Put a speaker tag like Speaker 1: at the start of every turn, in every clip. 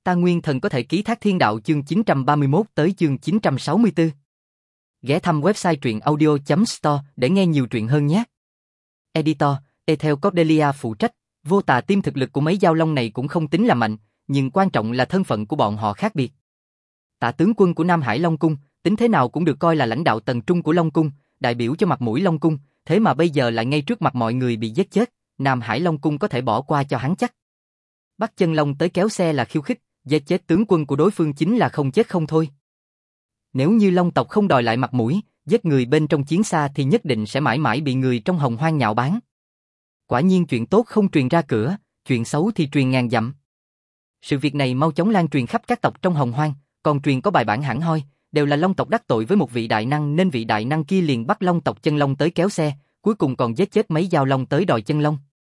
Speaker 1: Ta Nguyên Thần có thể ký thác thiên đạo chương 931 tới chương 964. Ghé thăm website truyệnaudio.store để nghe nhiều truyện hơn nhé. Editor, Ethel Cordelia phụ trách. Vô Tà Team thực lực của mấy giao long này cũng không tính là mạnh, nhưng quan trọng là thân phận của bọn họ khác biệt. Tạ tướng quân của Nam Hải Long Cung, tính thế nào cũng được coi là lãnh đạo tầng trung của Long Cung, đại biểu cho mặt mũi Long Cung, thế mà bây giờ lại ngay trước mặt mọi người bị giết chết, Nam Hải Long Cung có thể bỏ qua cho hắn chắc. Bắt chân long tới kéo xe là khiêu khích, giết chết tướng quân của đối phương chính là không chết không thôi. Nếu như Long tộc không đòi lại mặt mũi, giết người bên trong chiến xa thì nhất định sẽ mãi mãi bị người trong Hồng Hoang nhạo báng. Quả nhiên chuyện tốt không truyền ra cửa, chuyện xấu thì truyền ngàn dặm. Sự việc này mau chóng lan truyền khắp các tộc trong Hồng Hoang, còn truyền có bài bản hẳn hoi, đều là Long tộc đắc tội với một vị đại năng nên vị đại năng kia liền bắt Long tộc chân long tới kéo xe, cuối cùng còn giết chết mấy giao long tới đòi chân long.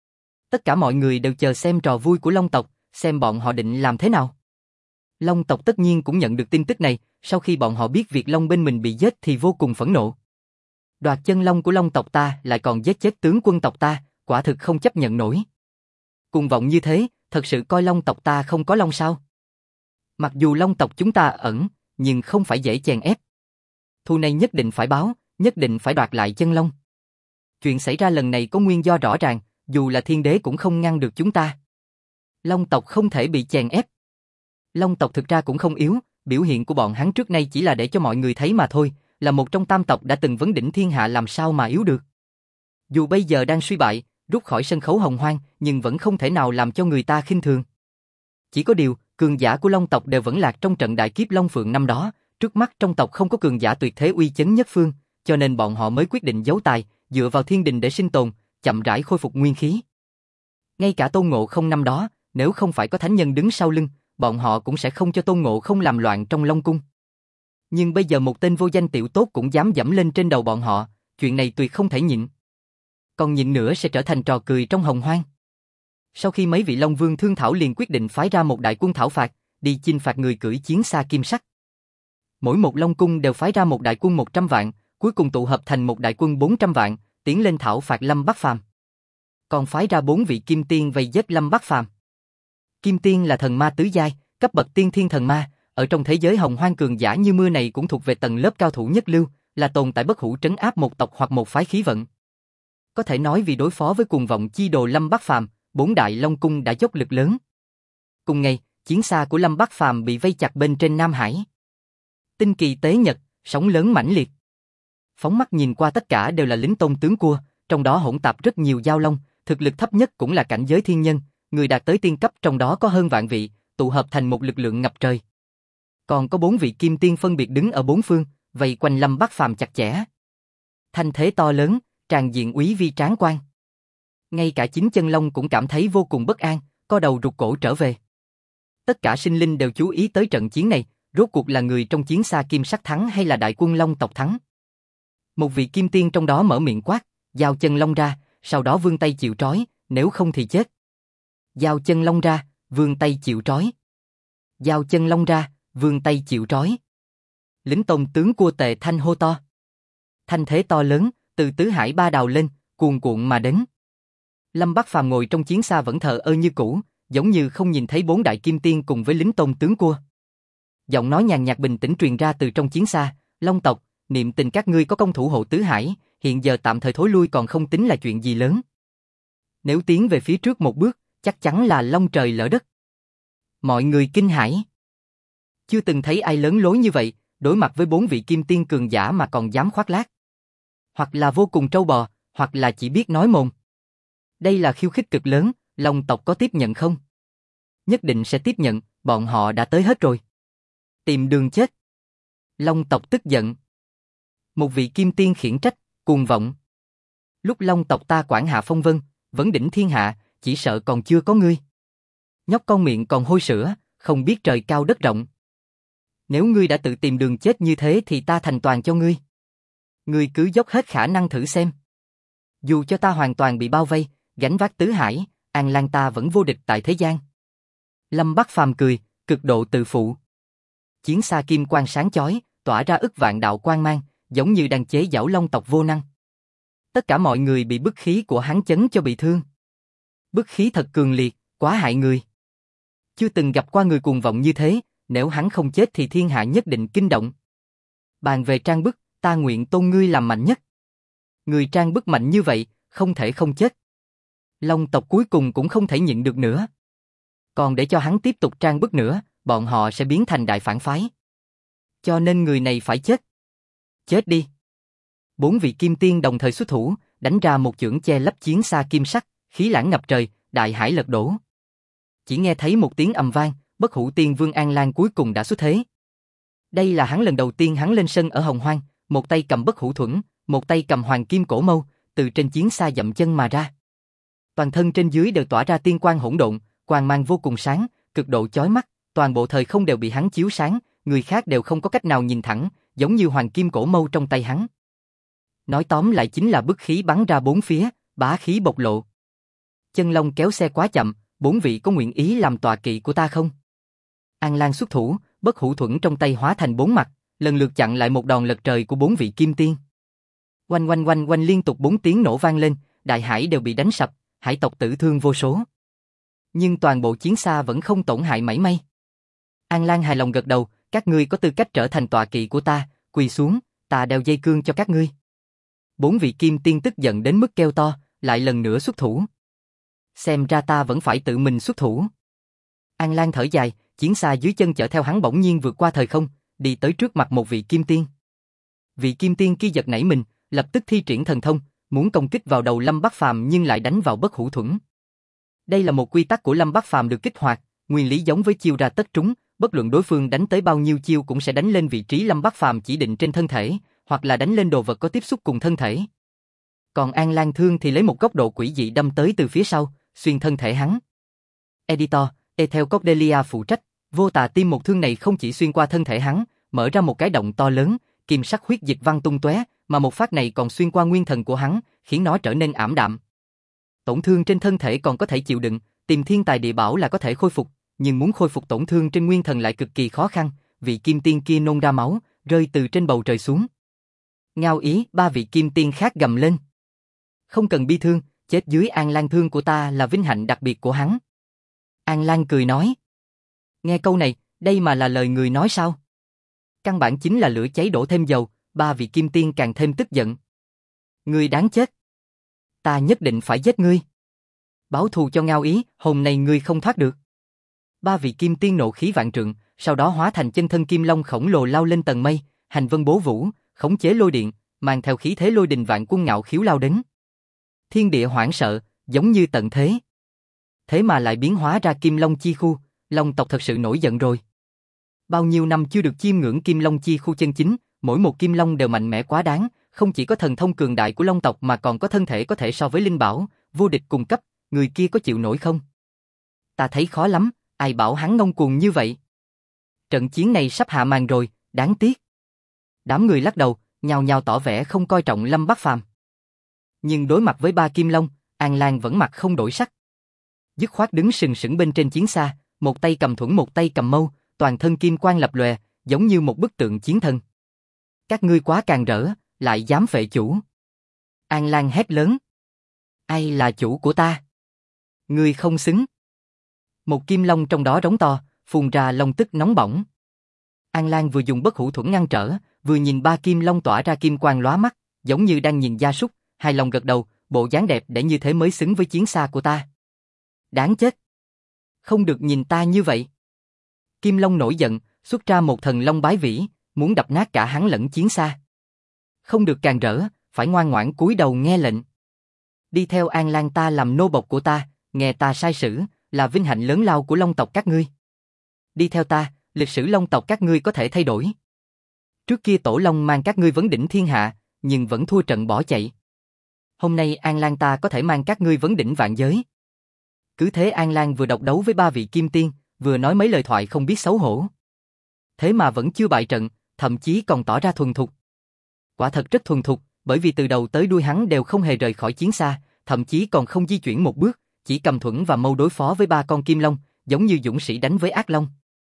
Speaker 1: Tất cả mọi người đều chờ xem trò vui của Long tộc, xem bọn họ định làm thế nào. Long tộc tất nhiên cũng nhận được tin tức này, sau khi bọn họ biết việc long bên mình bị giết thì vô cùng phẫn nộ. Đoạt chân long của Long tộc ta lại còn giết chết tướng quân tộc ta, quả thực không chấp nhận nổi. Cuồng vọng như thế, thật sự coi Long tộc ta không có long sao? Mặc dù Long tộc chúng ta ẩn, nhưng không phải dễ chèn ép. Thù này nhất định phải báo, nhất định phải đoạt lại chân long. Chuyện xảy ra lần này có nguyên do rõ ràng, dù là thiên đế cũng không ngăn được chúng ta. Long tộc không thể bị chèn ép. Long tộc thực ra cũng không yếu, biểu hiện của bọn hắn trước nay chỉ là để cho mọi người thấy mà thôi, là một trong tam tộc đã từng vấn đỉnh thiên hạ làm sao mà yếu được. Dù bây giờ đang suy bại, rút khỏi sân khấu Hồng Hoang, nhưng vẫn không thể nào làm cho người ta khinh thường. Chỉ có điều, cường giả của Long tộc đều vẫn lạc trong trận đại kiếp Long Phượng năm đó, trước mắt trong tộc không có cường giả tuyệt thế uy chấn nhất phương, cho nên bọn họ mới quyết định giấu tài, dựa vào thiên đình để sinh tồn, chậm rãi khôi phục nguyên khí. Ngay cả Tôn Ngộ Không năm đó, nếu không phải có thánh nhân đứng sau lưng, bọn họ cũng sẽ không cho Tôn Ngộ Không làm loạn trong Long Cung. Nhưng bây giờ một tên vô danh tiểu tốt cũng dám dẫm lên trên đầu bọn họ, chuyện này tuyệt không thể nhịn. Còn nhịn nữa sẽ trở thành trò cười trong Hồng Hoang. Sau khi mấy vị Long Vương thương thảo liền quyết định phái ra một đại quân thảo phạt, đi chinh phạt người cưỡi chiến xa kim sắc. Mỗi một Long Cung đều phái ra một đại quân 100 vạn, cuối cùng tụ hợp thành một đại quân 400 vạn, tiến lên thảo phạt Lâm Bắc Phàm. Còn phái ra 4 vị Kim Tiên vây giết Lâm Bắc Phàm. Kim Tiên là thần ma tứ giai, cấp bậc tiên thiên thần ma, ở trong thế giới Hồng Hoang cường giả như mưa này cũng thuộc về tầng lớp cao thủ nhất lưu, là tồn tại bất hủ trấn áp một tộc hoặc một phái khí vận. Có thể nói vì đối phó với cuồng vọng chi đồ Lâm Bắc Phàm, 4 đại Long Cung đã dốc lực lớn. Cùng ngày, chiến xa của Lâm Bắc Phàm bị vây chặt bên trên Nam Hải. Tinh kỳ tế nhật, sóng lớn mãnh liệt. Phóng mắt nhìn qua tất cả đều là lính tôn tướng cua, trong đó hỗn tạp rất nhiều giao long, thực lực thấp nhất cũng là cảnh giới thiên nhân, người đạt tới tiên cấp trong đó có hơn vạn vị, tụ hợp thành một lực lượng ngập trời. Còn có 4 vị kim tiên phân biệt đứng ở bốn phương, vây quanh Lâm Bắc Phàm chặt chẽ. Thanh thế to lớn, tràn diện úy vi tráng quan. Ngay cả chính chân long cũng cảm thấy vô cùng bất an, co đầu rụt cổ trở về. Tất cả sinh linh đều chú ý tới trận chiến này, rốt cuộc là người trong chiến xa kim sắc thắng hay là đại quân Long tộc thắng. Một vị kim tiên trong đó mở miệng quát, giao chân long ra, sau đó vươn tay chịu trói, nếu không thì chết. Giao chân long ra, vươn tay chịu trói. Giao chân long ra, vươn tay chịu trói. Lính tôn tướng cua Tề Thanh hô to. Thanh thế to lớn, từ tứ hải ba đào lên, cuồn cuộn mà đến. Lâm Bắc Phàm ngồi trong chiến xa vẫn thờ ơ như cũ, giống như không nhìn thấy 4 đại kim tiên cùng với lính tôn tướng cua. Giọng nói nhàn nhạt bình tĩnh truyền ra từ trong chiến xa, Long tộc, niệm tình các ngươi có công thủ hộ tứ hải, hiện giờ tạm thời thối lui còn không tính là chuyện gì lớn. Nếu tiến về phía trước một bước, chắc chắn là long trời lỡ đất. Mọi người kinh hãi. Chưa từng thấy ai lớn lối như vậy, đối mặt với 4 vị kim tiên cường giả mà còn dám khoác lác. Hoặc là vô cùng trâu bò, hoặc là chỉ biết nói mồm. Đây là khiêu khích cực lớn, Long tộc có tiếp nhận không? Nhất định sẽ tiếp nhận, bọn họ đã tới hết rồi. Tìm đường chết. Long tộc tức giận. Một vị kim tiên khiển trách, cuồng vọng. Lúc Long tộc ta quản hạ phong vân, vấn đỉnh thiên hạ, chỉ sợ còn chưa có ngươi. Nhóc con miệng còn hôi sữa, không biết trời cao đất rộng. Nếu ngươi đã tự tìm đường chết như thế thì ta thành toàn cho ngươi. Ngươi cứ dốc hết khả năng thử xem. Dù cho ta hoàn toàn bị bao vây, gánh vác tứ hải, An Lan ta vẫn vô địch tại thế gian. Lâm Bắc Phàm cười, cực độ tự phụ. Chiến xa kim quang sáng chói, tỏa ra ức vạn đạo quang mang, giống như đang chế giễu Long tộc vô năng. Tất cả mọi người bị bức khí của hắn chấn cho bị thương. Bức khí thật cường liệt, quá hại người. Chưa từng gặp qua người cuồng vọng như thế, nếu hắn không chết thì thiên hạ nhất định kinh động. Bàn về trang bức, ta nguyện tôn ngươi làm mạnh nhất. Người trang bức mạnh như vậy, không thể không chết. Long tộc cuối cùng cũng không thể nhịn được nữa. Còn để cho hắn tiếp tục trang bức nữa, bọn họ sẽ biến thành đại phản phái. Cho nên người này phải chết. Chết đi. 4 vị kim tiên đồng thời xuất thủ, đánh ra một chưởng che lấp chiến xa kim sắc, khí lãng ngập trời, đại hải lật đổ. Chỉ nghe thấy một tiếng ầm vang, Bất Hủ Tiên Vương An Lan cuối cùng đã xuất thế. Đây là hắn lần đầu tiên hắn lên sân ở Hồng Hoang, một tay cầm Bất Hủ Thuẫn, một tay cầm Hoàng Kim Cổ Mâu, từ trên chiến xa dậm chân mà ra. Toàn thân trên dưới đều tỏa ra tiên quang hỗn độn, quang mang vô cùng sáng, cực độ chói mắt, toàn bộ thời không đều bị hắn chiếu sáng, người khác đều không có cách nào nhìn thẳng, giống như Hoàng Kim Cổ Mâu trong tay hắn. Nói tóm lại chính là bức khí bắn ra bốn phía, bá khí bộc lộ. Chân Long kéo xe quá chậm, 4 vị có nguyện ý làm tọa kỵ của ta không? An Lan xuất thủ, Bất Hủ Thuẫn trong tay hóa thành 4 mặt, lần lượt chặn lại một đòn lật trời của 4 vị kim tiên. Oanh oanh oanh oanh liên tục 4 tiếng nổ vang lên, đại hải đều bị đánh sập, hải tộc tử thương vô số. Nhưng toàn bộ chiến xa vẫn không tổn hại mảy may. An Lan hài lòng gật đầu, các ngươi có tư cách trở thành tọa kỵ của ta, quỳ xuống, ta đeo dây cương cho các ngươi. 4 vị kim tiên tức giận đến mức kêu to, lại lần nữa xuất thủ. Xem ra ta vẫn phải tự mình xuất thủ. An Lan thở dài, chiến xa dưới chân chở theo hắn bỗng nhiên vượt qua thời không, đi tới trước mặt một vị kim tiên. Vị kim tiên kia giật nảy mình, lập tức thi triển thần thông, muốn công kích vào đầu Lâm Bắc Phàm nhưng lại đánh vào Bất Hủ Thuẫn. Đây là một quy tắc của Lâm Bắc Phàm được kích hoạt, nguyên lý giống với chiêu ra tất trúng, bất luận đối phương đánh tới bao nhiêu chiêu cũng sẽ đánh lên vị trí Lâm Bắc Phàm chỉ định trên thân thể, hoặc là đánh lên đồ vật có tiếp xúc cùng thân thể. Còn An Lan Thương thì lấy một góc độ quỷ dị đâm tới từ phía sau, xuyên thân thể hắn. Editor, Ethel Cordelia phụ trách, Vô Tà Tim một thương này không chỉ xuyên qua thân thể hắn, mở ra một cái động to lớn, kim sắc huyết dịch văng tung tóe, mà một phát này còn xuyên qua nguyên thần của hắn, khiến nó trở nên ảm đạm. Tổn thương trên thân thể còn có thể chịu đựng, tìm thiên tài địa bảo là có thể khôi phục, nhưng muốn khôi phục tổn thương trên nguyên thần lại cực kỳ khó khăn, vị kim tiên kia nôn ra máu, rơi từ trên bầu trời xuống. Ngao Ý, 3 vị kim tiên khác gầm lên. Không cần bi thương, chết dưới An Lan Thương của ta là vinh hạnh đặc biệt của hắn. An Lan cười nói. Nghe câu này, đây mà là lời người nói sao? Căn bản chính là lửa cháy đổ thêm dầu, 3 vị kim tiên càng thêm tức giận. Ngươi đáng chết. Ta nhất định phải giết ngươi. Báo thù cho Ngao Ý, hôm nay ngươi không thoát được. 3 vị kim tiên nộ khí vạn trượng, sau đó hóa thành chân thân kim long khổng lồ lao lên tầng mây, hành vân bố vũ, khống chế lôi điện, mang theo khí thế lôi đình vạn quân ngạo khiếu lao đến. Thiên địa hoảng sợ, giống như tận thế. Thế mà lại biến hóa ra Kim Long Chi Khu, Long tộc thật sự nổi giận rồi. Bao nhiêu năm chưa được chiêm ngưỡng Kim Long Chi Khu chân chính, mỗi một Kim Long đều mạnh mẽ quá đáng, không chỉ có thần thông cường đại của Long tộc mà còn có thân thể có thể so với linh bảo, vô địch cùng cấp, người kia có chịu nổi không? Ta thấy khó lắm, ai bảo hắn ngông cuồng như vậy? Trận chiến này sắp hạ màn rồi, đáng tiếc. Đám người lắc đầu, nhao nhao tỏ vẻ không coi trọng Lâm Bắc Phàm. Nhưng đối mặt với 3 Kim Long, An Lan vẫn mặt không đổi sắc. Dứt khoát đứng sừng sững bên trên chiến xa, một tay cầm thuẫn một tay cầm mâu, toàn thân kim quang lập lòe, giống như một bức tượng chiến thần. Các ngươi quá càn rỡ, lại dám phệ chủ. An Lan hét lớn. Ai là chủ của ta? Ngươi không xứng. Một Kim Long trong đó rống to, phun ra long tức nóng bỏng. An Lan vừa dùng Bất Hủ Thuẫn ngăn trở, vừa nhìn 3 Kim Long tỏa ra kim quang lóa mắt, giống như đang nhìn gia súc, hài lòng gật đầu, bộ dáng đẹp để như thế mới xứng với chiến xa của ta. Đáng chết. Không được nhìn ta như vậy. Kim Long nổi giận, xuất ra một thần long bái vĩ, muốn đập nát cả hắn lẫn chiến xa. Không được càn rỡ, phải ngoan ngoãn cúi đầu nghe lệnh. Đi theo An Lan ta làm nô bộc của ta, nghe ta sai sử, là vinh hạnh lớn lao của Long tộc các ngươi. Đi theo ta, lịch sử Long tộc các ngươi có thể thay đổi. Trước kia Tổ Long mang các ngươi vấn đỉnh thiên hạ, nhưng vẫn thua trận bỏ chạy. Hôm nay An Lan ta có thể mang các ngươi vấn đỉnh vạn giới. Cứ thế An Lan vừa độc đấu với 3 vị kim tiên, vừa nói mấy lời thoại không biết xấu hổ. Thế mà vẫn chưa bại trận, thậm chí còn tỏ ra thuần thục. Quả thật rất thuần thục, bởi vì từ đầu tới đuôi hắn đều không hề rời khỏi chiến xa, thậm chí còn không di chuyển một bước, chỉ cầm thuẫn và mâu đối phó với 3 con kim long, giống như dũng sĩ đánh với ác long.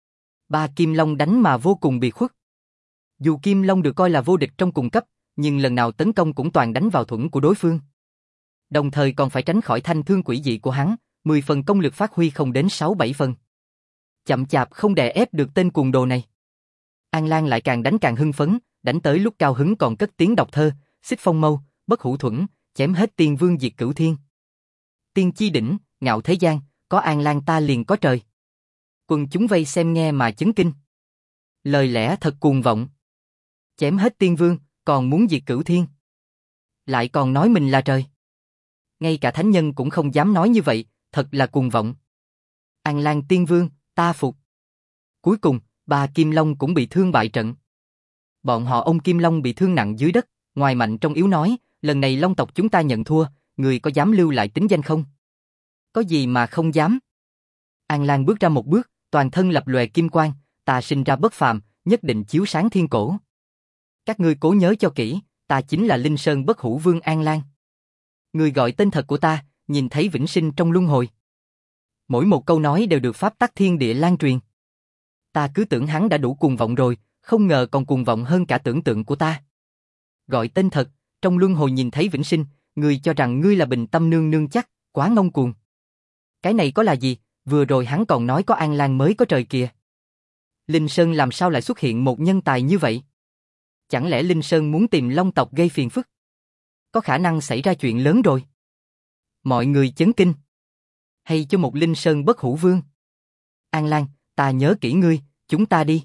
Speaker 1: 3 kim long đánh mà vô cùng biệt khuất. Dù kim long được coi là vô địch trong cùng cấp, nhưng lần nào tấn công cũng toàn đánh vào thuẫn của đối phương. Đồng thời còn phải tránh khỏi thanh thương quỷ dị của hắn, 10 phần công lực phát huy không đến 6-7 phần. chậm chạp không đè ép được tên cuồng đồ này. An Lan lại càng đánh càng hưng phấn, đánh tới lúc cao hứng còn cất tiếng đọc thơ, xích phong mâu, bất hủ thuẫn, chém hết tiên vương diệt cửu thiên. Tiên chi đỉnh, ngạo thế gian, có An Lan ta liền có trời. Quần chúng vây xem nghe mà chấn kinh. Lời lẽ thật cuồng vọng. Chém hết tiên vương, còn muốn diệt cửu thiên. Lại còn nói mình là trời. Ngay cả thánh nhân cũng không dám nói như vậy, thật là cuồng vọng. An Lan tiên vương, ta phục. Cuối cùng, ba Kim Long cũng bị thương bại trận. Bọn họ ông Kim Long bị thương nặng dưới đất, ngoài mạnh trong yếu nói, lần này Long tộc chúng ta nhận thua, người có dám lưu lại tính danh không? Có gì mà không dám? An Lan bước ra một bước, toàn thân lập lòe kim quang, ta sinh ra bất phàm, nhất định chiếu sáng thiên cổ. Các ngươi cố nhớ cho kỹ, ta chính là Linh Sơn Bất Hủ Vương An Lan. Người gọi tên thật của ta, nhìn thấy vĩnh sinh trong luân hồi. Mỗi một câu nói đều được pháp tắc thiên địa lan truyền. Ta cứ tưởng hắn đã đủ cuồng vọng rồi, không ngờ còn cuồng vọng hơn cả tưởng tượng của ta. Gọi tên thật, trong luân hồi nhìn thấy vĩnh sinh, ngươi cho rằng ngươi là Bình Tâm nương nương chắc, quá ngông cuồng. Cái này có là gì, vừa rồi hắn còn nói có An Lan mới có trời kìa. Linh Sơn làm sao lại xuất hiện một nhân tài như vậy? Chẳng lẽ Linh Sơn muốn tìm Long tộc gây phiền phức? Có khả năng xảy ra chuyện lớn rồi. Mọi người chấn kinh. Hay cho một Linh Sơn Bất Hủ Vương. An Lan, ta nhớ kỹ ngươi, chúng ta đi.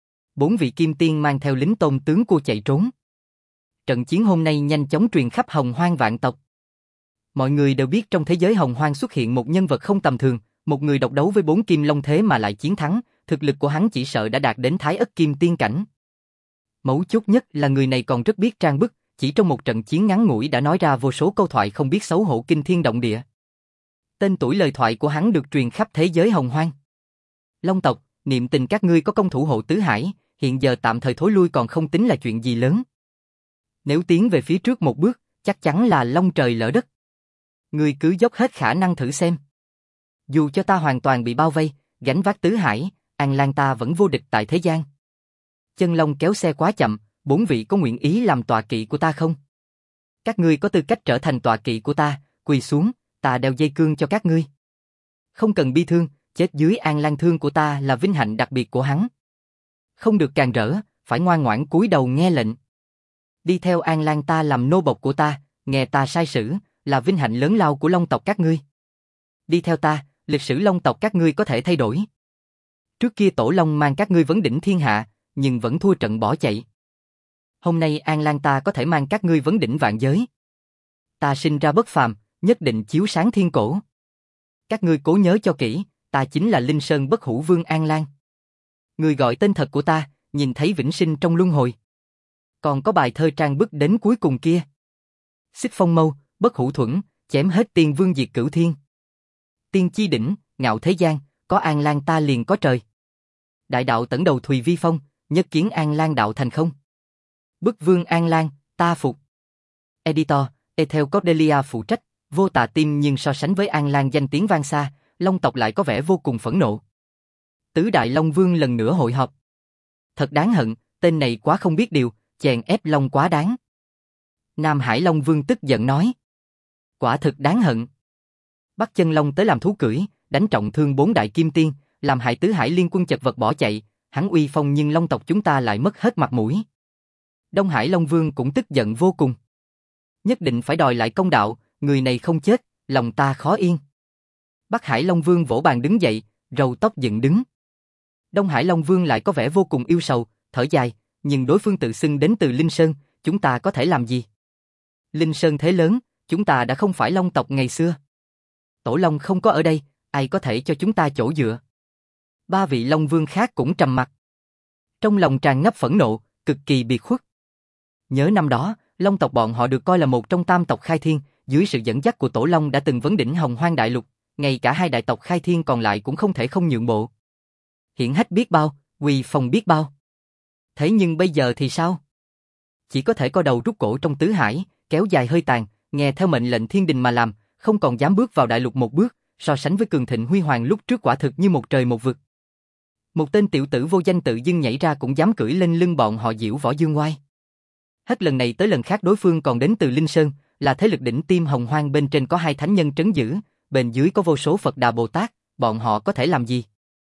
Speaker 1: 4 vị kim tiên mang theo lính tôn tướng cua chạy trốn. Trận chiến hôm nay nhanh chóng truyền khắp Hồng Hoang vạn tộc. Mọi người đều biết trong thế giới Hồng Hoang xuất hiện một nhân vật không tầm thường, một người độc đấu với 4 kim long thế mà lại chiến thắng, thực lực của hắn chỉ sợ đã đạt đến Thái Ất Kim Tiên cảnh. Mấu chốt nhất là người này còn rất biết trang bức, chỉ trong một trận chiến ngắn ngủi đã nói ra vô số câu thoại không biết xấu hổ kinh thiên động địa. Tên tuổi lời thoại của hắn được truyền khắp thế giới Hồng Hoang. Long tộc, niệm tình các ngươi có công thủ hộ tứ hải, hiện giờ tạm thời thối lui còn không tính là chuyện gì lớn. Nếu tiến về phía trước một bước, chắc chắn là long trời lỡ đất. Ngươi cứ dốc hết khả năng thử xem. Dù cho ta hoàn toàn bị bao vây, gánh vác tứ hải, An Lan ta vẫn vô địch tại thế gian. Chân long kéo xe quá chậm, 4 vị có nguyện ý làm tọa kỵ của ta không? Các ngươi có tư cách trở thành tọa kỵ của ta, quỳ xuống, ta đeo dây cương cho các ngươi. Không cần bi thương, chết dưới An Lan thương của ta là vinh hạnh đặc biệt của hắn. Không được càn rỡ, phải ngoan ngoãn cúi đầu nghe lệnh. Đi theo An Lan ta làm nô bộc của ta, nghe ta sai sử, là vinh hạnh lớn lao của Long tộc các ngươi. Đi theo ta, lịch sử Long tộc các ngươi có thể thay đổi. Trước kia Tổ Long mang các ngươi vấn đỉnh thiên hạ, nhưng vẫn thua trận bỏ chạy. Hôm nay An Lan ta có thể mang các ngươi vấn đỉnh vạn giới. Ta sinh ra bất phàm, nhất định chiếu sáng thiên cổ. Các ngươi cố nhớ cho kỹ, ta chính là Linh Sơn Bất Hủ Vương An Lan. Người gọi tên thật của ta, nhìn thấy vĩnh sinh trong luân hồi. Còn có bài thơ trang bức đến cuối cùng kia. Xích phong mâu, bất hủ thuẫn, chém hết tiên vương diệt cửu thiên. Tiên chi đỉnh, ngạo thế gian, có An Lan ta liền có trời. Đại đạo tẩn đầu Thùy Vi Phong, nhất kiến An Lan đạo thành không. Bức vương An Lan, ta phục. Editor, Ethel Cordelia phụ trách, vô tà tim nhưng so sánh với An Lan danh tiếng vang xa, Long tộc lại có vẻ vô cùng phẫn nộ. Tứ Đại Long Vương lần nữa hội họp. Thật đáng hận, tên này quá không biết điều, chèn ép Long quá đáng. Nam Hải Long Vương tức giận nói. Quả thực đáng hận. Bắt chân Long tới làm thú cưỡi, đánh trọng thương 4 đại kim tiên, làm hại tứ hải liên quân chật vật bỏ chạy, hắn uy phong nhưng Long tộc chúng ta lại mất hết mặt mũi. Đông Hải Long Vương cũng tức giận vô cùng. Nhất định phải đòi lại công đạo, người này không chết, lòng ta khó yên. Bắc Hải Long Vương vỗ bàn đứng dậy, râu tóc dựng đứng. Đông Hải Long Vương lại có vẻ vô cùng yêu sầu, thở dài, nhưng đối phương tự xưng đến từ Linh Sơn, chúng ta có thể làm gì? Linh Sơn thế lớn, chúng ta đã không phải Long tộc ngày xưa. Tổ Long không có ở đây, ai có thể cho chúng ta chỗ dựa? 3 vị Long Vương khác cũng trầm mặc. Trong lòng tràn ngập phẫn nộ, cực kỳ biệt khuất. Nhớ năm đó, Long tộc bọn họ được coi là một trong tam tộc khai thiên, dưới sự dẫn dắt của Tổ Long đã từng vấn đỉnh Hồng Hoang đại lục, ngay cả 2 đại tộc khai thiên còn lại cũng không thể không nhượng bộ. Hiển hách biết bao, uy phong biết bao. Thế nhưng bây giờ thì sao? Chỉ có thể co đầu rút cổ trong tứ hải, kéo dài hơi tàn, nghe theo mệnh lệnh thiên đình mà làm, không còn dám bước vào đại lục một bước, so sánh với cường thịnh huy hoàng lúc trước quả thực như một trời một vực. Một tên tiểu tử vô danh tự dưng nhảy ra cũng dám cưỡi lên lưng bọn họ diễu võ dương oai. Hết lần này tới lần khác đối phương còn đến từ Linh Sơn, là thế lực đỉnh tim Hồng Hoang, bên trên có 2 thánh nhân trấn giữ, bên dưới có vô số Phật Đà Bồ Tát, bọn họ có thể làm gì?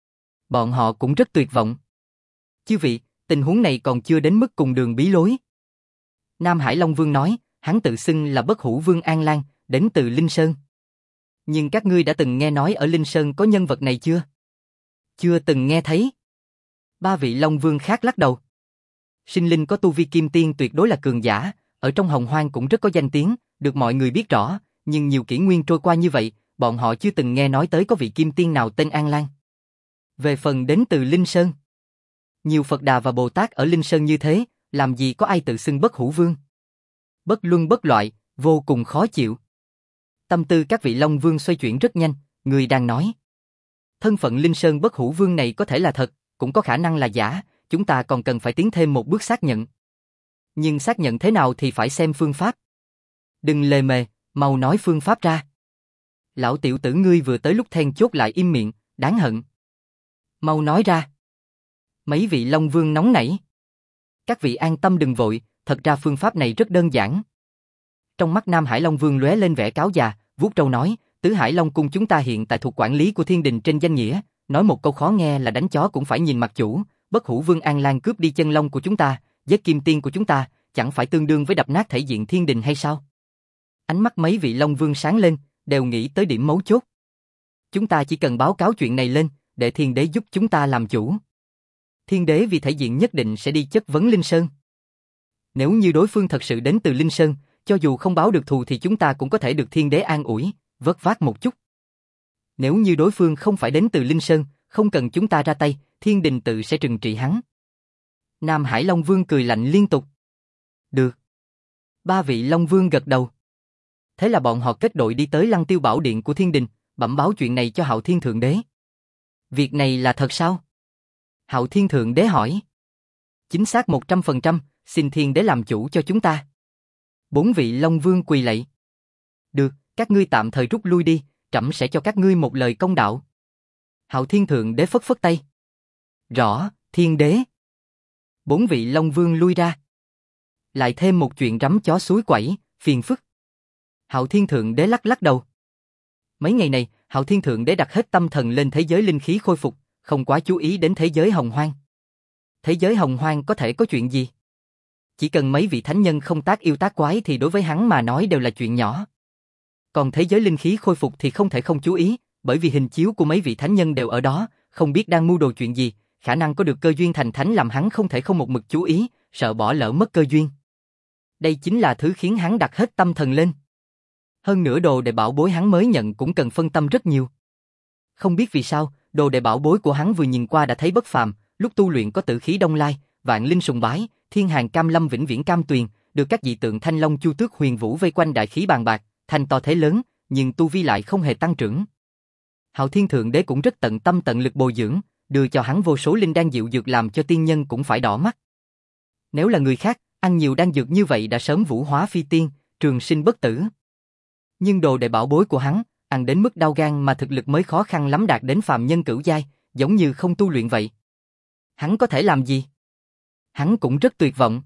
Speaker 1: Bọn họ cũng rất tuyệt vọng. Chư vị, tình huống này còn chưa đến mức cùng đường bí lối. Nam Hải Long Vương nói, hắn tự xưng là Bất Hủ Vương An Lan, đến từ Linh Sơn. Nhưng các ngươi đã từng nghe nói ở Linh Sơn có nhân vật này chưa? Chưa từng nghe thấy. Ba vị Long Vương khác lắc đầu. Sinh linh có tu vi kim tiên tuyệt đối là cường giả, ở trong Hồng Hoang cũng rất có danh tiếng, được mọi người biết rõ, nhưng nhiều kỷ nguyên trôi qua như vậy, bọn họ chưa từng nghe nói tới có vị kim tiên nào tên An Lan. Về phần đến từ Linh Sơn, nhiều Phật Đà và Bồ Tát ở Linh Sơn như thế, làm gì có ai tự xưng Bất Hủ Vương? Bất luân bất loại, vô cùng khó chịu. Tâm tư các vị Long Vương xoay chuyển rất nhanh, người đang nói. Thân phận Linh Sơn Bất Hủ Vương này có thể là thật, cũng có khả năng là giả, chúng ta còn cần phải tiến thêm một bước xác nhận. Nhưng xác nhận thế nào thì phải xem phương pháp. Đừng lề mề, mau nói phương pháp ra. Lão tiểu tử ngươi vừa tới lúc then chốt lại im miệng, đáng hận. Mau nói ra. Mấy vị Long Vương nóng nảy. Các vị an tâm đừng vội, thật ra phương pháp này rất đơn giản. Trong mắt Nam Hải Long Vương lóe lên vẻ cáo già, vuốt râu nói, Tứ Hải Long Cung chúng ta hiện tại thuộc quản lý của Thiên Đình trên danh nghĩa, nói một câu khó nghe là đánh chó cũng phải nhìn mặt chủ, Bất Hủ Vương An Lan cướp đi chân long của chúng ta, giết kim tiên của chúng ta, chẳng phải tương đương với đập nát thể diện Thiên Đình hay sao? Ánh mắt mấy vị Long Vương sáng lên, đều nghĩ tới điểm mấu chốt. Chúng ta chỉ cần báo cáo chuyện này lên, để Thiên Đế giúp chúng ta làm chủ. Thiên Đế vì thể diện nhất định sẽ đi chất vấn Linh Sơn. Nếu như đối phương thật sự đến từ Linh Sơn, cho dù không báo được thù thì chúng ta cũng có thể được Thiên Đế an ủi, vớt vát một chút. Nếu như đối phương không phải đến từ Linh Sơn, không cần chúng ta ra tay, Thiên Đình tự sẽ trừng trị hắn. Nam Hải Long Vương cười lạnh liên tục. Được. Ba vị Long Vương gật đầu. Thế là bọn họ kết đội đi tới Lăng Tiêu Bảo Điện của Thiên Đình, bẩm báo chuyện này cho Hạo Thiên Thượng Đế. Việc này là thật sao? Hạo Thiên Thượng Đế hỏi. Chính xác 100%, xin Thiên Đế làm chủ cho chúng ta. Bốn vị Long Vương quỳ lạy. Được, các ngươi tạm thời rút lui đi, trẫm sẽ cho các ngươi một lời công đạo. Hạo Thiên Thượng Đế phất phất tay. Rõ, Thiên Đế. Bốn vị Long Vương lui ra. Lại thêm một chuyện rắm chó suối quẩy, phiền phức. Hạo Thiên Thượng Đế lắc lắc đầu. Mấy ngày này, Hạo Thiên Thượng Đế đặt hết tâm thần lên thế giới linh khí khôi phục, không quá chú ý đến thế giới hồng hoang. Thế giới hồng hoang có thể có chuyện gì? Chỉ cần mấy vị thánh nhân không tác yêu tác quái thì đối với hắn mà nói đều là chuyện nhỏ. Còn thế giới linh khí khôi phục thì không thể không chú ý, bởi vì hình chiếu của mấy vị thánh nhân đều ở đó, không biết đang mưu đồ chuyện gì, khả năng có được cơ duyên thành thánh làm hắn không thể không một mực chú ý, sợ bỏ lỡ mất cơ duyên. Đây chính là thứ khiến hắn đặt hết tâm thần lên. Hơn nữa đồ đệ bảo bối hắn mới nhận cũng cần phân tâm rất nhiều. Không biết vì sao, đồ đệ bảo bối của hắn vừa nhìn qua đã thấy bất phàm, lúc tu luyện có tử khí đông lai, vạn linh sùng bái, thiên hàng cam lâm vĩnh viễn cam tuyền, được các dị tượng thanh long chu tước huyền vũ vây quanh đại khí bàn bạc, thanh to thế lớn, nhưng tu vi lại không hề tăng trưởng. Hạo Thiên Thượng Đế cũng rất tận tâm tận lực bồi dưỡng, đưa cho hắn vô số linh đan diệu dược làm cho tiên nhân cũng phải đỏ mắt. Nếu là người khác, ăn nhiều đan dược như vậy đã sớm vũ hóa phi tiên, trường sinh bất tử. Nhưng đồ đệ bảo bối của hắn, ăn đến mức đau gan mà thực lực mới khó khăn lắm đạt đến phàm nhân cửu giai, giống như không tu luyện vậy. Hắn có thể làm gì? Hắn cũng rất tuyệt vọng.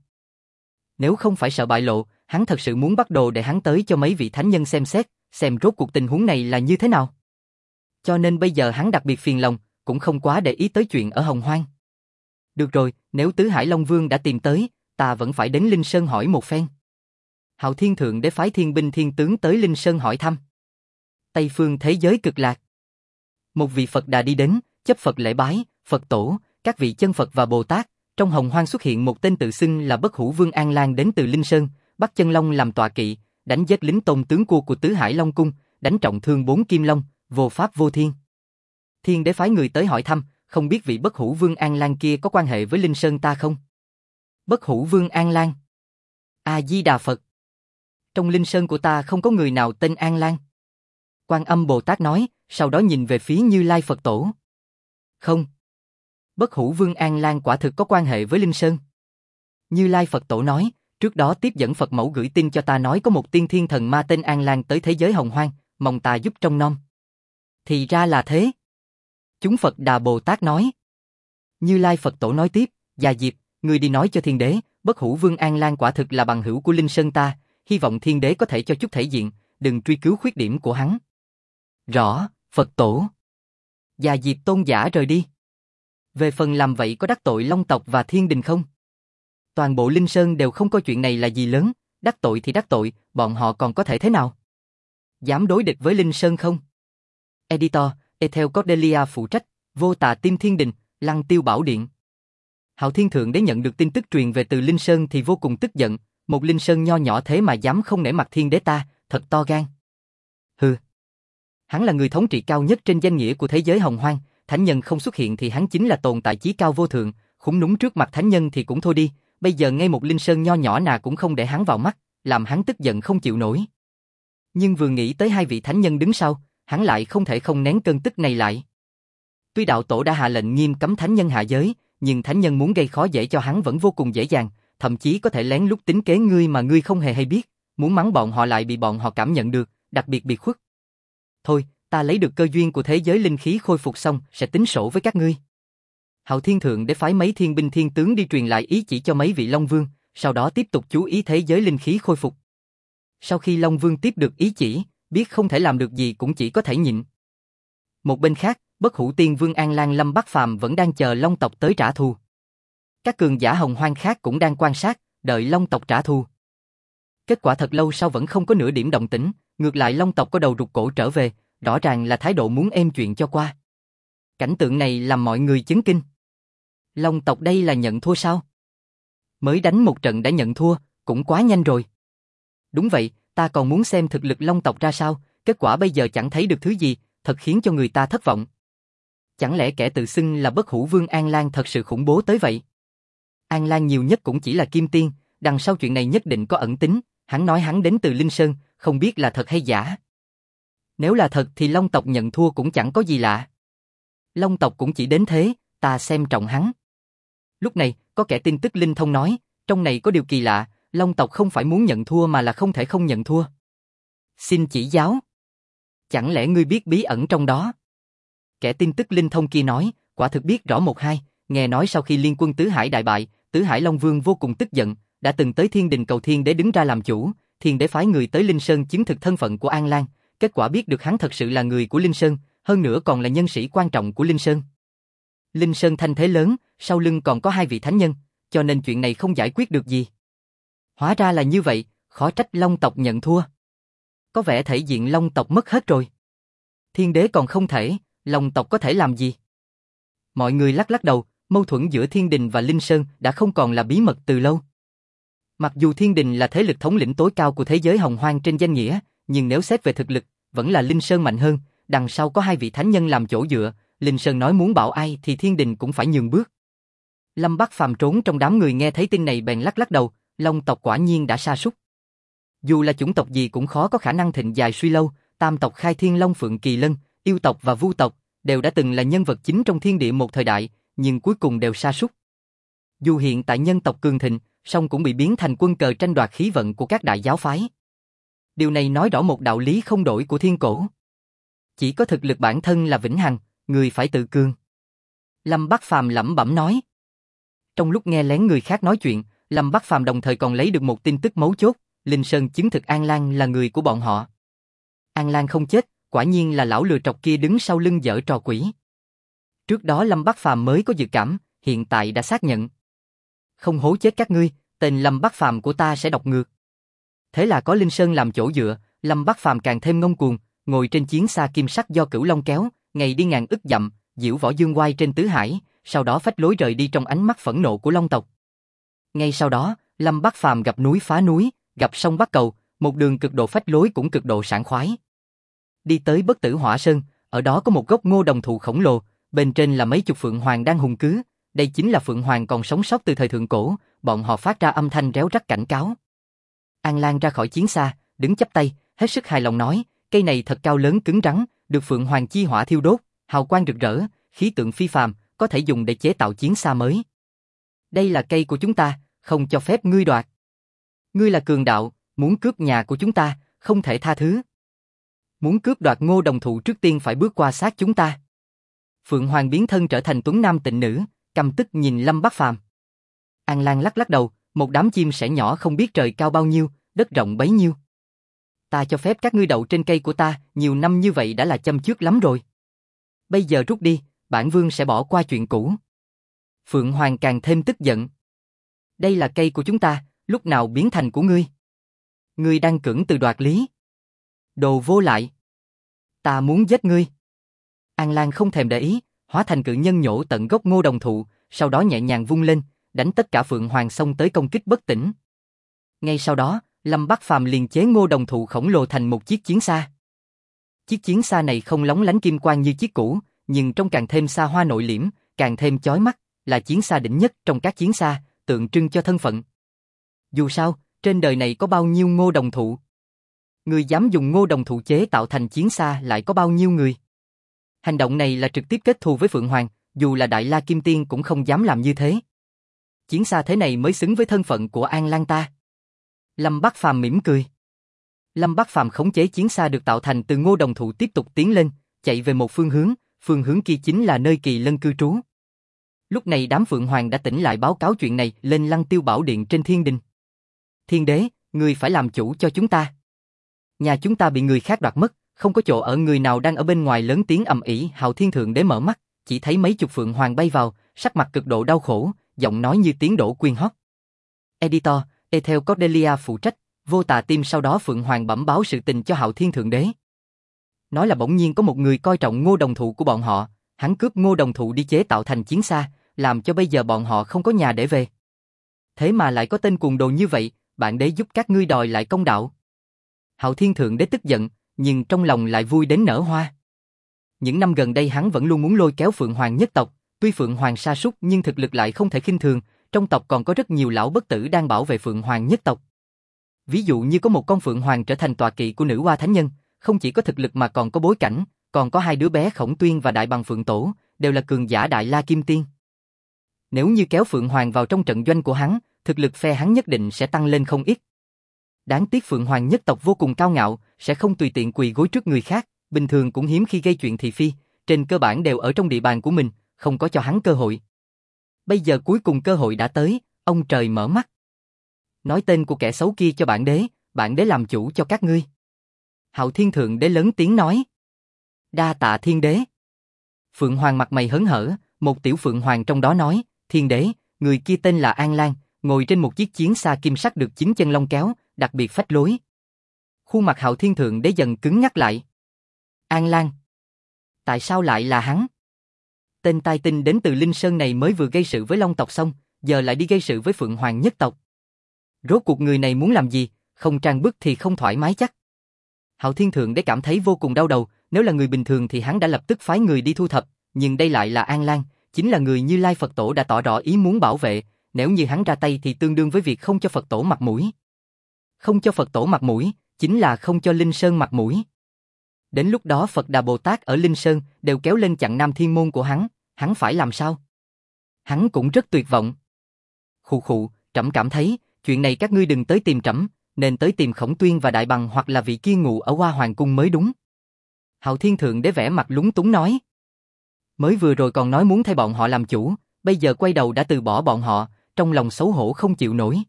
Speaker 1: Nếu không phải sợ bại lộ, hắn thật sự muốn bắt đồ để hắn tới cho mấy vị thánh nhân xem xét, xem rốt cuộc tình huống này là như thế nào. Cho nên bây giờ hắn đặc biệt phiền lòng, cũng không quá để ý tới chuyện ở Hồng Hoang. Được rồi, nếu Tứ Hải Long Vương đã tìm tới, ta vẫn phải đến Linh Sơn hỏi một phen. Hạo Thiên Thượng Đế phái thiên binh thiên tướng tới Linh Sơn hỏi thăm. Tây phương thế giới cực lạc. Một vị Phật Đà đi đến, chấp Phật lễ bái, Phật tổ, các vị chân Phật và Bồ Tát. Trong Hồng Hoang xuất hiện một tên tự xưng là Bất Hủ Vương An Lan đến từ Linh Sơn, bắt chân long làm tọa kỵ, đánh giết lính tôn tướng của Tứ Hải Long Cung, đánh trọng thương 4 kim long, vô pháp vô thiên. Thiên Đế phái người tới hỏi thăm, không biết vị Bất Hủ Vương An Lan kia có quan hệ với Linh Sơn ta không? Bất Hủ Vương An Lan. A Di Đà Phật. Trong Linh Sơn của ta không có người nào tên An Lan. Quan Âm Bồ Tát nói, sau đó nhìn về phía Như Lai Phật Tổ. Không. Bất Hủ Vương An Lan quả thực có quan hệ với Linh Sơn. Như Lai Phật Tổ nói, trước đó tiếp dẫn Phật mẫu gửi tin cho ta nói có một tiên thiên thần ma tên An Lan tới thế giới hồng hoang, mong ta giúp trông nom. Thì ra là thế. Chúng Phật Đà Bồ Tát nói. Như Lai Phật Tổ nói tiếp, Già Diệp, ngươi đi nói cho Thiên Đế, Bất Hủ Vương An Lan quả thực là bằng hữu của Linh Sơn ta, hy vọng Thiên Đế có thể cho chút thể diện, đừng truy cứu khuyết điểm của hắn. Rõ, Phật Tổ. Già Diệp tôn giả rời đi. Về phần làm vậy có đắc tội Long tộc và Thiên Đình không? Toàn bộ Linh Sơn đều không coi chuyện này là gì lớn, đắc tội thì đắc tội, bọn họ còn có thể thế nào? Dám đối địch với Linh Sơn không? Editor, Ethel Cordelia phụ trách, Vô Tà Tim Thiên Đình, Lăng Tiêu Bảo Điện. Hạo Thiên Thượng Đế nhận được tin tức truyền về từ Linh Sơn thì vô cùng tức giận, một Linh Sơn nho nhỏ thế mà dám không nể mặt Thiên Đế ta, thật to gan. Hừ. Hắn là người thống trị cao nhất trên danh nghĩa của thế giới hồng hoang, thánh nhân không xuất hiện thì hắn chính là tồn tại chí cao vô thượng, khủng núng trước mặt thánh nhân thì cũng thôi đi, bây giờ ngay một Linh Sơn nho nhỏ nào cũng không để hắn vào mắt, làm hắn tức giận không chịu nổi. Nhưng vừa nghĩ tới hai vị thánh nhân đứng sau, hắn lại không thể không nén cơn tức này lại. Tuy đạo tổ đã hạ lệnh nghiêm cấm thánh nhân hạ giới, nhưng thánh nhân muốn gây khó dễ cho hắn vẫn vô cùng dễ dàng, thậm chí có thể lén lút tính kế ngươi mà ngươi không hề hay biết, muốn mắng bọn họ lại bị bọn họ cảm nhận được, đặc biệt biệt khuất. Thôi, ta lấy được cơ duyên của thế giới linh khí khôi phục xong, sẽ tính sổ với các ngươi. Hạo Thiên Thượng Đế phái mấy thiên binh thiên tướng đi truyền lại ý chỉ cho mấy vị Long Vương, sau đó tiếp tục chú ý thế giới linh khí khôi phục. Sau khi Long Vương tiếp được ý chỉ, biết không thể làm được gì cũng chỉ có thể nhịn. Một bên khác, Bất Hủ Tiên Vương An Lan Lâm Bắc Phàm vẫn đang chờ Long tộc tới trả thù. Các cường giả hồng hoang khác cũng đang quan sát, đợi Long tộc trả thù. Kết quả thật lâu sau vẫn không có nửa điểm động tĩnh, ngược lại Long tộc có đầu rụt cổ trở về, rõ ràng là thái độ muốn êm chuyện cho qua. Cảnh tượng này làm mọi người chấn kinh. Long tộc đây là nhận thua sao? Mới đánh một trận đã nhận thua, cũng quá nhanh rồi. Đúng vậy, ta còn muốn xem thực lực Long tộc ra sao, kết quả bây giờ chẳng thấy được thứ gì, thật khiến cho người ta thất vọng. Chẳng lẽ kẻ tự xưng là Bất Hủ Vương An Lan thật sự khủng bố tới vậy? An Lan nhiều nhất cũng chỉ là kim tiên, đằng sau chuyện này nhất định có ẩn tính, hắn nói hắn đến từ Linh Sơn, không biết là thật hay giả. Nếu là thật thì Long tộc nhận thua cũng chẳng có gì lạ. Long tộc cũng chỉ đến thế, ta xem trọng hắn. Lúc này, có kẻ tin tức linh thông nói, trong này có điều kỳ lạ, Long tộc không phải muốn nhận thua mà là không thể không nhận thua. Xin chỉ giáo. Chẳng lẽ ngươi biết bí ẩn trong đó? Kẻ tin tức linh thông kia nói, quả thực biết rõ một hai, nghe nói sau khi liên quân Tứ Hải đại bại, Tứ Hải Long Vương vô cùng tức giận, đã từng tới Thiên Đình cầu Thiên Đế đứng ra làm chủ, Thiên Đế phái người tới Linh Sơn chứng thực thân phận của An Lan, kết quả biết được hắn thật sự là người của Linh Sơn, hơn nữa còn là nhân sĩ quan trọng của Linh Sơn. Linh Sơn thanh thế lớn, sau lưng còn có hai vị thánh nhân, cho nên chuyện này không giải quyết được gì. Hóa ra là như vậy, khó trách Long tộc nhận thua. Có vẻ thể diện Long tộc mất hết rồi. Thiên Đế còn không thể, Long tộc có thể làm gì? Mọi người lắc lắc đầu, mâu thuẫn giữa Thiên Đình và Linh Sơn đã không còn là bí mật từ lâu. Mặc dù Thiên Đình là thế lực thống lĩnh tối cao của thế giới hồng hoang trên danh nghĩa, nhưng nếu xét về thực lực, vẫn là Linh Sơn mạnh hơn, đằng sau có hai vị thánh nhân làm chỗ dựa, Linh Sơn nói muốn bảo ai thì Thiên Đình cũng phải nhường bước. Lâm Bắc Phàm trốn trong đám người nghe thấy tin này bèn lắc lắc đầu, Long tộc quả nhiên đã sa sút. Dù là chủng tộc gì cũng khó có khả năng thịnh dài suy lâu, tam tộc Khai Thiên Long Phượng Kỳ Lân, yêu tộc và vu tộc đều đã từng là nhân vật chính trong thiên địa một thời đại, nhưng cuối cùng đều sa sút. Dù hiện tại nhân tộc cường thịnh, song cũng bị biến thành quân cờ tranh đoạt khí vận của các đại giáo phái. Điều này nói rõ một đạo lý không đổi của thiên cổ. Chỉ có thực lực bản thân là vĩnh hằng, người phải tự cường. Lâm Bắc Phàm lẩm bẩm nói. Trong lúc nghe lén người khác nói chuyện, Lâm Bắc Phàm đồng thời còn lấy được một tin tức mấu chốt, Linh Sơn chứng thực An Lan là người của bọn họ. An Lan không chết, quả nhiên là lão lừa trọc kia đứng sau lưng giở trò quỷ. Trước đó Lâm Bắc Phàm mới có dự cảm, hiện tại đã xác nhận. Không hố chết các ngươi, tên Lâm Bắc Phàm của ta sẽ đọc ngược. Thế là có Linh Sơn làm chỗ dựa, Lâm Bắc Phàm càng thêm ngông cuồng, ngồi trên chiến xa kim sắc do Cửu Long kéo, ngày đi ngàn ức dặm, diễu võ dương oai trên tứ hải, sau đó phách lối rời đi trong ánh mắt phẫn nộ của Long tộc. Ngay sau đó, Lâm Bắc Phàm gặp núi phá núi, gặp sông bắt cầu, một đường cực độ phách lối cũng cực độ sảng khoái. Đi tới Bất Tử Hỏa Sơn, ở đó có một gốc ngô đồng thụ khổng lồ, bên trên là mấy chục phượng hoàng đang hùng cứ, đây chính là phượng hoàng còn sống sót từ thời thượng cổ, bọn họ phát ra âm thanh réo rắt cảnh cáo. An Lan ra khỏi chiến xa, đứng chắp tay, hết sức hài lòng nói, cây này thật cao lớn cứng rắn, được phượng hoàng chi hỏa thiêu đốt, hào quang rực rỡ, khí tượng phi phàm, có thể dùng để chế tạo chiến xa mới. Đây là cây của chúng ta, không cho phép ngươi đoạt. Ngươi là cường đạo, muốn cướp nhà của chúng ta, không thể tha thứ. Muốn cướp đoạt ngô đồng thụ trước tiên phải bước qua xác chúng ta. Phượng Hoàng biến thân trở thành tuấn nam tịnh nữ, căm tức nhìn Lâm Bắc Phàm. An Lan lắc lắc đầu, một đám chim sẻ nhỏ không biết trời cao bao nhiêu, đất rộng bấy nhiêu. Ta cho phép các ngươi đậu trên cây của ta, nhiều năm như vậy đã là châm chước lắm rồi. Bây giờ rút đi, bản vương sẽ bỏ qua chuyện cũ. Phượng Hoàng càng thêm tức giận. Đây là cây của chúng ta, lúc nào biến thành của ngươi? Ngươi đang cưỡng từ đoạt lý. Đồ vô lại. Ta muốn giết ngươi. An Lan không thèm để ý, hóa thành cự nhân nhổ tận gốc ngô đồng thụ, sau đó nhẹ nhàng vung lên, đánh tất cả Phượng Hoàng xông tới công kích bất tỉnh. Ngay sau đó, Lâm Bắc Phàm liền chế ngô đồng thụ khổng lồ thành một chiếc chiến xa. Chiếc chiến xa này không lóng lánh kim quang như chiếc cũ, nhưng trông càng thêm xa hoa nội liễm, càng thêm chói mắt, là chiến xa đỉnh nhất trong các chiến xa, tượng trưng cho thân phận. Dù sao, trên đời này có bao nhiêu ngô đồng thụ? Người dám dùng ngô đồng thụ chế tạo thành chiến xa lại có bao nhiêu người? Hành động này là trực tiếp kết thù với Phượng Hoàng, dù là Đại La Kim Tiên cũng không dám làm như thế. Chiến xa thế này mới xứng với thân phận của An Lan ta. Lâm Bắc Phàm mỉm cười. Lâm Bắc Phàm khống chế chiến xa được tạo thành từ ngô đồng thụ tiếp tục tiến lên, chạy về một phương hướng kia chính là nơi Kỳ Lân cư trú. Lúc này đám Phượng Hoàng đã tỉnh lại báo cáo chuyện này lên Lăng Tiêu Bảo Điện trên thiên đình. Thiên đế, người phải làm chủ cho chúng ta. Nhà chúng ta bị người khác đoạt mất, không có chỗ ở, người nào đang ở bên ngoài lớn tiếng ầm ĩ. Hạo Thiên Thượng Đế mở mắt, chỉ thấy mấy chục Phượng Hoàng bay vào, sắc mặt cực độ đau khổ, giọng nói như tiếng đổ quyên hót. Editor, Ethel Cordelia phụ trách, Vô Tà Tim. Sau đó Phượng Hoàng bẩm báo sự tình cho Hạo Thiên Thượng Đế. Nói là bỗng nhiên có một người coi trọng ngô đồng thụ của bọn họ, hắn cướp ngô đồng thụ đi chế tạo thành chiến xa, làm cho bây giờ bọn họ không có nhà để về. Thế mà lại có tên cuồng đồ như vậy, bản đế giúp các ngươi đòi lại công đạo. Hạo Thiên Thượng Đế tức giận, nhưng trong lòng lại vui đến nở hoa. Những năm gần đây hắn vẫn luôn muốn lôi kéo Phượng Hoàng nhất tộc, tuy Phượng Hoàng sa sút nhưng thực lực lại không thể khinh thường, trong tộc còn có rất nhiều lão bất tử đang bảo vệ Phượng Hoàng nhất tộc. Ví dụ như có một con Phượng Hoàng trở thành tọa kỵ của Nữ Hoa Thánh Nhân, không chỉ có thực lực mà còn có bối cảnh, còn có hai đứa bé Khổng Tuyên và Đại Bằng Phượng Tổ, đều là cường giả Đại La Kim Tiên. Nếu như kéo Phượng Hoàng vào trong trận doanh của hắn, thực lực phe hắn nhất định sẽ tăng lên không ít. Đáng tiếc Phượng Hoàng nhất tộc vô cùng cao ngạo, sẽ không tùy tiện quỳ gối trước người khác, bình thường cũng hiếm khi gây chuyện thị phi, trên cơ bản đều ở trong địa bàn của mình, không có cho hắn cơ hội. Bây giờ cuối cùng cơ hội đã tới, ông trời mở mắt. Nói tên của kẻ xấu kia cho bản đế làm chủ cho các ngươi. Hạo Thiên Thượng Đế lớn tiếng nói. Đa tạ Thiên Đế. Phượng Hoàng mặt mày hớn hở, một tiểu Phượng Hoàng trong đó nói, Thiên Đế, người kia tên là An Lan, ngồi trên một chiếc chiến xa kim sắc được 9 chân long kéo, đặc biệt phách lối. Khuôn mặt Hạo Thiên Thượng Đế dần cứng ngắc lại. An Lan? Tại sao lại là hắn? Tên tai tinh đến từ Linh Sơn này mới vừa gây sự với Long tộc xong, giờ lại đi gây sự với Phượng Hoàng nhất tộc. Rốt cuộc người này muốn làm gì, không trang bức thì không thoải mái chắc. Hạo Thiên Thượng Đế cảm thấy vô cùng đau đầu, nếu là người bình thường thì hắn đã lập tức phái người đi thu thập, nhưng đây lại là An Lan, chính là người Như Lai Phật Tổ đã tỏ rõ ý muốn bảo vệ, nếu như hắn ra tay thì tương đương với việc không cho Phật Tổ mặt mũi. Không cho Phật Tổ mặt mũi, chính là không cho Linh Sơn mặt mũi. Đến lúc đó Phật Đà Bồ Tát ở Linh Sơn đều kéo lên chặn Nam Thiên Môn của hắn phải làm sao? Hắn cũng rất tuyệt vọng. Khụ khụ, trẫm cảm thấy, chuyện này các ngươi đừng tới tìm trẫm, nên tới tìm Khổng Tuyên và Đại Bằng hoặc là vị kia ngụ ở Hoa Hoàng Cung mới đúng. Hạo Thiên Thượng Đế vẻ mặt lúng túng nói. Mới vừa rồi còn nói muốn thay bọn họ làm chủ, bây giờ quay đầu đã từ bỏ bọn họ, trong lòng xấu hổ không chịu nổi.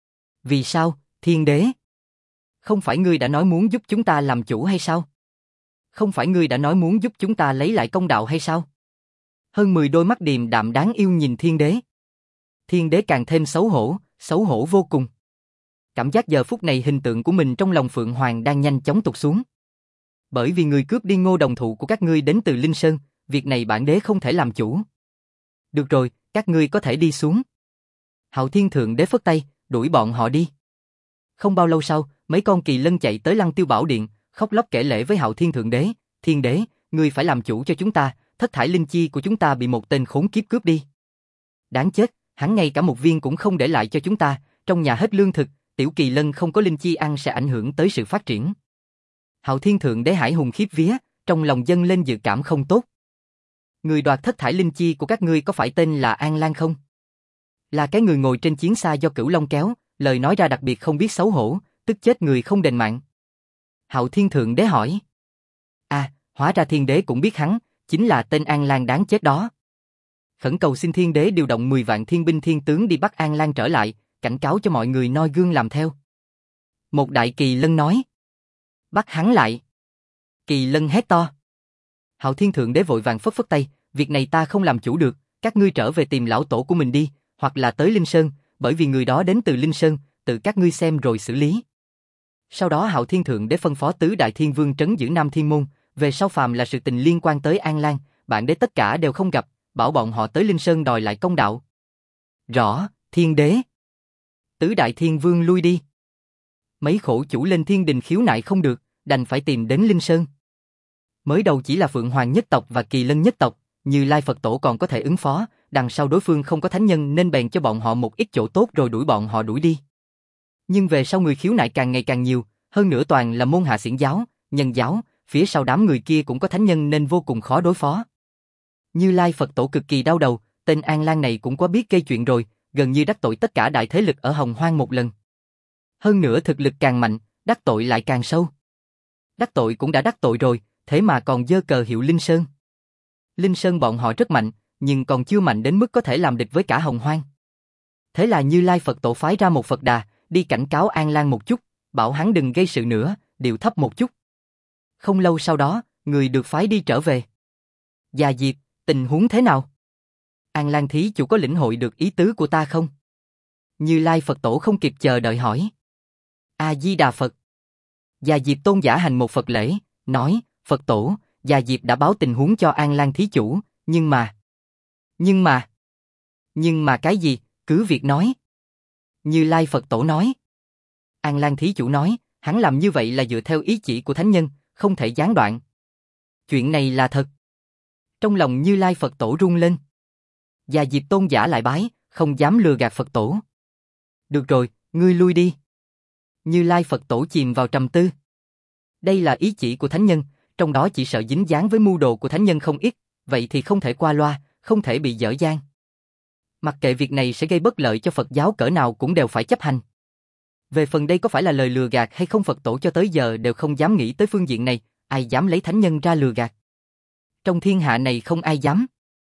Speaker 1: Vì sao, Thiên Đế? Không phải ngươi đã nói muốn giúp chúng ta làm chủ hay sao? Không phải ngươi đã nói muốn giúp chúng ta lấy lại công đạo hay sao? Hơn 10 đôi mắt điềm đạm đáng yêu nhìn Thiên Đế. Thiên Đế càng thêm xấu hổ vô cùng. Cảm giác giờ phút này hình tượng của mình trong lòng Phượng Hoàng đang nhanh chóng tụt xuống. Bởi vì người cướp đi ngô đồng thụ của các ngươi đến từ Linh Sơn, việc này bản đế không thể làm chủ. Được rồi, các ngươi có thể đi xuống. Hạo Thiên Thượng Đế phất tay, đuổi bọn họ đi. Không bao lâu sau, mấy con kỳ lân chạy tới Lăng Tiêu Bảo Điện, khóc lóc kể lể với Hạo Thiên Thượng Đế. Thiên Đế, ngươi phải làm chủ cho chúng ta, thất thải linh chi của chúng ta bị một tên khốn kiếp cướp đi. Đáng chết, hắn ngay cả một viên cũng không để lại cho chúng ta, trong nhà hết lương thực, tiểu kỳ lân không có linh chi ăn sẽ ảnh hưởng tới sự phát triển. Hạo Thiên Thượng Đế hải hùng khiếp vía, trong lòng dâng lên dự cảm không tốt. Người đoạt thất thải linh chi của các ngươi có phải tên là An Lan không? Là cái người ngồi trên chiến xa do Cửu Long kéo, lời nói ra đặc biệt không biết xấu hổ, tức chết người không đền mạng. Hạo Thiên Thượng Đế hỏi. À, hóa ra Thiên Đế cũng biết hắn, chính là tên An Lan đáng chết đó. Khẩn cầu xin Thiên Đế điều động 10 vạn thiên binh thiên tướng đi bắt An Lan trở lại, cảnh cáo cho mọi người noi gương làm theo. Một đại kỳ lân nói. Bắt hắn lại. Kỳ lân hét to. Hạo Thiên Thượng Đế vội vàng phất phất tay, việc này ta không làm chủ được, Các ngươi trở về tìm lão tổ của mình đi, hoặc là tới Linh Sơn, bởi vì người đó đến từ Linh Sơn, tự các ngươi xem rồi xử lý. Sau đó Hạo Thiên Thượng Đế phân phó tứ đại thiên vương trấn giữ Nam Thiên Môn, về sau phàm là sự tình liên quan tới An Lan, bạn đế tất cả đều không gặp, bảo bọn họ tới Linh Sơn đòi lại công đạo. Rõ, Thiên Đế. Tứ đại thiên vương lui đi. Mấy khổ chủ lên thiên đình khiếu nại không được, đành phải tìm đến Linh Sơn. Mới đầu chỉ là Phượng Hoàng nhất tộc và Kỳ Lân nhất tộc, Như Lai Phật Tổ còn có thể ứng phó, đằng sau đối phương không có thánh nhân nên bèn cho bọn họ một ít chỗ tốt rồi đuổi bọn họ đuổi đi. Nhưng về sau người khiếu nại càng ngày càng nhiều, hơn nữa toàn là môn hạ xiển giáo, nhân giáo, phía sau đám người kia cũng có thánh nhân nên vô cùng khó đối phó. Như Lai Phật Tổ cực kỳ đau đầu, tên An Lan này cũng quá biết gây chuyện rồi, gần như đắc tội tất cả đại thế lực ở Hồng Hoang một lần. Hơn nữa thực lực càng mạnh, đắc tội lại càng sâu. Đắc tội cũng đã đắc tội rồi, thế mà còn giơ cờ hiệu Linh Sơn. Linh Sơn bọn họ rất mạnh, nhưng còn chưa mạnh đến mức có thể làm địch với cả Hồng Hoang. Thế là Như Lai Phật Tổ phái ra một Phật Đà, đi cảnh cáo An Lan một chút, bảo hắn đừng gây sự nữa, điệu thấp một chút. Không lâu sau đó, người được phái đi trở về. Già Diệp, tình huống thế nào? An Lan thí chủ có lĩnh hội được ý tứ của ta không? Như Lai Phật Tổ không kịp chờ đợi hỏi. A-di-đà Phật. Già Diệp tôn giả hành một Phật lễ, nói, Phật Tổ, Già Diệp đã báo tình huống cho An Lan thí chủ, nhưng mà cái gì, cứ việc nói. Như Lai Phật Tổ nói. An Lan thí chủ nói, hắn làm như vậy là dựa theo ý chỉ của thánh nhân, không thể gián đoạn. Chuyện này là thật. Trong lòng Như Lai Phật Tổ rung lên. Già Diệp tôn giả lại bái, không dám lừa gạt Phật Tổ. Được rồi, ngươi lui đi. Như Lai Phật Tổ chìm vào trầm tư. Đây là ý chỉ của thánh nhân, trong đó chỉ sợ dính dáng với mưu đồ của thánh nhân không ít, vậy thì không thể qua loa, không thể bị dở dang. Mặc kệ việc này sẽ gây bất lợi cho Phật giáo cỡ nào cũng đều phải chấp hành. Về phần đây có phải là lời lừa gạt hay không, Phật Tổ cho tới giờ đều không dám nghĩ tới phương diện này, ai dám lấy thánh nhân ra lừa gạt. Trong thiên hạ này không ai dám.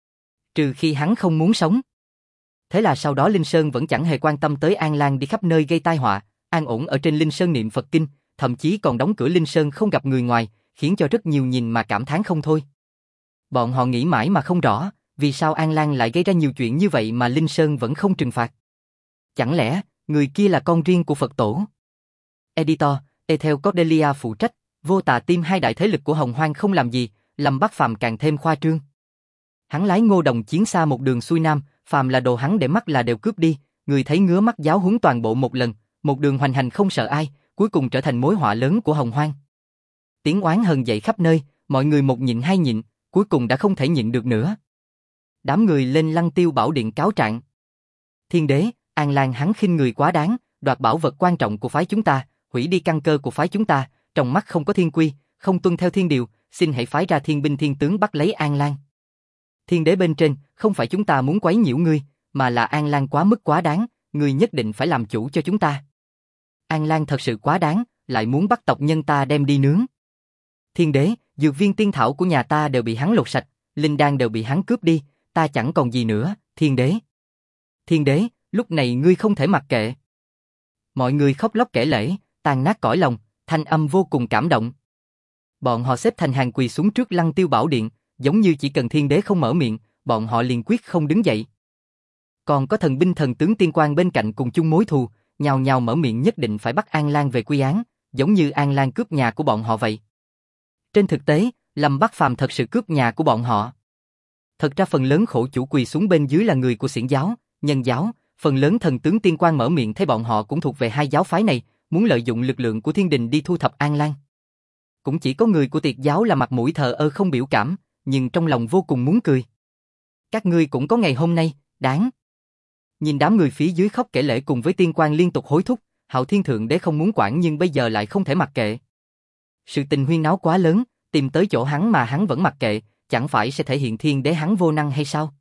Speaker 1: Trừ khi hắn không muốn sống. Thế là sau đó Linh Sơn vẫn chẳng hề quan tâm tới An Lan đi khắp nơi gây tai họa, an ổn ở trên Linh Sơn niệm Phật kinh, thậm chí còn đóng cửa Linh Sơn không gặp người ngoài, khiến cho rất nhiều nhìn mà cảm thán không thôi. Bọn họ nghĩ mãi mà không rõ, vì sao An Lan lại gây ra nhiều chuyện như vậy mà Linh Sơn vẫn không trừng phạt. Chẳng lẽ, người kia là con riêng của Phật Tổ? Editor, Ethel Cordelia phụ trách, Vô Tà Tim hai đại thế lực của Hồng Hoang không làm gì, Lâm Bắc Phàm càng thêm khoa trương. Hắn lái Ngô Đồng chiến xa một đường xuôi nam, phàm là đồ hắn để mắt là đều cướp đi, người thấy ngứa mắt giáo huấn toàn bộ một lần, một đường hoành hành không sợ ai, cuối cùng trở thành mối họa lớn của Hồng Hoang. Tiếng oán hờn dậy khắp nơi, mọi người một nhịn hai nhịn, cuối cùng đã không thể nhịn được nữa. Đám người lên Lăng Tiêu Bảo Điện cáo trạng. Thiên Đế, An Lan hắn khinh người quá đáng, đoạt bảo vật quan trọng của phái chúng ta, hủy đi căn cơ của phái chúng ta, trong mắt không có thiên quy, không tuân theo thiên điều, xin hãy phái ra thiên binh thiên tướng bắt lấy An Lan. Thiên Đế bên trên, không phải chúng ta muốn quấy nhiễu ngươi, mà là An Lan quá mức quá đáng, ngươi nhất định phải làm chủ cho chúng ta. An Lan thật sự quá đáng, lại muốn bắt tộc nhân ta đem đi nướng. Thiên Đế, dược viên tiên thảo của nhà ta đều bị hắn lột sạch, linh đan đều bị hắn cướp đi, ta chẳng còn gì nữa, Thiên Đế. Thiên Đế, lúc này ngươi không thể mặc kệ. Mọi người khóc lóc kể lể, tàn nát cõi lòng, thanh âm vô cùng cảm động. Bọn họ xếp thành hàng quỳ xuống trước Lăng Tiêu Bảo Điện, giống như chỉ cần Thiên Đế không mở miệng, bọn họ liền quyết không đứng dậy. Còn có thần binh thần tướng tiên quan bên cạnh cùng chung mối thù, nhào nhào mở miệng nhất định phải bắt An Lan về quy án, giống như An Lan cướp nhà của bọn họ vậy. Trên thực tế, Lâm Bắc Phàm thật sự cướp nhà của bọn họ. Thật ra phần lớn khổ chủ quỳ xuống bên dưới là người của xiển giáo, nhân giáo, phần lớn thần tướng tiên quan mở miệng thấy bọn họ cũng thuộc về hai giáo phái này, muốn lợi dụng lực lượng của thiên đình đi thu thập An Lan. Cũng chỉ có người của tiệt giáo là mặt mũi thờ ơ không biểu cảm, nhưng trong lòng vô cùng muốn cười. Các ngươi cũng có ngày hôm nay, đáng. Nhìn đám người phía dưới khóc kể lể cùng với tiên quan liên tục hối thúc, Hạo Thiên Thượng Đế không muốn quản nhưng bây giờ lại không thể mặc kệ. Sự tình huyên náo quá lớn, tìm tới chỗ hắn mà hắn vẫn mặc kệ, chẳng phải sẽ thể hiện Thiên Đế hắn vô năng hay sao?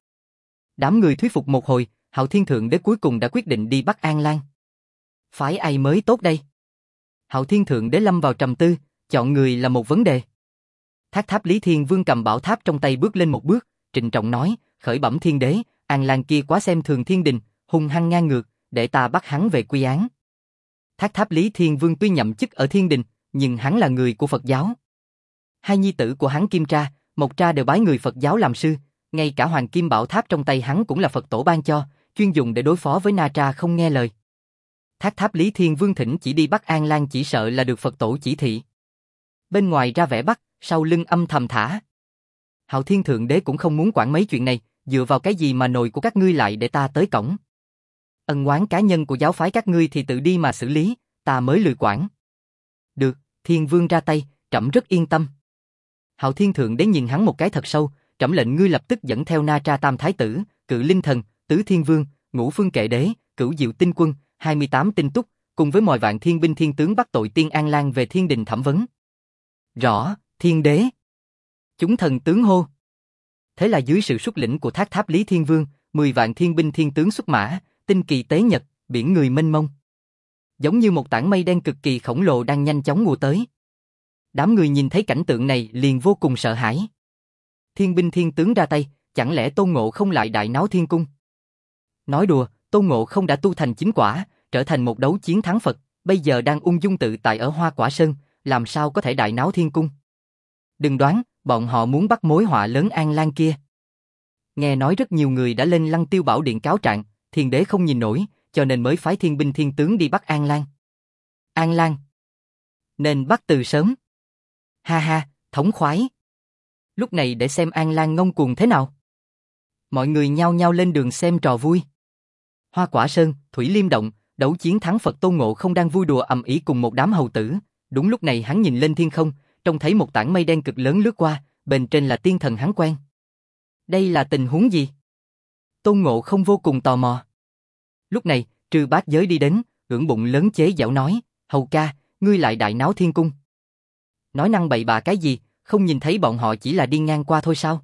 Speaker 1: Đám người thuyết phục một hồi, Hạo Thiên Thượng Đế cuối cùng đã quyết định đi bắt An Lan. Phái ai mới tốt đây? Hạo Thiên Thượng Đế lâm vào trầm tư, chọn người là một vấn đề. Thác Tháp Lý Thiên Vương cầm bảo tháp trong tay bước lên một bước, trịnh trọng nói, khởi bẩm Thiên Đế, An Lan kia quá xem thường thiên đình, hung hăng ngang ngược, để ta bắt hắn về quy án. Thác Tháp Lý Thiên Vương tuy nhậm chức ở thiên đình, nhưng hắn là người của Phật giáo. Hai nhi tử của hắn Kim Tra, Mộc Tra đều bái người Phật giáo làm sư, Ngay cả hoàng kim bảo tháp trong tay hắn cũng là Phật tổ ban cho, chuyên dùng để đối phó với Na Tra không nghe lời. Thác Tháp Lý Thiên Vương thỉnh chỉ đi bắt An Lan chỉ sợ là được Phật tổ chỉ thị. Bên ngoài ra vẻ bắt, sau lưng âm thầm thả. Hạo Thiên Thượng Đế cũng không muốn quản mấy chuyện này, dựa vào cái gì mà nồi của các ngươi lại để ta tới cổng. Ân oán cá nhân của giáo phái các ngươi thì tự đi mà xử lý, ta mới lười quản. Được, Thiên Vương ra tay, trẫm rất yên tâm. Hạo Thiên Thượng Đế nhìn hắn một cái thật sâu, trẫm lệnh ngươi lập tức dẫn theo Na Tra Tam Thái Tử, Cự Linh Thần, Tứ Thiên Vương, Ngũ Phương Kệ Đế, Cửu Diệu Tinh Quân, 28 tinh túc, cùng với mọi vạn thiên binh thiên tướng bắt tội Tiên An Lan về thiên đình thẩm vấn. Rõ, Thiên Đế. Chúng thần tướng hô. Thế là dưới sự xuất lĩnh của Thác Tháp Lý Thiên Vương, 10 vạn thiên binh thiên tướng xuất mã, tinh kỳ tế nhật, biển người mênh mông. Giống như một tảng mây đen cực kỳ khổng lồ đang nhanh chóng ùa tới. Đám người nhìn thấy cảnh tượng này liền vô cùng sợ hãi. Thiên binh thiên tướng ra tay, chẳng lẽ Tôn Ngộ không lại đại náo thiên cung? Nói đùa, Tôn Ngộ không đã tu thành chính quả, trở thành một đấu chiến thắng Phật, bây giờ đang ung dung tự tại ở Hoa Quả Sơn, làm sao có thể đại náo thiên cung? Đừng đoán, bọn họ muốn bắt mối họa lớn An Lan kia. Nghe nói rất nhiều người đã lên Lăng Tiêu Bảo Điện cáo trạng, Thiên Đế không nhìn nổi, cho nên mới phái thiên binh thiên tướng đi bắt An Lan. An Lan nên bắt từ sớm. Ha ha, thống khoái. Lúc này để xem An Lan ngông cuồng thế nào. Mọi người nhao nhao lên đường xem trò vui. Hoa Quả Sơn, Thủy Liêm Động, đấu chiến thắng Phật Tôn Ngộ không đang vui đùa ầm ĩ cùng một đám hầu tử. Đúng lúc này hắn nhìn lên thiên không, trông thấy một tảng mây đen cực lớn lướt qua, bên trên là tiên thần hắn quen. Đây là tình huống gì? Tôn Ngộ không vô cùng tò mò. Lúc này, Trư Bát Giới đi đến, ưỡn bụng lớn chế giễu nói, hầu ca, ngươi lại đại náo thiên cung. Nói năng bậy bạ cái gì, không nhìn thấy bọn họ chỉ là đi ngang qua thôi sao?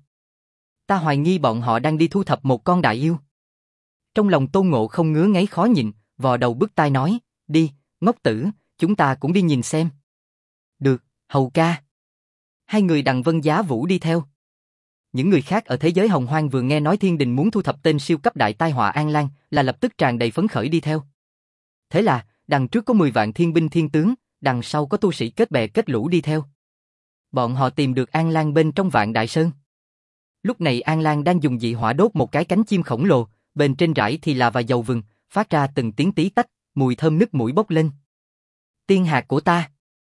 Speaker 1: Ta hoài nghi bọn họ đang đi thu thập một con đại yêu. Trong lòng Tôn Ngộ không ngứa ngáy khó nhịn, vò đầu bứt tai nói, đi, ngốc tử, chúng ta cũng đi nhìn xem. Được, hầu ca. Hai người đằng Vân Giá Vũ đi theo. Những người khác ở thế giới hồng hoang vừa nghe nói thiên đình muốn thu thập tên siêu cấp đại tai họa An Lan, là lập tức tràn đầy phấn khởi đi theo. Thế là, đằng trước có 10 vạn thiên binh thiên tướng, đằng sau có tu sĩ kết bè kết lũ đi theo. Bọn họ tìm được An Lan bên trong Vạn Đại Sơn. Lúc này An Lan đang dùng dị hỏa đốt một cái cánh chim khổng lồ, bên trên rải thì là và dầu vừng, phát ra từng tiếng tí tách, mùi thơm nức mũi bốc lên. Tiên hạt của ta.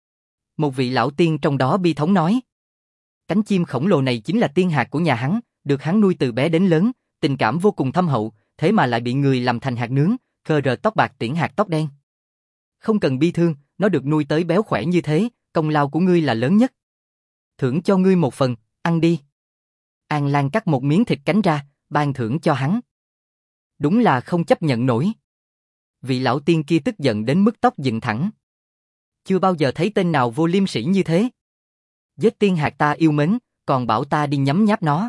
Speaker 1: Một vị lão tiên trong đó bi thống nói. Cánh chim khổng lồ này chính là tiên hạt của nhà hắn, được hắn nuôi từ bé đến lớn, tình cảm vô cùng thâm hậu, thế mà lại bị người làm thành hạt nướng, khờ rờ tóc bạc tiễn hạt tóc đen. Không cần bi thương, nó được nuôi tới béo khỏe như thế, công lao của ngươi là lớn nhất. Thưởng cho ngươi một phần, ăn đi. An Lan cắt một miếng thịt cánh ra, ban thưởng cho hắn. Đúng là không chấp nhận nổi. Vị lão tiên kia tức giận đến mức tóc dựng thẳng. Chưa bao giờ thấy tên nào vô liêm sỉ như thế. Giết tiên hạt ta yêu mến, còn bảo ta đi nhấm nháp nó.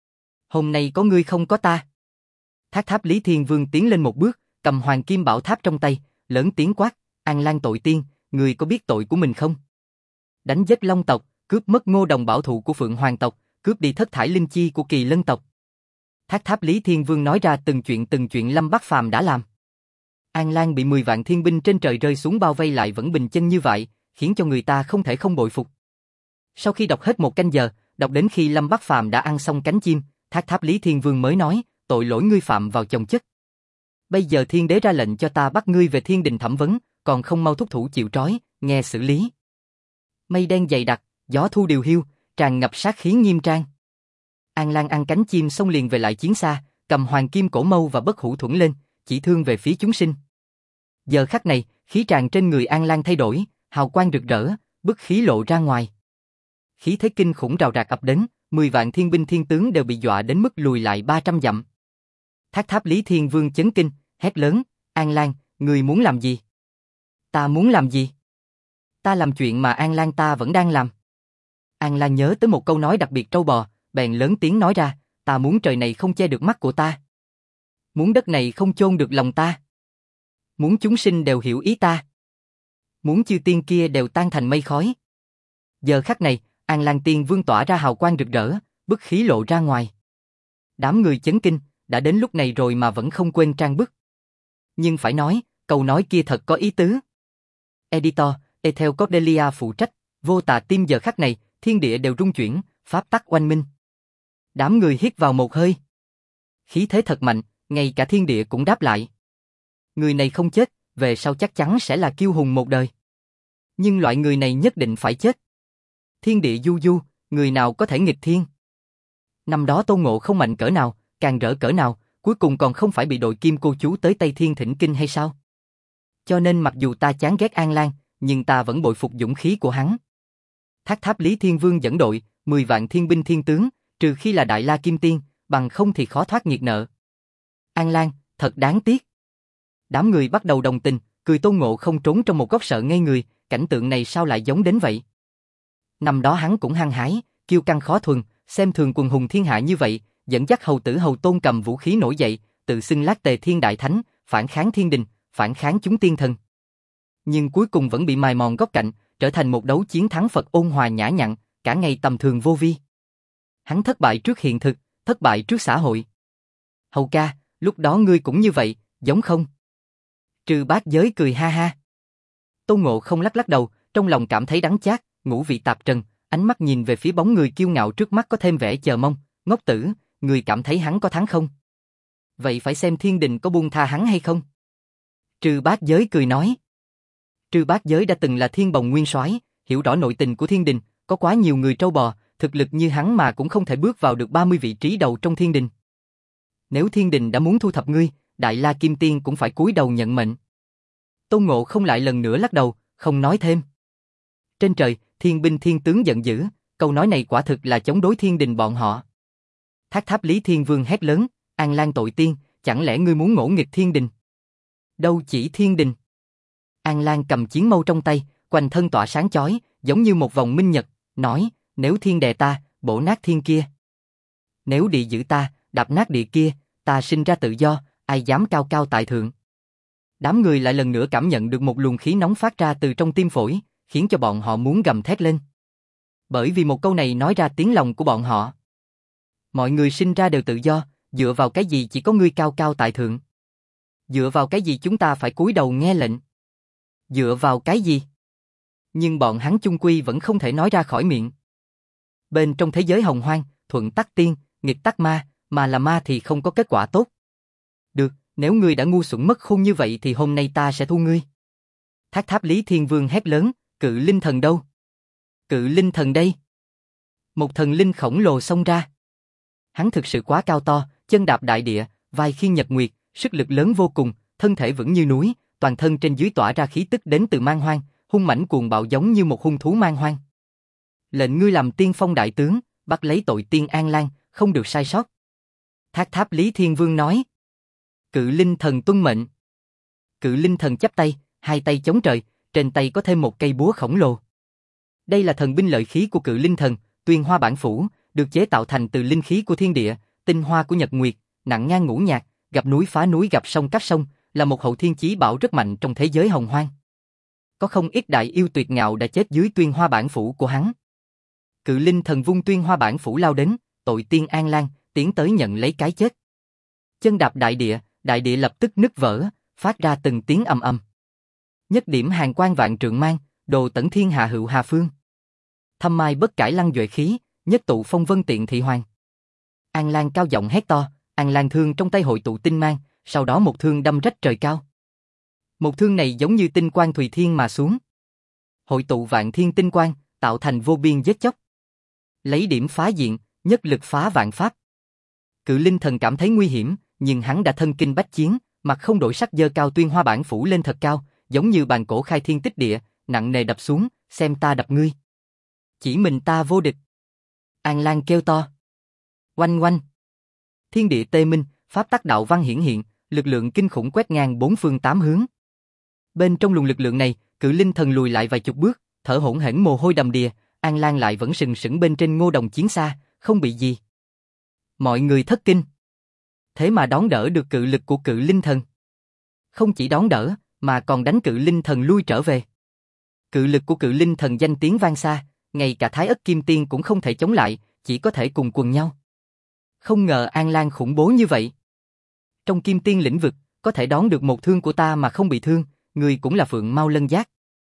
Speaker 1: Hôm nay có ngươi không có ta. Thác Tháp Lý Thiên Vương tiến lên một bước, cầm hoàng kim bảo tháp trong tay, lớn tiếng quát, An Lan tội tiên, ngươi có biết tội của mình không? Đánh giết Long tộc, cướp mất Ngô Đồng bảo thụ của Phượng Hoàng tộc, cướp đi thất thải linh chi của Kỳ Lân tộc. Thác Tháp Lý Thiên Vương nói ra từng chuyện Lâm Bắc Phàm đã làm. An Lan bị 10 vạn thiên binh trên trời rơi xuống bao vây lại vẫn bình chân như vậy, khiến cho người ta không thể không bội phục. Sau khi đọc hết một canh giờ, đọc đến khi Lâm Bắc Phàm đã ăn xong cánh chim, Thác Tháp Lý Thiên Vương mới nói, tội lỗi ngươi phạm vào chồng chất. Bây giờ Thiên Đế ra lệnh cho ta bắt ngươi về thiên đình thẩm vấn, còn không mau thúc thủ chịu trói, nghe xử lý. Mây đen dày đặc, gió thu điều hiu, tràn ngập sát khí nghiêm trang. An Lan ăn cánh chim xong liền về lại chiến xa, cầm hoàng kim cổ mâu và bất hủ thuẫn lên, chỉ thương về phía chúng sinh. Giờ khắc này, khí tràn trên người An Lan thay đổi, hào quang rực rỡ, bức khí lộ ra ngoài. Khí thế kinh khủng rào rạc ập đến, 10 vạn thiên binh thiên tướng đều bị dọa đến mức lùi lại 300 dặm. Thác Tháp Lý Thiên Vương chấn kinh, hét lớn, An Lan, ngươi muốn làm gì? Ta muốn làm gì? Ta làm chuyện mà An Lan ta vẫn đang làm. An Lan nhớ tới một câu nói đặc biệt trâu bò, bèn lớn tiếng nói ra, ta muốn trời này không che được mắt của ta. Muốn đất này không chôn được lòng ta. Muốn chúng sinh đều hiểu ý ta. Muốn chư tiên kia đều tan thành mây khói. Giờ khắc này, An Lan Tiên Vương tỏa ra hào quang rực rỡ, bức khí lộ ra ngoài. Đám người chấn kinh, đã đến lúc này rồi mà vẫn không quên trang bức. Nhưng phải nói, câu nói kia thật có ý tứ. Editor, Ethel Cordelia phụ trách, vô tà tim giờ khắc này, thiên địa đều rung chuyển, pháp tắc oanh minh. Đám người hít vào một hơi. Khí thế thật mạnh, ngay cả thiên địa cũng đáp lại. Người này không chết, về sau chắc chắn sẽ là kiêu hùng một đời. Nhưng loại người này nhất định phải chết. Thiên địa du du, người nào có thể nghịch thiên? Năm đó Tôn Ngộ không mạnh cỡ nào, càng rỡ cỡ nào, cuối cùng còn không phải bị đội Kim Cô Chú tới Tây Thiên thỉnh kinh hay sao? Cho nên mặc dù ta chán ghét An Lan, nhưng ta vẫn bội phục dũng khí của hắn. Thác Tháp Lý Thiên Vương dẫn đội, 10 vạn thiên binh thiên tướng, trừ khi là Đại La Kim Tiên, bằng không thì khó thoát nghiệt nợ. An Lan, thật đáng tiếc. Đám người bắt đầu đồng tình, cười Tôn Ngộ không trốn trong một góc sợ ngây người, cảnh tượng này sao lại giống đến vậy? Năm đó hắn cũng hăng hái, kiêu căng khó thuần, xem thường quần hùng thiên hạ như vậy, dẫn dắt hầu tử hầu Tôn cầm vũ khí nổi dậy, tự xưng Lát Tề Thiên Đại Thánh, phản kháng thiên đình, phản kháng chúng tiên thần. Nhưng cuối cùng vẫn bị mài mòn góc cạnh, trở thành một đấu chiến thắng Phật ôn hòa nhã nhặn, cả ngày tầm thường vô vi. Hắn thất bại trước hiện thực, thất bại trước xã hội. Hầu ca, lúc đó ngươi cũng như vậy, giống không? Trừ Bát Giới cười ha ha. Tôn Ngộ không lắc lắc đầu, trong lòng cảm thấy đắng chát, ngũ vị tạp trần, ánh mắt nhìn về phía bóng người kiêu ngạo trước mắt có thêm vẻ chờ mong. Ngốc tử, ngươi cảm thấy hắn có thắng không? Vậy phải xem thiên đình có buông tha hắn hay không? Trừ Bát Giới cười nói. Trừ Bát Giới đã từng là thiên bồng nguyên soái, hiểu rõ nội tình của thiên đình, có quá nhiều người trâu bò, thực lực như hắn mà cũng không thể bước vào được 30 vị trí đầu trong thiên đình. Nếu thiên đình đã muốn thu thập ngươi, Đại La Kim Tiên cũng phải cúi đầu nhận mệnh. Tôn Ngộ không lại lần nữa lắc đầu, không nói thêm. Trên trời, thiên binh thiên tướng giận dữ, câu nói này quả thực là chống đối thiên đình bọn họ. Thác Tháp Lý Thiên Vương hét lớn, An Lan tội tiên, chẳng lẽ ngươi muốn ngỗ nghịch thiên đình? Đâu chỉ thiên đình. An Lan cầm chiến mâu trong tay, quanh thân tỏa sáng chói, giống như một vòng minh nhật, nói, nếu thiên đè ta, bổ nát thiên kia. Nếu địa giữ ta, đạp nát địa kia, ta sinh ra tự do, ai dám cao cao tại thượng. Đám người lại lần nữa cảm nhận được một luồng khí nóng phát ra từ trong tim phổi, khiến cho bọn họ muốn gầm thét lên. Bởi vì một câu này nói ra tiếng lòng của bọn họ. Mọi người sinh ra đều tự do, dựa vào cái gì chỉ có ngươi cao cao tại thượng? Dựa vào cái gì chúng ta phải cúi đầu nghe lệnh? Dựa vào cái gì? Nhưng bọn hắn chung quy vẫn không thể nói ra khỏi miệng. Bên trong thế giới hồng hoang, thuận tắc tiên, nghịch tắc ma, mà là ma thì không có kết quả tốt. Được, nếu ngươi đã ngu xuẩn mất khôn như vậy thì hôm nay ta sẽ thu ngươi. Thác Tháp Lý Thiên Vương hét lớn, Cự Linh Thần đâu? Cự Linh Thần đây. Một thần linh khổng lồ xông ra. Hắn thực sự quá cao to, chân đạp đại địa, vai khiên nhật nguyệt, sức lực lớn vô cùng, thân thể vững như núi, toàn thân trên dưới tỏa ra khí tức đến từ man hoang, hung mãnh cuồng bạo giống như một hung thú man hoang. Lệnh ngươi làm tiên phong đại tướng, bắt lấy tội tiên An Lan, không được sai sót. Thác Tháp Lý Thiên Vương nói. Cự Linh Thần tuân mệnh. Cự Linh Thần chắp tay, hai tay chống trời, trên tay có thêm một cây búa khổng lồ. Đây là thần binh lợi khí của Cự Linh Thần, Tuyên Hoa Bản Phủ, được chế tạo thành từ linh khí của thiên địa, tinh hoa của nhật nguyệt, nặng ngang ngũ nhạc, gặp núi phá núi gặp sông cắt sông, là một hậu thiên chí bảo rất mạnh trong thế giới hồng hoang. Có không ít đại yêu tuyệt ngạo đã chết dưới Tuyên Hoa Bản Phủ của hắn. Cự Linh Thần vung Tuyên Hoa Bản Phủ lao đến, tội tiên An Lan, tiến tới nhận lấy cái chết. Chân đạp đại địa lập tức nứt vỡ, phát ra từng tiếng ầm ầm. Nhất điểm hàn quang vạn trượng mang, đồ tẩn thiên hạ hữu hà phương. Thâm mai bất cải lăng duệ khí, nhất tụ phong vân tiện thị hoàng. An Lan cao giọng hét to, An Lan thương trong tay hội tụ tinh mang, sau đó một thương đâm rách trời cao. Một thương này giống như tinh quang thùy thiên mà xuống. Hội tụ vạn thiên tinh quang, tạo thành vô biên giết chóc. Lấy điểm phá diện, nhất lực phá vạn pháp. Cự Linh Thần cảm thấy nguy hiểm, nhưng hắn đã thân kinh bách chiến, mặt không đổi sắc giơ cao Tuyên Hoa Bản Phủ lên thật cao, giống như bàn cổ khai thiên tích địa, nặng nề đập xuống, xem ta đập ngươi. Chỉ mình ta vô địch. An Lan kêu to. Oanh oanh. Thiên địa tê minh, pháp tắc đạo văn hiển hiện, lực lượng kinh khủng quét ngang bốn phương tám hướng. Bên trong luồng lực lượng này, Cự Linh Thần lùi lại vài chục bước, thở hổn hển mồ hôi đầm đìa, An Lan lại vẫn sừng sững bên trên ngô đồng chiến xa, không bị gì. Mọi người thất kinh. Thế mà đón đỡ được cự lực của Cự Linh Thần. Không chỉ đón đỡ, mà còn đánh Cự Linh Thần lui trở về. Cự lực của Cự Linh Thần danh tiếng vang xa, ngay cả Thái Ất Kim Tiên cũng không thể chống lại, chỉ có thể cùng quần nhau. Không ngờ An Lan khủng bố như vậy. Trong Kim Tiên lĩnh vực, có thể đón được một thương của ta mà không bị thương, ngươi cũng là Phượng Mao Lân Giác.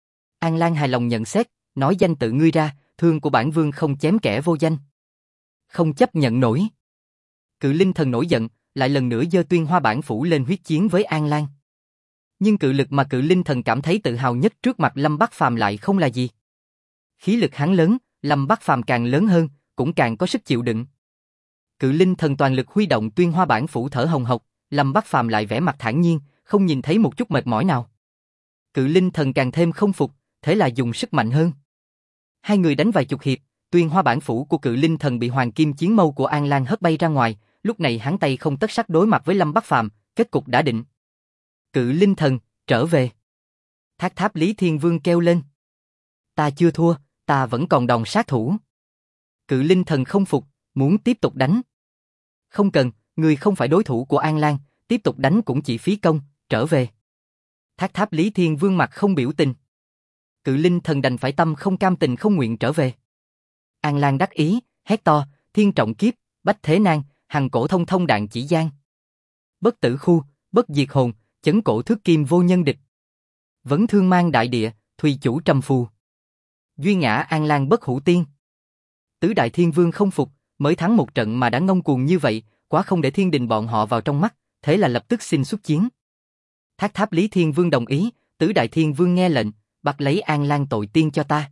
Speaker 1: An Lan hài lòng nhận xét, nói danh tự ngươi ra, thương của bản vương không chém kẻ vô danh. Không chấp nhận nổi. Cự linh thần nổi giận, lại lần nữa giơ Tuyên Hoa Bản Phủ lên huyết chiến với An Lan. Nhưng cự lực mà cự linh thần cảm thấy tự hào nhất trước mặt Lâm Bắc Phàm lại không là gì. Khí lực hắn lớn, Lâm Bắc Phàm càng lớn hơn, cũng càng có sức chịu đựng. Cự linh thần toàn lực huy động Tuyên Hoa Bản Phủ thở hồng hộc, Lâm Bắc Phàm lại vẻ mặt thản nhiên, không nhìn thấy một chút mệt mỏi nào. Cự linh thần càng thêm không phục, thế là dùng sức mạnh hơn. Hai người đánh vài chục hiệp, Tuyên Hoa Bản Phủ của cự linh thần bị hoàng kim chiến mâu của An Lan hất bay ra ngoài, lúc này hắn tay không tất sắt đối mặt với Lâm Bắc Phàm, kết cục đã định. Cự linh thần, trở về. Thác Tháp Lý Thiên Vương kêu lên. Ta chưa thua, ta vẫn còn đòn sát thủ. Cự linh thần không phục, muốn tiếp tục đánh. Không cần, người không phải đối thủ của An Lan, tiếp tục đánh cũng chỉ phí công, trở về. Thác Tháp Lý Thiên Vương mặt không biểu tình. Cự linh thần đành phải tâm không cam tình không nguyện trở về. An Lan đắc ý, hét to, thiên trọng kiếp, bách thế nan, hằng cổ thông thông đạn chỉ gian. Bất tử khu, bất diệt hồn, chấn cổ thước kim vô nhân địch. Vấn thương mang đại địa, thùy chủ trầm phù. Duy ngã An Lan bất hủ tiên. Tứ đại thiên vương không phục, mới thắng một trận mà đã ngông cuồng như vậy, quá không để thiên đình bọn họ vào trong mắt, thế là lập tức xin xuất chiến. Thác Tháp Lý Thiên Vương đồng ý, tứ đại thiên vương nghe lệnh, bắt lấy An Lan tội tiên cho ta.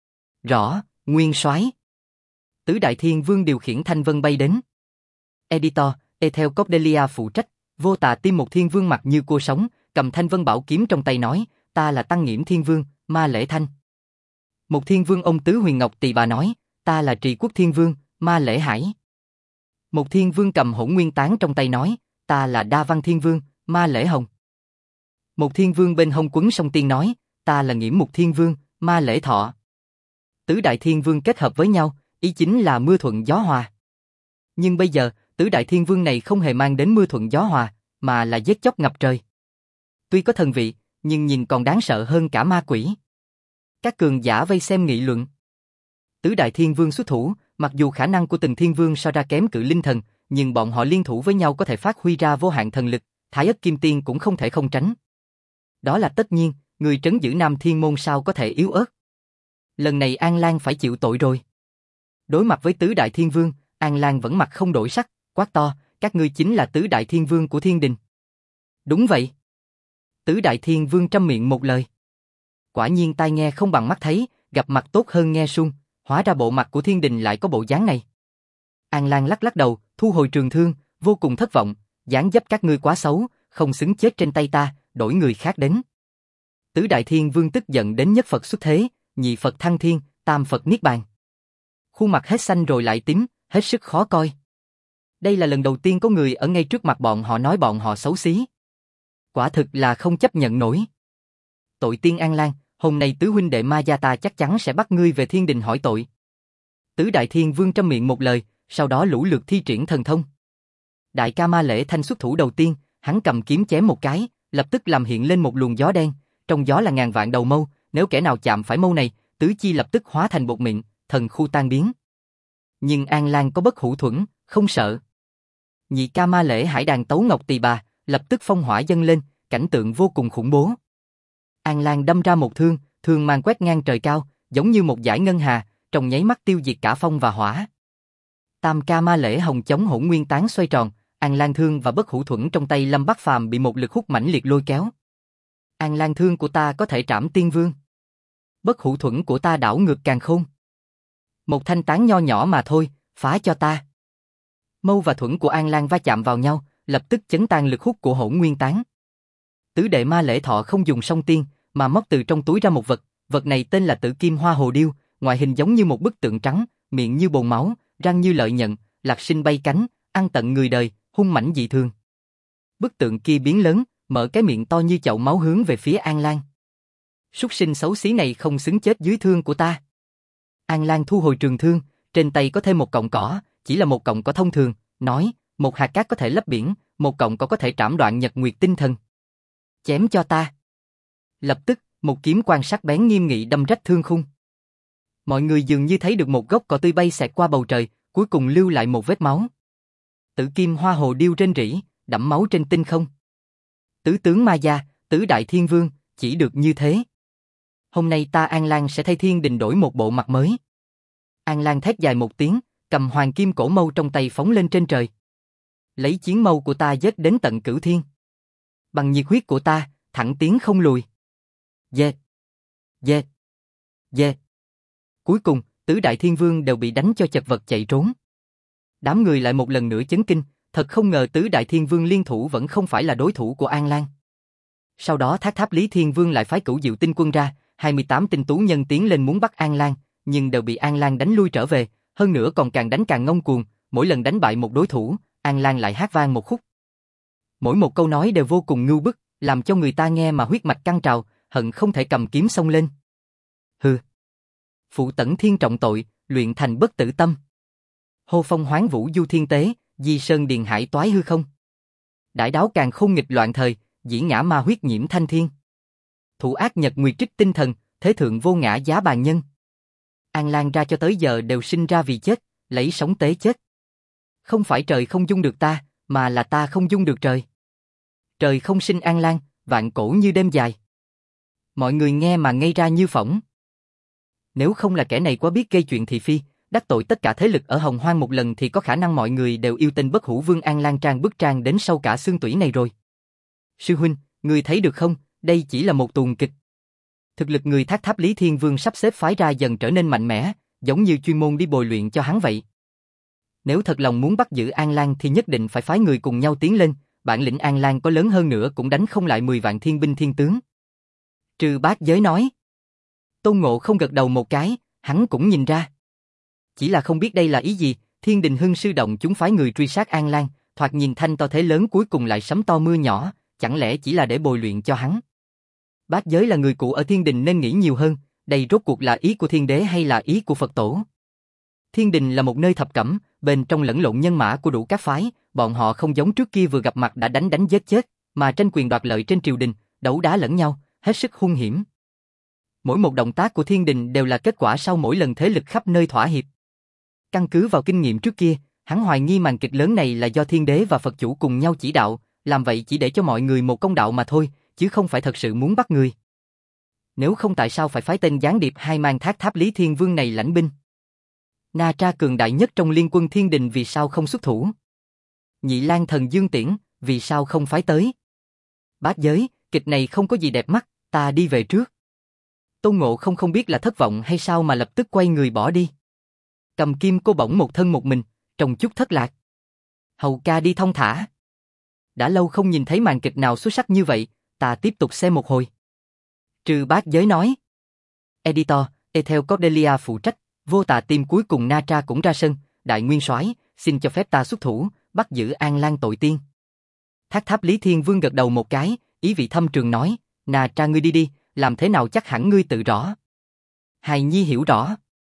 Speaker 1: Rõ, nguyên soái. Tứ đại thiên vương điều khiển thanh vân bay đến. Editor, Ethel Cordelia phụ trách, Vô Tà Tim một thiên vương mặt như cua sống, cầm thanh vân bảo kiếm trong tay nói, ta là Tăng Nghiễm Thiên Vương, Ma Lễ Thanh. Một thiên vương ông Tứ Huyền Ngọc Tỳ Bà nói, ta là Trì Quốc Thiên Vương, Ma Lễ Hải. Một thiên vương cầm Hỗn Nguyên Tán trong tay nói, ta là Đa Văn Thiên Vương, Ma Lễ Hồng. Một thiên vương bên hông quấn song tiên nói, ta là Nghiễm Mục Thiên Vương, Ma Lễ Thọ. Tứ đại thiên vương kết hợp với nhau, ý chính là mưa thuận gió hòa. Nhưng bây giờ, tứ đại thiên vương này không hề mang đến mưa thuận gió hòa, mà là giết chóc ngập trời. Tuy có thần vị, nhưng nhìn còn đáng sợ hơn cả ma quỷ. Các cường giả vây xem nghị luận. Tứ đại thiên vương xuất thủ, mặc dù khả năng của từng thiên vương so ra kém cự linh thần, nhưng bọn họ liên thủ với nhau có thể phát huy ra vô hạn thần lực, Thái Ất Kim Tiên cũng không thể không tránh. Đó là tất nhiên, người trấn giữ Nam Thiên Môn sao có thể yếu ớt. Lần này An Lan phải chịu tội rồi. Đối mặt với tứ đại thiên vương, An Lan vẫn mặt không đổi sắc, quát to, các ngươi chính là tứ đại thiên vương của thiên đình. Đúng vậy. Tứ đại thiên vương trăm miệng một lời. Quả nhiên tai nghe không bằng mắt thấy, gặp mặt tốt hơn nghe suông, hóa ra bộ mặt của thiên đình lại có bộ dáng này. An Lan lắc lắc đầu, thu hồi trường thương, vô cùng thất vọng, dáng dấp các ngươi quá xấu, không xứng chết trên tay ta, đổi người khác đến. Tứ đại thiên vương tức giận đến nhất Phật xuất thế, nhị Phật thăng thiên, tam Phật niết bàn. Khuôn mặt hết xanh rồi lại tím, hết sức khó coi. Đây là lần đầu tiên có người ở ngay trước mặt bọn họ nói bọn họ xấu xí. Quả thực là không chấp nhận nổi. Tội tiên An Lan, hôm nay tứ huynh đệ Ma Gia ta chắc chắn sẽ bắt ngươi về thiên đình hỏi tội. Tứ đại thiên vương trăm miệng một lời, sau đó lũ lượt thi triển thần thông. Đại ca Ma Lễ Thanh xuất thủ đầu tiên, hắn cầm kiếm chém một cái, lập tức làm hiện lên một luồng gió đen, trong gió là ngàn vạn đầu mâu, nếu kẻ nào chạm phải mâu này, tứ chi lập tức hóa thành bột mịn, thần khu tan biến. Nhưng An Lan có bất hủ thuẫn, không sợ. Nhị ca Ma Lễ Hải đàn tấu ngọc tỳ bà, lập tức phong hỏa dâng lên, cảnh tượng vô cùng khủng bố. An Lan đâm ra một thương, thương mang quét ngang trời cao, giống như một dải ngân hà, trong nháy mắt tiêu diệt cả phong và hỏa. Tam ca Ma Lễ Hồng chống Hỗn Nguyên Tán xoay tròn, An Lan thương và bất hủ thuẫn trong tay Lâm Bắc Phàm bị một lực hút mãnh liệt lôi kéo. An Lan thương của ta có thể trảm tiên vương. Bất hủ thuẫn của ta đảo ngược càn khôn. Một thanh tán nho nhỏ mà thôi, phá cho ta. Mâu và thuẫn của An Lan va chạm vào nhau, lập tức chấn tan lực hút của Hỗn Nguyên Tán. Tứ đệ Ma Lễ Thọ không dùng song tiên, mà móc từ trong túi ra một vật, vật này tên là Tử Kim Hoa Hồ Điêu, ngoại hình giống như một bức tượng trắng, miệng như bồn máu, răng như lợi nhận, lạc sinh bay cánh, ăn tận người đời, hung mãnh dị thường. Bức tượng kia biến lớn, mở cái miệng to như chậu máu hướng về phía An Lan. Súc sinh xấu xí này không xứng chết dưới thương của ta. An Lan thu hồi trường thương, trên tay có thêm một cọng cỏ, chỉ là một cọng cỏ thông thường, nói, một hạt cát có thể lấp biển, một cọng cỏ có thể trảm đoạn nhật nguyệt tinh thần. Chém cho ta. Lập tức, một kiếm quang sắc bén nghiêm nghị đâm rách thương khung. Mọi người dường như thấy được một gốc cỏ tươi bay xẹt qua bầu trời, cuối cùng lưu lại một vết máu. Tử Kim Hoa Hồ Điêu rên rỉ, đẫm máu trên tinh không. Tứ tướng Ma Gia, tứ đại thiên vương, chỉ được như thế. Hôm nay ta An Lan sẽ thay thiên đình đổi một bộ mặt mới. An Lan thét dài một tiếng, cầm hoàng kim cổ mâu trong tay phóng lên trên trời. Lấy chiến mâu của ta giết đến tận cửu thiên. Bằng nhiệt huyết của ta, thẳng tiến không lùi. Dê! Dê! Dê! Cuối cùng, tứ đại thiên vương đều bị đánh cho chật vật chạy trốn. Đám người lại một lần nữa chấn kinh, thật không ngờ tứ đại thiên vương liên thủ vẫn không phải là đối thủ của An Lan. Sau đó Thác Tháp Lý Thiên Vương lại phái Cửu Diệu tinh quân ra, 28 tinh tú nhân tiến lên muốn bắt An Lan, nhưng đều bị An Lan đánh lui trở về, hơn nữa còn càng đánh càng ngông cuồng, mỗi lần đánh bại một đối thủ, An Lan lại hát vang một khúc. Mỗi một câu nói đều vô cùng ngưu bức, làm cho người ta nghe mà huyết mạch căng trào, hận không thể cầm kiếm xông lên. Hừ. Phụ tẩn thiên trọng tội, luyện thành bất tử tâm. Hô phong hoán vũ du thiên tế, di sơn điền hải toái hư không. Đại đáo càng khôn nghịch loạn thời, dĩ ngã ma huyết nhiễm thanh thiên. Thủ ác nhật nguyệt trích tinh thần, thế thượng vô ngã giá bàn nhân. An Lan ra cho tới giờ đều sinh ra vì chết, lấy sống tế chết. Không phải trời không dung được ta, mà là ta không dung được trời. Trời không sinh An Lan, vạn cổ như đêm dài. Mọi người nghe mà ngây ra như phỏng. Nếu không là kẻ này quá biết gây chuyện thị phi, đắc tội tất cả thế lực ở Hồng Hoang một lần thì có khả năng mọi người đều yêu tên bất hủ vương An Lan trang bức trang đến sâu cả xương tủy này rồi. Sư huynh, người thấy được không, đây chỉ là một tuồng kịch. Thực lực người Thác Tháp Lý Thiên Vương sắp xếp phái ra dần trở nên mạnh mẽ, giống như chuyên môn đi bồi luyện cho hắn vậy. Nếu thật lòng muốn bắt giữ An Lan thì nhất định phải phái người cùng nhau tiến lên, bản lĩnh An Lan có lớn hơn nữa cũng đánh không lại 10 vạn thiên binh thiên tướng. Trừ Bát Giới nói. Tôn Ngộ không gật đầu một cái, hắn cũng nhìn ra. Chỉ là không biết đây là ý gì, Thiên Đình Hưng sư động chúng phái người truy sát An Lan, thoạt nhìn thanh to thế lớn cuối cùng lại sấm to mưa nhỏ, chẳng lẽ chỉ là để bồi luyện cho hắn. Bát Giới là người cũ ở Thiên Đình nên nghĩ nhiều hơn, đây rốt cuộc là ý của Thiên Đế hay là ý của Phật Tổ. Thiên Đình là một nơi thập cẩm, bên trong lẫn lộn nhân mã của đủ các phái, bọn họ không giống trước kia vừa gặp mặt đã đánh đánh giết chết, mà tranh quyền đoạt lợi trên triều đình, đấu đá lẫn nhau, hết sức hung hiểm. Mỗi một động tác của Thiên Đình đều là kết quả sau mỗi lần thế lực khắp nơi thỏa hiệp. Căn cứ vào kinh nghiệm trước kia, hắn hoài nghi màn kịch lớn này là do Thiên Đế và Phật Chủ cùng nhau chỉ đạo, làm vậy chỉ để cho mọi người một công đạo mà thôi, chứ không phải thật sự muốn bắt người. Nếu không tại sao phải phái tên gián điệp hai mang Thác Tháp Lý Thiên Vương này lãnh binh? Na Tra cường đại nhất trong liên quân Thiên Đình vì sao không xuất thủ? Nhị Lang Thần Dương Tiễn, vì sao không phái tới? Bát Giới, kịch này không có gì đẹp mắt, ta đi về trước. Tôn Ngộ không biết là thất vọng hay sao mà lập tức quay người bỏ đi. Cầm Kim Cô bỗng một thân một mình, trông chút thất lạc. Hầu ca đi thong thả. Đã lâu không nhìn thấy màn kịch nào xuất sắc như vậy, ta tiếp tục xem một hồi. Trừ Bát Giới nói. Editor, Ethel Cordelia phụ trách, vô tà tim cuối cùng Na Tra cũng ra sân, đại nguyên soái, xin cho phép ta xuất thủ, bắt giữ An Lan tội tiên. Thác Tháp Lý Thiên Vương gật đầu một cái, ý vị thâm trường nói, Na Tra ngươi đi đi, làm thế nào chắc hẳn ngươi tự rõ. Hài Nhi hiểu rõ.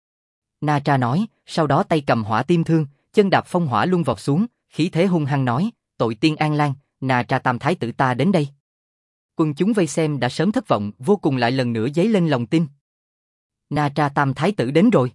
Speaker 1: Na Tra nói, sau đó tay cầm hỏa tim thương, chân đạp phong hỏa luân vọt xuống, khí thế hung hăng nói, tội tiên An Lan, Na Tra tam thái tử ta đến đây. Quân chúng vây xem đã sớm thất vọng, vô cùng lại lần nữa dấy lên lòng tin. Na Tra tam thái tử đến rồi.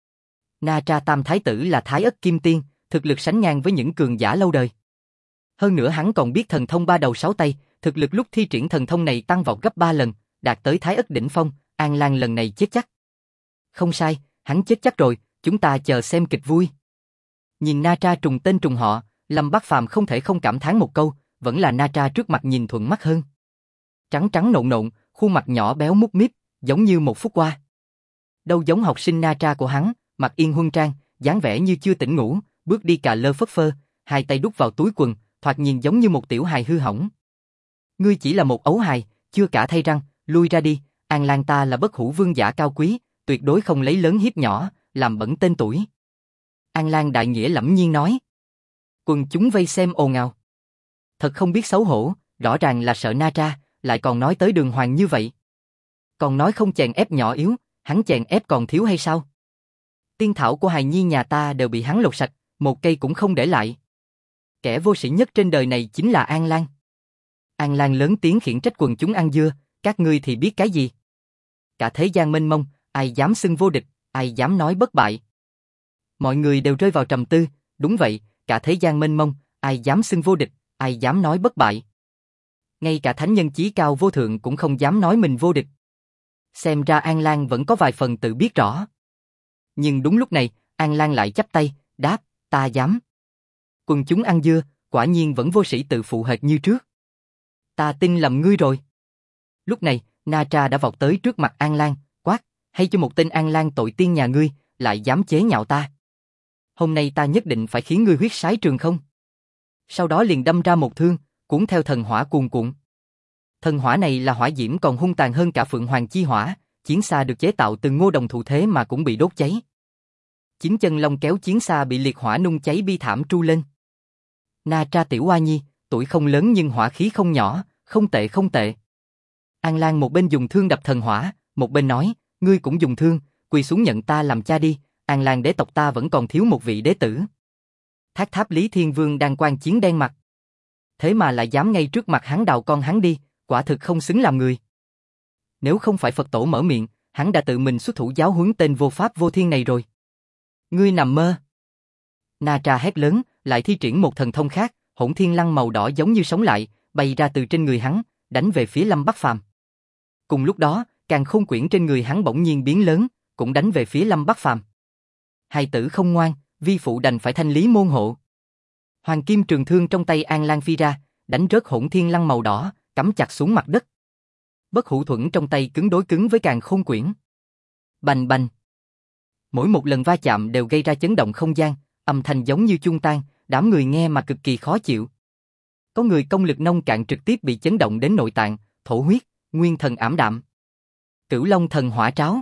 Speaker 1: Na Tra tam thái tử là Thái Ất Kim Tiên, thực lực sánh ngang với những cường giả lâu đời. Hơn nữa hắn còn biết thần thông ba đầu sáu tay, thực lực lúc thi triển thần thông này tăng vọt gấp 3 lần, đạt tới Thái Ất đỉnh phong, An Lan lần này chết chắc. Không sai, hắn chết chắc rồi, chúng ta chờ xem kịch vui. Nhìn Na Tra trùng tên trùng họ, Lâm Bát Phàm không thể không cảm thán một câu, vẫn là Na Tra trước mặt nhìn thuận mắt hơn. Trắng trắng nộn nộn, khuôn mặt nhỏ béo mút míp, giống như một phút qua. Đâu giống học sinh Na Tra của hắn, mặc yên huân trang, dáng vẻ như chưa tỉnh ngủ, bước đi cà lơ phất phơ, hai tay đút vào túi quần, thoạt nhìn giống như một tiểu hài hư hỏng. Ngươi chỉ là một ấu hài, chưa cả thay răng, lui ra đi, An Lan ta là bất hủ vương giả cao quý, tuyệt đối không lấy lớn hiếp nhỏ, làm bẩn tên tuổi. An Lan đại nghĩa lẫm nhiên nói. Quần chúng vây xem ồn ào. Thật không biết xấu hổ, rõ ràng là sợ Na Tra, lại còn nói tới đường hoàng như vậy. Còn nói không chèn ép nhỏ yếu, hắn chèn ép còn thiếu hay sao? Tiên thảo của hài nhi nhà ta đều bị hắn lột sạch, một cây cũng không để lại. Kẻ vô sĩ nhất trên đời này chính là An Lan. An Lan lớn tiếng khiển trách quần chúng ăn dưa, các ngươi thì biết cái gì? Cả thế gian mênh mông, ai dám xưng vô địch, ai dám nói bất bại? Mọi người đều rơi vào trầm tư, đúng vậy, cả thế gian mênh mông, ai dám xưng vô địch, ai dám nói bất bại? Ngay cả thánh nhân chí cao vô thượng cũng không dám nói mình vô địch. Xem ra An Lan vẫn có vài phần tự biết rõ. Nhưng đúng lúc này, An Lan lại chắp tay, đáp, ta dám. Quần chúng ăn dưa, quả nhiên vẫn vô sĩ tự phụ hệt như trước. Ta tin lầm ngươi rồi. Lúc này, Na Tra đã vọt tới trước mặt An Lan, quát, hay cho một tên An Lan tội tiên nhà ngươi, lại dám chế nhạo ta. Hôm nay ta nhất định phải khiến ngươi huyết sái trường không. Sau đó liền đâm ra một thương, cuốn theo thần hỏa cuồn cuộn. Thần hỏa này là hỏa diễm còn hung tàn hơn cả Phượng Hoàng chi hỏa, chiến xa được chế tạo từ ngô đồng thụ thế mà cũng bị đốt cháy. Chính chân long kéo chiến xa bị liệt hỏa nung cháy bi thảm tru lên. Na Tra tiểu oa nhi, tuổi không lớn nhưng hỏa khí không nhỏ, không tệ không tệ. An Lan một bên dùng thương đập thần hỏa, một bên nói, ngươi cũng dùng thương, quỳ xuống nhận ta làm cha đi, An Lan đế tộc ta vẫn còn thiếu một vị đế tử. Thác Tháp Lý Thiên Vương đang quan chiến đen mặt. Thế mà lại dám ngay trước mặt hắn đào con hắn đi, quả thực không xứng làm người. Nếu không phải Phật tổ mở miệng, hắn đã tự mình xuất thủ giáo huấn tên vô pháp vô thiên này rồi. Ngươi nằm mơ. Na Tra hét lớn, lại thi triển một thần thông khác, hỗn thiên lăng màu đỏ giống như sống lại, bay ra từ trên người hắn, đánh về phía Lâm Bắc Phàm. Cùng lúc đó, càn khôn quyển trên người hắn bỗng nhiên biến lớn, cũng đánh về phía Lâm Bắc Phàm. Hài tử không ngoan, vi phụ đành phải thanh lý môn hộ. Hoàng kim trường thương trong tay An Lan phi ra, đánh rớt hỗn thiên lăng màu đỏ, cắm chặt xuống mặt đất. Bất hủ thuẫn trong tay cứng đối cứng với càn khôn quyển. Bành bành. Mỗi một lần va chạm đều gây ra chấn động không gian, âm thanh giống như chuông tan, đám người nghe mà cực kỳ khó chịu. Có người công lực nông cạn trực tiếp bị chấn động đến nội tạng, thổ huyết, nguyên thần ảm đạm. Cửu Long thần hỏa tráo.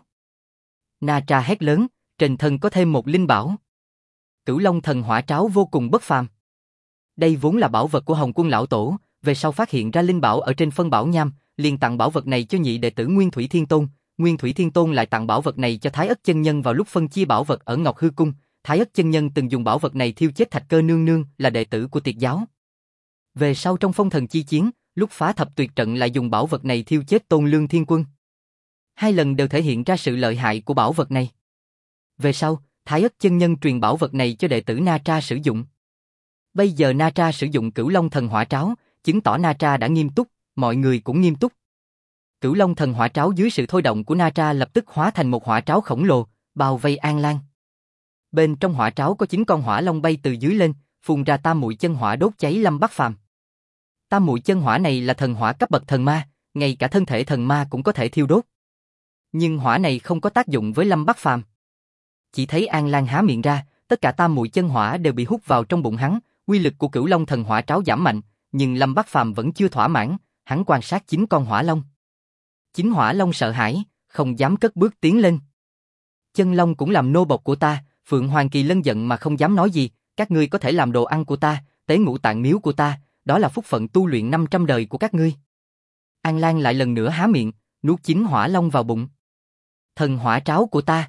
Speaker 1: Na Tra hét lớn, trên thân có thêm một linh bảo. Cửu Long thần hỏa tráo vô cùng bất phàm. Đây vốn là bảo vật của Hồng Quân lão tổ, về sau phát hiện ra linh bảo ở trên phân bảo nham, liền tặng bảo vật này cho nhị đệ tử Nguyên Thủy Thiên Tôn. Nguyên Thủy Thiên Tôn lại tặng bảo vật này cho Thái Ất chân nhân vào lúc phân chia bảo vật ở Ngọc Hư Cung. Thái Ất chân nhân từng dùng bảo vật này thiêu chết Thạch Cơ nương nương, là đệ tử của Tiệt giáo. Về sau trong Phong Thần chi chiến, lúc phá thập tuyệt trận lại dùng bảo vật này thiêu chết Tôn Lương Thiên Quân. Hai lần đều thể hiện ra sự lợi hại của bảo vật này. Về sau, Thái Ất chân nhân truyền bảo vật này cho đệ tử Na Tra sử dụng. Bây giờ Na Tra sử dụng Cửu Long thần hỏa tráo, chứng tỏ Na Tra đã nghiêm túc, mọi người cũng nghiêm túc. Cửu Long thần hỏa tráo dưới sự thôi động của Na Tra lập tức hóa thành một hỏa tráo khổng lồ, bao vây An Lan. Bên trong hỏa tráo có 9 con hỏa long bay từ dưới lên, phun ra tam muội chân hỏa đốt cháy Lâm Bắc Phàm. Tam muội chân hỏa này là thần hỏa cấp bậc thần ma, ngay cả thân thể thần ma cũng có thể thiêu đốt. Nhưng hỏa này không có tác dụng với Lâm Bắc Phàm. Chỉ thấy An Lan há miệng ra, tất cả tam muội chân hỏa đều bị hút vào trong bụng hắn, uy lực của Cửu Long thần hỏa tráo giảm mạnh, nhưng Lâm Bắc Phàm vẫn chưa thỏa mãn, hắn quan sát 9 con hỏa long. 9 hỏa long sợ hãi, không dám cất bước tiến lên. Chân long cũng làm nô bộc của ta, Phượng Hoàng Kỳ Lân giận mà không dám nói gì, các ngươi có thể làm đồ ăn của ta, tế ngũ tạng miếu của ta, đó là phúc phận tu luyện 500 đời của các ngươi. An Lan lại lần nữa há miệng, nuốt 9 hỏa long vào bụng. Thần hỏa tráo của ta.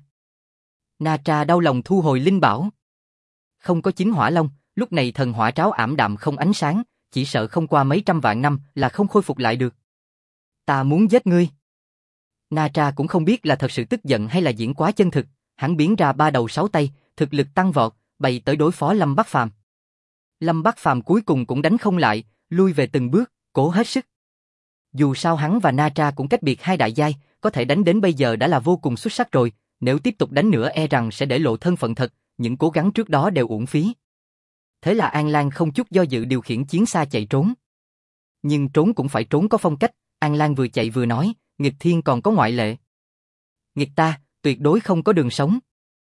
Speaker 1: Na Tra đau lòng thu hồi linh bảo. Không có 9 hỏa long, lúc này thần hỏa tráo ảm đạm không ánh sáng, chỉ sợ không qua mấy trăm vạn năm là không khôi phục lại được. Ta muốn giết ngươi. Na Tra cũng không biết là thật sự tức giận hay là diễn quá chân thực, hắn biến ra 3 đầu 6 tay, thực lực tăng vọt, bày tới đối phó Lâm Bắc Phàm. Lâm Bắc Phàm cuối cùng cũng đánh không lại, lui về từng bước, cố hết sức. Dù sao hắn và Na Tra cũng cách biệt hai đại giai, có thể đánh đến bây giờ đã là vô cùng xuất sắc rồi, nếu tiếp tục đánh nữa e rằng sẽ để lộ thân phận thật, những cố gắng trước đó đều uổng phí. Thế là An Lan không chút do dự điều khiển chiến xa chạy trốn. Nhưng trốn cũng phải trốn có phong cách, An Lan vừa chạy vừa nói, nghịch thiên còn có ngoại lệ. Nghịch ta, tuyệt đối không có đường sống.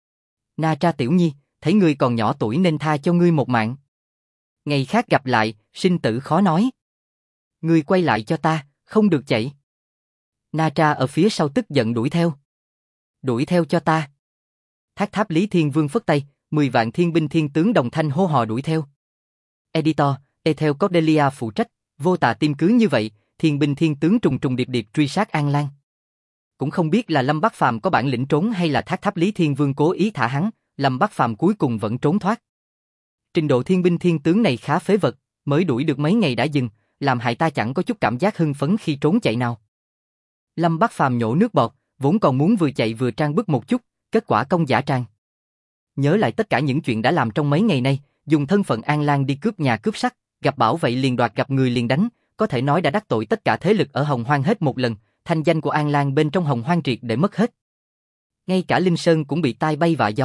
Speaker 1: Na Tra tiểu nhi, thấy ngươi còn nhỏ tuổi nên tha cho ngươi một mạng. Ngày khác gặp lại, sinh tử khó nói. Ngươi quay lại cho ta, không được chạy. Na Tra ở phía sau tức giận đuổi theo. Đuổi theo cho ta. Thác Tháp Lý Thiên Vương phất tay, 10 vạn thiên binh thiên tướng đồng thanh hô hò đuổi theo. Editor, Ethel Cordelia phụ trách, vô tà tim cứ như vậy, thiên binh thiên tướng trùng trùng điệp điệp truy sát An Lan. Cũng không biết là Lâm Bắc Phàm có bản lĩnh trốn hay là Thác Tháp Lý Thiên Vương cố ý thả hắn, Lâm Bắc Phàm cuối cùng vẫn trốn thoát. Trình độ thiên binh thiên tướng này khá phế vật, mới đuổi được mấy ngày đã dừng, làm hại ta chẳng có chút cảm giác hưng phấn khi trốn chạy nào. Lâm Bắc Phàm nhổ nước bọt, vốn còn muốn vừa chạy vừa trang bức một chút, kết quả công giả trang. Nhớ lại tất cả những chuyện đã làm trong mấy ngày nay, dùng thân phận An Lan đi cướp nhà cướp sắt, gặp bảo vậy liền đoạt, gặp người liền đánh, có thể nói đã đắc tội tất cả thế lực ở Hồng Hoang hết một lần, thanh danh của An Lan bên trong Hồng Hoang triệt để mất hết. Ngay cả Linh Sơn cũng bị tai bay vạ gió,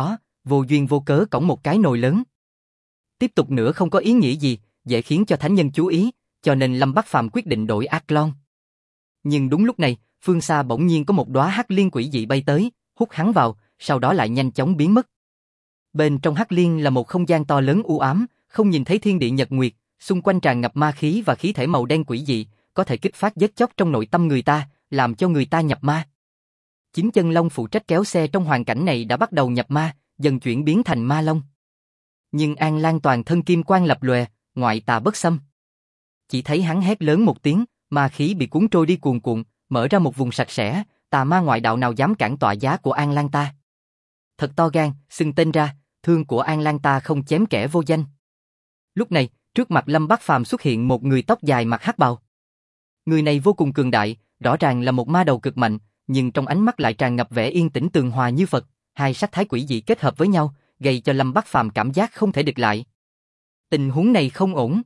Speaker 1: vô duyên vô cớ cõng một cái nồi lớn. Tiếp tục nữa không có ý nghĩa gì, dễ khiến cho thánh nhân chú ý, cho nên Lâm Bắc Phàm quyết định đổi ác lon. Nhưng đúng lúc này, phương xa bỗng nhiên có một đóa hắc liên quỷ dị bay tới, hút hắn vào, sau đó lại nhanh chóng biến mất. Bên trong hắc liên là một không gian to lớn u ám, không nhìn thấy thiên địa nhật nguyệt, xung quanh tràn ngập ma khí và khí thể màu đen quỷ dị, có thể kích phát giết chóc trong nội tâm người ta, làm cho người ta nhập ma. Chính chân long phụ trách kéo xe trong hoàn cảnh này đã bắt đầu nhập ma, dần chuyển biến thành ma long. Nhưng An Lan toàn thân kim quang lập lòe, ngoại tà bất xâm. Chỉ thấy hắn hét lớn một tiếng, ma khí bị cuốn trôi đi cuồn cuộn, mở ra một vùng sạch sẽ, tà ma ngoại đạo nào dám cản tọa giá của An Lan ta. Thật to gan, xưng tên ra, thương của An Lan ta không chém kẻ vô danh. Lúc này, trước mặt Lâm Bắc Phàm xuất hiện một người tóc dài mặc hắc bào. Người này vô cùng cường đại, rõ ràng là một ma đầu cực mạnh, nhưng trong ánh mắt lại tràn ngập vẻ yên tĩnh tường hòa như Phật, hai sắc thái quỷ dị kết hợp với nhau, gây cho Lâm Bắc Phàm cảm giác không thể địch lại. Tình huống này không ổn.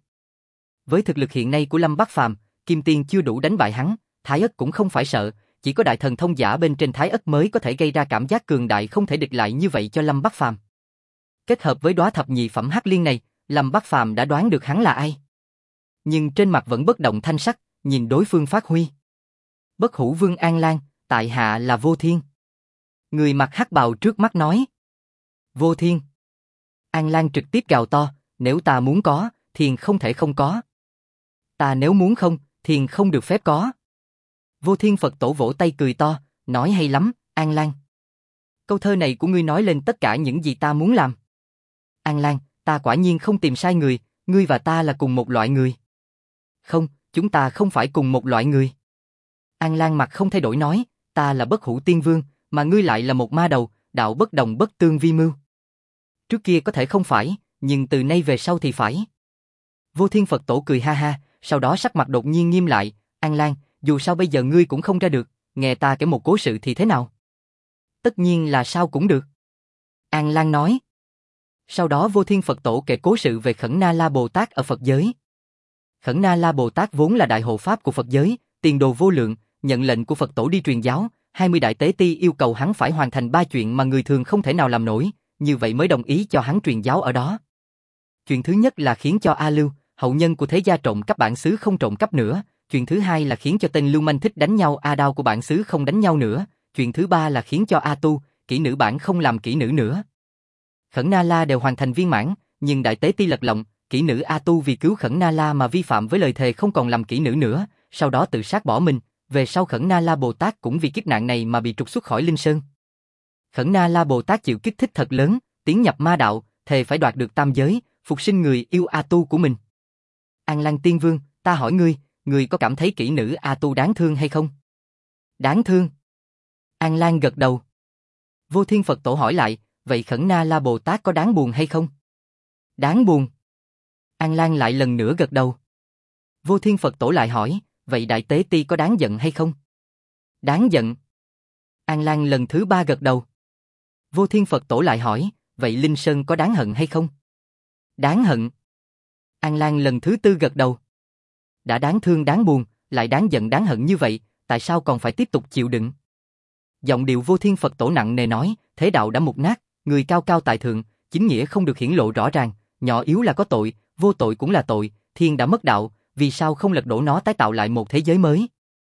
Speaker 1: Với thực lực hiện nay của Lâm Bắc Phàm, Kim Tiên chưa đủ đánh bại hắn, Thái Ất cũng không phải sợ, chỉ có đại thần thông giả bên trên Thái Ất mới có thể gây ra cảm giác cường đại không thể địch lại như vậy cho Lâm Bắc Phàm. Kết hợp với đóa thập nhị phẩm hắc liên này, Lâm Bắc Phàm đã đoán được hắn là ai. Nhưng trên mặt vẫn bất động thanh sắc, nhìn đối phương phát huy. Bất Hủ Vương An Lan, tại hạ là Vô Thiên. Người mặc hắc bào trước mắt nói. Vô Thiên. An Lan trực tiếp gào to, nếu ta muốn có, thiền không thể không có. Ta nếu muốn không, thiền không được phép có. Vô Thiên Phật Tổ vỗ tay cười to, nói hay lắm, An Lan. Câu thơ này của ngươi nói lên tất cả những gì ta muốn làm. An Lan, ta quả nhiên không tìm sai người, ngươi và ta là cùng một loại người. Không, chúng ta không phải cùng một loại người. An Lan mặt không thay đổi nói, ta là Bất Hủ Tiên Vương, mà ngươi lại là một ma đầu, đạo bất đồng bất tương vi mưu. Trước kia có thể không phải, nhưng từ nay về sau thì phải. Vô Thiên Phật Tổ cười ha ha, sau đó sắc mặt đột nhiên nghiêm lại, An Lan, dù sao bây giờ ngươi cũng không ra được, nghe ta kể một cố sự thì thế nào? Tất nhiên là sao cũng được. An Lan nói. Sau đó Vô Thiên Phật Tổ kể cố sự về Khẩn Na La Bồ Tát ở Phật giới. Khẩn Na La Bồ Tát vốn là đại hộ pháp của Phật giới, tiền đồ vô lượng, nhận lệnh của Phật Tổ đi truyền giáo, 20 đại tế ti yêu cầu hắn phải hoàn thành 3 chuyện mà người thường không thể nào làm nổi, như vậy mới đồng ý cho hắn truyền giáo ở đó. Chuyện thứ nhất là khiến cho A Lưu, hậu nhân của thế gia trộm cắp bản xứ không trộm cắp nữa, chuyện thứ hai là khiến cho tên lưu manh thích đánh nhau A Đao của bản xứ không đánh nhau nữa, chuyện thứ ba là khiến cho A Tu, kỹ nữ bản không làm kỹ nữ nữa. Khẩn Na La đều hoàn thành viên mãn, nhưng đại tế ti lật lọng, kỹ nữ A Tu vì cứu Khẩn Na La mà vi phạm với lời thề không còn làm kỹ nữ nữa, sau đó tự sát bỏ mình, về sau Khẩn Na La Bồ Tát cũng vì kiếp nạn này mà bị trục xuất khỏi Linh Sơn. Khẩn Na La Bồ Tát chịu kích thích thật lớn, tiến nhập ma đạo, thề phải đoạt được tam giới, phục sinh người yêu A Tu của mình. An Lan Tiên Vương, ta hỏi ngươi có cảm thấy kỹ nữ A Tu đáng thương hay không? Đáng thương. An Lan gật đầu. Vô Thiên Phật Tổ hỏi lại, vậy Khẩn Na La Bồ Tát có đáng buồn hay không? Đáng buồn. An Lan lại lần nữa gật đầu. Vô Thiên Phật Tổ lại hỏi, vậy Đại Tế Ti có đáng giận hay không? Đáng giận. An Lan lần thứ 3 gật đầu. Vô Thiên Phật Tổ lại hỏi, vậy Linh Sơn có đáng hận hay không? Đáng hận. An Lan lần thứ 4 gật đầu. Đã đáng thương đáng buồn, lại đáng giận đáng hận như vậy, tại sao còn phải tiếp tục chịu đựng? Giọng điệu Vô Thiên Phật Tổ nặng nề nói, thế đạo đã mục nát, người cao cao tại thượng, chính nghĩa không được hiển lộ rõ ràng, nhỏ yếu là có tội, vô tội cũng là tội, thiên đã mất đạo, vì sao không lật đổ nó tái tạo lại một thế giới mới?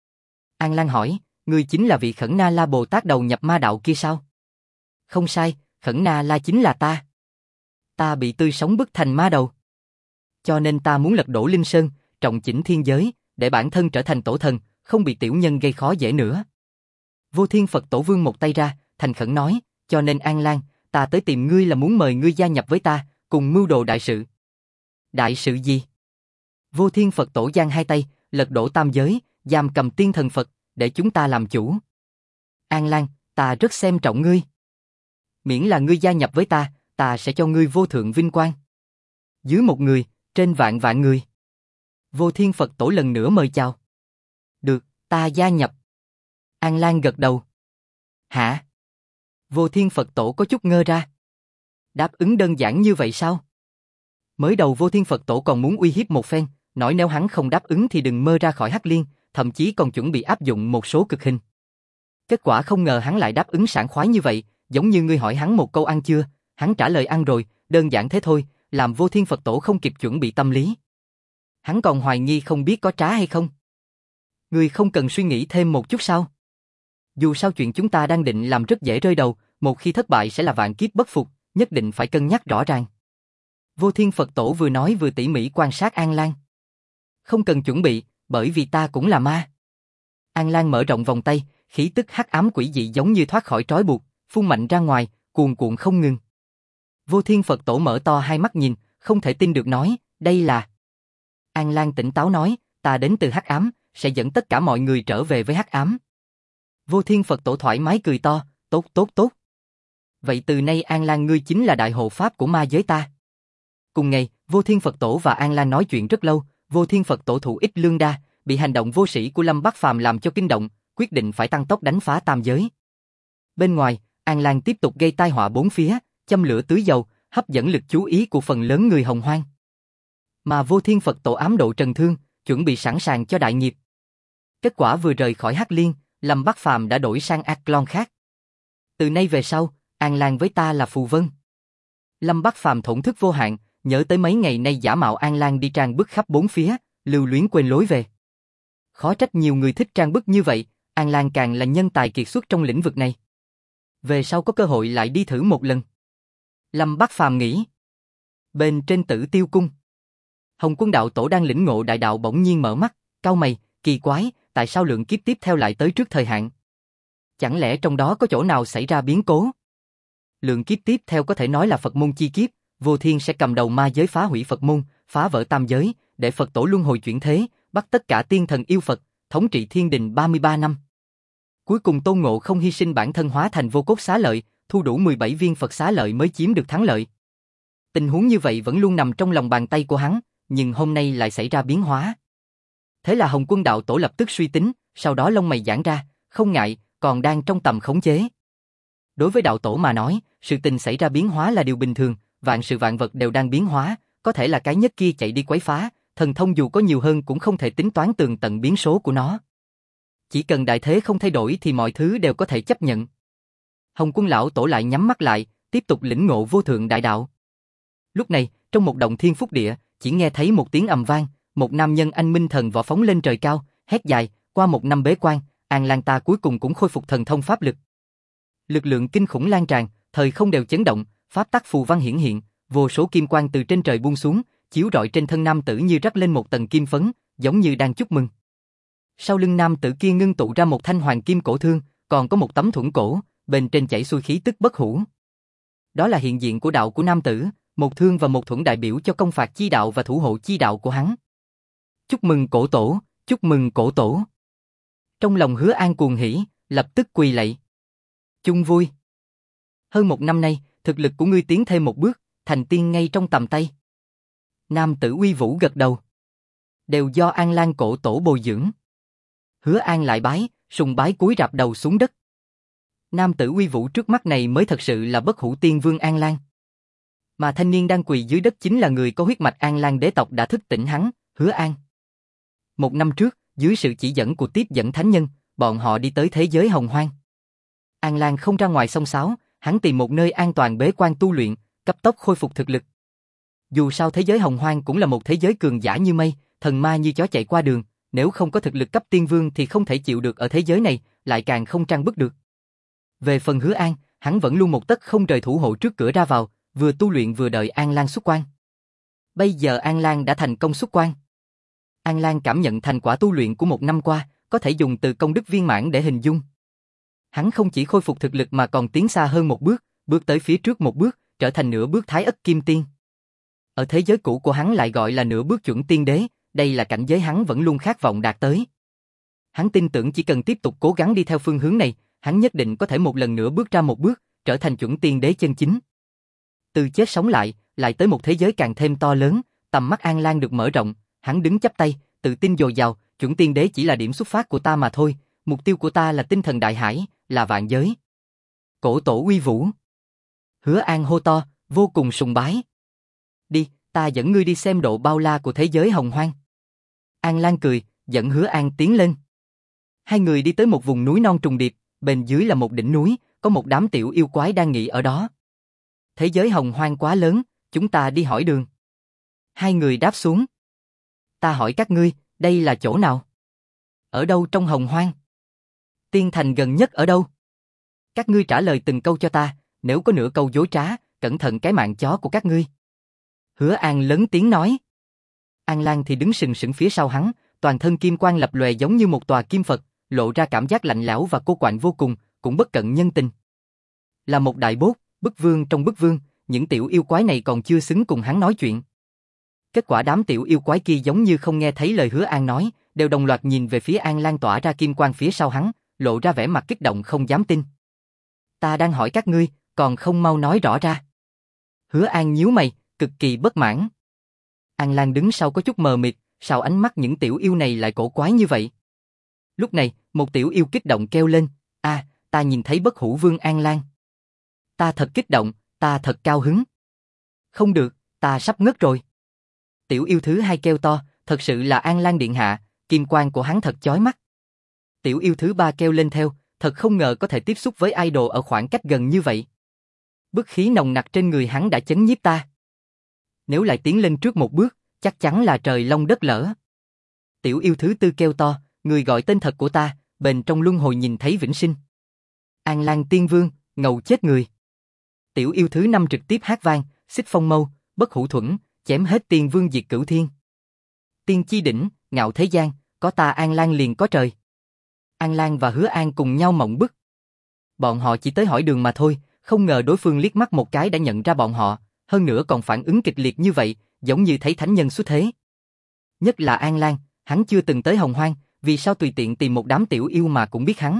Speaker 1: An Lan hỏi, ngươi chính là vị Khẩn Na La Bồ Tát đầu nhập ma đạo kia sao? Không sai, Khẩn Na La chính là ta. Ta bị tươi sống bức thành ma đầu. Cho nên ta muốn lật đổ Linh Sơn, trọng chỉnh thiên giới, để bản thân trở thành tổ thần, không bị tiểu nhân gây khó dễ nữa. Vô Thiên Phật Tổ vươn một tay ra, thành khẩn nói, cho nên An Lan, ta tới tìm ngươi là muốn mời ngươi gia nhập với ta, cùng mưu đồ đại sự. Đại sự gì? Vô Thiên Phật Tổ giang hai tay, lật đổ tam giới, giam cầm tiên thần Phật, để chúng ta làm chủ. An Lan, ta rất xem trọng ngươi. Miễn là ngươi gia nhập với ta sẽ cho ngươi vô thượng vinh quang. Dưới một người, trên vạn vạn người. Vô Thiên Phật Tổ lần nữa mời chào. Được, ta gia nhập. An Lan gật đầu. Hả? Vô Thiên Phật Tổ có chút ngơ ra. Đáp ứng đơn giản như vậy sao? Mới đầu Vô Thiên Phật Tổ còn muốn uy hiếp một phen, nói nếu hắn không đáp ứng thì đừng mơ ra khỏi Hắc Liên, thậm chí còn chuẩn bị áp dụng một số cực hình. Kết quả không ngờ hắn lại đáp ứng sảng khoái như vậy, giống như ngươi hỏi hắn một câu ăn chưa, Hắn trả lời ăn rồi, đơn giản thế thôi, làm Vô Thiên Phật Tổ không kịp chuẩn bị tâm lý. Hắn còn hoài nghi không biết có trá hay không. Ngươi không cần suy nghĩ thêm một chút sao? Dù sao chuyện chúng ta đang định làm rất dễ rơi đầu, một khi thất bại sẽ là vạn kiếp bất phục, nhất định phải cân nhắc rõ ràng. Vô Thiên Phật Tổ vừa nói vừa tỉ mỉ quan sát An Lan. Không cần chuẩn bị, bởi vì ta cũng là ma. An Lan mở rộng vòng tay, khí tức hắc ám quỷ dị giống như thoát khỏi trói buộc, phun mạnh ra ngoài, cuồn cuộn không ngừng. Vô Thiên Phật Tổ mở to hai mắt nhìn, không thể tin được nói, đây là... An Lan tỉnh táo nói, ta đến từ hắc ám, sẽ dẫn tất cả mọi người trở về với hắc ám. Vô Thiên Phật Tổ thoải mái cười to, tốt tốt tốt. Vậy từ nay An Lan ngươi chính là đại hộ pháp của ma giới ta. Cùng ngày, Vô Thiên Phật Tổ và An Lan nói chuyện rất lâu, Vô Thiên Phật Tổ thủ ích lương đa, bị hành động vô sĩ của Lâm Bắc Phàm làm cho kinh động, quyết định phải tăng tốc đánh phá tam giới. Bên ngoài, An Lan tiếp tục gây tai họa bốn phía, châm lửa tưới dầu, hấp dẫn lực chú ý của phần lớn người Hồng Hoang. Mà Vô Thiên Phật Tổ ám độ Trần Thương, chuẩn bị sẵn sàng cho đại nghiệp. Kết quả vừa rời khỏi Hắc Liên, Lâm Bắc Phàm đã đổi sang ác lon khác. Từ nay về sau, An Lan với ta là phù vân. Lâm Bắc Phàm thổn thức vô hạn, nhớ tới mấy ngày nay giả mạo An Lan đi trang bức khắp bốn phía, lưu luyến quên lối về. Khó trách nhiều người thích trang bức như vậy, An Lan càng là nhân tài kiệt xuất trong lĩnh vực này. Về sau có cơ hội lại đi thử một lần. Lâm Bắc Phàm nghĩ. Bên trên Tử Tiêu Cung, Hồng Quân đạo tổ đang lĩnh ngộ đại đạo bỗng nhiên mở mắt, cau mày, kỳ quái, tại sao lượng kiếp tiếp theo lại tới trước thời hạn? Chẳng lẽ trong đó có chỗ nào xảy ra biến cố? Lượng kiếp tiếp theo có thể nói là Phật môn chi kiếp, Vô Thiên sẽ cầm đầu ma giới phá hủy Phật môn, phá vỡ tam giới, để Phật tổ luân hồi chuyển thế, bắt tất cả tiên thần yêu Phật, thống trị thiên đình 33 năm. Cuối cùng Tôn Ngộ không hy sinh bản thân hóa thành vô cốt xá lợi, thu đủ 17 viên Phật xá lợi mới chiếm được thắng lợi. Tình huống như vậy vẫn luôn nằm trong lòng bàn tay của hắn, nhưng hôm nay lại xảy ra biến hóa. Thế là Hồng Quân đạo tổ lập tức suy tính, sau đó lông mày giãn ra, không ngại, còn đang trong tầm khống chế. Đối với đạo tổ mà nói, sự tình xảy ra biến hóa là điều bình thường, vạn sự vạn vật đều đang biến hóa, có thể là cái nhất kia chạy đi quấy phá, thần thông dù có nhiều hơn cũng không thể tính toán tường tận biến số của nó. Chỉ cần đại thế không thay đổi thì mọi thứ đều có thể chấp nhận. Hồng Quân lão tổ lại nhắm mắt lại, tiếp tục lĩnh ngộ vô thượng đại đạo. Lúc này, trong một động thiên phúc địa, chỉ nghe thấy một tiếng ầm vang, một nam nhân anh minh thần võ phóng lên trời cao, hét dài, qua một năm bế quan, An Lan ta cuối cùng cũng khôi phục thần thông pháp lực. Lực lượng kinh khủng lan tràn, thời không đều chấn động, pháp tắc phù văn hiển hiện, vô số kim quang từ trên trời buông xuống, chiếu rọi trên thân nam tử như rắc lên một tầng kim phấn, giống như đang chúc mừng. Sau lưng nam tử kia ngưng tụ ra một thanh hoàng kim cổ thương, còn có một tấm thuẫn cổ, bên trên chảy xuôi khí tức bất hủ. Đó là hiện diện của đạo của nam tử, một thương và một thuẫn đại biểu cho công phạt chi đạo và thủ hộ chi đạo của hắn. Chúc mừng cổ tổ, chúc mừng cổ tổ. Trong lòng Hứa An cuồng hỉ, lập tức quỳ lạy. Chung vui. Hơn một năm nay, thực lực của ngươi tiến thêm một bước, thành tiên ngay trong tầm tay. Nam tử uy vũ gật đầu. Đều do An Lan cổ tổ bồi dưỡng. Hứa An lại bái, sùng bái cúi rạp đầu xuống đất. Nam tử uy vũ trước mắt này mới thật sự là bất hủ tiên vương An Lan. Mà thanh niên đang quỳ dưới đất chính là người có huyết mạch An Lan đế tộc đã thức tỉnh hắn, Hứa An. Một năm trước, dưới sự chỉ dẫn của tiếp dẫn thánh nhân, bọn họ đi tới thế giới hồng hoang. An Lan không ra ngoài xông xáo, hắn tìm một nơi an toàn bế quan tu luyện, cấp tốc khôi phục thực lực. Dù sao thế giới hồng hoang cũng là một thế giới cường giả như mây, thần ma như chó chạy qua đường, nếu không có thực lực cấp tiên vương thì không thể chịu được ở thế giới này, lại càng không trang bức được. Về phần Hứa An, hắn vẫn luôn một tấc không rời thủ hộ trước cửa ra vào, vừa tu luyện vừa đợi An Lan xuất quan. Bây giờ An Lan đã thành công xuất quan. An Lan cảm nhận thành quả tu luyện của một năm qua, có thể dùng từ công đức viên mãn để hình dung. Hắn không chỉ khôi phục thực lực mà còn tiến xa hơn một bước, bước tới phía trước một bước, trở thành nửa bước Thái Ất Kim Tiên. Ở thế giới cũ của hắn lại gọi là nửa bước chuẩn tiên đế, đây là cảnh giới hắn vẫn luôn khát vọng đạt tới. Hắn tin tưởng chỉ cần tiếp tục cố gắng đi theo phương hướng này, hắn nhất định có thể một lần nữa bước ra một bước, trở thành chuẩn tiên đế chân chính. Từ chết sống lại tới một thế giới càng thêm to lớn, tầm mắt An Lan được mở rộng, hắn đứng chắp tay, tự tin dồi dào, chuẩn tiên đế chỉ là điểm xuất phát của ta mà thôi, mục tiêu của ta là tinh thần đại hải, là vạn giới. Cổ tổ uy vũ. Hứa An hô to, vô cùng sùng bái. Đi, ta dẫn ngươi đi xem độ bao la của thế giới hồng hoang. An Lan cười, dẫn Hứa An tiến lên. Hai người đi tới một vùng núi non trùng điệp, bên dưới là một đỉnh núi, có một đám tiểu yêu quái đang nghỉ ở đó. Thế giới hồng hoang quá lớn, chúng ta đi hỏi đường. Hai người đáp xuống. Ta hỏi các ngươi, đây là chỗ nào? Ở đâu trong hồng hoang? Tiên thành gần nhất ở đâu? Các ngươi trả lời từng câu cho ta, nếu có nửa câu dối trá, cẩn thận cái mạng chó của các ngươi. Hứa An lớn tiếng nói. An Lan thì đứng sừng sững phía sau hắn, toàn thân kim quang lập lòe giống như một tòa kim Phật, lộ ra cảm giác lạnh lẽo và cô quạnh vô cùng, cũng bất cận nhân tình. Là một đại bốt, bức vương trong bức vương, những tiểu yêu quái này còn chưa xứng cùng hắn nói chuyện. Kết quả đám tiểu yêu quái kia giống như không nghe thấy lời Hứa An nói, đều đồng loạt nhìn về phía An Lan tỏa ra kim quang phía sau hắn, lộ ra vẻ mặt kích động không dám tin. Ta đang hỏi các ngươi, còn không mau nói rõ ra. Hứa An nhíu mày, cực kỳ bất mãn. An Lan đứng sau có chút mờ mịt, sao ánh mắt những tiểu yêu này lại cổ quái như vậy? Lúc này, một tiểu yêu kích động kêu lên, ta nhìn thấy Bất Hủ Vương An Lan. Ta thật kích động, ta thật cao hứng. Không được, ta sắp ngất rồi. Tiểu yêu thứ hai kêu to, thật sự là An Lan điện hạ, kim quang của hắn thật chói mắt. Tiểu yêu thứ ba kêu lên theo, thật không ngờ có thể tiếp xúc với idol ở khoảng cách gần như vậy. Bức khí nồng nặc trên người hắn đã chấn nhiếp ta. Nếu lại tiến lên trước một bước, chắc chắn là trời long đất lở. Tiểu yêu thứ tư kêu to, người gọi tên thật của ta, bền trong luân hồi nhìn thấy vĩnh sinh. An Lan Tiên Vương, ngầu chết người. Tiểu yêu thứ năm trực tiếp hát vang, xích phong mâu, bất hủ thuẫn, chém hết Tiên Vương diệt cửu thiên. Tiên chi đỉnh, ngạo thế gian, có ta An Lan liền có trời. An Lan và Hứa An cùng nhau mộng bức. Bọn họ chỉ tới hỏi đường mà thôi, không ngờ đối phương liếc mắt một cái đã nhận ra bọn họ, hơn nữa còn phản ứng kịch liệt như vậy, giống như thấy thánh nhân xuất thế. Nhất là An Lan, hắn chưa từng tới hồng hoang, vì sao tùy tiện tìm một đám tiểu yêu mà cũng biết hắn.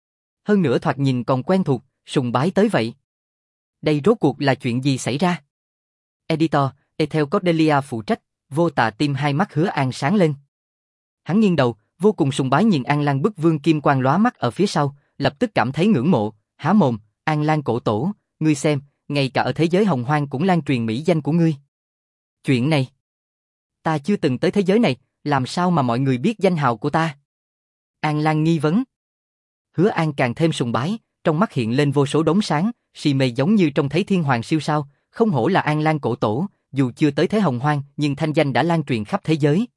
Speaker 1: Hơn nữa thoạt nhìn còn quen thuộc, sùng bái tới vậy. Đây rốt cuộc là chuyện gì xảy ra? Editor, Ethel Cordelia phụ trách, Vô Tà tim hai mắt Hứa An sáng lên. Hắn nghiêng đầu, vô cùng sùng bái nhìn An Lan bức vương kim quang lóa mắt ở phía sau, lập tức cảm thấy ngưỡng mộ, há mồm, An Lan cổ tổ, ngươi xem, ngay cả ở thế giới hồng hoang cũng lan truyền mỹ danh của ngươi. Chuyện này, ta chưa từng tới thế giới này, làm sao mà mọi người biết danh hào của ta? An Lan nghi vấn. Hứa An càng thêm sùng bái, trong mắt hiện lên vô số đốm sáng, si mê giống như trông thấy thiên hoàng siêu sao, không hổ là An Lan cổ tổ, dù chưa tới thế hồng hoang nhưng thanh danh đã lan truyền khắp thế giới.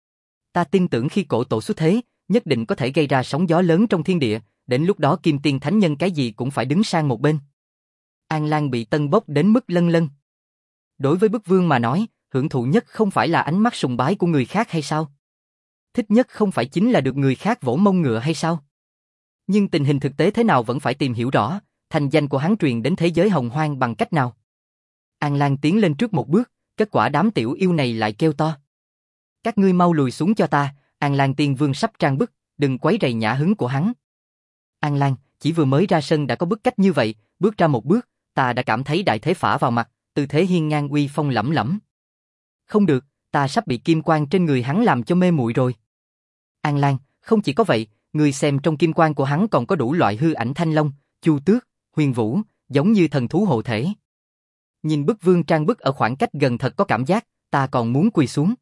Speaker 1: Ta tin tưởng khi cổ tổ xuất thế, nhất định có thể gây ra sóng gió lớn trong thiên địa, đến lúc đó kim tiên thánh nhân cái gì cũng phải đứng sang một bên. An Lan bị tân bốc đến mức lân lân. Đối với bức vương mà nói, hưởng thụ nhất không phải là ánh mắt sùng bái của người khác hay sao? Thích nhất không phải chính là được người khác vỗ mông ngựa hay sao? Nhưng tình hình thực tế thế nào vẫn phải tìm hiểu rõ, thành danh của hắn truyền đến thế giới hồng hoang bằng cách nào? An Lan tiến lên trước một bước, kết quả đám tiểu yêu này lại kêu to. Các ngươi mau lùi xuống cho ta, An Lan Tiên Vương sắp trang bức, đừng quấy rầy nhã hứng của hắn. An Lan, chỉ vừa mới ra sân đã có bức cách như vậy, bước ra một bước, ta đã cảm thấy đại thế phả vào mặt, tư thế hiên ngang uy phong lẫm lẫm. Không được, ta sắp bị kim quang trên người hắn làm cho mê muội rồi. An Lan, không chỉ có vậy, người xem trong kim quang của hắn còn có đủ loại hư ảnh thanh long, chu tước, huyền vũ, giống như thần thú hộ thể. Nhìn bức vương trang bức ở khoảng cách gần thật có cảm giác, ta còn muốn quỳ xuống.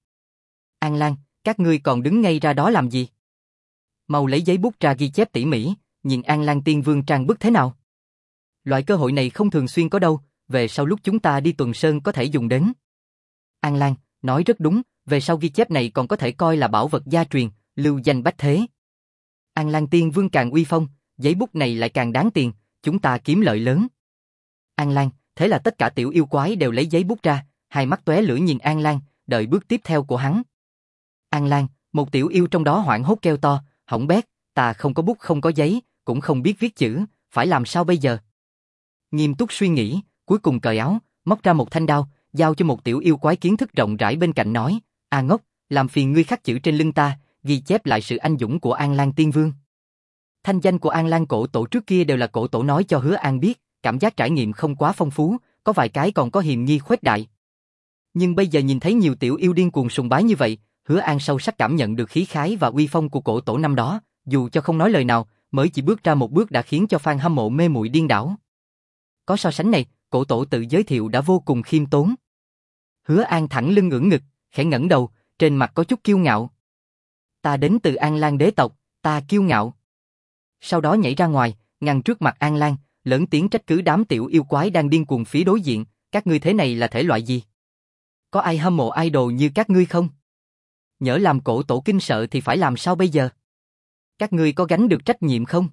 Speaker 1: An Lan, các ngươi còn đứng ngay ra đó làm gì? Mau lấy giấy bút ra ghi chép tỉ mỉ, nhìn An Lan Tiên Vương trang bức thế nào. Loại cơ hội này không thường xuyên có đâu, về sau lúc chúng ta đi tuần sơn có thể dùng đến. An Lan, nói rất đúng, về sau ghi chép này còn có thể coi là bảo vật gia truyền, lưu danh bách thế. An Lan Tiên Vương càng uy phong, giấy bút này lại càng đáng tiền, chúng ta kiếm lợi lớn. An Lan, thế là tất cả tiểu yêu quái đều lấy giấy bút ra, hai mắt tóe lửa nhìn An Lan, đợi bước tiếp theo của hắn. An Lan, một tiểu yêu trong đó hoảng hốt kêu to, hỏng bét, ta không có bút không có giấy, cũng không biết viết chữ, phải làm sao bây giờ? Nghiêm túc suy nghĩ, cuối cùng cởi áo, móc ra một thanh đao, giao cho một tiểu yêu quái kiến thức rộng rãi bên cạnh nói, A ngốc, làm phiền ngươi khắc chữ trên lưng ta, ghi chép lại sự anh dũng của An Lan Tiên Vương. Thanh danh của An Lan cổ tổ trước kia đều là cổ tổ nói cho Hứa An biết, cảm giác trải nghiệm không quá phong phú, có vài cái còn có hiềm nghi khuếch đại. Nhưng bây giờ nhìn thấy nhiều tiểu yêu điên cuồng sùng bái như vậy, Hứa An sâu sắc cảm nhận được khí khái và uy phong của cổ tổ năm đó, dù cho không nói lời nào, mới chỉ bước ra một bước đã khiến cho fan hâm mộ mê muội điên đảo. Có so sánh này, cổ tổ tự giới thiệu đã vô cùng khiêm tốn. Hứa An thẳng lưng ưỡn ngực, khẽ ngẩng đầu, trên mặt có chút kiêu ngạo. Ta đến từ An Lan đế tộc, ta kiêu ngạo. Sau đó nhảy ra ngoài, ngăn trước mặt An Lan, lớn tiếng trách cứ đám tiểu yêu quái đang điên cuồng phía đối diện, các ngươi thế này là thể loại gì? Có ai hâm mộ idol như các ngươi không? Nhỡ làm cổ tổ kinh sợ thì phải làm sao bây giờ? Các ngươi có gánh được trách nhiệm không?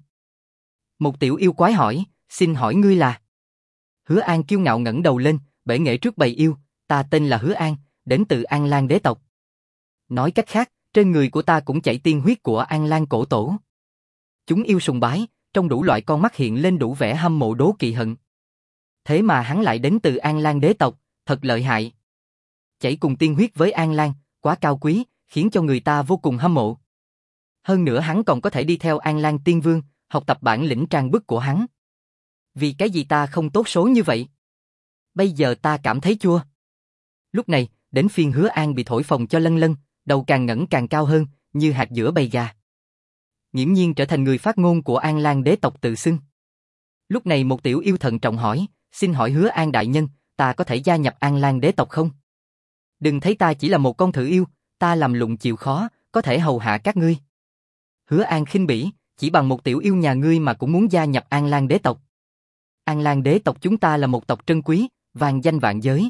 Speaker 1: Một tiểu yêu quái hỏi, xin hỏi ngươi là? Hứa An kiêu ngạo ngẩng đầu lên, bể nghệ trước bầy yêu, ta tên là Hứa An, đến từ An Lan đế tộc. Nói cách khác, trên người của ta cũng chảy tiên huyết của An Lan cổ tổ. Chúng yêu sùng bái, trong đủ loại con mắt hiện lên đủ vẻ hâm mộ đố kỵ hận. Thế mà hắn lại đến từ An Lan đế tộc, thật lợi hại. Chảy cùng tiên huyết với An Lan, quá cao quý, khiến cho người ta vô cùng hâm mộ. Hơn nữa hắn còn có thể đi theo An Lan Tiên Vương, học tập bản lĩnh trang bức của hắn. Vì cái gì ta không tốt số như vậy? Bây giờ ta cảm thấy chua. Lúc này, đến phiên Hứa An bị thổi phồng cho lân lân, đầu càng ngẩng càng cao hơn, như hạt giữa bầy gà. Nghiễm nhiên trở thành người phát ngôn của An Lan đế tộc tự xưng. Lúc này một tiểu yêu thận trọng hỏi, xin hỏi Hứa An đại nhân, ta có thể gia nhập An Lan đế tộc không? Đừng thấy ta chỉ là một con thử yêu, ta làm lụng chịu khó, có thể hầu hạ các ngươi. Hứa An khinh bỉ, chỉ bằng một tiểu yêu nhà ngươi mà cũng muốn gia nhập An Lan đế tộc. An Lan đế tộc chúng ta là một tộc trân quý, vang danh vạn giới.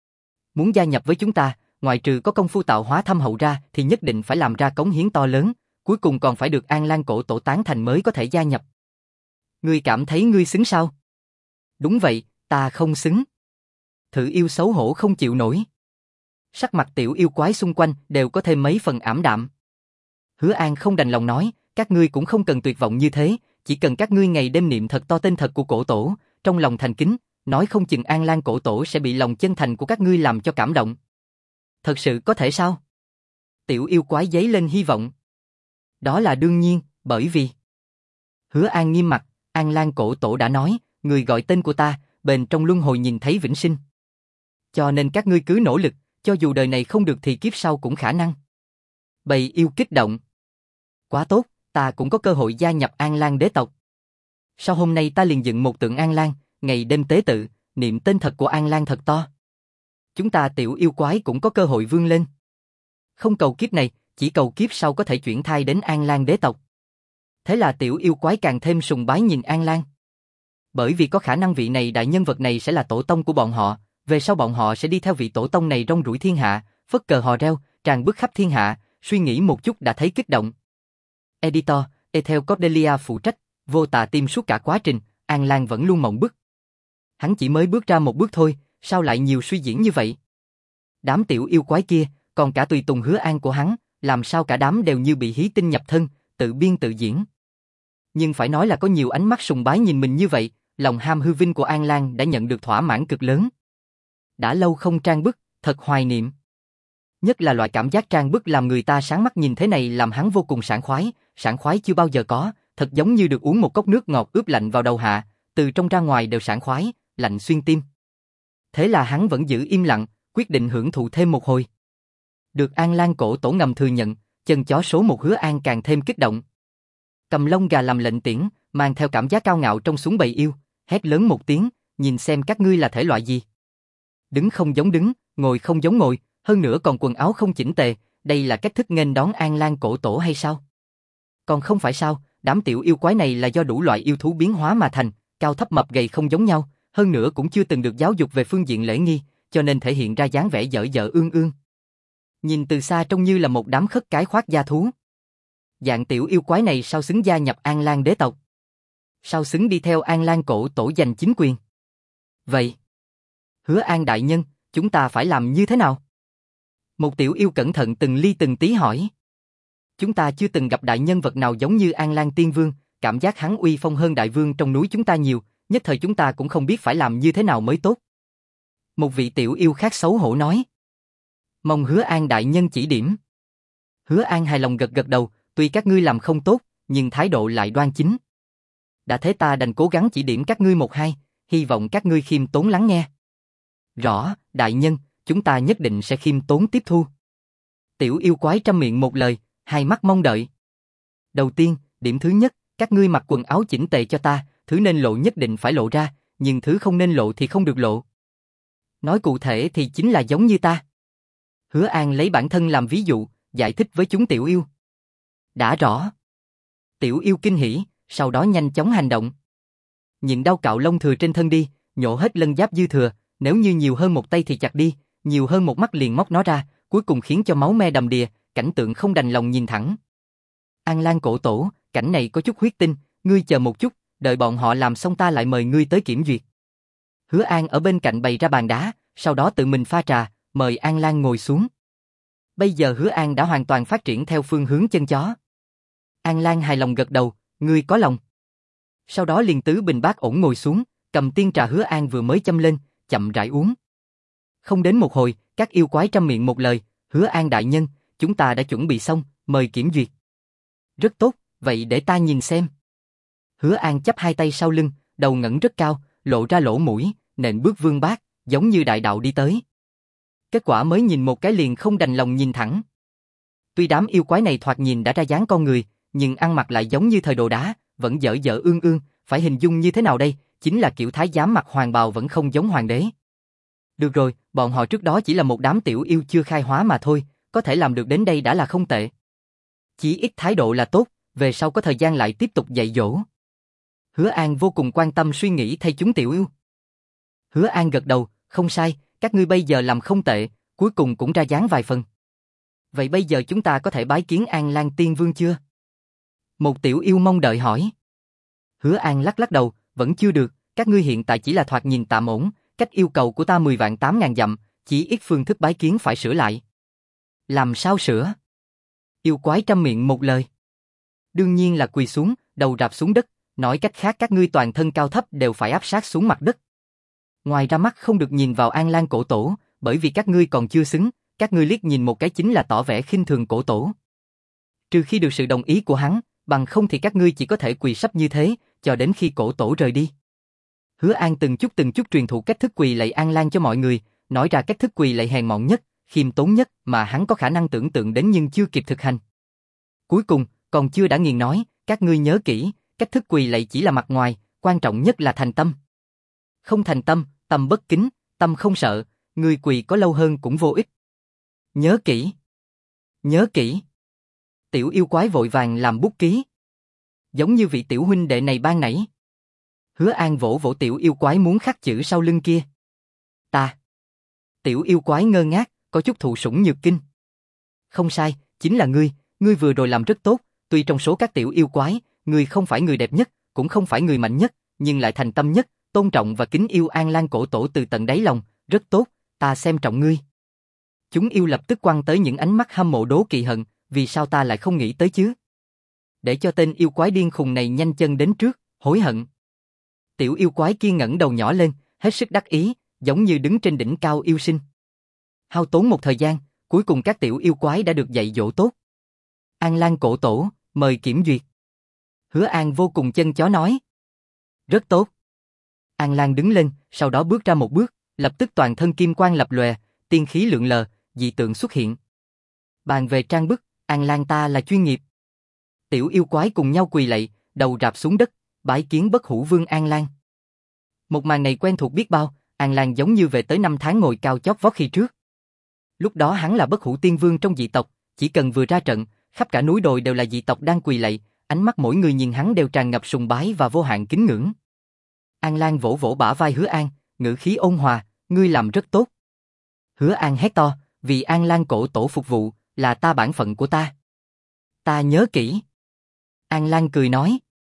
Speaker 1: Muốn gia nhập với chúng ta, ngoại trừ có công phu tạo hóa thâm hậu ra thì nhất định phải làm ra cống hiến to lớn, cuối cùng còn phải được An Lan cổ tổ tán thành mới có thể gia nhập. Ngươi cảm thấy ngươi xứng sao? Đúng vậy, ta không xứng. Thử yêu xấu hổ không chịu nổi. Sắc mặt tiểu yêu quái xung quanh đều có thêm mấy phần ảm đạm. Hứa An không đành lòng nói, các ngươi cũng không cần tuyệt vọng như thế, chỉ cần các ngươi ngày đêm niệm thật to tên thật của cổ tổ, trong lòng thành kính, nói không chừng An Lan cổ tổ sẽ bị lòng chân thành của các ngươi làm cho cảm động. Thật sự có thể sao? Tiểu yêu quái giấy lên hy vọng. Đó là đương nhiên, bởi vì... Hứa An nghiêm mặt, An Lan cổ tổ đã nói, người gọi tên của ta, bền trong luân hồi nhìn thấy vĩnh sinh. Cho nên các ngươi cứ nỗ lực, cho dù đời này không được thì kiếp sau cũng khả năng. Bầy yêu kích động. Quá tốt, ta cũng có cơ hội gia nhập An Lan đế tộc. Sau hôm nay ta liền dựng một tượng An Lan, ngày đêm tế tự, niệm tên thật của An Lan thật to. Chúng ta tiểu yêu quái cũng có cơ hội vươn lên. Không cầu kiếp này, chỉ cầu kiếp sau có thể chuyển thai đến An Lan đế tộc. Thế là tiểu yêu quái càng thêm sùng bái nhìn An Lan. Bởi vì có khả năng vị này đại nhân vật này sẽ là tổ tông của bọn họ, về sau bọn họ sẽ đi theo vị tổ tông này rong ruổi thiên hạ, phất cờ hò reo, tràn bước khắp thiên hạ, suy nghĩ một chút đã thấy kích động. Editor, Ethel Cordelia phụ trách, vô tà tim suốt cả quá trình, An Lan vẫn luôn mộng bức. Hắn chỉ mới bước ra một bước thôi, sao lại nhiều suy diễn như vậy? Đám tiểu yêu quái kia, còn cả tùy tùng Hứa An của hắn, làm sao cả đám đều như bị hí tinh nhập thân, tự biên tự diễn. Nhưng phải nói là có nhiều ánh mắt sùng bái nhìn mình như vậy, lòng ham hư vinh của An Lan đã nhận được thỏa mãn cực lớn. Đã lâu không trang bức, thật hoài niệm. Nhất là loại cảm giác trang bức làm người ta sáng mắt nhìn thế này làm hắn vô cùng sảng khoái chưa bao giờ có, thật giống như được uống một cốc nước ngọt ướp lạnh vào đầu hạ, từ trong ra ngoài đều sảng khoái, lạnh xuyên tim. Thế là hắn vẫn giữ im lặng, quyết định hưởng thụ thêm một hồi. Được An Lan cổ tổ ngầm thừa nhận, chân chó số một Hứa An càng thêm kích động. Cầm lông gà làm lệnh tiễn, mang theo cảm giác cao ngạo trong súng bầy yêu, hét lớn một tiếng, nhìn xem các ngươi là thể loại gì. Đứng không giống đứng, ngồi không giống ngồi, hơn nữa còn quần áo không chỉnh tề, đây là cách thức nghênh đón An Lan cổ tổ hay sao? Còn không phải sao, đám tiểu yêu quái này là do đủ loại yêu thú biến hóa mà thành, cao thấp mập gầy không giống nhau, hơn nữa cũng chưa từng được giáo dục về phương diện lễ nghi, cho nên thể hiện ra dáng vẻ dở dở ương ương. Nhìn từ xa trông như là một đám khất cái khoác da thú. Dạng tiểu yêu quái này sao xứng gia nhập An Lan đế tộc? Sao xứng đi theo An Lan cổ tổ giành chính quyền? Vậy, Hứa An đại nhân, chúng ta phải làm như thế nào? Một tiểu yêu cẩn thận từng ly từng tí hỏi. Chúng ta chưa từng gặp đại nhân vật nào giống như An Lan Tiên Vương, cảm giác hắn uy phong hơn đại vương trong núi chúng ta nhiều, nhất thời chúng ta cũng không biết phải làm như thế nào mới tốt. Một vị tiểu yêu khác xấu hổ nói. Mong Hứa An đại nhân chỉ điểm. Hứa An hài lòng gật gật đầu, tuy các ngươi làm không tốt, nhưng thái độ lại đoan chính. Đã thế ta đành cố gắng chỉ điểm các ngươi một hai, hy vọng các ngươi khiêm tốn lắng nghe. Rõ, đại nhân, chúng ta nhất định sẽ khiêm tốn tiếp thu. Tiểu yêu quái trăm miệng một lời, hai mắt mong đợi. Đầu tiên, điểm thứ nhất, các ngươi mặc quần áo chỉnh tề cho ta, thứ nên lộ nhất định phải lộ ra, nhưng thứ không nên lộ thì không được lộ. Nói cụ thể thì chính là giống như ta. Hứa An lấy bản thân làm ví dụ, giải thích với chúng tiểu yêu. Đã rõ. Tiểu yêu kinh hỉ, sau đó nhanh chóng hành động. nhịn đau cạo lông thừa trên thân đi, nhổ hết lân giáp dư thừa, nếu như nhiều hơn một tay thì chặt đi, nhiều hơn một mắt liền móc nó ra, cuối cùng khiến cho máu me đầm đìa, cảnh tượng không đành lòng nhìn thẳng. An Lan Cổ Tổ, cảnh này có chút huyết tinh, ngươi chờ một chút, đợi bọn họ làm xong ta lại mời ngươi tới kiểm duyệt. Hứa An ở bên cạnh bày ra bàn đá, sau đó tự mình pha trà, mời An Lan ngồi xuống. Bây giờ Hứa An đã hoàn toàn phát triển theo phương hướng chân chó. An Lan hài lòng gật đầu, ngươi có lòng. Sau đó liền tứ bình bát ổn ngồi xuống, cầm tiên trà Hứa An vừa mới châm lên, chậm rãi uống. Không đến một hồi, các yêu quái trăm miệng một lời, Hứa An đại nhân, chúng ta đã chuẩn bị xong, mời kiểm duyệt. Rất tốt, vậy để ta nhìn xem. Hứa An chắp hai tay sau lưng, đầu ngẩng rất cao, lộ ra lỗ mũi, nện bước vương bát, giống như đại đạo đi tới. Kết quả mới nhìn một cái liền không đành lòng nhìn thẳng. Tuy đám yêu quái này thoạt nhìn đã ra dáng con người, nhưng ăn mặc lại giống như thời đồ đá, vẫn dở dở ương ương, phải hình dung như thế nào đây, chính là kiểu thái giám mặc hoàng bào vẫn không giống hoàng đế. Được rồi, bọn họ trước đó chỉ là một đám tiểu yêu chưa khai hóa mà thôi, có thể làm được đến đây đã là không tệ. Chỉ ít thái độ là tốt, về sau có thời gian lại tiếp tục dạy dỗ. Hứa An vô cùng quan tâm suy nghĩ thay chúng tiểu yêu. Hứa An gật đầu, không sai, các ngươi bây giờ làm không tệ, cuối cùng cũng ra dáng vài phần. Vậy bây giờ chúng ta có thể bái kiến An Lan Tiên Vương chưa? Một tiểu yêu mong đợi hỏi. Hứa An lắc lắc đầu, vẫn chưa được, các ngươi hiện tại chỉ là thoạt nhìn tạm ổn, cách yêu cầu của ta 10 vạn 8.000 dặm, chỉ ít phương thức bái kiến phải sửa lại. Làm sao sửa? Yêu quái trăm miệng một lời. Đương nhiên là quỳ xuống, đầu rạp xuống đất, nói cách khác các ngươi toàn thân cao thấp đều phải áp sát xuống mặt đất. Ngoài ra mắt không được nhìn vào An Lan Cổ Tổ, bởi vì các ngươi còn chưa xứng, các ngươi liếc nhìn một cái chính là tỏ vẻ khinh thường Cổ Tổ. Trừ khi được sự đồng ý của hắn, bằng không thì các ngươi chỉ có thể quỳ sấp như thế, cho đến khi Cổ Tổ rời đi. Hứa An từng chút truyền thụ cách thức quỳ lạy An Lan cho mọi người, nói ra cách thức quỳ lạy hèn mọn nhất, khiêm tốn nhất mà hắn có khả năng tưởng tượng đến nhưng chưa kịp thực hành. Cuối cùng, còn chưa đã nghiền nói, các ngươi nhớ kỹ, cách thức quỳ lạy chỉ là mặt ngoài, quan trọng nhất là thành tâm. Không thành tâm, tâm bất kính, tâm không sợ, người quỳ có lâu hơn cũng vô ích. Nhớ kỹ. Nhớ kỹ. Tiểu yêu quái vội vàng làm bút ký. Giống như vị tiểu huynh đệ này ban nãy. Hứa An vỗ vỗ tiểu yêu quái muốn khắc chữ sau lưng kia. Ta. Tiểu yêu quái ngơ ngác, có chút thụ sủng nhược kinh. Không sai, chính là ngươi vừa rồi làm rất tốt, tuy trong số các tiểu yêu quái, ngươi không phải người đẹp nhất, cũng không phải người mạnh nhất, nhưng lại thành tâm nhất, tôn trọng và kính yêu An Lan Cổ Tổ từ tận đáy lòng, rất tốt, ta xem trọng ngươi. Chúng yêu lập tức quăng tới những ánh mắt hâm mộ đố kỵ hận, vì sao ta lại không nghĩ tới chứ? Để cho tên yêu quái điên khùng này nhanh chân đến trước, hối hận. Tiểu yêu quái kia ngẩng đầu nhỏ lên, hết sức đắc ý, giống như đứng trên đỉnh cao yêu sinh. Hao tốn một thời gian, cuối cùng các tiểu yêu quái đã được dạy dỗ tốt. An Lan Cổ Tổ, mời kiểm duyệt. Hứa An vô cùng chân chó nói. Rất tốt. An Lan đứng lên, sau đó bước ra một bước, lập tức toàn thân kim quang lập lòe, tiên khí lượn lờ, dị tượng xuất hiện. Bàn về trang bức, An Lan ta là chuyên nghiệp. Tiểu yêu quái cùng nhau quỳ lạy, đầu rạp xuống đất, bái kiến Bất Hủ Vương An Lan. Một màn này quen thuộc biết bao, An Lan giống như về tới năm tháng ngồi cao chót vót khi trước. Lúc đó hắn là Bất Hủ Tiên Vương trong dị tộc, chỉ cần vừa ra trận, khắp cả núi đồi đều là dị tộc đang quỳ lạy, ánh mắt mỗi người nhìn hắn đều tràn ngập sùng bái và vô hạn kính ngưỡng. An Lan vỗ vỗ bả vai Hứa An, ngữ khí ôn hòa, ngươi làm rất tốt. Hứa An hét to, vì An Lan Cổ Tổ phục vụ, là ta bản phận của ta. Ta nhớ kỹ. An Lan cười nói.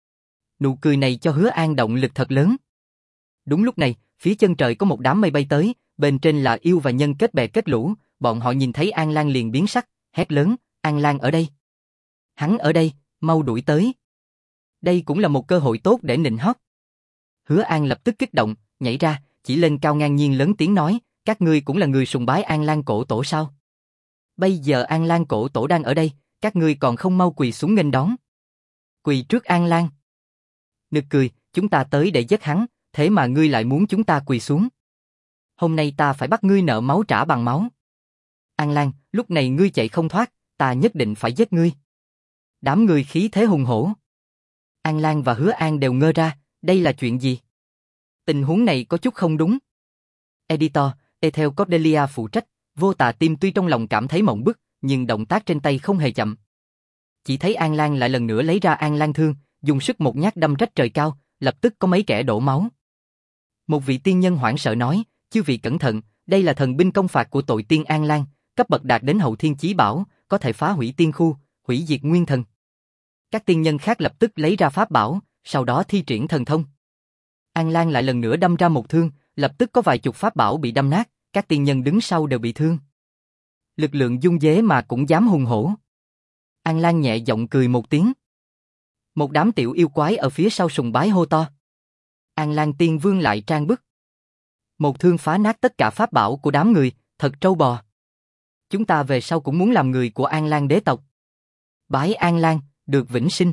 Speaker 1: Nụ cười này cho Hứa An động lực thật lớn. Đúng lúc này, phía chân trời có một đám mây bay tới, bên trên là yêu và nhân kết bè kết lũ, bọn họ nhìn thấy An Lan liền biến sắc, hét lớn, An Lan ở đây. Hắn ở đây, mau đuổi tới. Đây cũng là một cơ hội tốt để nịnh hót. Hứa An lập tức kích động, nhảy ra, chỉ lên cao ngang nhiên lớn tiếng nói, các ngươi cũng là người sùng bái An Lan Cổ Tổ sao? Bây giờ An Lan Cổ Tổ đang ở đây, các ngươi còn không mau quỳ xuống nghênh đón. Quỳ trước An Lan. Nực cười, chúng ta tới để giết hắn, thế mà ngươi lại muốn chúng ta quỳ xuống. Hôm nay ta phải bắt ngươi nợ máu trả bằng máu. An Lan, lúc này ngươi chạy không thoát, ta nhất định phải giết ngươi. Đám người khí thế hùng hổ. An Lan và Hứa An đều ngơ ra, đây là chuyện gì? Tình huống này có chút không đúng. Editor, Ethel Cordelia phụ trách, Vô Tà Tim tuy trong lòng cảm thấy mộng bức, nhưng động tác trên tay không hề chậm. Chỉ thấy An Lan lại lần nữa lấy ra An Lan thương, dùng sức một nhát đâm rách trời cao, lập tức có mấy kẻ đổ máu. Một vị tiên nhân hoảng sợ nói, chư vị cẩn thận, đây là thần binh công phạt của tội tiên An Lan, cấp bậc đạt đến hậu thiên chí bảo, có thể phá hủy tiên khu, hủy diệt nguyên thần. Các tiên nhân khác lập tức lấy ra pháp bảo, sau đó thi triển thần thông. An Lan lại lần nữa đâm ra một thương, lập tức có vài chục pháp bảo bị đâm nát, các tiên nhân đứng sau đều bị thương. Lực lượng dung dế mà cũng dám hùng hổ. An Lan nhẹ giọng cười một tiếng. Một đám tiểu yêu quái ở phía sau sùng bái hô to. An Lan tiên vương lại trang bức. Một thương phá nát tất cả pháp bảo của đám người, thật trâu bò. Chúng ta về sau cũng muốn làm người của An Lan đế tộc. Bái An Lan, được vĩnh sinh.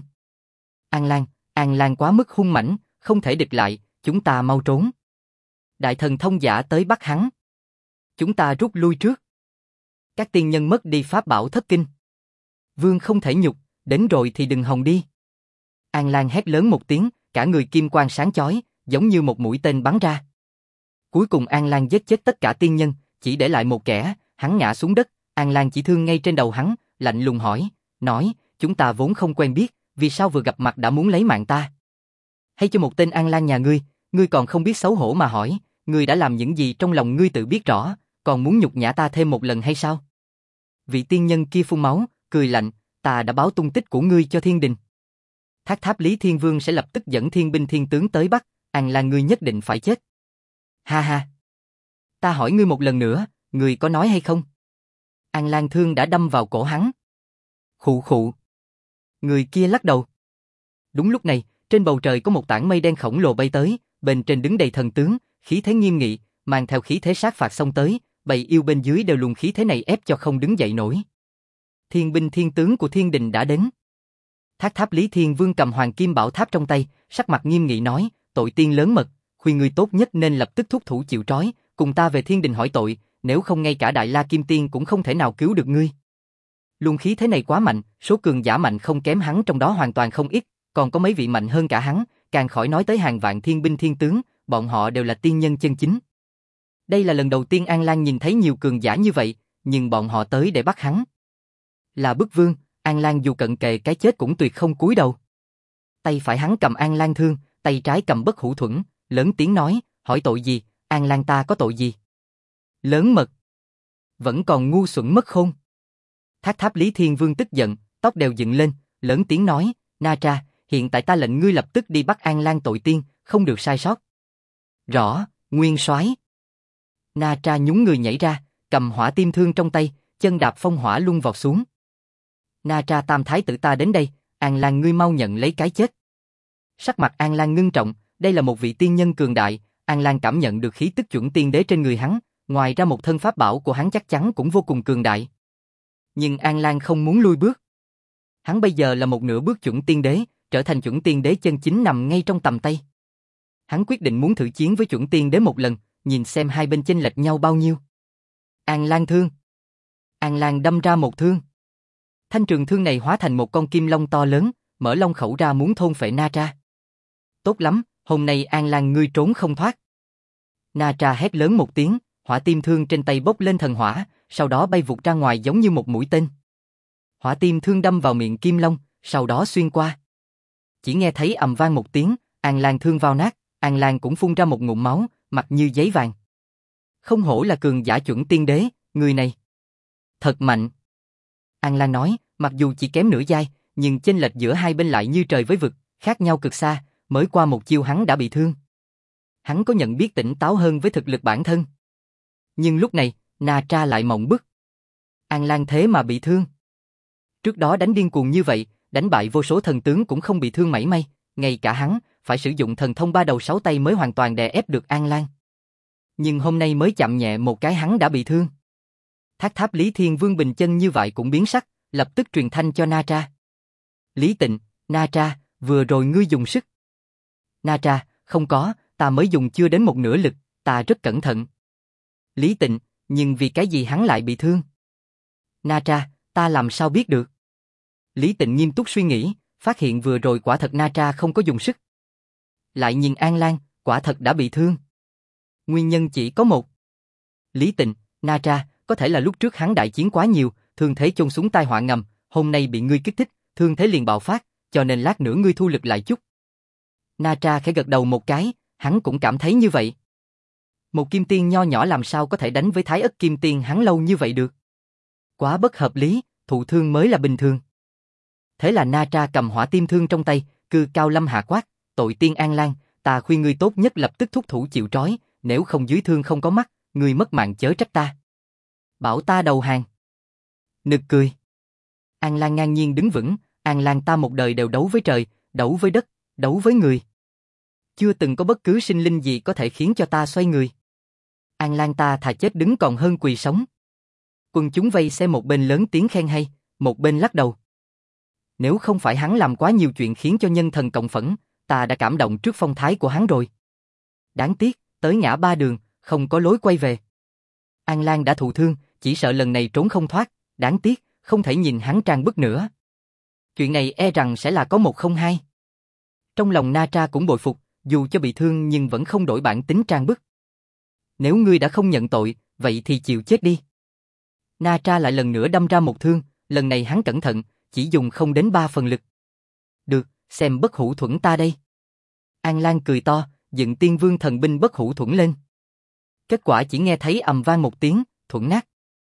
Speaker 1: An Lan quá mức hung mãnh, không thể địch lại, chúng ta mau trốn. Đại thần thông giả tới bắt hắn. Chúng ta rút lui trước. Các tiên nhân mất đi pháp bảo thất kinh. Vương không thể nhục, đến rồi thì đừng hòng đi. An Lan hét lớn một tiếng, cả người kim quang sáng chói, giống như một mũi tên bắn ra. Cuối cùng An Lan giết chết tất cả tiên nhân, chỉ để lại một kẻ, hắn ngã xuống đất, An Lan chỉ thương ngay trên đầu hắn, lạnh lùng hỏi, nói, chúng ta vốn không quen biết, vì sao vừa gặp mặt đã muốn lấy mạng ta? Hay cho một tên An Lan nhà ngươi còn không biết xấu hổ mà hỏi, ngươi đã làm những gì trong lòng ngươi tự biết rõ, còn muốn nhục nhã ta thêm một lần hay sao? Vị tiên nhân kia phun máu, cười lạnh, ta đã báo tung tích của ngươi cho thiên đình. Thác Tháp Lý Thiên Vương sẽ lập tức dẫn thiên binh thiên tướng tới bắt, An Lan ngươi nhất định phải chết. Ha ha. Ta hỏi ngươi một lần nữa, ngươi có nói hay không? An Lan thương đã đâm vào cổ hắn. Khụ khụ. Người kia lắc đầu. Đúng lúc này, trên bầu trời có một tảng mây đen khổng lồ bay tới, bên trên đứng đầy thần tướng, khí thế nghiêm nghị, mang theo khí thế sát phạt xông tới, bầy yêu bên dưới đều luồng khí thế này ép cho không đứng dậy nổi. Thiên binh thiên tướng của thiên đình đã đến. Thác Tháp Lý Thiên Vương cầm hoàng kim bảo tháp trong tay, sắc mặt nghiêm nghị nói, tội tiên lớn mật, khuyên ngươi tốt nhất nên lập tức thúc thủ chịu trói, cùng ta về thiên đình hỏi tội, nếu không ngay cả Đại La Kim Tiên cũng không thể nào cứu được ngươi. Luồng khí thế này quá mạnh, số cường giả mạnh không kém hắn trong đó hoàn toàn không ít, còn có mấy vị mạnh hơn cả hắn, càng khỏi nói tới hàng vạn thiên binh thiên tướng, bọn họ đều là tiên nhân chân chính. Đây là lần đầu tiên An Lan nhìn thấy nhiều cường giả như vậy, nhưng bọn họ tới để bắt hắn. Là bức vương, An Lan dù cận kề cái chết cũng tuyệt không cúi đầu. Tay phải hắn cầm An Lan thương, tay trái cầm bất hủ thuẫn, lớn tiếng nói, hỏi tội gì, An Lan ta có tội gì? Lớn mật. Vẫn còn ngu xuẩn mất khôn. Thác Tháp Lý Thiên Vương tức giận, tóc đều dựng lên, lớn tiếng nói, Na Tra, hiện tại ta lệnh ngươi lập tức đi bắt An Lan tội tiên, không được sai sót. Rõ, nguyên soái. Na Tra nhún người nhảy ra, cầm hỏa tim thương trong tay, chân đạp phong hỏa luân vọt xuống. Na Tra tam thái tử ta đến đây, An Lan ngươi mau nhận lấy cái chết. Sắc mặt An Lan ngưng trọng, đây là một vị tiên nhân cường đại, An Lan cảm nhận được khí tức chuẩn tiên đế trên người hắn, ngoài ra một thân pháp bảo của hắn chắc chắn cũng vô cùng cường đại. Nhưng An Lan không muốn lui bước. Hắn bây giờ là một nửa bước chuẩn tiên đế, trở thành chuẩn tiên đế chân chính nằm ngay trong tầm tay. Hắn quyết định muốn thử chiến với chuẩn tiên đế một lần, nhìn xem hai bên chênh lệch nhau bao nhiêu. An Lan thương. An Lan đâm ra một thương. Thanh trường thương này hóa thành một con kim long to lớn, mở long khẩu ra muốn thôn phệ Na Tra. Tốt lắm, hôm nay An Lan ngươi trốn không thoát. Na Tra hét lớn một tiếng, hỏa tim thương trên tay bốc lên thần hỏa, sau đó bay vụt ra ngoài giống như một mũi tên. Hỏa tim thương đâm vào miệng kim long, sau đó xuyên qua. Chỉ nghe thấy ầm vang một tiếng, An Lan thương vào nát, An Lan cũng phun ra một ngụm máu, mặt như giấy vàng. Không hổ là cường giả chuẩn tiên đế, người này thật mạnh. An Lan nói, mặc dù chỉ kém nửa giai, nhưng chênh lệch giữa hai bên lại như trời với vực, khác nhau cực xa, mới qua một chiêu hắn đã bị thương. Hắn có nhận biết tỉnh táo hơn với thực lực bản thân. Nhưng lúc này, Na Tra lại mộng bức. An Lan thế mà bị thương. Trước đó đánh điên cuồng như vậy, đánh bại vô số thần tướng cũng không bị thương mảy may, ngay cả hắn, phải sử dụng thần thông ba đầu sáu tay mới hoàn toàn đè ép được An Lan. Nhưng hôm nay mới chạm nhẹ một cái hắn đã bị thương. Thác Tháp Lý Thiên Vương bình chân như vậy cũng biến sắc, lập tức truyền thanh cho Na Tra. Lý Tịnh, Na Tra, vừa rồi ngươi dùng sức. Na Tra, không có, ta mới dùng chưa đến một nửa lực, ta rất cẩn thận. Lý Tịnh, nhưng vì cái gì hắn lại bị thương? Na Tra, ta làm sao biết được? Lý Tịnh nghiêm túc suy nghĩ, phát hiện vừa rồi quả thật Na Tra không có dùng sức. Lại nhìn An Lan, quả thật đã bị thương. Nguyên nhân chỉ có một. Lý Tịnh, Na Tra, có thể là lúc trước hắn đại chiến quá nhiều, thương thế chôn xuống tai họa ngầm, hôm nay bị ngươi kích thích, thương thế liền bạo phát, cho nên lát nữa ngươi thu lực lại chút. Natra khẽ gật đầu một cái, hắn cũng cảm thấy như vậy. Một kim tiên nho nhỏ làm sao có thể đánh với Thái Ất kim tiên hắn lâu như vậy được? Quá bất hợp lý, thụ thương mới là bình thường. Thế là Natra cầm hỏa tim thương trong tay, cư cao lâm hạ quát, tội tiên An Lan, ta khuyên ngươi tốt nhất lập tức thúc thủ chịu trói, nếu không dưới thương không có mắt, ngươi mất mạng chớ trách ta. Bảo ta đầu hàng. Nực cười. An Lan ngang nhiên đứng vững, An Lan ta một đời đều đấu với trời, đấu với đất, đấu với người. Chưa từng có bất cứ sinh linh gì có thể khiến cho ta xoay người. An Lan ta thà chết đứng còn hơn quỳ sống. Quân chúng vây xem một bên lớn tiếng khen hay, một bên lắc đầu. Nếu không phải hắn làm quá nhiều chuyện khiến cho nhân thần cộng phẫn, ta đã cảm động trước phong thái của hắn rồi. Đáng tiếc, tới ngã ba đường, không có lối quay về. An Lan đã thụ thương, chỉ sợ lần này trốn không thoát, đáng tiếc, không thể nhìn hắn trang bức nữa. Chuyện này e rằng sẽ là có một không hai. Trong lòng Natra cũng bội phục, dù cho bị thương nhưng vẫn không đổi bản tính trang bức. Nếu ngươi đã không nhận tội, vậy thì chịu chết đi. Natra lại lần nữa đâm ra một thương, lần này hắn cẩn thận, chỉ dùng không đến 3 phần lực. Được, xem bất hủ thuẫn ta đây. An Lan cười to, dựng Tiên Vương thần binh bất hủ thuẫn lên. Kết quả chỉ nghe thấy ầm vang một tiếng, thuẫn nát.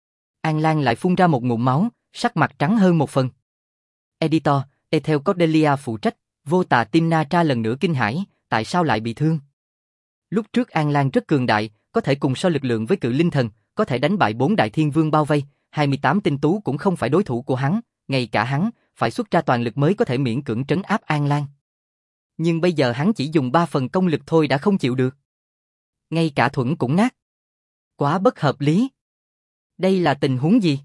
Speaker 1: An Lan lại phun ra một ngụm máu, sắc mặt trắng hơn một phần. Editor, Ethel Cordelia phụ trách, vô tà tim Natra lần nữa kinh hãi, tại sao lại bị thương? Lúc trước An Lan rất cường đại, có thể cùng so lực lượng với cự linh thần, có thể đánh bại 4 đại thiên vương bao vây, 28 tinh tú cũng không phải đối thủ của hắn, ngay cả hắn, phải xuất ra toàn lực mới có thể miễn cưỡng trấn áp An Lan. Nhưng bây giờ hắn chỉ dùng 3 phần công lực thôi đã không chịu được. Ngay cả thuẫn cũng nát. Quá bất hợp lý. Đây là tình huống gì?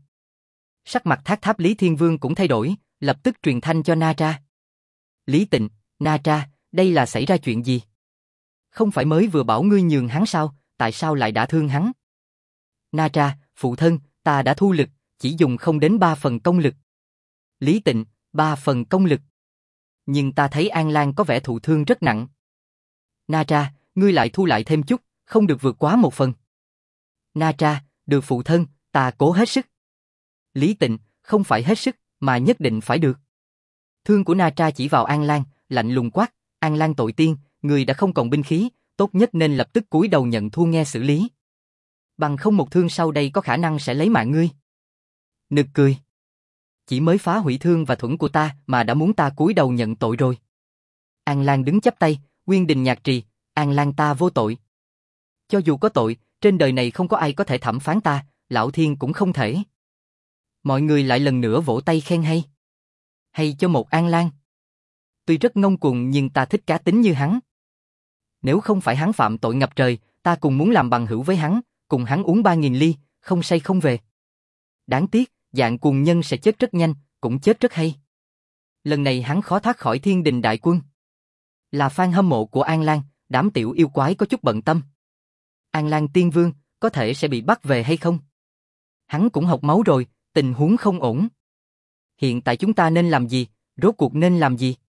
Speaker 1: Sắc mặt Thác Tháp Lý Thiên Vương cũng thay đổi, lập tức truyền thanh cho Natra. Lý Tịnh, Natra, đây là xảy ra chuyện gì? Không phải mới vừa bảo ngươi nhường hắn sao, tại sao lại đã thương hắn? Natra, phụ thân, ta đã thu lực, chỉ dùng không đến 3 phần công lực. Lý Tịnh, 3 phần công lực. Nhưng ta thấy An Lan có vẻ thụ thương rất nặng. Natra, ngươi lại thu lại thêm chút, không được vượt quá 1 phần. Natra, được phụ thân, ta cố hết sức. Lý Tịnh, không phải hết sức, mà nhất định phải được. Thương của Natra chỉ vào An Lan, lạnh lùng quát, An Lan tội tiên, người đã không còn binh khí, tốt nhất nên lập tức cúi đầu nhận thua nghe xử lý. Bằng không một thương sau đây có khả năng sẽ lấy mạng ngươi. Nực cười. Chỉ mới phá hủy thương và thuẫn của ta mà đã muốn ta cúi đầu nhận tội rồi. An Lan đứng chắp tay, Nguyên Đình nhạc trì, An Lan ta vô tội. Cho dù có tội, trên đời này không có ai có thể thẩm phán ta, Lão Thiên cũng không thể. Mọi người lại lần nữa vỗ tay khen hay. Hay cho một An Lan. Tuy rất ngông cuồng nhưng ta thích cá tính như hắn. Nếu không phải hắn phạm tội ngập trời, ta cùng muốn làm bằng hữu với hắn, cùng hắn uống 3.000 ly, không say không về. Đáng tiếc, dạng cuồng nhân sẽ chết rất nhanh, cũng chết rất hay. Lần này hắn khó thoát khỏi thiên đình đại quân. Là fan hâm mộ của An Lan, đám tiểu yêu quái có chút bận tâm. An Lan Tiên Vương, có thể sẽ bị bắt về hay không? Hắn cũng học máu rồi, tình huống không ổn. Hiện tại chúng ta nên làm gì, rốt cuộc nên làm gì?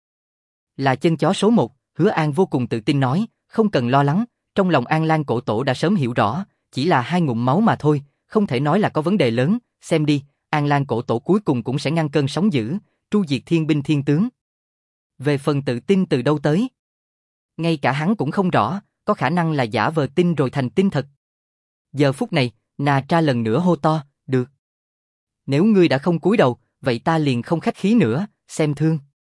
Speaker 1: Là chân chó số 1, Hứa An vô cùng tự tin nói, không cần lo lắng, trong lòng An Lan cổ tổ đã sớm hiểu rõ, chỉ là 2 ngụm máu mà thôi, không thể nói là có vấn đề lớn, xem đi, An Lan cổ tổ cuối cùng cũng sẽ ngăn cơn sóng dữ, tru diệt thiên binh thiên tướng. Về phần tự tin từ đâu tới? Ngay cả hắn cũng không rõ, có khả năng là giả vờ tin rồi thành tin thật. Giờ phút này, Natra lần nữa hô to, được. Nếu ngươi đã không cúi đầu, vậy ta liền không khách khí nữa, xem thương.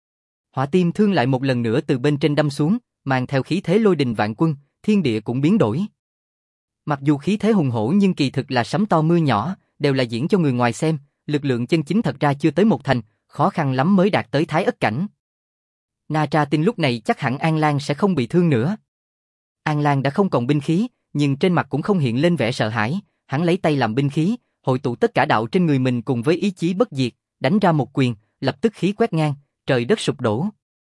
Speaker 1: Hỏa tim thương lại một lần nữa từ bên trên đâm xuống, mang theo khí thế lôi đình vạn quân, thiên địa cũng biến đổi. Mặc dù khí thế hùng hổ nhưng kỳ thực là sấm to mưa nhỏ, đều là diễn cho người ngoài xem, lực lượng chân chính thật ra chưa tới 1/10, khó khăn lắm mới đạt tới thái ất cảnh. Natra tin lúc này chắc hẳn An Lan sẽ không bị thương nữa. An Lan đã không còn binh khí, nhưng trên mặt cũng không hiện lên vẻ sợ hãi, hắn lấy tay làm binh khí, hội tụ tất cả đạo trên người mình cùng với ý chí bất diệt, đánh ra một quyền, lập tức khí quét ngang, trời đất sụp đổ.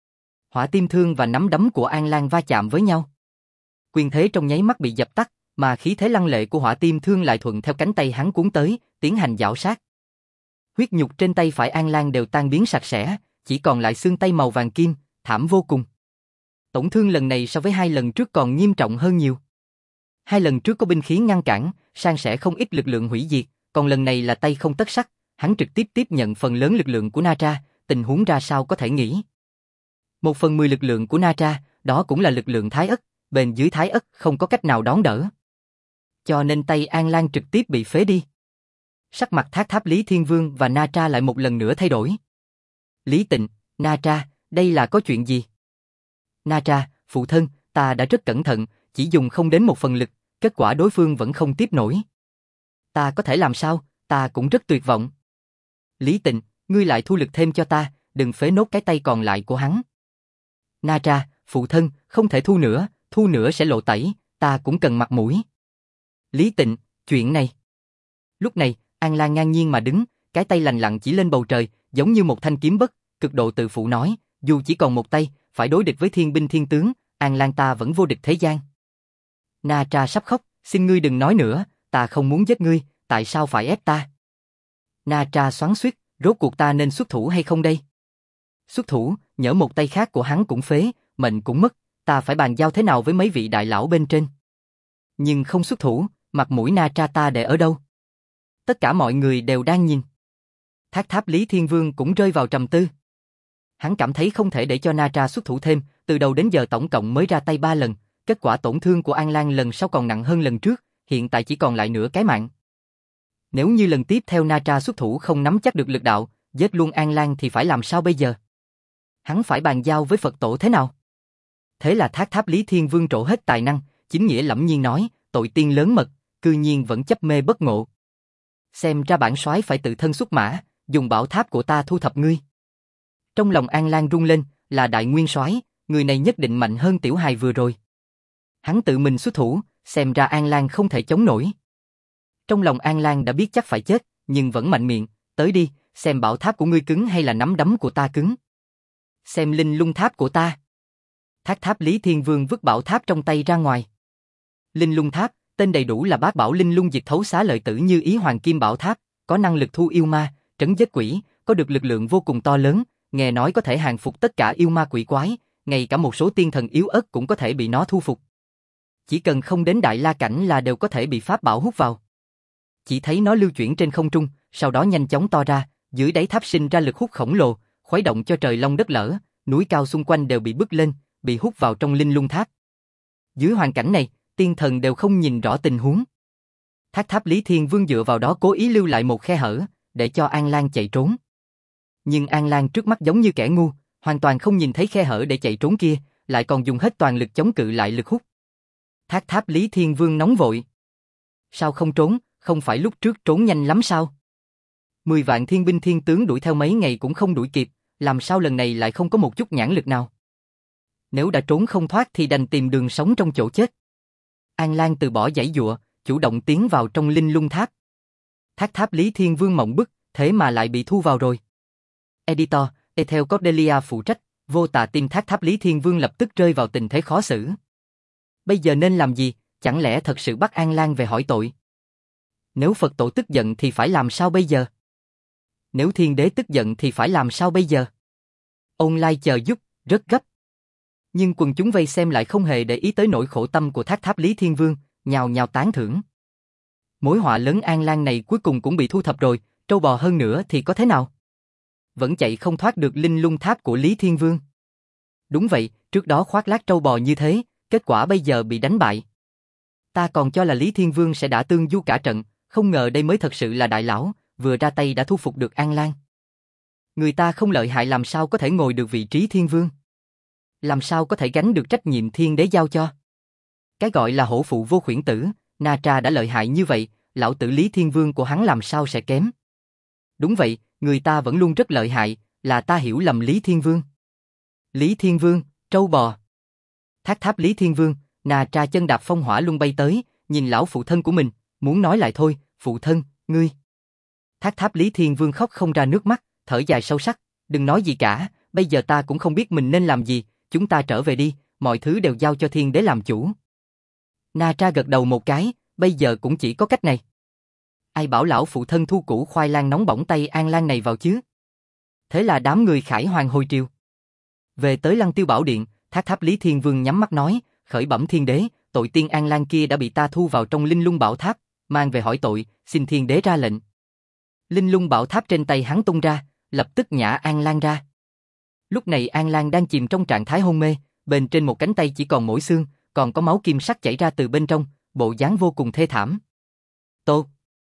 Speaker 1: Hỏa tim thương và nắm đấm của An Lan va chạm với nhau. Quyền thế trong nháy mắt bị dập tắt, mà khí thế lăng lệ của hỏa tim thương lại thuận theo cánh tay hắn cuốn tới, tiến hành giảo sát. Huyết nhục trên tay phải An Lan đều tan biến sạch sẽ, chỉ còn lại xương tay màu vàng kim, thảm vô cùng. Tổn thương lần này so với 2 lần trước còn nghiêm trọng hơn nhiều. 2 lần trước có binh khí ngăn cản, san sẻ không ít lực lượng hủy diệt, còn lần này là tay không tất sắt, hắn trực tiếp tiếp nhận phần lớn lực lượng của Natra, tình huống ra sao có thể nghĩ. 1/10 lực lượng của Natra, đó cũng là lực lượng Thái Ất, bên dưới Thái Ất không có cách nào đón đỡ. Cho nên tay An Lan trực tiếp bị phế đi. Sắc mặt Thác Tháp Lý Thiên Vương và Na Tra lại một lần nữa thay đổi. Lý Tịnh, Na Tra, đây là có chuyện gì? Na Tra, phụ thân, ta đã rất cẩn thận, chỉ dùng không đến 1/10 lực, kết quả đối phương vẫn không tiếp nổi. Ta có thể làm sao, ta cũng rất tuyệt vọng. Lý Tịnh, ngươi lại thu lực thêm cho ta, đừng phế nốt cái tay còn lại của hắn. Na Tra, phụ thân, không thể thu nữa sẽ lộ tẩy, ta cũng cần mặt mũi. Lý Tịnh, chuyện này. Lúc này, An Lan ngang nhiên mà đứng, cái tay lành lặn chỉ lên bầu trời, giống như một thanh kiếm bất, cực độ tự phụ nói, dù chỉ còn một tay, phải đối địch với thiên binh thiên tướng, An Lan ta vẫn vô địch thế gian. Na Tra sắp khóc, xin ngươi đừng nói nữa, ta không muốn giết ngươi, tại sao phải ép ta? Na Tra xoắn xuýt, rốt cuộc ta nên xuất thủ hay không đây? Xuất thủ, nhỡ một tay khác của hắn cũng phế, mệnh cũng mất, ta phải bàn giao thế nào với mấy vị đại lão bên trên? Nhưng không xuất thủ, mặt mũi Na Tra ta để ở đâu? Tất cả mọi người đều đang nhìn. Thác Tháp Lý Thiên Vương cũng rơi vào trầm tư. Hắn cảm thấy không thể để cho Na Tra xuất thủ thêm, từ đầu đến giờ tổng cộng mới ra tay 3 lần, kết quả tổn thương của An Lan lần sau còn nặng hơn lần trước, hiện tại chỉ còn lại nửa cái mạng. Nếu như lần tiếp theo Na Tra xuất thủ không nắm chắc được lực đạo, giết luôn An Lan thì phải làm sao bây giờ? Hắn phải bàn giao với Phật tổ thế nào? Thế là Thác Tháp Lý Thiên Vương trổ hết tài năng, chính nghĩa lẫm nhiên nói, tội tiên lớn mật, cư nhiên vẫn chấp mê bất ngộ. Xem ra bản soái phải tự thân xuất mã, dùng bảo tháp của ta thu thập ngươi. Trong lòng An Lan rung lên, là đại nguyên soái, người này nhất định mạnh hơn tiểu hài vừa rồi. Hắn tự mình xuất thủ, xem ra An Lan không thể chống nổi. Trong lòng An Lan đã biết chắc phải chết, nhưng vẫn mạnh miệng, tới đi, xem bảo tháp của ngươi cứng hay là nắm đấm của ta cứng. Xem linh lung tháp của ta. Thác Tháp Lý Thiên Vương vứt bảo tháp trong tay ra ngoài. Linh lung tháp, tên đầy đủ là Bát Bảo Linh Lung Diệt Thấu Xá Lợi Tử Như Ý Hoàng Kim Bảo Tháp, có năng lực thu yêu ma, trấn giết quỷ, có được lực lượng vô cùng to lớn, nghe nói có thể hàng phục tất cả yêu ma quỷ quái, ngay cả một số tiên thần yếu ớt cũng có thể bị nó thu phục. Chỉ cần không đến Đại La Cảnh là đều có thể bị pháp bảo hút vào. Chỉ thấy nó lưu chuyển trên không trung, sau đó nhanh chóng to ra, dưới đáy tháp sinh ra lực hút khổng lồ, khuấy động cho trời long đất lở, núi cao xung quanh đều bị bứt lên, bị hút vào trong linh lung tháp. Dưới hoàn cảnh này, tiên thần đều không nhìn rõ tình huống. Thác Tháp Lý Thiên Vương dựa vào đó cố ý lưu lại một khe hở, để cho An Lan chạy trốn. Nhưng An Lan trước mắt giống như kẻ ngu, hoàn toàn không nhìn thấy khe hở để chạy trốn kia, lại còn dùng hết toàn lực chống cự lại lực hút. Thác Tháp Lý Thiên Vương nóng vội. Sao không trốn, không phải lúc trước trốn nhanh lắm sao? 10 vạn thiên binh thiên tướng đuổi theo mấy ngày cũng không đuổi kịp, làm sao lần này lại không có một chút nhãn lực nào? Nếu đã trốn không thoát thì đành tìm đường sống trong chỗ chết. An Lan từ bỏ giãy giụa, chủ động tiến vào trong linh lung tháp. Thác Tháp Lý Thiên Vương mộng bức, thế mà lại bị thu vào rồi. Editor, Ethel Cordelia phụ trách, vô tà tim Thác Tháp Lý Thiên Vương lập tức rơi vào tình thế khó xử. Bây giờ nên làm gì, chẳng lẽ thật sự bắt An Lan về hỏi tội? Nếu Phật tổ tức giận thì phải làm sao bây giờ? Nếu Thiên Đế tức giận thì phải làm sao bây giờ? Online chờ giúp, rất gấp. Nhưng quần chúng vây xem lại không hề để ý tới nỗi khổ tâm của Thác Tháp Lý Thiên Vương, nhào nhào tán thưởng. Mối họa lớn An Lan này cuối cùng cũng bị thu thập rồi, trâu bò hơn nữa thì có thế nào? Vẫn chạy không thoát được linh lung tháp của Lý Thiên Vương. Đúng vậy, trước đó khoác lác trâu bò như thế, kết quả bây giờ bị đánh bại. Ta còn cho là Lý Thiên Vương sẽ đã tương du cả trận, không ngờ đây mới thật sự là đại lão, vừa ra tay đã thu phục được An Lan. Người ta không lợi hại làm sao có thể ngồi được vị trí Thiên Vương? Làm sao có thể gánh được trách nhiệm Thiên Đế giao cho? Cái gọi là hổ phụ vô khuyển tử, Na Tra đã lợi hại như vậy, lão tử Lý Thiên Vương của hắn làm sao sẽ kém? Đúng vậy, người ta vẫn luôn rất lợi hại, là ta hiểu lầm Lý Thiên Vương. Lý Thiên Vương, trâu bò. Thác Tháp Lý Thiên Vương, Na Tra chân đạp phong hỏa luân bay tới, nhìn lão phụ thân của mình, muốn nói lại thôi, phụ thân, ngươi. Thác Tháp Lý Thiên Vương khóc không ra nước mắt, thở dài sâu sắc, đừng nói gì cả, bây giờ ta cũng không biết mình nên làm gì, chúng ta trở về đi, mọi thứ đều giao cho Thiên Đế làm chủ. Na Tra gật đầu một cái, bây giờ cũng chỉ có cách này. Ai bảo lão phụ thân thu củ khoai lang nóng bỏng tay An Lan này vào chứ? Thế là đám người khải hoàn hồi triều. Về tới Lăng Tiêu Bảo Điện, Thác Tháp Lý Thiên Vương nhắm mắt nói, khởi bẩm Thiên Đế, tội tiên An Lan kia đã bị ta thu vào trong Linh Lung Bảo Tháp, mang về hỏi tội, xin Thiên Đế ra lệnh. Linh Lung Bảo Tháp trên tay hắn tung ra, lập tức nhả An Lan ra. Lúc này An Lan đang chìm trong trạng thái hôn mê, bên trên một cánh tay chỉ còn mỗi xương, còn có máu kim sắc chảy ra từ bên trong, bộ dáng vô cùng thê thảm. Tốt!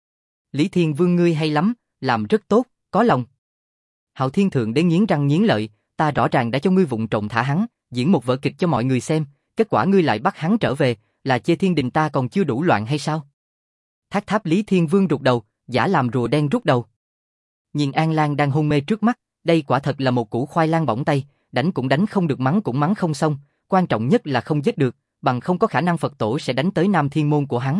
Speaker 1: Lý Thiên Vương ngươi hay lắm, làm rất tốt, có lòng. Hạo Thiên Thượng Đế nghiến răng nghiến lợi, ta rõ ràng đã cho ngươi vụng trộm thả hắn, diễn một vở kịch cho mọi người xem, kết quả ngươi lại bắt hắn trở về, là chê thiên đình ta còn chưa đủ loạn hay sao? Thác Tháp Lý Thiên Vương rụt đầu, giả làm rùa đen rút đầu. Nhìn An Lan đang hôn mê trước mắt, đây quả thật là một củ khoai lang bỏng tay, đánh cũng đánh không được, mắng cũng mắng không xong, quan trọng nhất là không giết được, bằng không có khả năng Phật tổ sẽ đánh tới Nam Thiên Môn của hắn.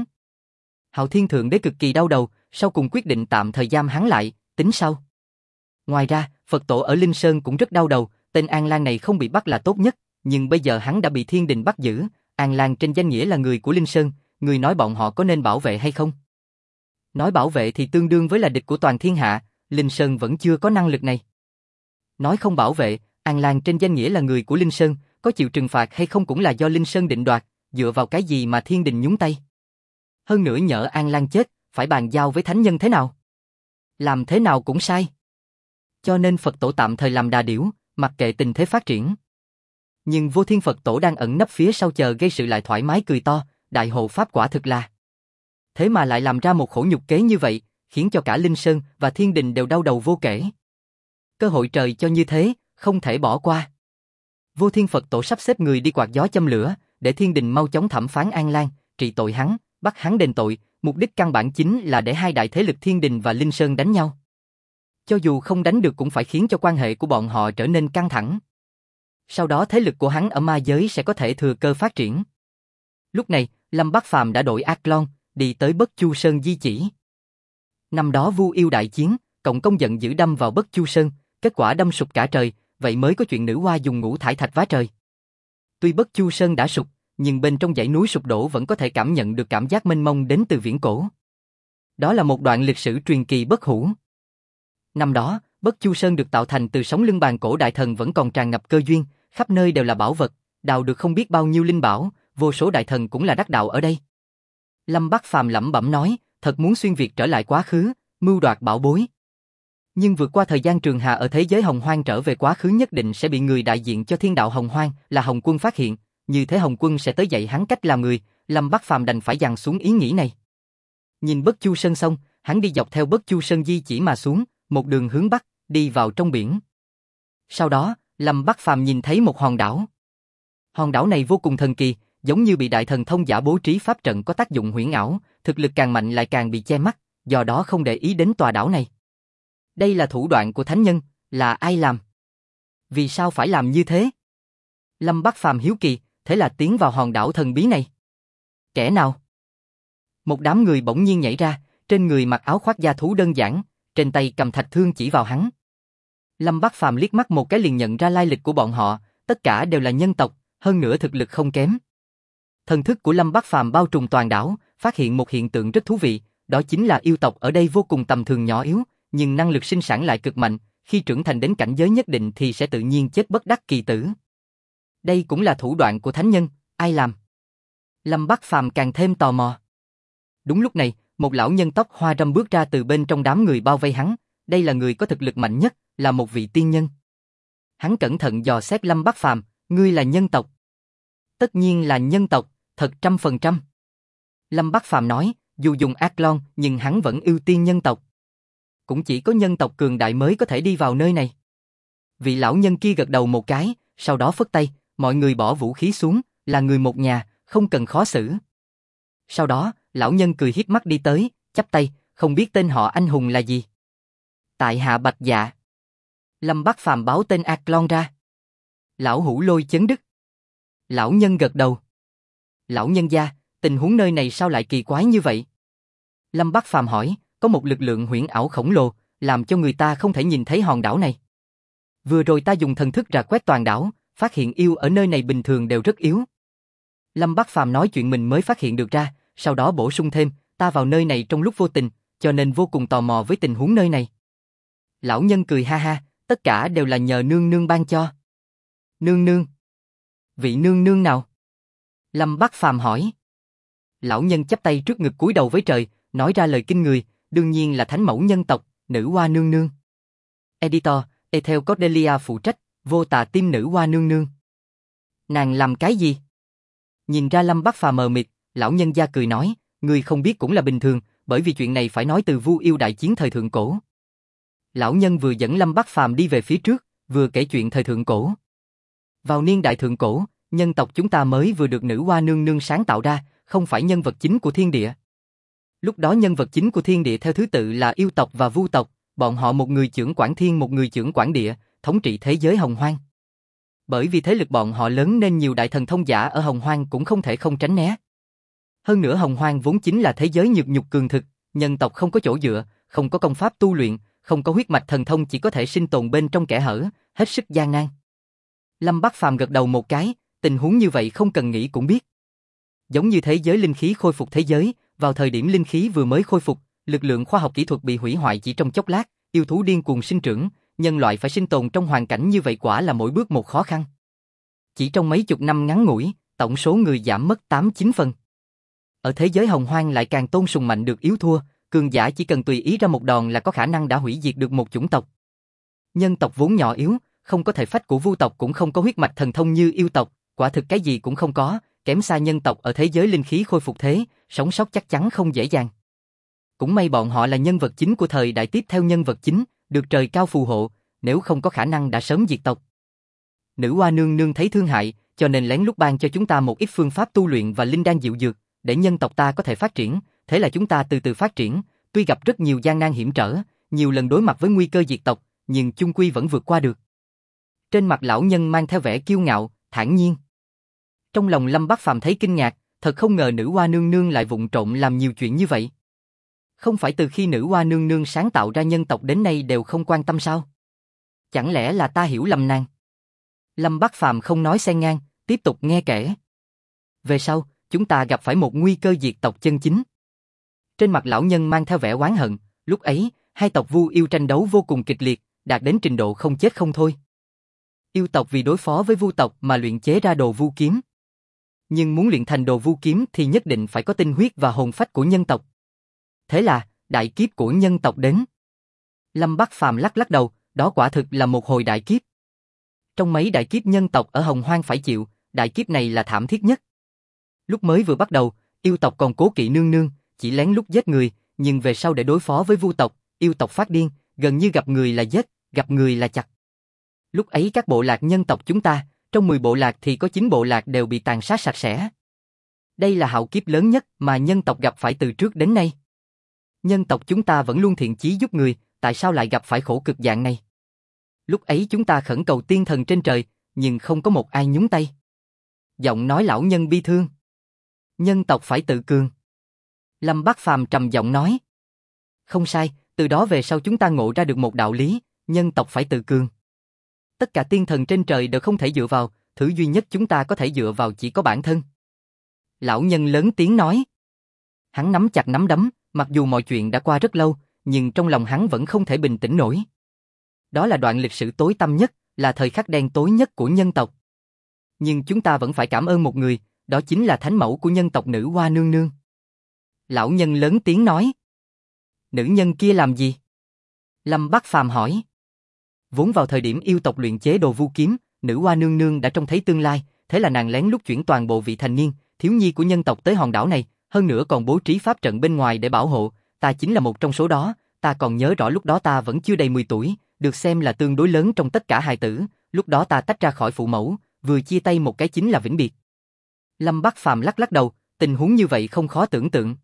Speaker 1: Hạo Thiên Thượng Đế cực kỳ đau đầu, sau cùng quyết định tạm thời giam hắn lại, tính sau. Ngoài ra, Phật tổ ở Linh Sơn cũng rất đau đầu, tên An Lan này không bị bắt là tốt nhất, nhưng bây giờ hắn đã bị thiên đình bắt giữ, An Lan trên danh nghĩa là người của Linh Sơn, người nói bọn họ có nên bảo vệ hay không? Nói bảo vệ thì tương đương với là địch của toàn thiên hạ, Linh Sơn vẫn chưa có năng lực này. Nói không bảo vệ, An Lan trên danh nghĩa là người của Linh Sơn, có chịu trừng phạt hay không cũng là do Linh Sơn định đoạt, dựa vào cái gì mà thiên đình nhúng tay. Hơn nữa nhỡ An Lan chết, phải bàn giao với thánh nhân thế nào? Làm thế nào cũng sai. Cho nên Phật tổ tạm thời làm đà điểu, mặc kệ tình thế phát triển. Nhưng Vô Thiên Phật tổ đang ẩn nấp phía sau chờ gây sự lại thoải mái cười to, đại hộ pháp quả thực là. Thế mà lại làm ra một khổ nhục kế như vậy, khiến cho cả Linh Sơn và thiên đình đều đau đầu vô kể. Cơ hội trời cho như thế, không thể bỏ qua. Vô Thiên Phật tổ sắp xếp người đi quạt gió châm lửa, để thiên đình mau chóng thẩm phán An Lan, trị tội hắn, bắt hắn đền tội, mục đích căn bản chính là để hai đại thế lực thiên đình và Linh Sơn đánh nhau. Cho dù không đánh được cũng phải khiến cho quan hệ của bọn họ trở nên căng thẳng. Sau đó thế lực của hắn ở ma giới sẽ có thể thừa cơ phát triển. Lúc này, Lâm Bắc Phàm đã đội Ác Long, đi tới Bất Chu Sơn di chỉ. Năm đó Vu Yêu đại chiến, cộng công giận dữ đâm vào Bất Chu Sơn, kết quả đâm sụp cả trời, vậy mới có chuyện nữ hoa dùng ngũ thải thạch vá trời. Tuy Bất Chu Sơn đã sụp, nhưng bên trong dãy núi sụp đổ vẫn có thể cảm nhận được cảm giác mênh mông đến từ viễn cổ. Đó là một đoạn lịch sử truyền kỳ bất hủ. Năm đó, Bất Chu Sơn được tạo thành từ sống lưng bàn cổ đại thần vẫn còn tràn ngập cơ duyên, khắp nơi đều là bảo vật, đào được không biết bao nhiêu linh bảo, vô số đại thần cũng là đắc đạo ở đây. Lâm Bắc Phàm lẩm bẩm nói, thật muốn xuyên việt trở lại quá khứ, mưu đoạt bảo bối. Nhưng vượt qua thời gian trường hà ở thế giới hồng hoang trở về quá khứ nhất định sẽ bị người đại diện cho thiên đạo hồng hoang là Hồng Quân phát hiện, như thế Hồng Quân sẽ tới dạy hắn cách làm người, Lâm Bắc Phàm đành phải dằn xuống ý nghĩ này. Nhìn Bất Chu Sơn xong, hắn đi dọc theo Bất Chu Sơn di chỉ mà xuống, một đường hướng bắc, đi vào trong biển. Sau đó, Lâm Bắc Phàm nhìn thấy một hòn đảo. Hòn đảo này vô cùng thần kỳ, giống như bị đại thần thông giả bố trí pháp trận có tác dụng huyễn ảo, thực lực càng mạnh lại càng bị che mắt, do đó không để ý đến tòa đảo này. Đây là thủ đoạn của thánh nhân, là ai làm? Vì sao phải làm như thế? Lâm Bắc Phàm hiếu kỳ, thế là tiến vào hòn đảo thần bí này. Kẻ nào? Một đám người bỗng nhiên nhảy ra, trên người mặc áo khoác da thú đơn giản, trên tay cầm thạch thương chỉ vào hắn. Lâm Bắc Phàm liếc mắt một cái liền nhận ra lai lịch của bọn họ, tất cả đều là nhân tộc, hơn nữa thực lực không kém. Thần thức của Lâm Bắc Phàm bao trùm toàn đảo, phát hiện một hiện tượng rất thú vị, đó chính là yêu tộc ở đây vô cùng tầm thường nhỏ yếu, nhưng năng lực sinh sản lại cực mạnh, khi trưởng thành đến cảnh giới nhất định thì sẽ tự nhiên chết bất đắc kỳ tử. Đây cũng là thủ đoạn của thánh nhân, ai làm? Lâm Bắc Phàm càng thêm tò mò. Đúng lúc này, một lão nhân tóc hoa râm bước ra từ bên trong đám người bao vây hắn, đây là người có thực lực mạnh nhất, là một vị tiên nhân. Hắn cẩn thận dò xét Lâm Bắc Phàm, ngươi là nhân tộc. Tất nhiên là nhân tộc, thật 100%. Lâm Bắc Phàm nói, dù dùng Ác Long nhưng hắn vẫn ưu tiên nhân tộc. Cũng chỉ có nhân tộc cường đại mới có thể đi vào nơi này. Vị lão nhân kia gật đầu một cái, sau đó phất tay, mọi người bỏ vũ khí xuống, là người một nhà, không cần khó xử. Sau đó, lão nhân cười hiếp mắt đi tới, chắp tay, không biết tên họ anh hùng là gì. Tại hạ Bạch Dạ. Lâm Bắc Phàm báo tên Ác Long ra. Lão hủ Lôi Chấn Đức. Lão nhân gật đầu. Lão nhân gia, tình huống nơi này sao lại kỳ quái như vậy? Lâm Bắc Phàm hỏi, có một lực lượng huyễn ảo khổng lồ, làm cho người ta không thể nhìn thấy hòn đảo này. Vừa rồi ta dùng thần thức rà quét toàn đảo, phát hiện yêu ở nơi này bình thường đều rất yếu. Lâm Bắc Phàm nói chuyện mình mới phát hiện được ra, sau đó bổ sung thêm, ta vào nơi này trong lúc vô tình, cho nên vô cùng tò mò với tình huống nơi này. Lão nhân cười ha ha, tất cả đều là nhờ nương nương ban cho. Nương nương? Vị nương nương nào? Lâm Bắc Phàm hỏi. Lão nhân chắp tay trước ngực cúi đầu với trời, nói ra lời kinh người, đương nhiên là thánh mẫu nhân tộc, nữ hoa nương nương. Editor, Ethel Cordelia phụ trách, vô tà tim nữ hoa nương nương. Nàng làm cái gì? Nhìn ra Lâm Bắc Phàm mờ mịt, lão nhân gia cười nói, ngươi không biết cũng là bình thường, bởi vì chuyện này phải nói từ Vu Yêu đại chiến thời thượng cổ. Lão nhân vừa dẫn Lâm Bắc Phàm đi về phía trước, vừa kể chuyện thời thượng cổ. Vào niên đại thượng cổ, nhân tộc chúng ta mới vừa được nữ hoa nương nương sáng tạo ra, không phải nhân vật chính của thiên địa. Lúc đó nhân vật chính của thiên địa theo thứ tự là yêu tộc và vu tộc, bọn họ một người chưởng quản thiên một người chưởng quản địa, thống trị thế giới hồng hoang. Bởi vì thế lực bọn họ lớn nên nhiều đại thần thông giả ở hồng hoang cũng không thể không tránh né. Hơn nữa hồng hoang vốn chính là thế giới nhược nhục cường thực, nhân tộc không có chỗ dựa, không có công pháp tu luyện, không có huyết mạch thần thông, chỉ có thể sinh tồn bên trong kẽ hở, hết sức gian nan. Lâm Bắc Phàm gật đầu một cái, tình huống như vậy không cần nghĩ cũng biết. Giống như thế giới linh khí khôi phục thế giới, vào thời điểm linh khí vừa mới khôi phục, lực lượng khoa học kỹ thuật bị hủy hoại chỉ trong chốc lát, yêu thú điên cuồng sinh trưởng, nhân loại phải sinh tồn trong hoàn cảnh như vậy quả là mỗi bước một khó khăn. Chỉ trong mấy chục năm ngắn ngủi, tổng số người giảm mất 8-9 phần. Ở thế giới hồng hoang lại càng tôn sùng mạnh được yếu thua, cường giả chỉ cần tùy ý ra một đòn là có khả năng đã hủy diệt được một chủng tộc. Nhân tộc vốn nhỏ yếu, không có thể phách của vu tộc cũng không có huyết mạch thần thông như yêu tộc, quả thực cái gì cũng không có, kém xa nhân tộc ở thế giới linh khí khôi phục thế, sống sót chắc chắn không dễ dàng. Cũng may bọn họ là nhân vật chính của thời đại tiếp theo nhân vật chính, được trời cao phù hộ, nếu không có khả năng đã sớm diệt tộc. Nữ hoa nương nương thấy thương hại, cho nên lén lút ban cho chúng ta một ít phương pháp tu luyện và linh đan dịu dược, để nhân tộc ta có thể phát triển, thế là chúng ta từ từ phát triển, tuy gặp rất nhiều gian nan hiểm trở, nhiều lần đối mặt với nguy cơ diệt tộc, nhưng chung quy vẫn vượt qua được. Trên mặt lão nhân mang theo vẻ kiêu ngạo, thản nhiên. Trong lòng Lâm Bắc Phàm thấy kinh ngạc, thật không ngờ nữ hoa nương nương lại vụng trộm làm nhiều chuyện như vậy. Không phải từ khi nữ hoa nương nương sáng tạo ra nhân tộc đến nay đều không quan tâm sao? Chẳng lẽ là ta hiểu lầm nàng? Lâm Bắc Phàm không nói xen ngang, tiếp tục nghe kể. Về sau, chúng ta gặp phải một nguy cơ diệt tộc chân chính. Trên mặt lão nhân mang theo vẻ oán hận, lúc ấy, hai tộc Vu Yêu tranh đấu vô cùng kịch liệt, đạt đến trình độ không chết không thôi. Yêu tộc vì đối phó với vu tộc mà luyện chế ra đồ vu kiếm. Nhưng muốn luyện thành đồ vu kiếm thì nhất định phải có tinh huyết và hồn phách của nhân tộc. Thế là, đại kiếp của nhân tộc đến. Lâm Bắc Phàm lắc lắc đầu, đó quả thực là một hồi đại kiếp. Trong mấy đại kiếp nhân tộc ở Hồng Hoang phải chịu, đại kiếp này là thảm thiết nhất. Lúc mới vừa bắt đầu, yêu tộc còn cố kỵ nương nương, chỉ lén lút giết người, nhưng về sau để đối phó với vu tộc, yêu tộc phát điên, gần như gặp người là giết, gặp người là chặt. Lúc ấy các bộ lạc nhân tộc chúng ta, trong 10 bộ lạc thì có 9 bộ lạc đều bị tàn sát sạch sẽ. Đây là hạo kiếp lớn nhất mà nhân tộc gặp phải từ trước đến nay. Nhân tộc chúng ta vẫn luôn thiện chí giúp người, tại sao lại gặp phải khổ cực dạng này? Lúc ấy chúng ta khẩn cầu tiên thần trên trời, nhưng không có một ai nhúng tay. Giọng nói lão nhân bi thương. Nhân tộc phải tự cường. Lâm Bắc Phàm trầm giọng nói. Không sai, từ đó về sau chúng ta ngộ ra được một đạo lý, nhân tộc phải tự cường. Tất cả tiên thần trên trời đều không thể dựa vào, thứ duy nhất chúng ta có thể dựa vào chỉ có bản thân. Lão nhân lớn tiếng nói. Hắn nắm chặt nắm đấm, mặc dù mọi chuyện đã qua rất lâu, nhưng trong lòng hắn vẫn không thể bình tĩnh nổi. Đó là đoạn lịch sử tối tăm nhất, là thời khắc đen tối nhất của nhân tộc. Nhưng chúng ta vẫn phải cảm ơn một người, đó chính là thánh mẫu của nhân tộc nữ hoa nương nương. Lão nhân lớn tiếng nói. Nữ nhân kia làm gì? Lâm Bắc Phàm hỏi. Vốn vào thời điểm yêu tộc luyện chế đồ vu kiếm, nữ hoa nương nương đã trông thấy tương lai, thế là nàng lén lút chuyển toàn bộ vị thành niên, thiếu nhi của nhân tộc tới hòn đảo này, hơn nữa còn bố trí pháp trận bên ngoài để bảo hộ, ta chính là một trong số đó, ta còn nhớ rõ lúc đó ta vẫn chưa đầy 10 tuổi, được xem là tương đối lớn trong tất cả hài tử, lúc đó ta tách ra khỏi phụ mẫu, vừa chia tay một cái chính là vĩnh biệt. Lâm Bắc Phàm lắc lắc đầu, tình huống như vậy không khó tưởng tượng.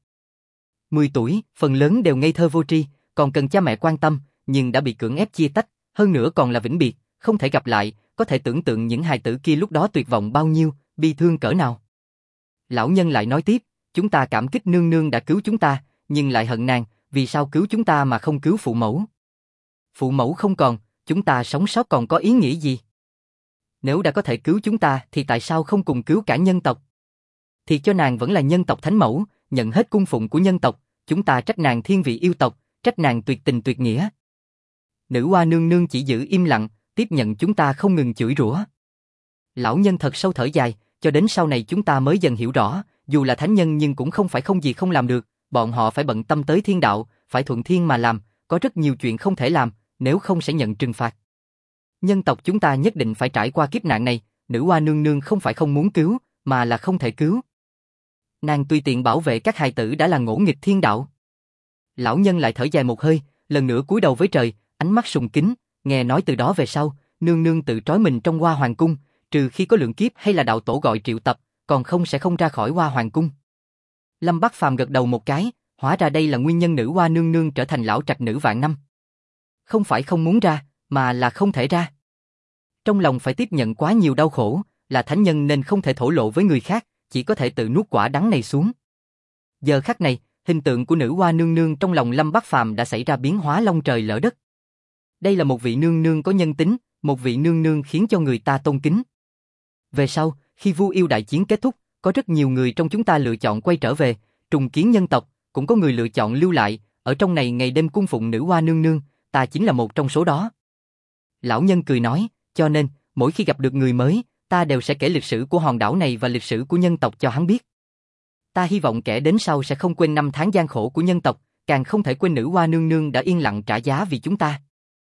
Speaker 1: 10 tuổi, phần lớn đều ngây thơ vô tri, còn cần cha mẹ quan tâm, nhưng đã bị cưỡng ép chia tách, hơn nữa còn là vĩnh biệt, không thể gặp lại, có thể tưởng tượng những hài tử kia lúc đó tuyệt vọng bao nhiêu, bi thương cỡ nào. Lão nhân lại nói tiếp, chúng ta cảm kích nương nương đã cứu chúng ta, nhưng lại hận nàng, vì sao cứu chúng ta mà không cứu phụ mẫu? Phụ mẫu không còn, chúng ta sống sót còn có ý nghĩa gì? Nếu đã có thể cứu chúng ta thì tại sao không cùng cứu cả nhân tộc? Thì cho nàng vẫn là nhân tộc thánh mẫu, nhận hết cung phụng của nhân tộc, chúng ta trách nàng thiên vị yêu tộc, trách nàng tuyệt tình tuyệt nghĩa. Nữ hoa nương nương chỉ giữ im lặng, tiếp nhận chúng ta không ngừng chửi rủa. Lão nhân thật sâu thở dài, cho đến sau này chúng ta mới dần hiểu rõ, dù là thánh nhân nhưng cũng không phải không gì không làm được, bọn họ phải bận tâm tới thiên đạo, phải thuận thiên mà làm, có rất nhiều chuyện không thể làm, nếu không sẽ nhận trừng phạt. Nhân tộc chúng ta nhất định phải trải qua kiếp nạn này, nữ hoa nương nương không phải không muốn cứu, mà là không thể cứu. Nàng tùy tiện bảo vệ các hài tử đã là ngỗ nghịch thiên đạo. Lão nhân lại thở dài một hơi, lần nữa cúi đầu với trời, ánh mắt sùng kính, nghe nói từ đó về sau, nương nương tự trói mình trong Hoa Hoàng cung, trừ khi có lượng kiếp hay là đạo tổ gọi triệu tập, còn không sẽ không ra khỏi Hoa Hoàng cung. Lâm Bắc Phàm gật đầu một cái, hóa ra đây là nguyên nhân nữ hoa nương nương trở thành lão trạch nữ vạn năm. Không phải không muốn ra, mà là không thể ra. Trong lòng phải tiếp nhận quá nhiều đau khổ, là thánh nhân nên không thể thổ lộ với người khác, chỉ có thể tự nuốt quả đắng này xuống. Giờ khắc này, hình tượng của nữ hoa nương nương trong lòng Lâm Bắc Phàm đã xảy ra biến hóa long trời lỡ đất. Đây là một vị nương nương có nhân tính, một vị nương nương khiến cho người ta tôn kính. Về sau, khi Vu Yêu đại chiến kết thúc, có rất nhiều người trong chúng ta lựa chọn quay trở về, trùng kiến nhân tộc, cũng có người lựa chọn lưu lại, ở trong này ngày đêm cung phụng nữ hoa nương nương, ta chính là một trong số đó. Lão nhân cười nói, cho nên, mỗi khi gặp được người mới, ta đều sẽ kể lịch sử của hòn đảo này và lịch sử của nhân tộc cho hắn biết. Ta hy vọng kẻ đến sau sẽ không quên năm tháng gian khổ của nhân tộc, càng không thể quên nữ hoa nương nương đã yên lặng trả giá vì chúng ta.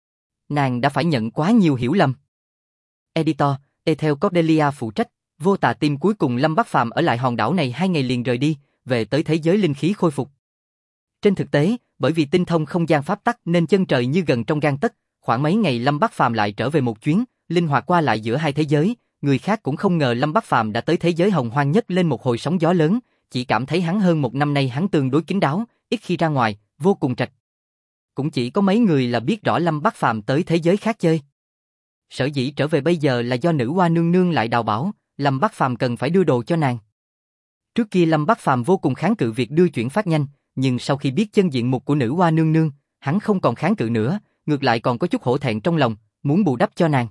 Speaker 1: Nàng đã phải nhận quá nhiều hiểu lầm. Editor, Ethel Cordelia phụ trách, Vô Tà Team cuối cùng Lâm Bắc Phàm ở lại hòn đảo này 2 ngày liền rời đi, về tới thế giới linh khí khôi phục. Trên thực tế, bởi vì tinh thông không gian pháp tắc nên chân trời như gần trong gang tấc, khoảng mấy ngày Lâm Bắc Phàm lại trở về một chuyến, linh hoạt qua lại giữa hai thế giới, người khác cũng không ngờ Lâm Bắc Phàm đã tới thế giới hồng hoang nhất lên một hồi sóng gió lớn, chỉ cảm thấy hắn hơn một năm nay hắn tương đối kín đáo, ít khi ra ngoài, vô cùng trạch. Cũng chỉ có mấy người là biết rõ Lâm Bắc Phàm tới thế giới khác chơi. Sở dĩ trở về bây giờ là do nữ hoa nương nương lại đào bảo, Lâm Bắc Phàm cần phải đưa đồ cho nàng. Trước kia Lâm Bắc Phàm vô cùng kháng cự việc đưa chuyển phát nhanh, nhưng sau khi biết chân diện mục của nữ hoa nương nương, hắn không còn kháng cự nữa, ngược lại còn có chút hổ thẹn trong lòng, muốn bù đắp cho nàng.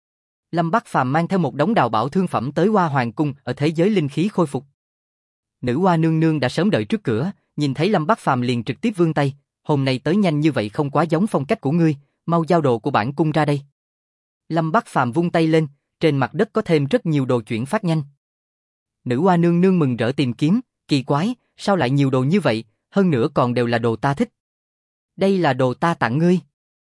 Speaker 1: Lâm Bắc Phàm mang theo một đống đào bảo thương phẩm tới Hoa Hoàng cung ở thế giới linh khí khôi phục. Nữ hoa nương nương đã sớm đợi trước cửa, nhìn thấy Lâm Bắc Phàm liền trực tiếp vươn tay, hôm nay tới nhanh như vậy không quá giống phong cách của ngươi, mau giao đồ của bản cung ra đây. Lâm Bắc Phàm vung tay lên, trên mặt đất có thêm rất nhiều đồ chuyển phát nhanh. Nữ hoa nương nương mừng rỡ tìm kiếm, kỳ quái, sao lại nhiều đồ như vậy, hơn nữa còn đều là đồ ta thích. Đây là đồ ta tặng ngươi.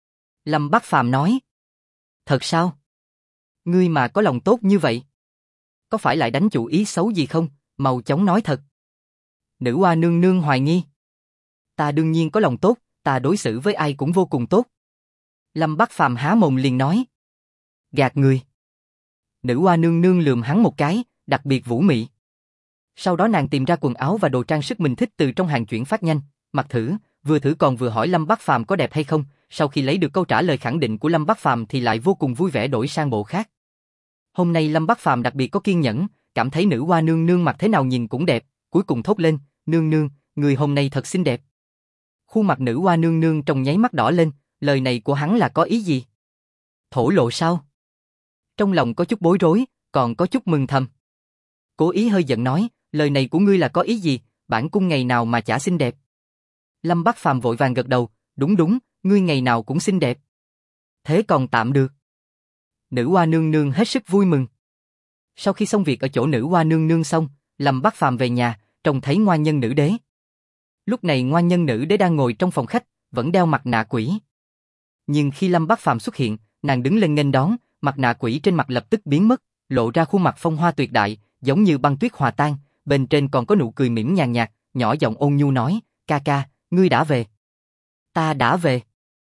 Speaker 1: Lâm Bắc Phàm nói. Thật sao? Ngươi mà có lòng tốt như vậy. Có phải lại đánh chủ ý xấu gì không, mau chóng nói thật. Nữ hoa nương nương hoài nghi. Ta đương nhiên có lòng tốt, ta đối xử với ai cũng vô cùng tốt. Lâm Bắc Phàm há mồm liền nói. Gạt người. Nữ hoa nương nương lườm hắn một cái, đặc biệt vũ mị. Sau đó nàng tìm ra quần áo và đồ trang sức mình thích từ trong hàng chuyển phát nhanh, mặc thử, vừa thử còn vừa hỏi Lâm Bắc Phàm có đẹp hay không, sau khi lấy được câu trả lời khẳng định của Lâm Bắc Phàm thì lại vô cùng vui vẻ đổi sang bộ khác. Hôm nay Lâm Bắc Phàm đặc biệt có kiên nhẫn, cảm thấy nữ hoa nương nương mặc thế nào nhìn cũng đẹp, cuối cùng thốt lên, nương nương, người hôm nay thật xinh đẹp. Khuôn mặt nữ hoa nương nương trong nháy mắt đỏ lên, lời này của hắn là có ý gì? Thổ lộ sao? Trong lòng có chút bối rối, còn có chút mừng thầm. Cố ý hơi giận nói, lời này của ngươi là có ý gì, bản cung ngày nào mà chả xinh đẹp. Lâm Bắc Phàm vội vàng gật đầu, đúng đúng, ngươi ngày nào cũng xinh đẹp. Thế còn tạm được. Nữ hoa nương nương hết sức vui mừng. Sau khi xong việc ở chỗ nữ hoa nương nương xong, Lâm Bắc Phàm về nhà, trông thấy ngoan nhân nữ đế. Lúc này ngoan nhân nữ đế đang ngồi trong phòng khách, vẫn đeo mặt nạ quỷ. Nhưng khi Lâm Bắc Phàm xuất hiện, nàng đứng lên nghênh đón, mặt nạ quỷ trên mặt lập tức biến mất, lộ ra khuôn mặt phong hoa tuyệt đại, giống như băng tuyết hòa tan, bên trên còn có nụ cười mỉm nhàn nhạt, nhỏ giọng ôn nhu nói, ca ca, ngươi đã về. Ta đã về.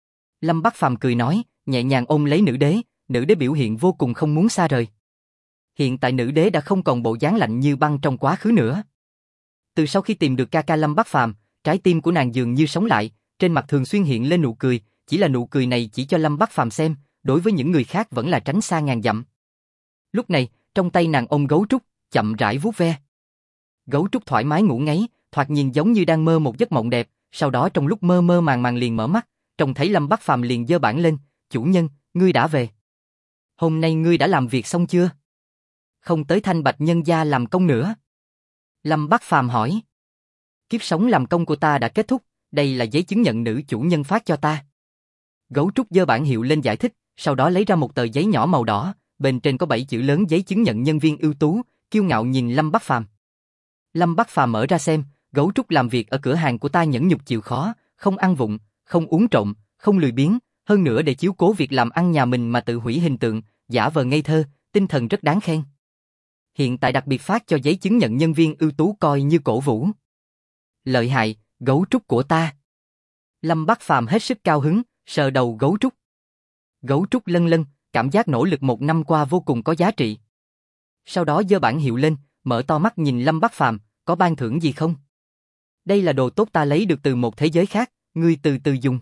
Speaker 1: Lâm Bắc Phàm cười nói, nhẹ nhàng ôm lấy nữ đế biểu hiện vô cùng không muốn xa rời. Hiện tại nữ đế đã không còn bộ dáng lạnh như băng trong quá khứ nữa. Từ sau khi tìm được ca ca Lâm Bắc Phàm, trái tim của nàng dường như sống lại, trên mặt thường xuyên hiện lên nụ cười, chỉ là nụ cười này chỉ cho Lâm Bắc Phàm xem, đối với những người khác vẫn là tránh xa ngàn dặm. Lúc này, trong tay nàng ôm gấu trúc, chậm rãi vuốt ve. Gấu trúc thoải mái ngủ ngáy, thoạt nhìn giống như đang mơ một giấc mộng đẹp, sau đó trong lúc mơ mơ màng màng liền mở mắt, trông thấy Lâm Bắc Phàm liền giơ bảng lên, chủ nhân, ngươi đã về. Hôm nay ngươi đã làm việc xong chưa? Không tới Thanh Bạch nhân gia làm công nữa. Lâm Bắc Phàm hỏi. Kiếp sống làm công của ta đã kết thúc, đây là giấy chứng nhận nữ chủ nhân phát cho ta. Gấu trúc giơ bản hiệu lên giải thích, sau đó lấy ra một tờ giấy nhỏ màu đỏ, bên trên có 7 chữ lớn giấy chứng nhận nhân viên ưu tú, kiêu ngạo nhìn Lâm Bắc Phàm. Lâm Bắc Phàm mở ra xem, gấu trúc làm việc ở cửa hàng của ta nhẫn nhục chịu khó, không ăn vụng, không uống trộm, không lười biếng, hơn nữa để chiếu cố việc làm ăn nhà mình mà tự hủy hình tượng, giả vờ ngây thơ, tinh thần rất đáng khen. Hiện tại đặc biệt phát cho giấy chứng nhận nhân viên ưu tú coi như cổ vũ. Lợi hại, gấu trúc của ta. Lâm Bắc Phàm hết sức cao hứng, sờ đầu gấu trúc. Gấu trúc lân lân, cảm giác nỗ lực một năm qua vô cùng có giá trị. Sau đó giơ bảng hiệu lên, mở to mắt nhìn Lâm Bắc Phàm, có ban thưởng gì không? Đây là đồ tốt ta lấy được từ một thế giới khác, ngươi từ từ dùng.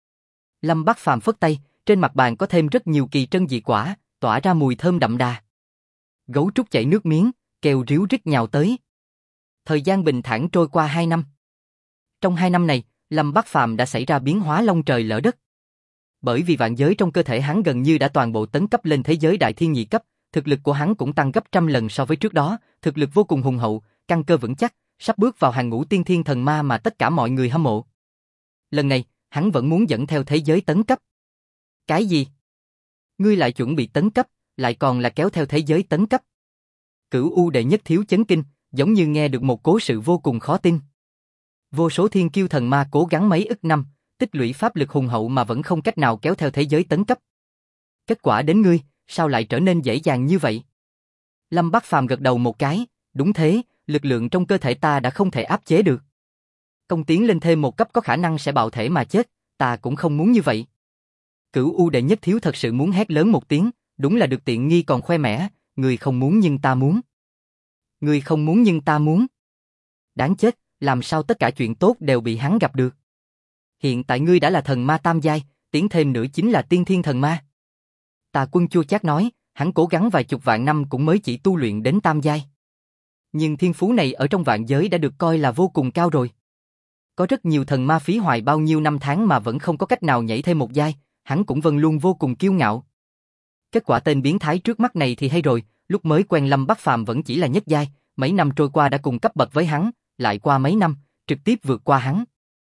Speaker 1: Lâm Bắc Phàm phất tay, trên mặt bàn có thêm rất nhiều kỳ trân dị quả, tỏa ra mùi thơm đậm đà. Gấu trúc chảy nước miếng, kêu ríu rít nhào tới. Thời gian bình thản trôi qua 2 năm. Trong 2 năm này, Lâm Bắc Phàm đã xảy ra biến hóa long trời lở đất. Bởi vì vạn giới trong cơ thể hắn gần như đã toàn bộ tấn cấp lên thế giới đại thiên nhị cấp, thực lực của hắn cũng tăng gấp trăm lần so với trước đó, thực lực vô cùng hùng hậu, căn cơ vững chắc, sắp bước vào hàng ngũ tiên thiên thần ma mà tất cả mọi người hâm mộ. Lần này, hắn vẫn muốn dẫn theo thế giới tấn cấp. Cái gì? Ngươi lại chuẩn bị tấn cấp, lại còn là kéo theo thế giới tấn cấp. Cửu U đệ nhất thiếu chấn kinh, giống như nghe được một cố sự vô cùng khó tin. Vô số thiên kiêu thần ma cố gắng mấy ức năm, tích lũy pháp lực hùng hậu mà vẫn không cách nào kéo theo thế giới tấn cấp. Kết quả đến ngươi, sao lại trở nên dễ dàng như vậy? Lâm Bắc Phàm gật đầu một cái, đúng thế, lực lượng trong cơ thể ta đã không thể áp chế được. Công tiến lên thêm một cấp có khả năng sẽ bạo thể mà chết, ta cũng không muốn như vậy. Cửu U đệ nhất thiếu thật sự muốn hét lớn một tiếng, đúng là được tiện nghi còn khoe mẽ, người không muốn nhưng ta muốn. Người không muốn nhưng ta muốn. Đáng chết, làm sao tất cả chuyện tốt đều bị hắn gặp được. Hiện tại ngươi đã là thần ma tam giai, tiến thêm nữa chính là tiên thiên thần ma. Tà Quân chua chát nói, hắn cố gắng vài chục vạn năm cũng mới chỉ tu luyện đến tam giai. Nhưng thiên phú này ở trong vạn giới đã được coi là vô cùng cao rồi. Có rất nhiều thần ma phí hoài bao nhiêu năm tháng mà vẫn không có cách nào nhảy thêm một giai, hắn cũng vẫn luôn vô cùng kiêu ngạo. Kết quả tên biến thái trước mắt này thì hay rồi, lúc mới quen Lâm Bắc Phàm vẫn chỉ là nhất giai, mấy năm trôi qua đã cùng cấp bậc với hắn, lại qua mấy năm, trực tiếp vượt qua hắn.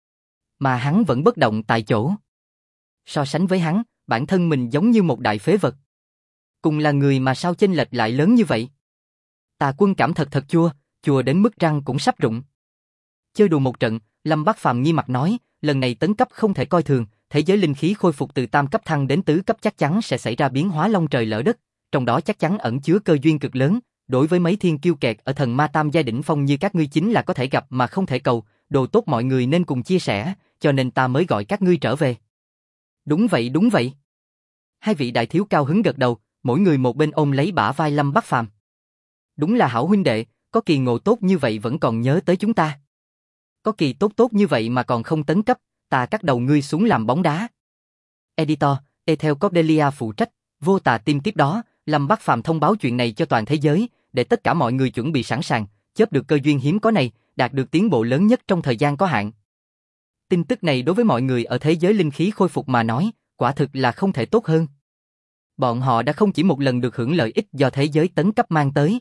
Speaker 1: Mà hắn vẫn bất động tại chỗ. So sánh với hắn, bản thân mình giống như một đại phế vật. Cùng là người mà sao chênh lệch lại lớn như vậy? Tà Quân cảm thật chua, chua đến mức răng cũng sắp rụng. Chơi đùa một trận, Lâm Bắc Phàm nghi mặt nói, lần này tấn cấp không thể coi thường, thế giới linh khí khôi phục từ tam cấp thăng đến tứ cấp chắc chắn sẽ xảy ra biến hóa long trời lở đất, trong đó chắc chắn ẩn chứa cơ duyên cực lớn, đối với mấy thiên kiêu kẹt ở thần ma tam giai đỉnh phong như các ngươi chính là có thể gặp mà không thể cầu, đồ tốt mọi người nên cùng chia sẻ, cho nên ta mới gọi các ngươi trở về. Đúng vậy, đúng vậy. Hai vị đại thiếu cao hứng gật đầu, mỗi người một bên ôm lấy bả vai Lâm Bắc Phàm. Đúng là hảo huynh đệ, có kỳ ngộ tốt như vậy vẫn còn nhớ tới chúng ta. Có kỳ tốt như vậy mà còn không tấn cấp, ta cắt đầu ngươi xuống làm bóng đá. Editor, Ethel Cordelia phụ trách, vô tà tim tiếp đó, Lâm Bắc Phàm thông báo chuyện này cho toàn thế giới, để tất cả mọi người chuẩn bị sẵn sàng, chớp được cơ duyên hiếm có này, đạt được tiến bộ lớn nhất trong thời gian có hạn. Tin tức này đối với mọi người ở thế giới linh khí khôi phục mà nói, quả thực là không thể tốt hơn. Bọn họ đã không chỉ một lần được hưởng lợi ích do thế giới tấn cấp mang tới.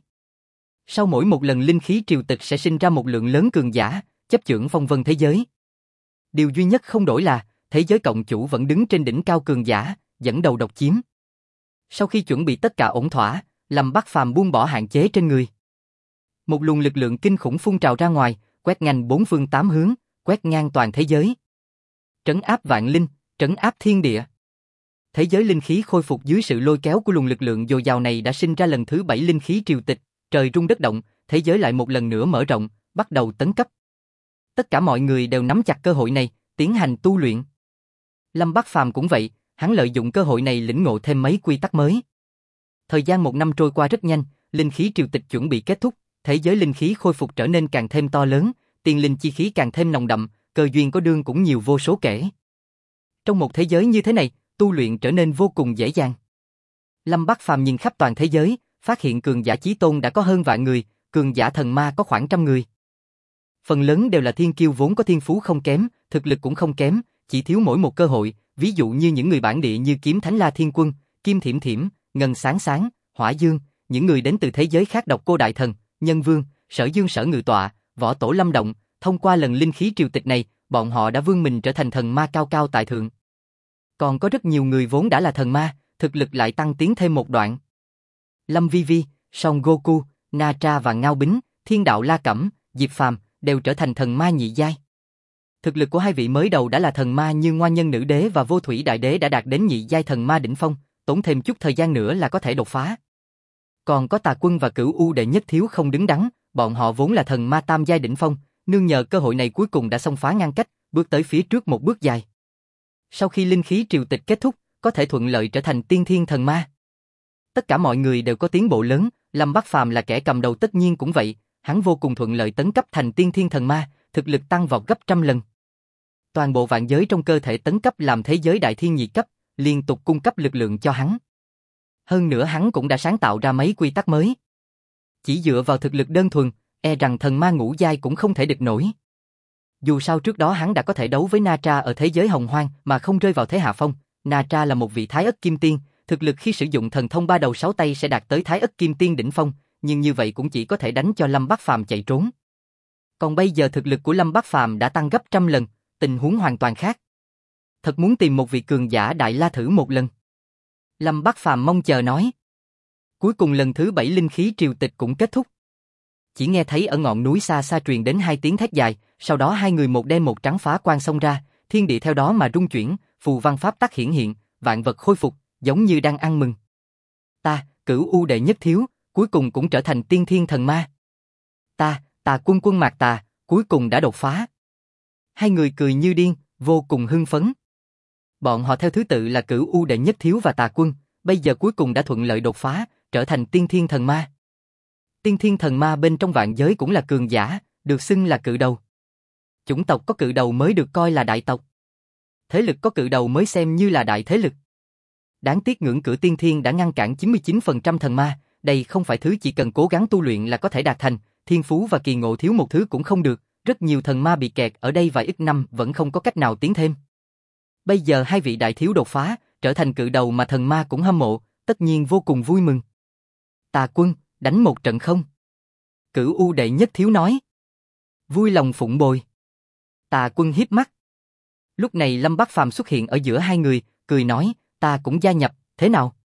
Speaker 1: Sau mỗi một lần linh khí triều tịch sẽ sinh ra một lượng lớn cường giả, chấp chưởng phong vân thế giới. Điều duy nhất không đổi là, thế giới cộng chủ vẫn đứng trên đỉnh cao cường giả, dẫn đầu độc chiếm. Sau khi chuẩn bị tất cả ổn thỏa, Lâm Bắc Phàm buông bỏ hạn chế trên người. Một luồng lực lượng kinh khủng phun trào ra ngoài, quét ngang bốn phương tám hướng, quét ngang toàn thế giới. Trấn áp vạn linh, trấn áp thiên địa. Thế giới linh khí khôi phục dưới sự lôi kéo của luồng lực lượng dồi dào này đã sinh ra lần thứ 7 linh khí triều tịch, trời rung đất động, thế giới lại một lần nữa mở rộng, bắt đầu tấn cấp. Tất cả mọi người đều nắm chặt cơ hội này, tiến hành tu luyện. Lâm Bắc Phàm cũng vậy, hắn lợi dụng cơ hội này lĩnh ngộ thêm mấy quy tắc mới. Thời gian một năm trôi qua rất nhanh, linh khí triều tịch chuẩn bị kết thúc, thế giới linh khí khôi phục trở nên càng thêm to lớn, tiên linh chi khí càng thêm nồng đậm, cơ duyên có đương cũng nhiều vô số kể. Trong một thế giới như thế này, tu luyện trở nên vô cùng dễ dàng. Lâm Bắc Phàm nhìn khắp toàn thế giới, phát hiện cường giả chí tôn đã có hơn vạn người, cường giả thần ma có khoảng trăm người. Phần lớn đều là thiên kiêu vốn có thiên phú không kém, thực lực cũng không kém, chỉ thiếu mỗi một cơ hội, ví dụ như những người bản địa như Kiếm Thánh La Thiên Quân, Kim Thiểm Thiểm, Ngân Sáng Sáng, Hỏa Dương, những người đến từ thế giới khác Độc Cô Đại Thần, Nhân Vương, Sở Dương Sở Ngự Tọa, Võ Tổ Lâm Động, thông qua lần linh khí triều tịch này, bọn họ đã vươn mình trở thành thần ma cao cao tại thượng. Còn có rất nhiều người vốn đã là thần ma, thực lực lại tăng tiến thêm một đoạn. Lâm Vi Vi, Son Goku, Na Tra và Ngao Bính, Thiên Đạo La Cẩm, Diệp Phàm đều trở thành thần ma nhị giai. Thực lực của hai vị mới đầu đã là thần ma như Ngoa Nhân Nữ Đế và Vô Thủy Đại Đế đã đạt đến nhị giai thần ma đỉnh phong, tốn thêm chút thời gian nữa là có thể đột phá. Còn có Tà Quân và Cửu U đệ nhất thiếu không đứng đắn, bọn họ vốn là thần ma tam giai đỉnh phong, nương nhờ cơ hội này cuối cùng đã xông phá ngăn cách, bước tới phía trước một bước dài. Sau khi linh khí triều tịch kết thúc, có thể thuận lợi trở thành tiên thiên thần ma. Tất cả mọi người đều có tiến bộ lớn, Lâm Bắc Phàm là kẻ cầm đầu tất nhiên cũng vậy, hắn vô cùng thuận lợi tấn cấp thành tiên thiên thần ma, thực lực tăng vọt gấp trăm lần. Toàn bộ vạn giới trong cơ thể tấn cấp làm thế giới đại thiên nhị cấp, liên tục cung cấp lực lượng cho hắn. Hơn nữa hắn cũng đã sáng tạo ra mấy quy tắc mới. Chỉ dựa vào thực lực đơn thuần, e rằng thần ma ngũ giai cũng không thể địch nổi. Dù sao trước đó hắn đã có thể đấu với Na Tra ở thế giới hồng hoang mà không rơi vào thế hạ phong. Na Tra là một vị Thái Ất Kim Tiên, thực lực khi sử dụng thần thông ba đầu sáu tay sẽ đạt tới Thái Ất Kim Tiên đỉnh phong, nhưng như vậy cũng chỉ có thể đánh cho Lâm Bắc Phàm chạy trốn. Còn bây giờ thực lực của Lâm Bắc Phàm đã tăng gấp trăm lần, tình huống hoàn toàn khác. Thật muốn tìm một vị cường giả Đại La thử một lần. Lâm Bắc Phàm mong chờ nói. Cuối cùng lần thứ 7 linh khí triều tịch cũng kết thúc. Chỉ nghe thấy ở ngọn núi xa xa truyền đến hai tiếng thét dài, sau đó hai người một đen một trắng phá quan xông ra, thiên địa theo đó mà rung chuyển, phù văn pháp tắc hiển hiện, vạn vật khôi phục, giống như đang ăn mừng. Ta, Cửu U đệ nhất thiếu, cuối cùng cũng trở thành tiên thiên thần ma. Tà Quân Quân Mạc Tà, cuối cùng đã đột phá. Hai người cười như điên, vô cùng hưng phấn. Bọn họ theo thứ tự là Cửu U đệ nhất thiếu và Tà Quân, bây giờ cuối cùng đã thuận lợi đột phá, trở thành tiên thiên thần ma. Tiên thiên thần ma bên trong vạn giới cũng là cường giả, được xưng là cự đầu. Chủng tộc có cự đầu mới được coi là đại tộc. Thế lực có cự đầu mới xem như là đại thế lực. Đáng tiếc ngưỡng cửa tiên thiên đã ngăn cản 99% thần ma, đây không phải thứ chỉ cần cố gắng tu luyện là có thể đạt thành, thiên phú và kỳ ngộ thiếu một thứ cũng không được, rất nhiều thần ma bị kẹt ở đây vài ít năm vẫn không có cách nào tiến thêm. Bây giờ hai vị đại thiếu đột phá, trở thành cự đầu mà thần ma cũng hâm mộ, tất nhiên vô cùng vui mừng. Tà Quân, đánh một trận không? Cửu U đệ nhất thiếu nói. Vui lòng phụng bồi. Tà Quân hiếp mắt. Lúc này Lâm Bắc Phàm xuất hiện ở giữa hai người, cười nói, ta cũng gia nhập, thế nào?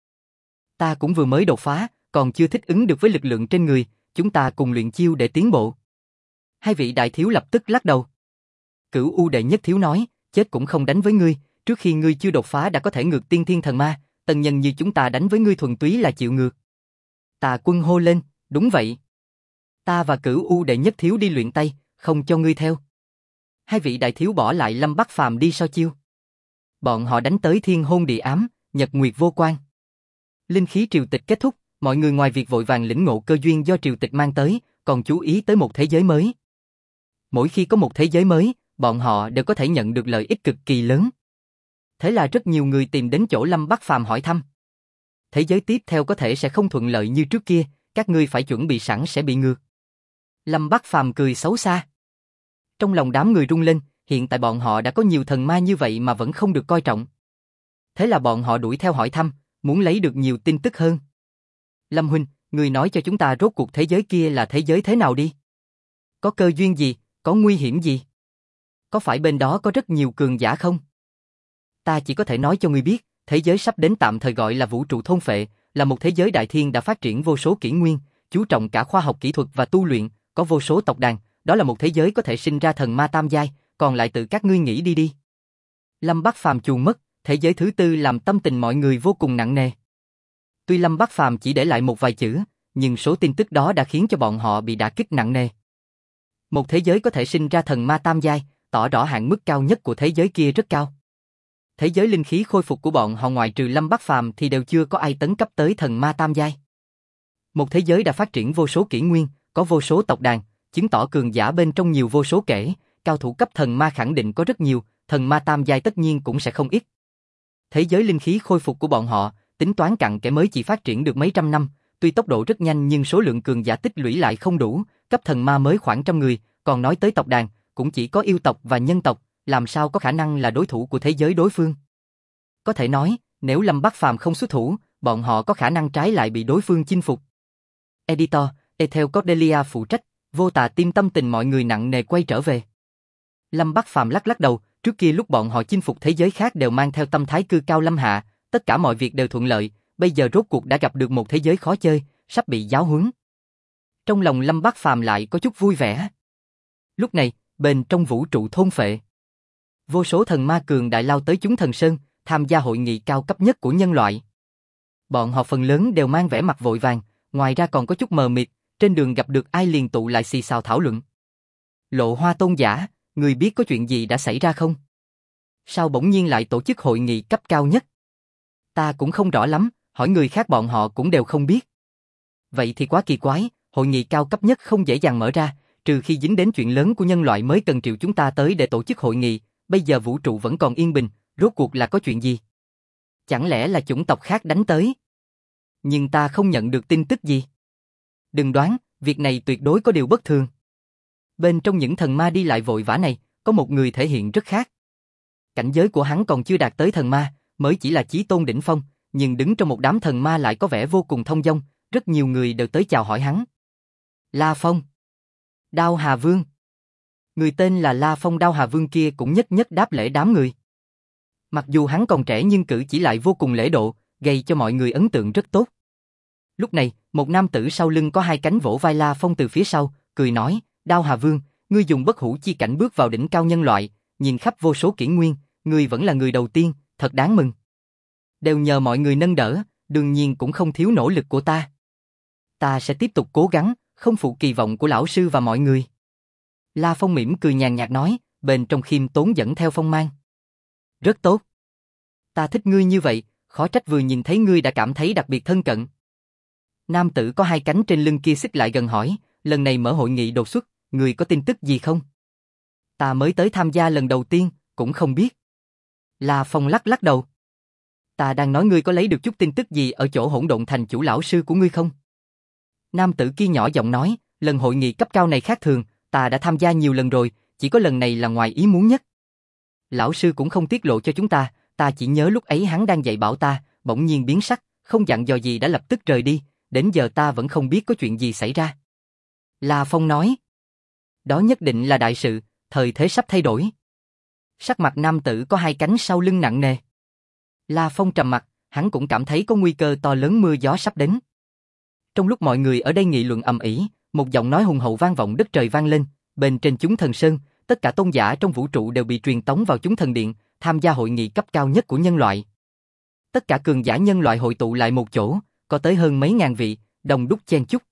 Speaker 1: Ta cũng vừa mới đột phá, còn chưa thích ứng được với lực lượng trên người, chúng ta cùng luyện chiêu để tiến bộ. Hai vị đại thiếu lập tức lắc đầu. Cửu U đệ nhất thiếu nói, chết cũng không đánh với ngươi, trước khi ngươi chưa đột phá đã có thể ngược tiên thiên thần ma, tần nhân như chúng ta đánh với ngươi thuần túy là chịu ngược. Tà Quân hô lên, đúng vậy. Ta và Cửu U đệ nhất thiếu đi luyện tay, không cho ngươi theo. Hai vị đại thiếu bỏ lại Lâm Bắc Phàm đi so chiêu. Bọn họ đánh tới thiên hôn địa ám, nhật nguyệt vô quan. Linh khí triều tịch kết thúc, mọi người ngoài việc vội vàng lĩnh ngộ cơ duyên do triều tịch mang tới, còn chú ý tới một thế giới mới. Mỗi khi có một thế giới mới, bọn họ đều có thể nhận được lợi ích cực kỳ lớn. Thế là rất nhiều người tìm đến chỗ Lâm Bắc Phàm hỏi thăm. Thế giới tiếp theo có thể sẽ không thuận lợi như trước kia, các ngươi phải chuẩn bị sẵn sẽ bị ngược. Lâm Bắc Phàm cười xấu xa. Trong lòng đám người rung lên, hiện tại bọn họ đã có nhiều thần ma như vậy mà vẫn không được coi trọng. Thế là bọn họ đuổi theo hỏi thăm, muốn lấy được nhiều tin tức hơn. Lâm huynh, người nói cho chúng ta rốt cuộc thế giới kia là thế giới thế nào đi? Có cơ duyên gì, có nguy hiểm gì? Có phải bên đó có rất nhiều cường giả không? Ta chỉ có thể nói cho ngươi biết, thế giới sắp đến tạm thời gọi là vũ trụ thôn phệ, là một thế giới đại thiên đã phát triển vô số kỷ nguyên, chú trọng cả khoa học kỹ thuật và tu luyện, có vô số tộc đàn, đó là một thế giới có thể sinh ra thần ma tam giai, còn lại tự các ngươi nghĩ đi đi. Lâm Bắc Phàm chuồn mất, thế giới thứ tư làm tâm tình mọi người vô cùng nặng nề. Tuy Lâm Bắc Phàm chỉ để lại một vài chữ, nhưng số tin tức đó đã khiến cho bọn họ bị đả kích nặng nề. Một thế giới có thể sinh ra thần ma tam giai, tỏ rõ hạn mức cao nhất của thế giới kia rất cao. Thế giới linh khí khôi phục của bọn họ ngoại trừ Lâm Bắc Phàm thì đều chưa có ai tấn cấp tới thần ma tam giai. Một thế giới đã phát triển vô số kỷ nguyên, có vô số tộc đàn, chứng tỏ cường giả bên trong nhiều vô số kể, cao thủ cấp thần ma khẳng định có rất nhiều, thần ma tam giai tất nhiên cũng sẽ không ít. Thế giới linh khí khôi phục của bọn họ, tính toán cặn kẽ mới chỉ phát triển được mấy trăm năm, tuy tốc độ rất nhanh nhưng số lượng cường giả tích lũy lại không đủ, cấp thần ma mới khoảng trăm người, còn nói tới tộc đàn, cũng chỉ có yêu tộc và nhân tộc, làm sao có khả năng là đối thủ của thế giới đối phương. Có thể nói, nếu Lâm Bắc Phàm không xuất thủ, bọn họ có khả năng trái lại bị đối phương chinh phục. Editor, Ethel Cordelia phụ trách, Vô Tà tim tâm tình mọi người nặng nề quay trở về. Lâm Bắc Phàm lắc lắc đầu, trước kia lúc bọn họ chinh phục thế giới khác đều mang theo tâm thái cư cao lâm hạ, tất cả mọi việc đều thuận lợi, bây giờ rốt cuộc đã gặp được một thế giới khó chơi, sắp bị giáo huấn. Trong lòng Lâm Bắc Phàm lại có chút vui vẻ. Lúc này, bên trong vũ trụ thôn phệ, vô số thần ma cường đại lao tới chúng thần sơn, tham gia hội nghị cao cấp nhất của nhân loại. Bọn họ phần lớn đều mang vẻ mặt vội vàng, ngoài ra còn có chút mờ mịt, trên đường gặp được ai liền tụ lại xì xào thảo luận. Lộ Hoa tôn giả, người biết có chuyện gì đã xảy ra không? Sao bỗng nhiên lại tổ chức hội nghị cấp cao nhất? Ta cũng không rõ lắm, hỏi người khác bọn họ cũng đều không biết. Vậy thì quá kỳ quái, hội nghị cao cấp nhất không dễ dàng mở ra, trừ khi dính đến chuyện lớn của nhân loại mới cần triệu chúng ta tới để tổ chức hội nghị, bây giờ vũ trụ vẫn còn yên bình, rốt cuộc là có chuyện gì? Chẳng lẽ là chủng tộc khác đánh tới? Nhưng ta không nhận được tin tức gì. Đừng đoán, việc này tuyệt đối có điều bất thường. Bên trong những thần ma đi lại vội vã này, có một người thể hiện rất khác. Cảnh giới của hắn còn chưa đạt tới thần ma, mới chỉ là chí tôn đỉnh phong, nhưng đứng trong một đám thần ma lại có vẻ vô cùng thông dong, rất nhiều người đều tới chào hỏi hắn. La Phong. Đao Hà Vương. Người tên là La Phong Đao Hà Vương kia cũng nhất nhất đáp lễ đám người. Mặc dù hắn còn trẻ nhưng cử chỉ lại vô cùng lễ độ, gây cho mọi người ấn tượng rất tốt. Lúc này, một nam tử sau lưng có hai cánh vỗ vai La Phong từ phía sau, cười nói, Đao Hà Vương, ngươi dùng bất hủ chi cảnh bước vào đỉnh cao nhân loại, nhìn khắp vô số kỷ nguyên, ngươi vẫn là người đầu tiên, thật đáng mừng. Đều nhờ mọi người nâng đỡ, đương nhiên cũng không thiếu nỗ lực của ta. Ta sẽ tiếp tục cố gắng, không phụ kỳ vọng của lão sư và mọi người. La Phong mỉm cười nhàn nhạt nói, bên trong khiêm tốn dẫn theo phong mang. Rất tốt. Ta thích ngươi như vậy, khó trách vừa nhìn thấy ngươi đã cảm thấy đặc biệt thân cận. Nam tử có hai cánh trên lưng kia xích lại gần hỏi, lần này mở hội nghị đột xuất, ngươi có tin tức gì không? Ta mới tới tham gia lần đầu tiên, cũng không biết. La Phong lắc lắc đầu. Ta đang nói ngươi có lấy được chút tin tức gì ở chỗ Hỗn Độn Thành chủ lão sư của ngươi không? Nam tử kia nhỏ giọng nói, lần hội nghị cấp cao này khác thường, ta đã tham gia nhiều lần rồi, chỉ có lần này là ngoài ý muốn nhất. Lão sư cũng không tiết lộ cho chúng ta chỉ nhớ lúc ấy hắn đang dạy bảo ta, bỗng nhiên biến sắc, không dặn dò gì đã lập tức rời đi, đến giờ ta vẫn không biết có chuyện gì xảy ra. La Phong nói, đó nhất định là đại sự, thời thế sắp thay đổi. Sắc mặt nam tử có hai cánh sau lưng nặng nề. La Phong trầm mặt, hắn cũng cảm thấy có nguy cơ to lớn mưa gió sắp đến. Trong lúc mọi người ở đây nghị luận ầm ĩ, một giọng nói hùng hậu vang vọng đất trời vang lên, bên trên chúng thần sơn, tất cả tôn giả trong vũ trụ đều bị truyền tống vào chúng thần điện, tham gia hội nghị cấp cao nhất của nhân loại. Tất cả cường giả nhân loại hội tụ lại một chỗ, có tới hơn mấy ngàn vị, đông đúc chen chúc.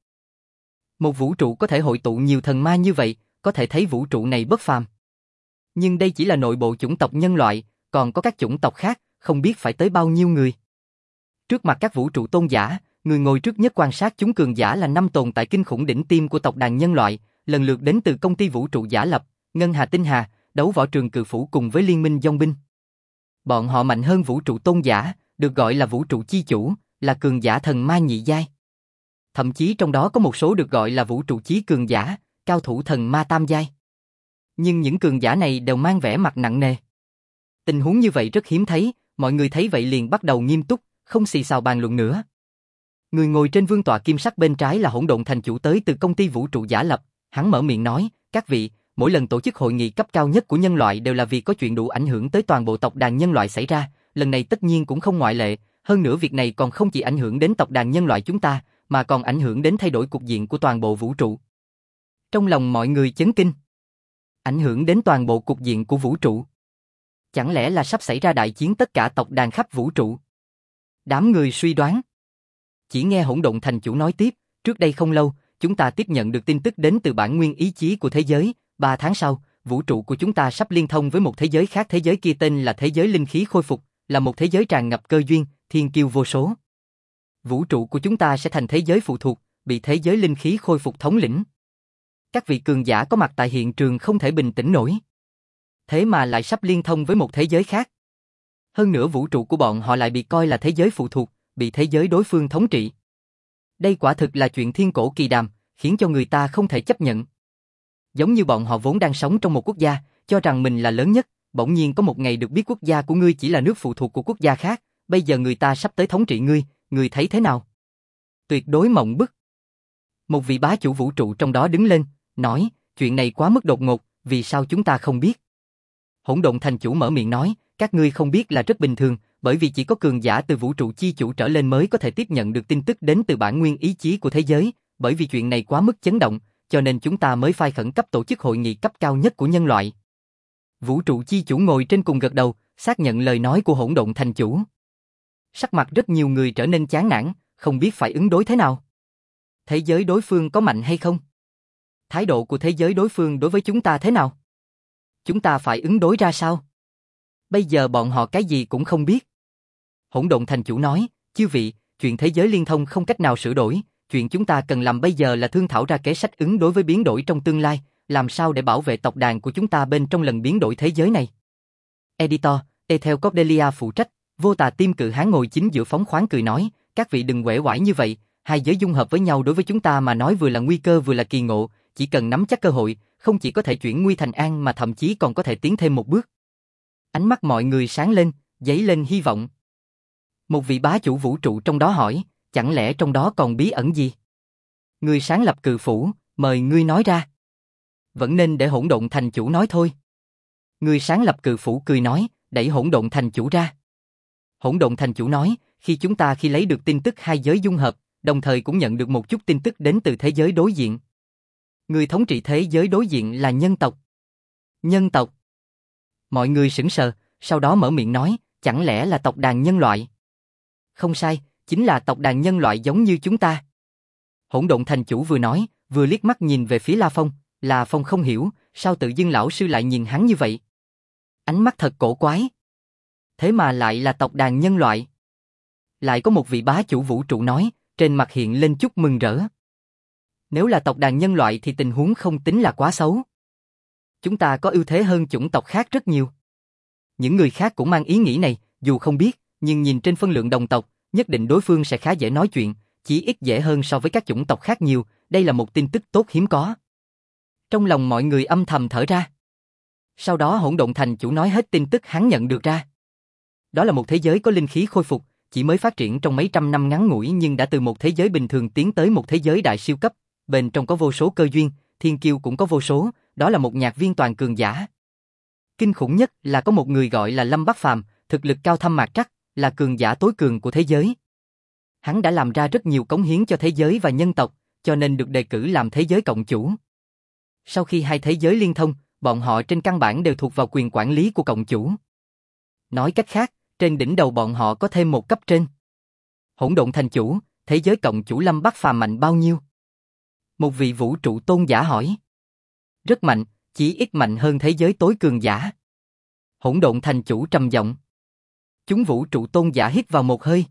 Speaker 1: Một vũ trụ có thể hội tụ nhiều thần ma như vậy, có thể thấy vũ trụ này bất phàm. Nhưng đây chỉ là nội bộ chủng tộc nhân loại, còn có các chủng tộc khác, không biết phải tới bao nhiêu người. Trước mặt các vũ trụ tôn giả, người ngồi trước nhất quan sát chúng cường giả là 5 tồn tại kinh khủng đỉnh tiêm của tộc đàn nhân loại, lần lượt đến từ công ty vũ trụ giả lập, Ngân Hà Tinh Hà, Đấu Võ Trường Cự Phủ cùng với Liên minh Dòng binh. Bọn họ mạnh hơn vũ trụ tôn giả, được gọi là vũ trụ chi chủ, là cường giả thần ma nhị giai. Thậm chí trong đó có một số được gọi là vũ trụ chí cường giả, cao thủ thần ma tam giai. Nhưng những cường giả này đều mang vẻ mặt nặng nề. Tình huống như vậy rất hiếm thấy, mọi người thấy vậy liền bắt đầu nghiêm túc, không xì xào bàn luận nữa. Người ngồi trên vương tọa kim sắc bên trái là Hỗn Độn Thành chủ tới từ công ty vũ trụ giả lập, hắn mở miệng nói, các vị, mỗi lần tổ chức hội nghị cấp cao nhất của nhân loại đều là vì có chuyện đủ ảnh hưởng tới toàn bộ tộc đàn nhân loại xảy ra, lần này tất nhiên cũng không ngoại lệ, hơn nữa việc này còn không chỉ ảnh hưởng đến tộc đàn nhân loại chúng ta, mà còn ảnh hưởng đến thay đổi cục diện của toàn bộ vũ trụ. Trong lòng mọi người chấn kinh. Ảnh hưởng đến toàn bộ cục diện của vũ trụ. Chẳng lẽ là sắp xảy ra đại chiến tất cả tộc đàn khắp vũ trụ? Đám người suy đoán. Chỉ nghe Hỗn Độn Thành chủ nói tiếp, trước đây không lâu, chúng ta tiếp nhận được tin tức đến từ bản nguyên ý chí của thế giới, 3 tháng sau, vũ trụ của chúng ta sắp liên thông với một thế giới khác, thế giới kia tên là thế giới linh khí khôi phục, là một thế giới tràn ngập cơ duyên, thiên kiêu vô số. Vũ trụ của chúng ta sẽ thành thế giới phụ thuộc, bị thế giới linh khí khôi phục thống lĩnh. Các vị cường giả có mặt tại hiện trường không thể bình tĩnh nổi. Thế mà lại sắp liên thông với một thế giới khác. Hơn nữa vũ trụ của bọn họ lại bị coi là thế giới phụ thuộc, bị thế giới đối phương thống trị. Đây quả thực là chuyện thiên cổ kỳ đàm, khiến cho người ta không thể chấp nhận. Giống như bọn họ vốn đang sống trong một quốc gia, cho rằng mình là lớn nhất, bỗng nhiên có một ngày được biết quốc gia của ngươi chỉ là nước phụ thuộc của quốc gia khác, bây giờ người ta sắp tới thống trị ngươi, ngươi thấy thế nào? Tuyệt đối mộng bức. Một vị bá chủ vũ trụ trong đó đứng lên, nói, chuyện này quá mức đột ngột, vì sao chúng ta không biết? Hỗn Độn Thành chủ mở miệng nói, các ngươi không biết là rất bình thường, bởi vì chỉ có cường giả từ vũ trụ chi chủ trở lên mới có thể tiếp nhận được tin tức đến từ bản nguyên ý chí của thế giới, bởi vì chuyện này quá mức chấn động, cho nên chúng ta mới phải khẩn cấp tổ chức hội nghị cấp cao nhất của nhân loại. Vũ trụ chi chủ ngồi trên cùng gật đầu, xác nhận lời nói của Hỗn Độn Thành chủ. Sắc mặt rất nhiều người trở nên chán nản, không biết phải ứng đối thế nào. Thế giới đối phương có mạnh hay không? Thái độ của thế giới đối phương đối với chúng ta thế nào? Chúng ta phải ứng đối ra sao? Bây giờ bọn họ cái gì cũng không biết. Hỗn độn thành chủ nói, chư vị, chuyện thế giới liên thông không cách nào sửa đổi, chuyện chúng ta cần làm bây giờ là thương thảo ra kế sách ứng đối với biến đổi trong tương lai, làm sao để bảo vệ tộc đàn của chúng ta bên trong lần biến đổi thế giới này. Editor, Ethel Cordelia phụ trách, vô tà tim cự hán ngồi chính giữa phóng khoáng cười nói, các vị đừng uể oải như vậy, hai giới dung hợp với nhau đối với chúng ta mà nói vừa là nguy cơ vừa là kỳ ngộ, chỉ cần nắm chắc cơ hội, không chỉ có thể chuyển nguy thành an mà thậm chí còn có thể tiến thêm một bước. Ánh mắt mọi người sáng lên, dấy lên hy vọng. Một vị bá chủ vũ trụ trong đó hỏi, chẳng lẽ trong đó còn bí ẩn gì? Người sáng lập cự phủ, mời ngươi nói ra. Vẫn nên để hỗn độn thành chủ nói thôi. Người sáng lập cự phủ cười nói, đẩy hỗn độn thành chủ ra. Hỗn độn thành chủ nói, khi lấy được tin tức hai giới dung hợp, đồng thời cũng nhận được một chút tin tức đến từ thế giới đối diện. Người thống trị thế giới đối diện là nhân tộc. Nhân tộc. Mọi người sững sờ, sau đó mở miệng nói, chẳng lẽ là tộc đàn nhân loại? Không sai, chính là tộc đàn nhân loại giống như chúng ta. Hỗn độn thành chủ vừa nói, vừa liếc mắt nhìn về phía La Phong, La Phong không hiểu, sao tự dưng lão sư lại nhìn hắn như vậy? Ánh mắt thật cổ quái. Thế mà lại là tộc đàn nhân loại. Lại có một vị bá chủ vũ trụ nói, trên mặt hiện lên chút mừng rỡ. Nếu là tộc đàn nhân loại thì tình huống không tính là quá xấu. Chúng ta có ưu thế hơn chủng tộc khác rất nhiều. Những người khác cũng mang ý nghĩ này, dù không biết, nhưng nhìn trên phân lượng đồng tộc, nhất định đối phương sẽ khá dễ nói chuyện, chỉ ít dễ hơn so với các chủng tộc khác nhiều, đây là một tin tức tốt hiếm có. Trong lòng mọi người âm thầm thở ra. Sau đó hỗn độn thành chủ nói hết tin tức hắn nhận được ra. Đó là một thế giới có linh khí khôi phục, chỉ mới phát triển trong mấy trăm năm ngắn ngủi nhưng đã từ một thế giới bình thường tiến tới một thế giới đại siêu cấp, bên trong có vô số cơ duyên, thiên kiêu cũng có vô số, đó là một nhạc viên toàn cường giả. Kinh khủng nhất là có một người gọi là Lâm Bắc Phàm, thực lực cao thâm mạc trắc, là cường giả tối cường của thế giới. Hắn đã làm ra rất nhiều cống hiến cho thế giới và nhân tộc, cho nên được đề cử làm thế giới cộng chủ. Sau khi hai thế giới liên thông, bọn họ trên căn bản đều thuộc vào quyền quản lý của cộng chủ. Nói cách khác, trên đỉnh đầu bọn họ có thêm một cấp trên. Hỗn độn thành chủ, thế giới cộng chủ Lâm Bắc Phàm mạnh bao nhiêu? Một vị vũ trụ tôn giả hỏi. Rất mạnh, chỉ ít mạnh hơn thế giới tối cường giả. Hỗn độn thành chủ trầm giọng. Chúng vũ trụ tôn giả hít vào một hơi.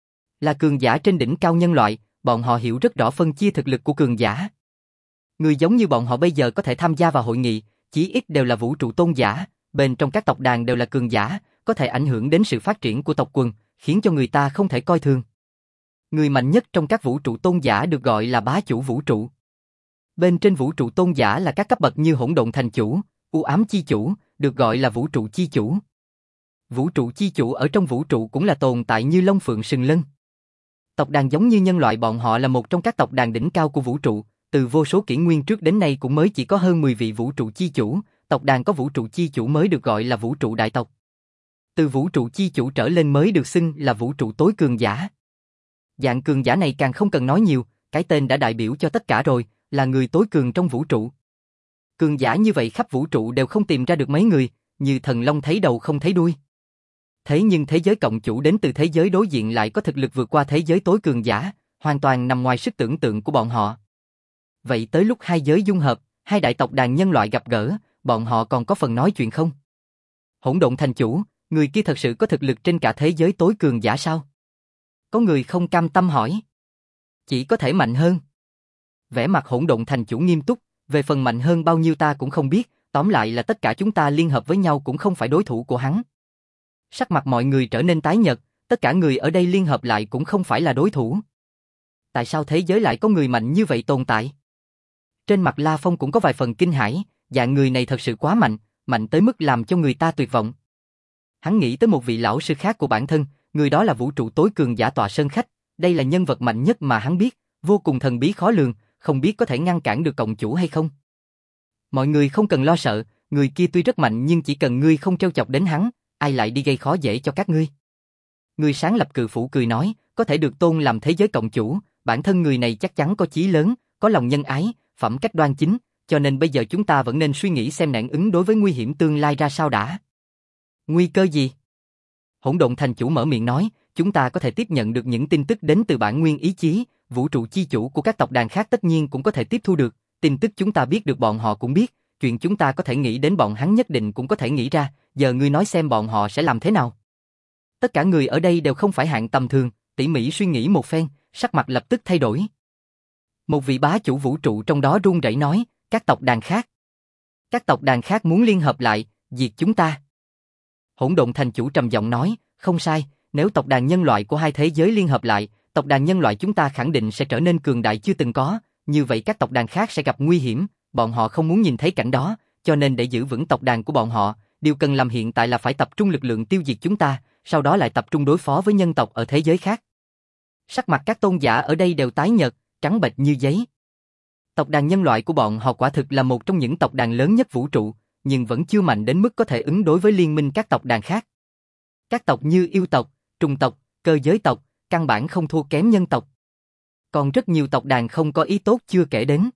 Speaker 1: Là cường giả trên đỉnh cao nhân loại, bọn họ hiểu rất rõ phân chia thực lực của cường giả. Người giống như bọn họ bây giờ có thể tham gia vào hội nghị, chỉ ít đều là vũ trụ tôn giả, bên trong các tộc đàn đều là cường giả, có thể ảnh hưởng đến sự phát triển của tộc quần, khiến cho người ta không thể coi thường. Người mạnh nhất trong các vũ trụ tôn giả được gọi là bá chủ vũ trụ. Bên trên vũ trụ tôn giả là các cấp bậc như hỗn độn thành chủ, u ám chi chủ, được gọi là vũ trụ chi chủ. Vũ trụ chi chủ ở trong vũ trụ cũng là tồn tại như Long Phượng Sừng Lân. Tộc đàn giống như nhân loại bọn họ là một trong các tộc đàn đỉnh cao của vũ trụ, từ vô số kỷ nguyên trước đến nay cũng mới chỉ có hơn 10 vị vũ trụ chi chủ, tộc đàn có vũ trụ chi chủ mới được gọi là vũ trụ đại tộc. Từ vũ trụ chi chủ trở lên mới được xưng là vũ trụ tối cường giả. Dạng cường giả này càng không cần nói nhiều, cái tên đã đại biểu cho tất cả rồi, là người tối cường trong vũ trụ. Cường giả như vậy khắp vũ trụ đều không tìm ra được mấy người, như thần long thấy đầu không thấy đuôi. Thế nhưng thế giới cộng chủ đến từ thế giới đối diện lại có thực lực vượt qua thế giới tối cường giả, hoàn toàn nằm ngoài sức tưởng tượng của bọn họ. Vậy tới lúc hai giới dung hợp, hai đại tộc đàn nhân loại gặp gỡ, bọn họ còn có phần nói chuyện không? Hỗn độn thành chủ, người kia thật sự có thực lực trên cả thế giới tối cường giả sao? Có người không cam tâm hỏi. Chỉ có thể mạnh hơn. Vẻ mặt hỗn độn thành chủ nghiêm túc, về phần mạnh hơn bao nhiêu ta cũng không biết, tóm lại là tất cả chúng ta liên hợp với nhau cũng không phải đối thủ của hắn. Sắc mặt mọi người trở nên tái nhợt, tất cả người ở đây liên hợp lại cũng không phải là đối thủ. Tại sao thế giới lại có người mạnh như vậy tồn tại? Trên mặt La Phong cũng có vài phần kinh hãi, dạng người này thật sự quá mạnh, mạnh tới mức làm cho người ta tuyệt vọng. Hắn nghĩ tới một vị lão sư khác của bản thân, người đó là vũ trụ tối cường giả tọa sơn khách, đây là nhân vật mạnh nhất mà hắn biết, vô cùng thần bí khó lường, không biết có thể ngăn cản được cộng chủ hay không. Mọi người không cần lo sợ, người kia tuy rất mạnh nhưng chỉ cần ngươi không trêu chọc đến hắn, ai lại đi gây khó dễ cho các ngươi. Người sáng lập cự phủ cười nói, có thể được tôn làm thế giới cộng chủ, bản thân người này chắc chắn có chí lớn, có lòng nhân ái, phẩm cách đoan chính, cho nên bây giờ chúng ta vẫn nên suy nghĩ xem nạn ứng đối với nguy hiểm tương lai ra sao đã. Nguy cơ gì? Hỗn độn thành chủ mở miệng nói, chúng ta có thể tiếp nhận được những tin tức đến từ bản nguyên ý chí, vũ trụ chi chủ của các tộc đàn khác tất nhiên cũng có thể tiếp thu được, tin tức chúng ta biết được bọn họ cũng biết, chuyện chúng ta có thể nghĩ đến bọn hắn nhất định cũng có thể nghĩ ra, giờ ngươi nói xem bọn họ sẽ làm thế nào. Tất cả người ở đây đều không phải hạng tầm thường, tỉ mỉ suy nghĩ một phen, sắc mặt lập tức thay đổi. Một vị bá chủ vũ trụ trong đó run rẩy nói, các tộc đàn khác. Các tộc đàn khác muốn liên hợp lại, diệt chúng ta. Hỗn Độn Thành chủ trầm giọng nói, không sai, nếu tộc đàn nhân loại của hai thế giới liên hợp lại, tộc đàn nhân loại chúng ta khẳng định sẽ trở nên cường đại chưa từng có, như vậy các tộc đàn khác sẽ gặp nguy hiểm, bọn họ không muốn nhìn thấy cảnh đó, cho nên để giữ vững tộc đàn của bọn họ, điều cần làm hiện tại là phải tập trung lực lượng tiêu diệt chúng ta, sau đó lại tập trung đối phó với nhân tộc ở thế giới khác. Sắc mặt các tôn giả ở đây đều tái nhợt, trắng bệch như giấy. Tộc đàn nhân loại của bọn họ quả thực là một trong những tộc đàn lớn nhất vũ trụ, nhưng vẫn chưa mạnh đến mức có thể ứng đối với liên minh các tộc đàn khác. Các tộc như yêu tộc, trùng tộc, cơ giới tộc, căn bản không thua kém nhân tộc. Còn rất nhiều tộc đàn không có ý tốt chưa kể đến.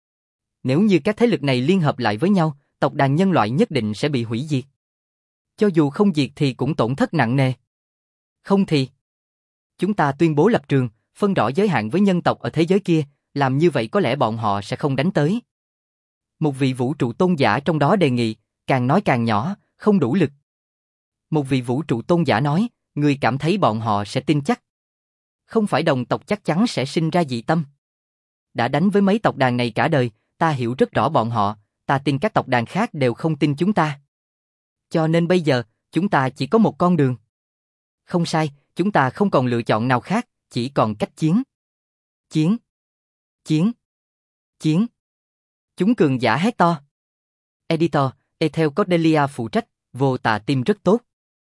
Speaker 1: Nếu như các thế lực này liên hợp lại với nhau, tộc đàn nhân loại nhất định sẽ bị hủy diệt. Cho dù không diệt thì cũng tổn thất nặng nề. Không thì, chúng ta tuyên bố lập trường, phân rõ giới hạn với nhân tộc ở thế giới kia, làm như vậy có lẽ bọn họ sẽ không đánh tới. Một vị vũ trụ tôn giả trong đó đề nghị, càng nói càng nhỏ, không đủ lực. Một vị vũ trụ tôn giả nói, người cảm thấy bọn họ sẽ tin chắc. Không phải đồng tộc chắc chắn sẽ sinh ra dị tâm. Đã đánh với mấy tộc đàn này cả đời, ta hiểu rất rõ bọn họ, ta tin các tộc đàn khác đều không tin chúng ta. Cho nên bây giờ, chúng ta chỉ có một con đường. Không sai, chúng ta không còn lựa chọn nào khác, chỉ còn cách chiến. Chiến! Chiến! Chiến! Chúng cường giả hét to. Editor, Ethel Cordelia phụ trách, vô tà tim rất tốt.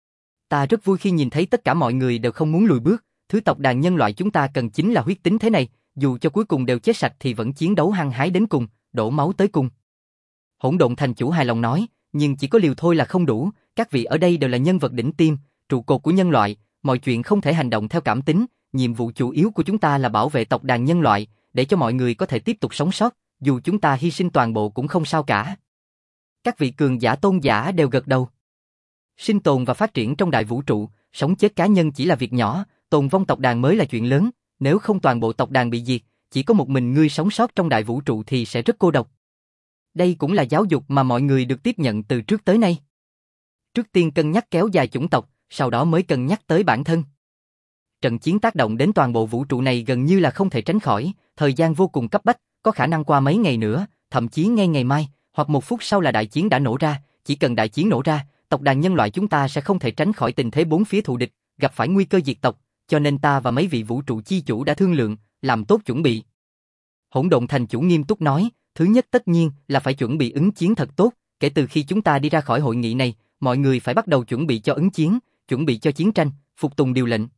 Speaker 1: Ta rất vui khi nhìn thấy tất cả mọi người đều không muốn lùi bước, thứ tộc đàn nhân loại chúng ta cần chính là huyết tính thế này, dù cho cuối cùng đều chết sạch thì vẫn chiến đấu hăng hái đến cùng, đổ máu tới cùng. Hỗn Độn Thành chủ hài lòng nói, nhưng chỉ có liều thôi là không đủ, các vị ở đây đều là nhân vật đỉnh tiêm, trụ cột của nhân loại, mọi chuyện không thể hành động theo cảm tính, nhiệm vụ chủ yếu của chúng ta là bảo vệ tộc đàn nhân loại, để cho mọi người có thể tiếp tục sống sót, dù chúng ta hy sinh toàn bộ cũng không sao cả. Các vị cường giả tôn giả đều gật đầu. Sinh tồn và phát triển trong đại vũ trụ, sống chết cá nhân chỉ là việc nhỏ, tồn vong tộc đàn mới là chuyện lớn, nếu không toàn bộ tộc đàn bị diệt, chỉ có một mình ngươi sống sót trong đại vũ trụ thì sẽ rất cô độc. Đây cũng là giáo dục mà mọi người được tiếp nhận từ trước tới nay. Trước tiên cân nhắc kéo dài chủng tộc, sau đó mới cân nhắc tới bản thân. Trận chiến tác động đến toàn bộ vũ trụ này gần như là không thể tránh khỏi, thời gian vô cùng cấp bách, có khả năng qua mấy ngày nữa, thậm chí ngay ngày mai, hoặc một phút sau là đại chiến đã nổ ra, chỉ cần đại chiến nổ ra, tộc đàn nhân loại chúng ta sẽ không thể tránh khỏi tình thế bốn phía thù địch, gặp phải nguy cơ diệt tộc, cho nên ta và mấy vị vũ trụ chi chủ đã thương lượng, làm tốt chuẩn bị. Hỗn Độn Thành chủ nghiêm túc nói, thứ nhất tất nhiên là phải chuẩn bị ứng chiến thật tốt, kể từ khi chúng ta đi ra khỏi hội nghị này, mọi người phải bắt đầu chuẩn bị cho ứng chiến, chuẩn bị cho chiến tranh, phục tùng điều lệnh.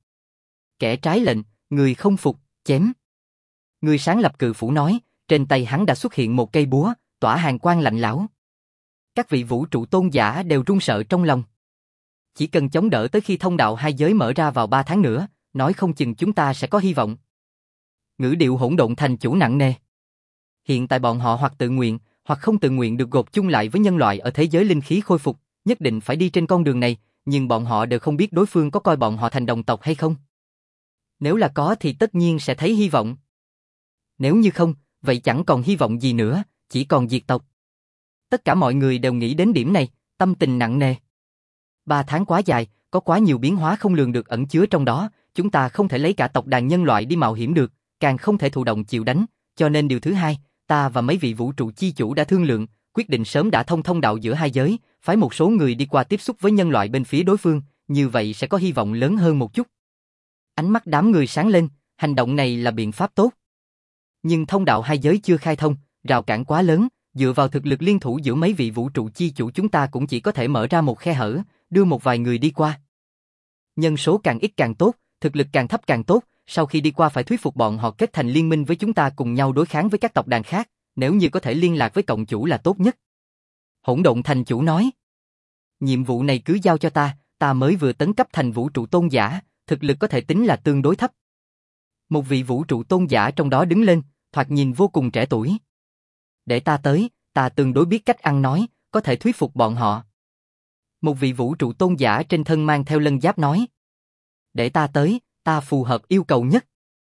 Speaker 1: Kẻ trái lệnh, người không phục, chém. Người sáng lập cự phủ nói, trên tay hắn đã xuất hiện một cây búa, tỏa hàn quang lạnh lẽo. Các vị vũ trụ tôn giả đều run sợ trong lòng. Chỉ cần chống đỡ tới khi thông đạo hai giới mở ra vào 3 tháng nữa, nói không chừng chúng ta sẽ có hy vọng. Ngữ điệu Hỗn Độn Thành chủ nặng nề. Hiện tại bọn họ hoặc tự nguyện, hoặc không tự nguyện được gộp chung lại với nhân loại ở thế giới linh khí khôi phục, nhất định phải đi trên con đường này, nhưng bọn họ đều không biết đối phương có coi bọn họ thành đồng tộc hay không. Nếu là có thì tất nhiên sẽ thấy hy vọng. Nếu như không, vậy chẳng còn hy vọng gì nữa, chỉ còn diệt tộc. Tất cả mọi người đều nghĩ đến điểm này, tâm tình nặng nề. 3 tháng quá dài, có quá nhiều biến hóa không lường được ẩn chứa trong đó, chúng ta không thể lấy cả tộc đàn nhân loại đi mạo hiểm được, càng không thể thụ động chịu đánh, cho nên điều thứ hai, ta và mấy vị vũ trụ chi chủ đã thương lượng, quyết định sớm đã thông đạo giữa hai giới, phái một số người đi qua tiếp xúc với nhân loại bên phía đối phương, như vậy sẽ có hy vọng lớn hơn một chút. Ánh mắt đám người sáng lên, hành động này là biện pháp tốt. Nhưng thông đạo hai giới chưa khai thông, rào cản quá lớn, dựa vào thực lực liên thủ giữa mấy vị vũ trụ chi chủ chúng ta cũng chỉ có thể mở ra một khe hở, đưa một vài người đi qua. Nhân số càng ít càng tốt, thực lực càng thấp càng tốt, sau khi đi qua phải thuyết phục bọn họ kết thành liên minh với chúng ta cùng nhau đối kháng với các tộc đàn khác, nếu như có thể liên lạc với cộng chủ là tốt nhất. Hỗn Độn Thành chủ nói, nhiệm vụ này cứ giao cho ta mới vừa tấn cấp thành vũ trụ tôn giả, thực lực có thể tính là tương đối thấp. Một vị vũ trụ tôn giả trong đó đứng lên, thoạt nhìn vô cùng trẻ tuổi. Để ta tới, ta tương đối biết cách ăn nói, có thể thuyết phục bọn họ. Một vị vũ trụ tôn giả trên thân mang theo lân giáp nói. Để ta tới, ta phù hợp yêu cầu nhất.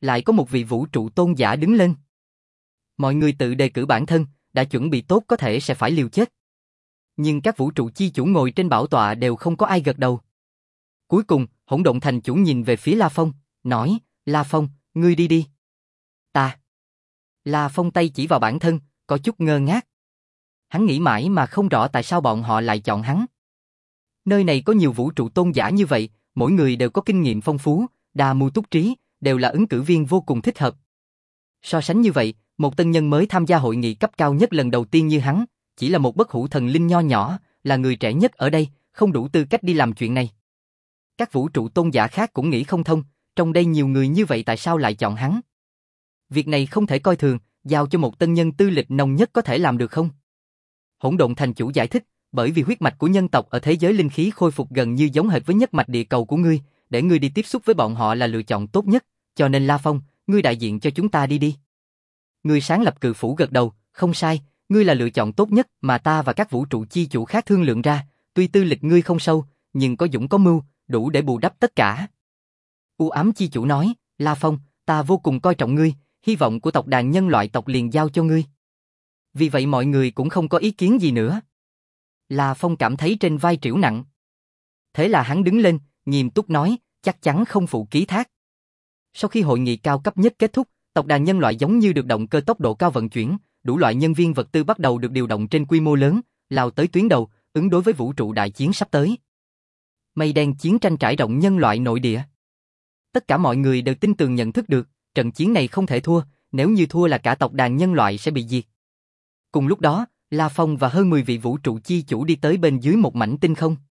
Speaker 1: lại có một vị vũ trụ tôn giả đứng lên. Mọi người tự đề cử bản thân, đã chuẩn bị tốt có thể sẽ phải liều chết. Nhưng các vũ trụ chi chủ ngồi trên bảo tọa đều không có ai gật đầu. Cuối cùng, Hỗn Độn Thành chủ nhìn về phía La Phong, nói, La Phong, ngươi đi đi. Ta. La Phong tay chỉ vào bản thân, có chút ngơ ngác. Hắn nghĩ mãi mà không rõ tại sao bọn họ lại chọn hắn. Nơi này có nhiều vũ trụ tôn giả như vậy, mỗi người đều có kinh nghiệm phong phú, đa mưu túc trí, đều là ứng cử viên vô cùng thích hợp. So sánh như vậy, một tân nhân mới tham gia hội nghị cấp cao nhất lần đầu tiên như hắn, chỉ là một bất hủ thần linh nho nhỏ, là người trẻ nhất ở đây, không đủ tư cách đi làm chuyện này. Các vũ trụ tôn giả khác cũng nghĩ không thông, trong đây nhiều người như vậy tại sao lại chọn hắn? Việc này không thể coi thường, giao cho một tân nhân tư lịch nồng nhất có thể làm được không? Hỗn Độn Thành chủ giải thích, bởi vì huyết mạch của nhân tộc ở thế giới linh khí khôi phục gần như giống hệt với nhất mạch địa cầu của ngươi, để ngươi đi tiếp xúc với bọn họ là lựa chọn tốt nhất, cho nên La Phong, ngươi đại diện cho chúng ta đi đi. Người sáng lập cự phủ gật đầu, không sai, ngươi là lựa chọn tốt nhất mà ta và các vũ trụ chi chủ khác thương lượng ra, tuy tư lịch ngươi không sâu, nhưng có dũng có mưu, đủ để bù đắp tất cả. U ám chi chủ nói, La Phong, ta vô cùng coi trọng ngươi, hy vọng của tộc đàn nhân loại tộc liền giao cho ngươi. Vì vậy mọi người cũng không có ý kiến gì nữa. La Phong cảm thấy trên vai trĩu nặng. Thế là hắn đứng lên, nghiêm túc nói, chắc chắn không phụ ký thác. Sau khi hội nghị cao cấp nhất kết thúc, tộc đàn nhân loại giống như được động cơ tốc độ cao vận chuyển, đủ loại nhân viên vật tư bắt đầu được điều động trên quy mô lớn, lao tới tuyến đầu, ứng đối với vũ trụ đại chiến sắp tới. Mây đen chiến tranh trải rộng nhân loại nội địa. Tất cả mọi người đều tin tưởng nhận thức được, trận chiến này không thể thua, nếu như thua là cả tộc đàn nhân loại sẽ bị diệt. Cùng lúc đó, La Phong và hơn 10 vị vũ trụ chi chủ đi tới bên dưới một mảnh tinh không.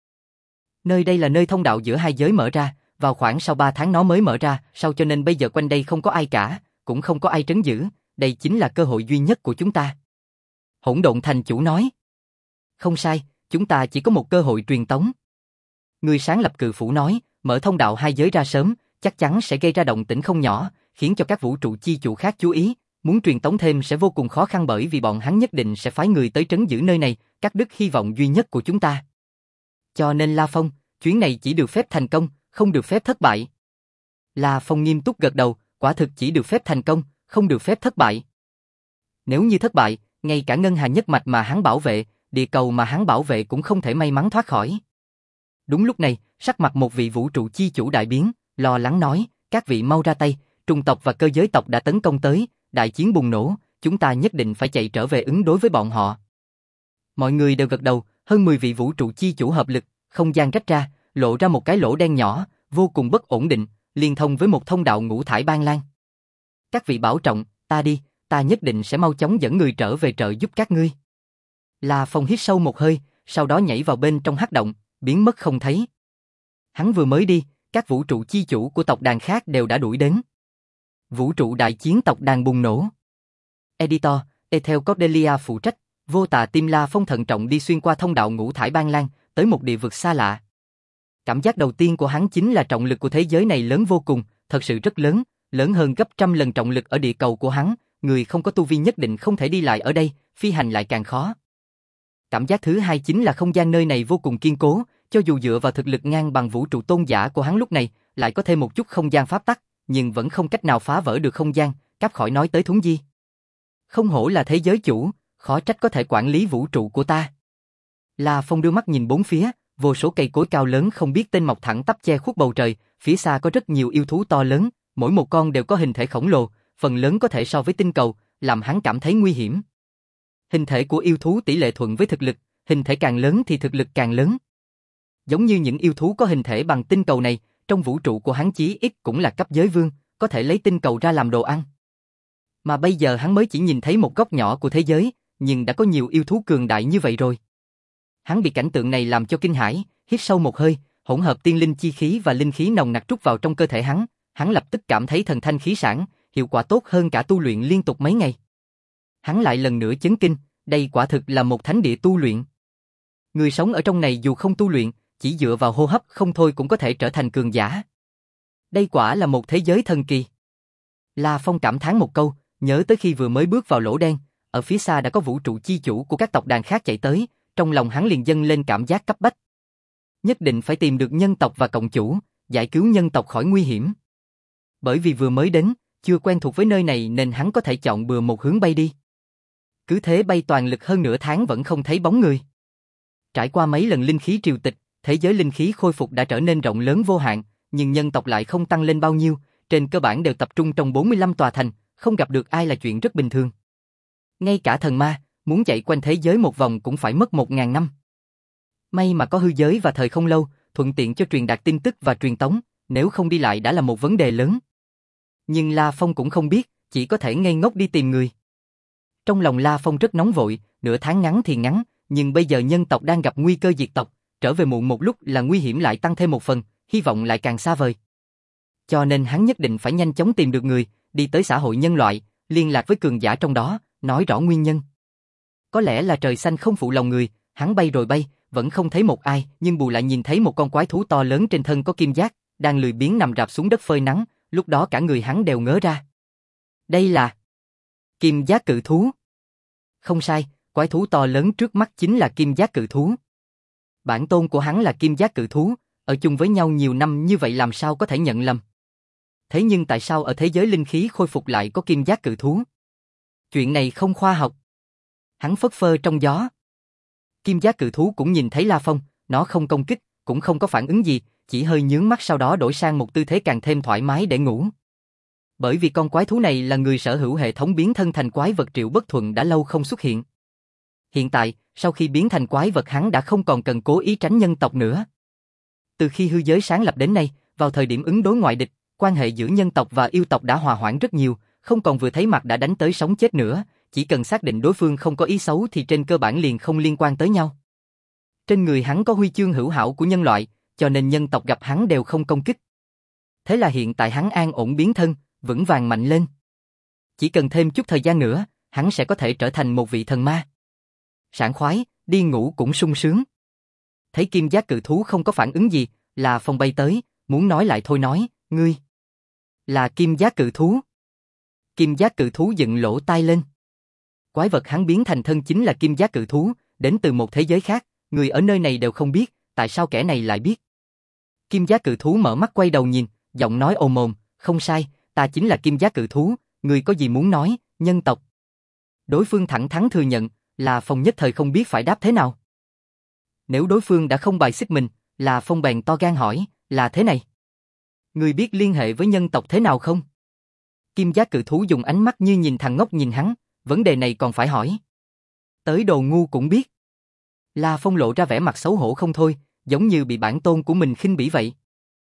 Speaker 1: Nơi đây là nơi thông đạo giữa hai giới mở ra, vào khoảng sau 3 tháng nó mới mở ra, sau cho nên bây giờ quanh đây không có ai cả, cũng không có ai trấn giữ, đây chính là cơ hội duy nhất của chúng ta. Hỗn Độn Thành chủ nói. Không sai, chúng ta chỉ có một cơ hội truyền tống. Người sáng lập cự phủ nói, mở thông đạo hai giới ra sớm, chắc chắn sẽ gây ra động tĩnh không nhỏ, khiến cho các vũ trụ chi chủ khác chú ý, muốn truyền tống thêm sẽ vô cùng khó khăn bởi vì bọn hắn nhất định sẽ phái người tới trấn giữ nơi này, cắt đứt hy vọng duy nhất của chúng ta. Cho nên La Phong, chuyến này chỉ được phép thành công, không được phép thất bại. La Phong nghiêm túc gật đầu, quả thực chỉ được phép thành công, không được phép thất bại. Nếu như thất bại, ngay cả ngân hà nhất mạch mà hắn bảo vệ, địa cầu mà hắn bảo vệ cũng không thể may mắn thoát khỏi. Đúng lúc này, sắc mặt một vị vũ trụ chi chủ đại biến, lo lắng nói, các vị mau ra tay, trùng tộc và cơ giới tộc đã tấn công tới, đại chiến bùng nổ, chúng ta nhất định phải chạy trở về ứng đối với bọn họ. Mọi người đều gật đầu, hơn 10 vị vũ trụ chi chủ hợp lực, không gian rách ra, lộ ra một cái lỗ đen nhỏ, vô cùng bất ổn định, liên thông với một thông đạo ngũ thải ban lan. Các vị bảo trọng, ta đi, ta nhất định sẽ mau chóng dẫn người trở về trợ giúp các ngươi. La Phong hít sâu một hơi, sau đó nhảy vào bên trong hắc động, biến mất không thấy. Hắn vừa mới đi, các vũ trụ chi chủ của tộc đàn khác đều đã đuổi đến. Vũ trụ đại chiến tộc đàn bùng nổ. Editor, Ethel Cordelia phụ trách, vô tà tim La Phong thận trọng đi xuyên qua thông đạo ngũ thải ban lan, tới một địa vực xa lạ. Cảm giác đầu tiên của hắn chính là trọng lực của thế giới này lớn vô cùng, thật sự rất lớn, lớn hơn gấp trăm lần trọng lực ở địa cầu của hắn, người không có tu vi nhất định không thể đi lại ở đây, phi hành lại càng khó. Cảm giác thứ hai chính là không gian nơi này vô cùng kiên cố, cho dù dựa vào thực lực ngang bằng vũ trụ tôn giả của hắn lúc này, lại có thêm một chút không gian pháp tắc, nhưng vẫn không cách nào phá vỡ được không gian, cáp khỏi nói tới thúng di. Không hổ là thế giới chủ, khó trách có thể quản lý vũ trụ của ta. La Phong đưa mắt nhìn bốn phía, vô số cây cối cao lớn không biết tên mọc thẳng tắp che khuất bầu trời, phía xa có rất nhiều yêu thú to lớn, mỗi một con đều có hình thể khổng lồ, phần lớn có thể so với tinh cầu, làm hắn cảm thấy nguy hiểm. Hình thể của yêu thú tỷ lệ thuận với thực lực, hình thể càng lớn thì thực lực càng lớn. Giống như những yêu thú có hình thể bằng tinh cầu này, trong vũ trụ của hắn chí ít cũng là cấp giới vương, có thể lấy tinh cầu ra làm đồ ăn. Mà bây giờ hắn mới chỉ nhìn thấy một góc nhỏ của thế giới, nhưng đã có nhiều yêu thú cường đại như vậy rồi. Hắn bị cảnh tượng này làm cho kinh hãi, hít sâu một hơi, hỗn hợp tiên linh chi khí và linh khí nồng nặc trút vào trong cơ thể hắn lập tức cảm thấy thần thanh khí sảng, hiệu quả tốt hơn cả tu luyện liên tục mấy ngày. Hắn lại lần nữa chấn kinh, đây quả thực là một thánh địa tu luyện. Người sống ở trong này dù không tu luyện, chỉ dựa vào hô hấp không thôi cũng có thể trở thành cường giả. Đây quả là một thế giới thần kỳ. La Phong cảm thán một câu, nhớ tới khi vừa mới bước vào lỗ đen, ở phía xa đã có vũ trụ chi chủ của các tộc đàn khác chạy tới, trong lòng hắn liền dâng lên cảm giác cấp bách. Nhất định phải tìm được nhân tộc và cộng chủ, giải cứu nhân tộc khỏi nguy hiểm. Bởi vì vừa mới đến, chưa quen thuộc với nơi này nên hắn có thể chọn bừa một hướng bay đi. Cứ thế bay toàn lực hơn nửa tháng vẫn không thấy bóng người. Trải qua mấy lần linh khí triều tịch, thế giới linh khí khôi phục đã trở nên rộng lớn vô hạn, nhưng nhân tộc lại không tăng lên bao nhiêu, trên cơ bản đều tập trung trong 45 tòa thành, không gặp được ai là chuyện rất bình thường. Ngay cả thần ma, muốn chạy quanh thế giới một vòng cũng phải mất 1000 năm. May mà có hư giới và thời không lâu, thuận tiện cho truyền đạt tin tức và truyền tống, nếu không đi lại đã là một vấn đề lớn. Nhưng La Phong cũng không biết, chỉ có thể ngây ngốc đi tìm người. Trong lòng La Phong rất nóng vội, nửa tháng ngắn thì ngắn, nhưng bây giờ nhân tộc đang gặp nguy cơ diệt tộc, trở về muộn một lúc là nguy hiểm lại tăng thêm một phần, hy vọng lại càng xa vời. Cho nên hắn nhất định phải nhanh chóng tìm được người, đi tới xã hội nhân loại, liên lạc với cường giả trong đó, nói rõ nguyên nhân. Có lẽ là trời xanh không phụ lòng người, hắn bay rồi bay, vẫn không thấy một ai, nhưng bù lại nhìn thấy một con quái thú to lớn trên thân có kim giác, đang lười biếng nằm rạp xuống đất phơi nắng, lúc đó cả người hắn đều ngớ ra. Đây là kim giác cự thú. Không sai, quái thú to lớn trước mắt chính là kim giác cự thú. Bản tôn của hắn là kim giác cự thú, ở chung với nhau nhiều năm như vậy làm sao có thể nhận lầm. Thế nhưng tại sao ở thế giới linh khí khôi phục lại có kim giác cự thú? Chuyện này không khoa học. Hắn phất phơ trong gió. Kim giác cự thú cũng nhìn thấy La Phong, nó không công kích, cũng không có phản ứng gì, chỉ hơi nhướng mắt sau đó đổi sang một tư thế càng thêm thoải mái để ngủ. Bởi vì con quái thú này là người sở hữu hệ thống biến thân thành quái vật Triệu Bất Thuận đã lâu không xuất hiện. Hiện tại, sau khi biến thành quái vật hắn đã không còn cần cố ý tránh nhân tộc nữa. Từ khi hư giới sáng lập đến nay, vào thời điểm ứng đối ngoại địch, quan hệ giữa nhân tộc và yêu tộc đã hòa hoãn rất nhiều, không còn vừa thấy mặt đã đánh tới sống chết nữa, chỉ cần xác định đối phương không có ý xấu thì trên cơ bản liền không liên quan tới nhau. Trên người hắn có huy chương hữu hảo của nhân loại, cho nên nhân tộc gặp hắn đều không công kích. Thế là hiện tại hắn an ổn biến thân, vững vàng mạnh lên. Chỉ cần thêm chút thời gian nữa, hắn sẽ có thể trở thành một vị thần ma. Sảng khoái, đi ngủ cũng sung sướng. Thấy kim giác cự thú không có phản ứng gì, La Phong bay tới, muốn nói lại thôi nói, ngươi là kim giác cự thú. Kim giác cự thú dựng lỗ tai lên. Quái vật hắn biến thành thân chính là kim giác cự thú, đến từ một thế giới khác, người ở nơi này đều không biết, tại sao kẻ này lại biết. Kim giác cự thú mở mắt quay đầu nhìn, giọng nói ồm ồm, không sai, ta chính là kim giác cự thú, người có gì muốn nói, nhân tộc. Đối phương thẳng thắn thừa nhận, La Phong nhất thời không biết phải đáp thế nào. Nếu đối phương đã không bài xích mình, La Phong bèn to gan hỏi, là thế này. Người biết liên hệ với nhân tộc thế nào không? Kim giác cự thú dùng ánh mắt như nhìn thằng ngốc nhìn hắn, vấn đề này còn phải hỏi. Tới đồ ngu cũng biết. La Phong lộ ra vẻ mặt xấu hổ không thôi, giống như bị bản tôn của mình khinh bỉ vậy.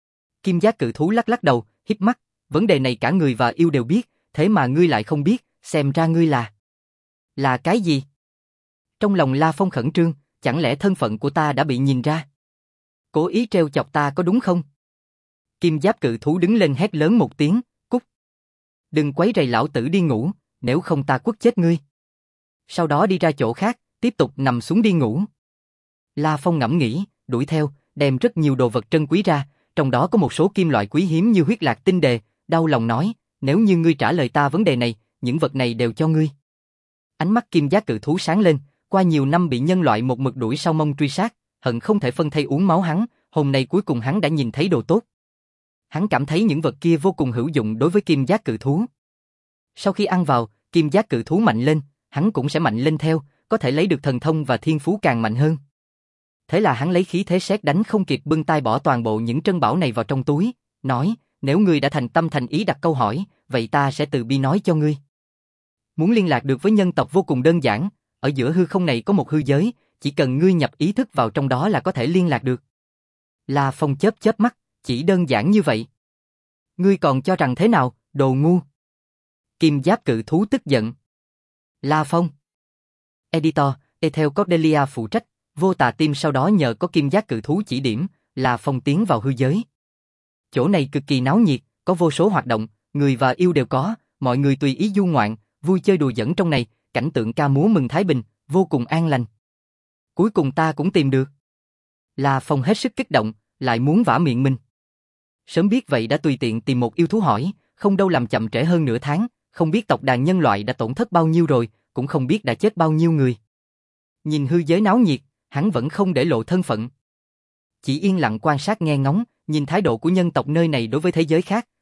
Speaker 1: Kim giác cự thú lắc lắc đầu, híp mắt, vấn đề này cả người và yêu đều biết, thế mà ngươi lại không biết, xem ra ngươi là cái gì? Trong lòng La Phong khẩn trương, chẳng lẽ thân phận của ta đã bị nhìn ra? Cố ý trêu chọc ta có đúng không? Kim giáp cự thú đứng lên hét lớn một tiếng, cút. Đừng quấy rầy lão tử đi ngủ, nếu không ta quất chết ngươi. Sau đó đi ra chỗ khác, tiếp tục nằm xuống đi ngủ. La Phong ngẫm nghĩ, đuổi theo, đem rất nhiều đồ vật trân quý ra, trong đó có một số kim loại quý hiếm như huyết lạc tinh đề, đau lòng nói, nếu như ngươi trả lời ta vấn đề này, những vật này đều cho ngươi. Ánh mắt kim giác cự thú sáng lên, qua nhiều năm bị nhân loại một mực đuổi sau mông truy sát, hận không thể phân thây uống máu hắn, hôm nay cuối cùng hắn đã nhìn thấy đồ tốt. Hắn cảm thấy những vật kia vô cùng hữu dụng đối với kim giác cự thú. Sau khi ăn vào, kim giác cự thú mạnh lên, hắn cũng sẽ mạnh lên theo, có thể lấy được thần thông và thiên phú càng mạnh hơn. Thế là hắn lấy khí thế sét đánh không kịp bưng tay bỏ toàn bộ những trân bảo này vào trong túi, nói, nếu ngươi đã thành tâm thành ý đặt câu hỏi, vậy ta sẽ từ bi nói cho ngươi. Muốn liên lạc được với nhân tộc vô cùng đơn giản, ở giữa hư không này có một hư giới, chỉ cần ngươi nhập ý thức vào trong đó là có thể liên lạc được. La Phong chớp chớp mắt, chỉ đơn giản như vậy. Ngươi còn cho rằng thế nào, đồ ngu? Kim giáp cự thú tức giận. La Phong. Editor, Ethel Cordelia phụ trách, Vô Tà Team sau đó nhờ có kim giác cự thú chỉ điểm, La Phong tiến vào hư giới. Chỗ này cực kỳ náo nhiệt, có vô số hoạt động, người và yêu đều có, mọi người tùy ý du ngoạn, vui chơi đùa giỡn trong này, cảnh tượng ca múa mừng thái bình, vô cùng an lành. Cuối cùng ta cũng tìm được. La Phong hết sức kích động, lại muốn vả miệng mình. Sớm biết vậy đã tùy tiện tìm một yêu thú hỏi, không đâu làm chậm trễ hơn nửa tháng, không biết tộc đàn nhân loại đã tổn thất bao nhiêu rồi, cũng không biết đã chết bao nhiêu người. Nhìn hư giới náo nhiệt, hắn vẫn không để lộ thân phận. Chỉ yên lặng quan sát nghe ngóng, nhìn thái độ của nhân tộc nơi này đối với thế giới khác,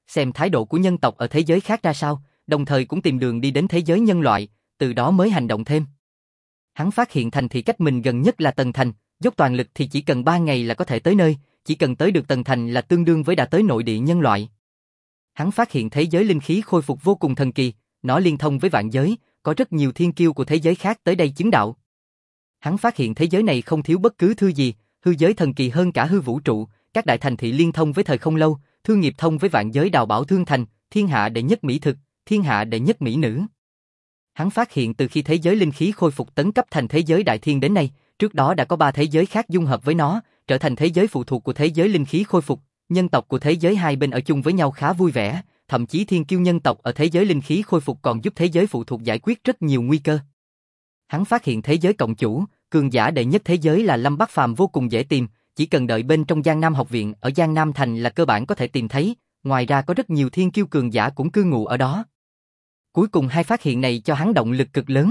Speaker 1: xem thái độ của nhân tộc ở thế giới khác ra sao, đồng thời cũng tìm đường đi đến thế giới nhân loại, từ đó mới hành động thêm. Hắn phát hiện thành thị cách mình gần nhất là Tần Thành, dốc toàn lực thì chỉ cần 3 ngày là có thể tới nơi, chỉ cần tới được Tần Thành là tương đương với đã tới nội địa nhân loại. Hắn phát hiện thế giới linh khí khôi phục vô cùng thần kỳ, nó liên thông với vạn giới, có rất nhiều thiên kiêu của thế giới khác tới đây chứng đạo. Hắn phát hiện thế giới này không thiếu bất cứ thứ gì, hư giới thần kỳ hơn cả hư vũ trụ, các đại thành thị liên thông với thời không lâu, thương nghiệp thông với vạn giới đào bảo thương thành, thiên hạ đệ nhất mỹ thực, thiên hạ đệ nhất mỹ nữ. Hắn phát hiện từ khi thế giới linh khí khôi phục tấn cấp thành thế giới đại thiên đến nay, trước đó đã có 3 thế giới khác dung hợp với nó, trở thành thế giới phụ thuộc của thế giới linh khí khôi phục, nhân tộc của thế giới hai bên ở chung với nhau khá vui vẻ, thậm chí thiên kiêu nhân tộc ở thế giới linh khí khôi phục còn giúp thế giới phụ thuộc giải quyết rất nhiều nguy cơ. Hắn phát hiện thế giới cộng chủ, cường giả đệ nhất thế giới là Lâm Bắc Phàm vô cùng dễ tìm, chỉ cần đợi bên trong Giang Nam học viện ở Giang Nam thành là cơ bản có thể tìm thấy, ngoài ra có rất nhiều thiên kiêu cường giả cũng cư ngụ ở đó. Cuối cùng hai phát hiện này cho hắn động lực cực lớn.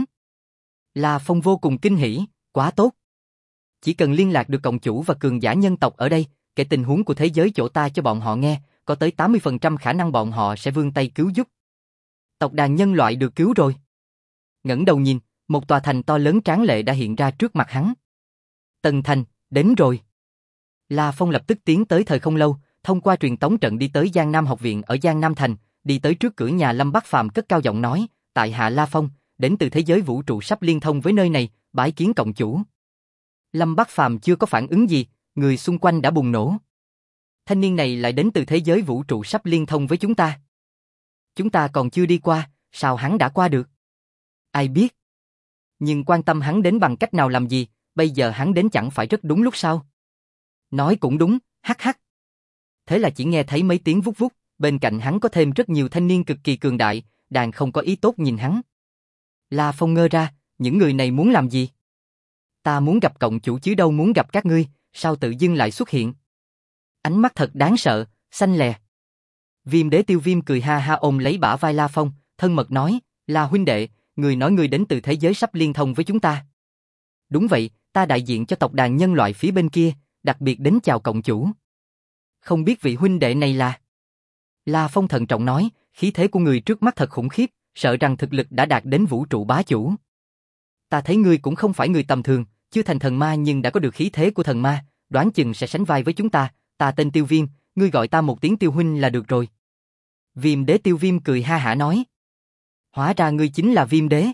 Speaker 1: La Phong vô cùng kinh hỉ, quá tốt. Chỉ cần liên lạc được cộng chủ và cường giả nhân tộc ở đây, kể tình huống của thế giới chỗ ta cho bọn họ nghe, có tới 80% khả năng bọn họ sẽ vươn tay cứu giúp. Tộc đàn nhân loại được cứu rồi. Ngẩng đầu nhìn, một tòa thành to lớn tráng lệ đã hiện ra trước mặt hắn. Tần Thành, đến rồi. La Phong lập tức tiến tới thời không lâu, thông qua truyền tống trận đi tới Giang Nam học viện ở Giang Nam thành, đi tới trước cửa nhà Lâm Bắc Phàm cất cao giọng nói, tại hạ La Phong, đến từ thế giới vũ trụ sắp liên thông với nơi này, bái kiến cộng chủ. Lâm Bắc Phàm chưa có phản ứng gì, người xung quanh đã bùng nổ. Thanh niên này lại đến từ thế giới vũ trụ sắp liên thông với chúng ta. Chúng ta còn chưa đi qua, sao hắn đã qua được? Ai biết? Nhưng quan tâm hắn đến bằng cách nào làm gì, bây giờ hắn đến chẳng phải rất đúng lúc sao? Nói cũng đúng, hắc hắc. Thế là chỉ nghe thấy mấy tiếng vút vút, bên cạnh hắn có thêm rất nhiều thanh niên cực kỳ cường đại, đang không có ý tốt nhìn hắn. La Phong ngơ ra, những người này muốn làm gì? Ta muốn gặp cộng chủ chứ đâu muốn gặp các ngươi, sao tự dưng lại xuất hiện? Ánh mắt thật đáng sợ, xanh lè. Viêm đế Tiêu Viêm cười ha ha ôm lấy bả vai La Phong, thân mật nói, La huynh đệ, người nói người đến từ thế giới sắp liên thông với chúng ta. Đúng vậy, ta đại diện cho tộc đàn nhân loại phía bên kia, đặc biệt đến chào cộng chủ. Không biết vị huynh đệ này là... La Phong thận trọng nói, khí thế của người trước mắt thật khủng khiếp, sợ rằng thực lực đã đạt đến vũ trụ bá chủ. Ta thấy ngươi cũng không phải người tầm thường, chưa thành thần ma nhưng đã có được khí thế của thần ma, đoán chừng sẽ sánh vai với chúng ta, ta tên Tiêu Viêm, ngươi gọi ta một tiếng Tiêu huynh là được rồi. Viêm đế Tiêu Viêm cười ha hả nói. Hóa ra ngươi chính là Viêm đế.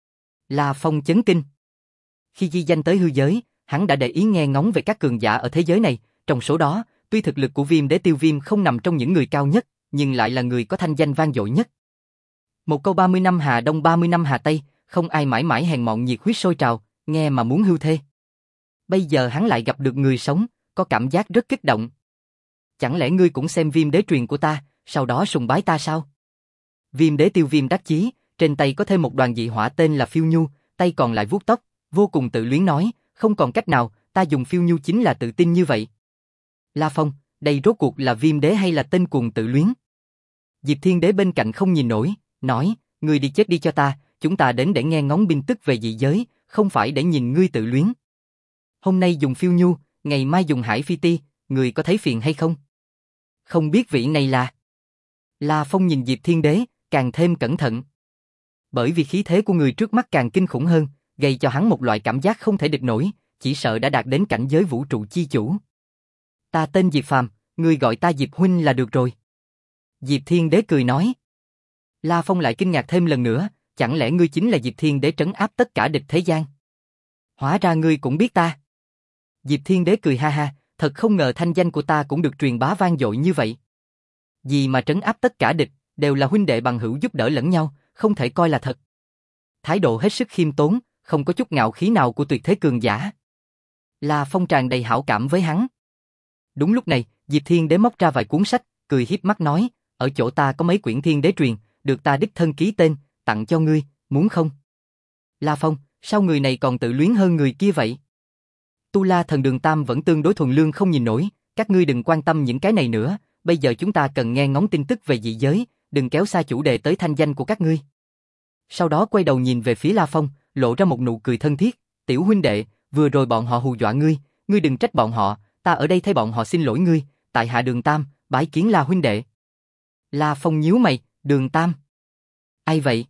Speaker 1: La Phong chấn kinh. Khi ghi danh tới hư giới, hắn đã để ý nghe ngóng về các cường giả ở thế giới này, trong số đó, tuy thực lực của Viêm đế Tiêu Viêm không nằm trong những người cao nhất, nhưng lại là người có thanh danh vang dội nhất. Một câu 30 năm Hà Đông 30 năm Hà Tây, không ai mãi mãi hèn mọn nhiệt huyết sôi trào, nghe mà muốn hưu thê. Bây giờ hắn lại gặp được người sống, có cảm giác rất kích động. Chẳng lẽ ngươi cũng xem Viêm đế truyền của ta, sau đó sùng bái ta sao? Viêm đế Tiêu Viêm đắc chí, trên tay có thêm một đoàn dị hỏa tên là Phiêu Nhu, tay còn lại vuốt tóc, vô cùng tự luyến nói, không còn cách nào, ta dùng Phiêu Nhu chính là tự tin như vậy. La Phong, đây rốt cuộc là Viêm đế hay là tên cuồng tự luyến? Diệp Thiên đế bên cạnh không nhìn nổi, nói, ngươi đi chết đi cho ta, chúng ta đến để nghe ngóng tin tức về dị giới, không phải để nhìn ngươi tự luyến. Hôm nay dùng Phiêu Nhu, ngày mai dùng Hải Phi Ti, ngươi có thấy phiền hay không? Không biết vị này là... La Phong nhìn Diệp Thiên đế, càng thêm cẩn thận. Bởi vì khí thế của người trước mắt càng kinh khủng hơn, gây cho hắn một loại cảm giác không thể địch nổi, chỉ sợ đã đạt đến cảnh giới vũ trụ chi chủ. Ta tên Diệp Phàm, ngươi gọi ta Diệp huynh là được rồi. Diệp Thiên đế cười nói. La Phong lại kinh ngạc thêm lần nữa, chẳng lẽ ngươi chính là Diệp Thiên đế trấn áp tất cả địch thế gian? Hóa ra ngươi cũng biết ta. Diệp Thiên đế cười ha ha, thật không ngờ thanh danh của ta cũng được truyền bá vang dội như vậy. Gì mà trấn áp tất cả địch, đều là huynh đệ bằng hữu giúp đỡ lẫn nhau, không thể coi là thật. Thái độ hết sức khiêm tốn, không có chút ngạo khí nào của tuyệt thế cường giả. La Phong tràn đầy hảo cảm với hắn. Đúng lúc này, Diệp Thiên đế móc ra vài cuốn sách, cười hiếp mắt nói, ở chỗ ta có mấy quyển Thiên đế truyền, được ta đích thân ký tên, tặng cho ngươi, muốn không? La Phong, sao người này còn tự luyến hơn người kia vậy? Tu La Thần Đường Tam vẫn tương đối thuần lương không nhìn nổi, các ngươi đừng quan tâm những cái này nữa, bây giờ chúng ta cần nghe ngóng tin tức về dị giới, đừng kéo xa chủ đề tới thanh danh của các ngươi. Sau đó quay đầu nhìn về phía La Phong, lộ ra một nụ cười thân thiết, tiểu huynh đệ, vừa rồi bọn họ hù dọa ngươi, ngươi đừng trách bọn họ, ta ở đây thay bọn họ xin lỗi ngươi, tại hạ Đường Tam, bái kiến La huynh đệ. La Phong nhíu mày, Đường Tam. Ai vậy?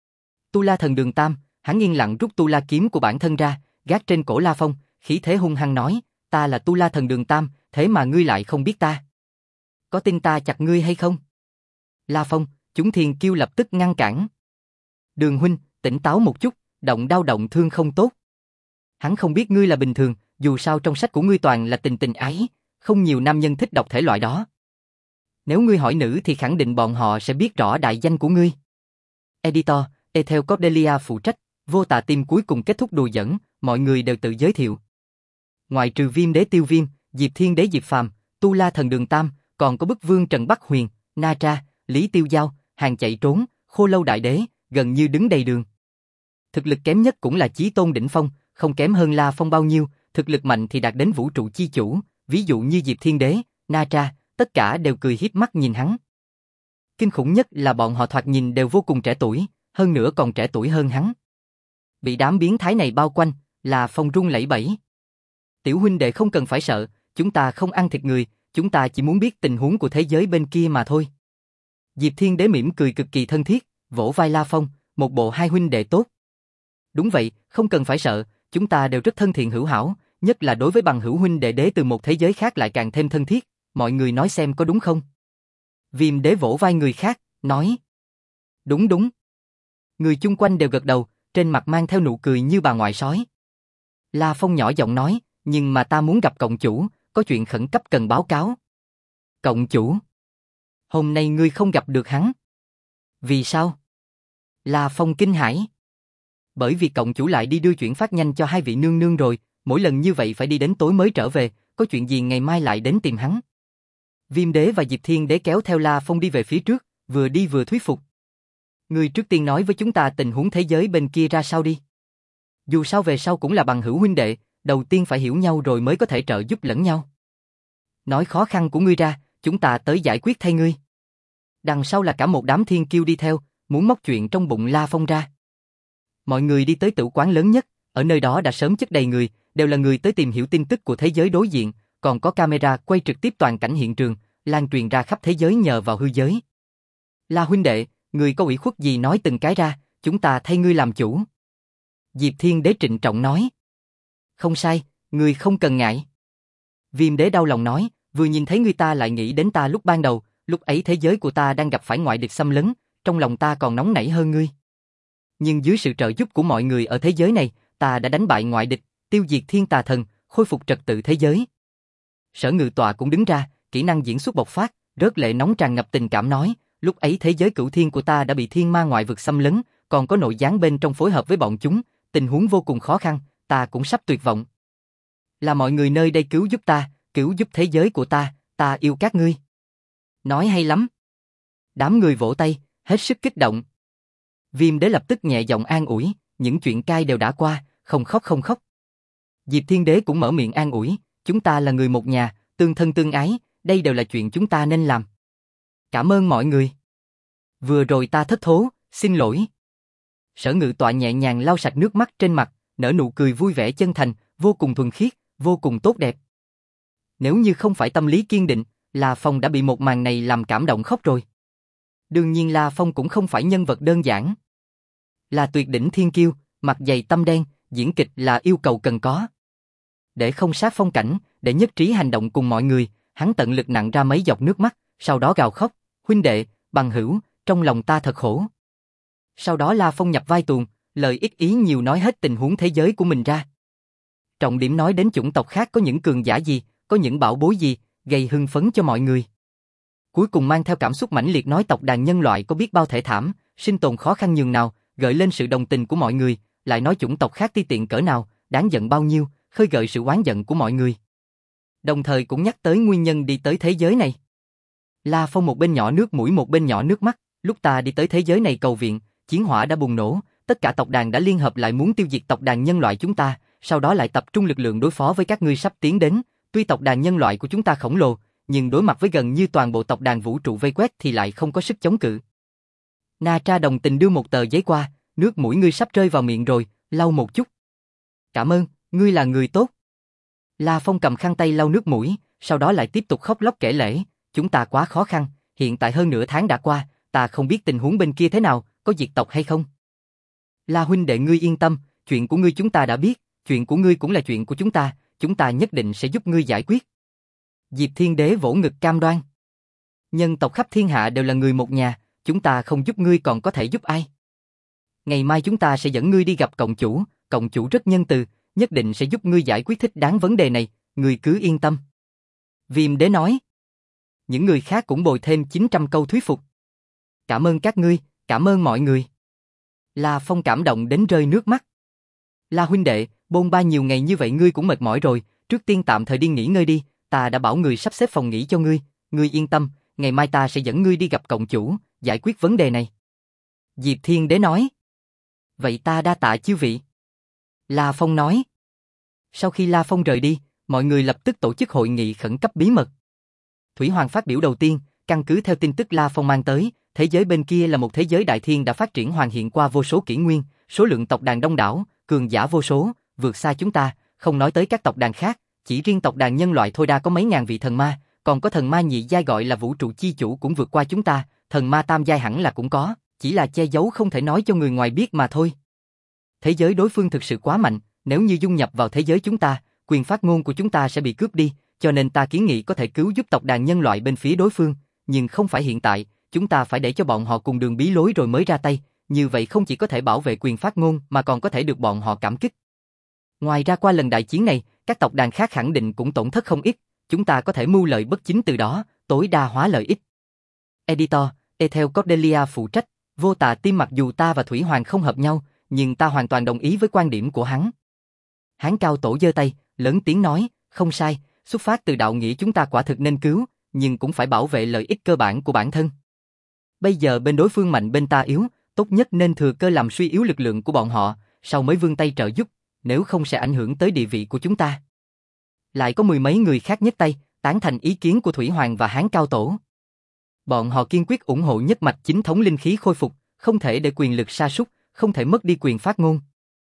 Speaker 1: Tu La Thần Đường Tam, hắn yên lặng rút Tu La kiếm của bản thân ra, gác trên cổ La Phong, khí thế hung hăng nói, ta là Tu La Thần Đường Tam, thế mà ngươi lại không biết ta. Có tin ta chặt ngươi hay không? La Phong, chúng Thiên Kiêu lập tức ngăn cản. Đường huynh, tỉnh táo một chút, động đau động thương không tốt. Hắn không biết ngươi là bình thường, dù sao trong sách của ngươi toàn là tình tình ái, không nhiều nam nhân thích đọc thể loại đó. Nếu ngươi hỏi nữ thì khẳng định bọn họ sẽ biết rõ đại danh của ngươi. Editor, Ethel Cordelia phụ trách, Vô Tà Team cuối cùng kết thúc đùa giỡn, mọi người đều tự giới thiệu. Ngoài trừ Viêm Đế Tiêu Viêm, Diệp Thiên Đế Diệp Phàm, Tu La Thần Đường Tam, còn có Bức Vương Trần Bắc Huyền, Na Tra, Lý Tiêu Giao, Hàng Chạy Trốn, Khô Lâu Đại Đế, gần như đứng đầy đường. Thực lực kém nhất cũng là Chí Tôn đỉnh phong, không kém hơn La Phong bao nhiêu, thực lực mạnh thì đạt đến vũ trụ chi chủ, ví dụ như Diệp Thiên Đế, Na Tra, tất cả đều cười hiếp mắt nhìn hắn. Kinh khủng nhất là bọn họ thoạt nhìn đều vô cùng trẻ tuổi, hơn nữa còn trẻ tuổi hơn hắn. Bị đám biến thái này bao quanh, La Phong run lẩy bẩy. Tiểu huynh đệ không cần phải sợ, chúng ta không ăn thịt người, chúng ta chỉ muốn biết tình huống của thế giới bên kia mà thôi. Diệp Thiên Đế mỉm cười cực kỳ thân thiết, vỗ vai La Phong, một bộ hai huynh đệ tốt. Đúng vậy, không cần phải sợ, chúng ta đều rất thân thiện hữu hảo, nhất là đối với bằng hữu huynh đệ đế từ một thế giới khác lại càng thêm thân thiết, mọi người nói xem có đúng không? Viêm Đế vỗ vai người khác, nói. Đúng đúng. Người chung quanh đều gật đầu, trên mặt mang theo nụ cười như bà ngoại sói. La Phong nhỏ giọng nói, nhưng mà ta muốn gặp cộng chủ, có chuyện khẩn cấp cần báo cáo. Cộng chủ? Hôm nay ngươi không gặp được hắn. Vì sao? La Phong kinh hãi. Bởi vì cộng chủ lại đi đưa chuyển phát nhanh cho hai vị nương nương rồi, mỗi lần như vậy phải đi đến tối mới trở về, có chuyện gì ngày mai lại đến tìm hắn. Viêm Đế và Diệp Thiên Đế kéo theo La Phong đi về phía trước, vừa đi vừa thuyết phục. Ngươi trước tiên nói với chúng ta tình huống thế giới bên kia ra sao đi. Dù sao về sau cũng là bằng hữu huynh đệ, đầu tiên phải hiểu nhau rồi mới có thể trợ giúp lẫn nhau. Nói khó khăn của ngươi ra, chúng ta tới giải quyết thay ngươi. Đằng sau là cả một đám thiên kiêu đi theo, muốn móc chuyện trong bụng La Phong ra. Mọi người đi tới tử quán lớn nhất, ở nơi đó đã sớm chất đầy người, đều là người tới tìm hiểu tin tức của thế giới đối diện, còn có camera quay trực tiếp toàn cảnh hiện trường, lan truyền ra khắp thế giới nhờ vào hư giới. La huynh đệ, người có ủy khuất gì nói từng cái ra, chúng ta thay ngươi làm chủ. Diệp Thiên Đế trịnh trọng nói. Không sai, ngươi không cần ngại. Viêm Đế đau lòng nói, vừa nhìn thấy ngươi ta lại nghĩ đến ta lúc ban đầu, lúc ấy thế giới của ta đang gặp phải ngoại địch xâm lấn, trong lòng ta còn nóng nảy hơn ngươi. Nhưng dưới sự trợ giúp của mọi người ở thế giới này, ta đã đánh bại ngoại địch, tiêu diệt thiên tà thần, khôi phục trật tự thế giới. Sở Ngự Tọa cũng đứng ra, kỹ năng diễn xuất bộc phát, rớt lệ nóng tràn ngập tình cảm nói, lúc ấy thế giới cửu thiên của ta đã bị thiên ma ngoại vực xâm lấn, còn có nội gián bên trong phối hợp với bọn chúng, tình huống vô cùng khó khăn, ta cũng sắp tuyệt vọng. Là mọi người nơi đây cứu giúp ta, cứu giúp thế giới của ta yêu các ngươi. Nói hay lắm. Đám người vỗ tay, hết sức kích động. Viêm Đế lập tức nhẹ giọng an ủi, những chuyện cai đều đã qua, không khóc không khóc. Diệp Thiên Đế cũng mở miệng an ủi, chúng ta là người một nhà, tương thân tương ái, đây đều là chuyện chúng ta nên làm. Cảm ơn mọi người. Vừa rồi ta thất thố, xin lỗi. Sở Ngự Tọa nhẹ nhàng lau sạch nước mắt trên mặt, nở nụ cười vui vẻ chân thành, vô cùng thuần khiết, vô cùng tốt đẹp. Nếu như không phải tâm lý kiên định, La Phong đã bị một màn này làm cảm động khóc rồi. Đương nhiên La Phong cũng không phải nhân vật đơn giản. Là tuyệt đỉnh thiên kiêu, mặt dày tâm đen, diễn kịch là yêu cầu cần có. Để không sát phong cảnh, để nhất trí hành động cùng mọi người, hắn tận lực nặn ra mấy giọt nước mắt, sau đó gào khóc, huynh đệ, bằng hữu, trong lòng ta thật khổ. Sau đó La Phong nhập vai tuồng, lời ít ý nhiều nói hết tình huống thế giới của mình ra. Trọng điểm nói đến chủng tộc khác có những cường giả gì, có những bảo bối gì, gây hưng phấn cho mọi người. Cuối cùng mang theo cảm xúc mãnh liệt nói tộc đàn nhân loại có biết bao thể thảm, sinh tồn khó khăn nhường nào, gợi lên sự đồng tình của mọi người, lại nói chủng tộc khác ti tiện cỡ nào, đáng giận bao nhiêu, khơi gợi sự oán giận của mọi người. Đồng thời cũng nhắc tới nguyên nhân đi tới thế giới này. La Phong một bên nhỏ nước mũi một bên nhỏ nước mắt, lúc ta đi tới thế giới này cầu viện, chiến hỏa đã bùng nổ, tất cả tộc đàn đã liên hợp lại muốn tiêu diệt tộc đàn nhân loại chúng ta, sau đó lại tập trung lực lượng đối phó với các ngươi sắp tiến đến, tuy tộc đàn nhân loại của chúng ta khổng lồ, nhưng đối mặt với gần như toàn bộ tộc đàn vũ trụ vây quét thì lại không có sức chống cự. Na Tra đồng tình đưa một tờ giấy qua, nước mũi ngươi sắp rơi vào miệng rồi, lau một chút. Cảm ơn, ngươi là người tốt. La Phong cầm khăn tay lau nước mũi, sau đó lại tiếp tục khóc lóc kể lể, chúng ta quá khó khăn, hiện tại hơn nửa tháng đã qua, ta không biết tình huống bên kia thế nào, có diệt tộc hay không. La huynh đệ ngươi yên tâm, chuyện của ngươi chúng ta đã biết, chuyện của ngươi cũng là chuyện của chúng ta nhất định sẽ giúp ngươi giải quyết. Diệp Thiên Đế vỗ ngực cam đoan. Nhân tộc khắp thiên hạ đều là người một nhà, chúng ta không giúp ngươi còn có thể giúp ai. Ngày mai chúng ta sẽ dẫn ngươi đi gặp cộng chủ rất nhân từ, nhất định sẽ giúp ngươi giải quyết thích đáng vấn đề này, ngươi cứ yên tâm. Viêm Đế nói. Những người khác cũng bồi thêm 900 câu thuyết phục. Cảm ơn các ngươi, cảm ơn mọi người. La Phong cảm động đến rơi nước mắt. La huynh đệ, bôn ba nhiều ngày như vậy ngươi cũng mệt mỏi rồi, trước tiên tạm thời đi nghỉ ngơi đi, ta đã bảo người sắp xếp phòng nghỉ cho ngươi yên tâm, ngày mai ta sẽ dẫn ngươi đi gặp cộng chủ, giải quyết vấn đề này. Diệp Thiên Đế nói. Vậy ta đa tạ chư vị. La Phong nói. Sau khi La Phong rời đi, mọi người lập tức tổ chức hội nghị khẩn cấp bí mật. Thủy Hoàng phát biểu đầu tiên, căn cứ theo tin tức La Phong mang tới, thế giới bên kia là một thế giới đại thiên đã phát triển hoàn hiện qua vô số kỷ nguyên, số lượng tộc đàn đông đảo, cường giả vô số, vượt xa chúng ta, không nói tới các tộc đàn khác, chỉ riêng tộc đàn nhân loại thôi đã có mấy ngàn vị thần ma, còn có thần ma nhị giai gọi là vũ trụ chi chủ cũng vượt qua chúng ta, thần ma tam giai hẳn là cũng có, chỉ là che giấu không thể nói cho người ngoài biết mà thôi. Thế giới đối phương thực sự quá mạnh, nếu như dung nhập vào thế giới chúng ta, quyền phát ngôn của chúng ta sẽ bị cướp đi, cho nên ta kiến nghị có thể cứu giúp tộc đàn nhân loại bên phía đối phương, nhưng không phải hiện tại, chúng ta phải để cho bọn họ cùng đường bí lối rồi mới ra tay, như vậy không chỉ có thể bảo vệ quyền phát ngôn mà còn có thể được bọn họ cảm kích. Ngoài ra qua lần đại chiến này, các tộc đàn khác khẳng định cũng tổn thất không ít, chúng ta có thể mưu lợi bất chính từ đó, tối đa hóa lợi ích. Editor, Ethel Cordelia phụ trách, Vô Tà Tim mặc dù ta và Thủy Hoàng không hợp nhau, nhưng ta hoàn toàn đồng ý với quan điểm của hắn. Hán Cao Tổ giơ tay, lớn tiếng nói, không sai, xuất phát từ đạo nghĩa chúng ta quả thực nên cứu, nhưng cũng phải bảo vệ lợi ích cơ bản của bản thân. Bây giờ bên đối phương mạnh bên ta yếu, tốt nhất nên thừa cơ làm suy yếu lực lượng của bọn họ, sau mới vươn tay trợ giúp, nếu không sẽ ảnh hưởng tới địa vị của chúng ta. Lại có mười mấy người khác nhấc tay, tán thành ý kiến của Thủy Hoàng và Hán Cao Tổ. Bọn họ kiên quyết ủng hộ nhất mạch chính thống linh khí khôi phục, không thể để quyền lực sa sút, không thể mất đi quyền phát ngôn.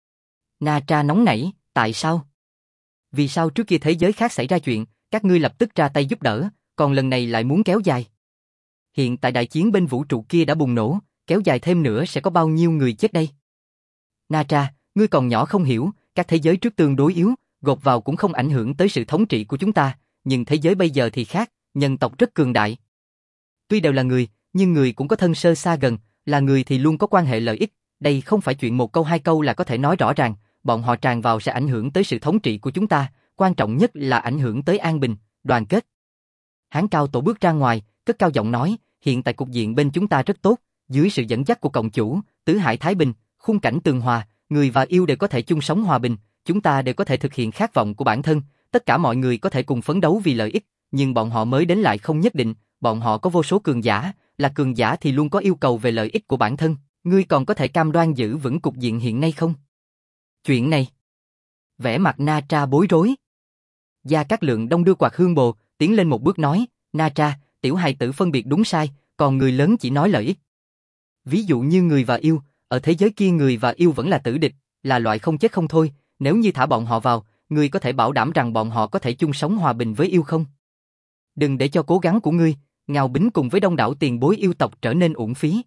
Speaker 1: Na Tra nóng nảy, tại sao? Vì sao trước kia thế giới khác xảy ra chuyện, các ngươi lập tức ra tay giúp đỡ, còn lần này lại muốn kéo dài? Hiện tại đại chiến bên vũ trụ kia đã bùng nổ, kéo dài thêm nữa sẽ có bao nhiêu người chết đây? Na Tra, ngươi còn nhỏ không hiểu, các thế giới trước tương đối yếu, gộp vào cũng không ảnh hưởng tới sự thống trị của chúng ta, nhưng thế giới bây giờ thì khác, nhân tộc rất cường đại. Tuy đều là người, nhưng người cũng có thân sơ xa gần, là người thì luôn có quan hệ lợi ích, đây không phải chuyện một câu hai câu là có thể nói rõ ràng, bọn họ tràn vào sẽ ảnh hưởng tới sự thống trị của chúng ta, quan trọng nhất là ảnh hưởng tới an bình, đoàn kết. Hán Cao Tổ bước ra ngoài, cất cao giọng nói, hiện tại cục diện bên chúng ta rất tốt, dưới sự dẫn dắt của cộng chủ, tứ hải thái bình, khung cảnh tường hòa, người và yêu đều có thể chung sống hòa bình, chúng ta đều có thể thực hiện khát vọng của bản thân, tất cả mọi người có thể cùng phấn đấu vì lợi ích, nhưng bọn họ mới đến lại không nhất định, bọn họ có vô số cường giả, là cường giả thì luôn có yêu cầu về lợi ích của bản thân, ngươi còn có thể cam đoan giữ vững cục diện hiện nay không? Chuyện này. Vẻ mặt Na Tra bối rối. Gia Cát Lượng đông đưa quạt hương bồ, tiến lên một bước nói, Na Tra, tiểu hài tử phân biệt đúng sai, còn người lớn chỉ nói lợi ích. Ví dụ như người và yêu, ở thế giới kia người và yêu vẫn là tử địch, là loại không chết không thôi, nếu như thả bọn họ vào, ngươi có thể bảo đảm rằng bọn họ có thể chung sống hòa bình với yêu không? Đừng để cho cố gắng của ngươi, Ngao Bính cùng với đông đảo tiền bối yêu tộc trở nên uổng phí.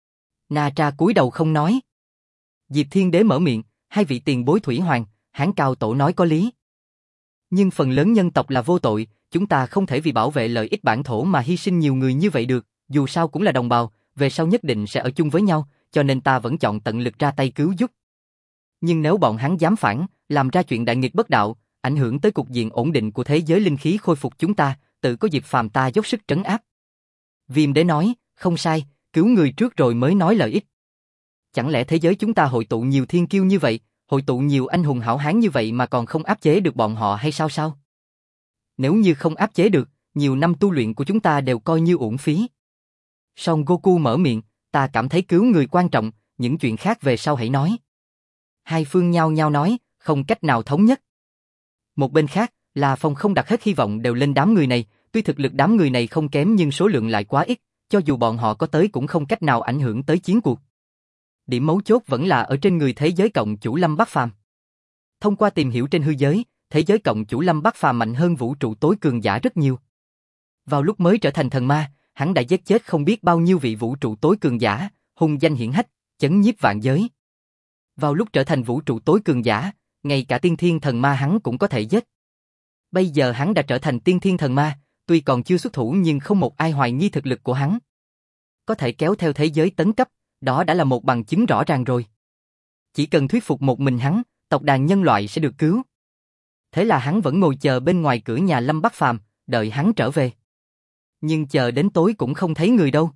Speaker 1: Na Tra cúi đầu không nói. Diệp Thiên Đế mở miệng, hai vị tiền bối Thủy Hoàng, Hán Cao Tổ nói có lý. Nhưng phần lớn nhân tộc là vô tội, chúng ta không thể vì bảo vệ lợi ích bản thổ mà hy sinh nhiều người như vậy được, dù sao cũng là đồng bào, về sau nhất định sẽ ở chung với nhau, cho nên ta vẫn chọn tận lực ra tay cứu giúp. Nhưng nếu bọn hắn dám phản, làm ra chuyện đại nghịch bất đạo, ảnh hưởng tới cục diện ổn định của thế giới linh khí khôi phục chúng ta, tự có dịp phàm ta dốc sức trấn áp. Viêm Đế nói, không sai, cứu người trước rồi mới nói lợi ích. Chẳng lẽ thế giới chúng ta hội tụ nhiều thiên kiêu như vậy, hội tụ nhiều anh hùng hảo hán như vậy mà còn không áp chế được bọn họ hay sao? Nếu như không áp chế được, nhiều năm tu luyện của chúng ta đều coi như uổng phí. Son Goku mở miệng, ta cảm thấy cứu người quan trọng, những chuyện khác về sau hãy nói. Hai phương nhao nhao nói, không cách nào thống nhất. Một bên khác, La Phong không đặt hết hy vọng đều lên đám người này, tuy thực lực đám người này không kém nhưng số lượng lại quá ít, cho dù bọn họ có tới cũng không cách nào ảnh hưởng tới chiến cuộc. Điểm mấu chốt vẫn là ở trên người thế giới cộng chủ Lâm Bắc Phàm. Thông qua tìm hiểu trên hư giới, thế giới cộng chủ Lâm Bắc Phàm mạnh hơn vũ trụ tối cường giả rất nhiều. Vào lúc mới trở thành thần ma, hắn đã giết chết không biết bao nhiêu vị vũ trụ tối cường giả, hung danh hiển hách, chấn nhiếp vạn giới. Vào lúc trở thành vũ trụ tối cường giả, ngay cả tiên thiên thần ma hắn cũng có thể giết. Bây giờ hắn đã trở thành tiên thiên thần ma, tuy còn chưa xuất thủ nhưng không một ai hoài nghi thực lực của hắn. Có thể kéo theo thế giới tấn cấp, đó đã là một bằng chứng rõ ràng rồi. Chỉ cần thuyết phục một mình hắn, tộc đàn nhân loại sẽ được cứu. Thế là hắn vẫn ngồi chờ bên ngoài cửa nhà Lâm Bắc Phàm, đợi hắn trở về. Nhưng chờ đến tối cũng không thấy người đâu.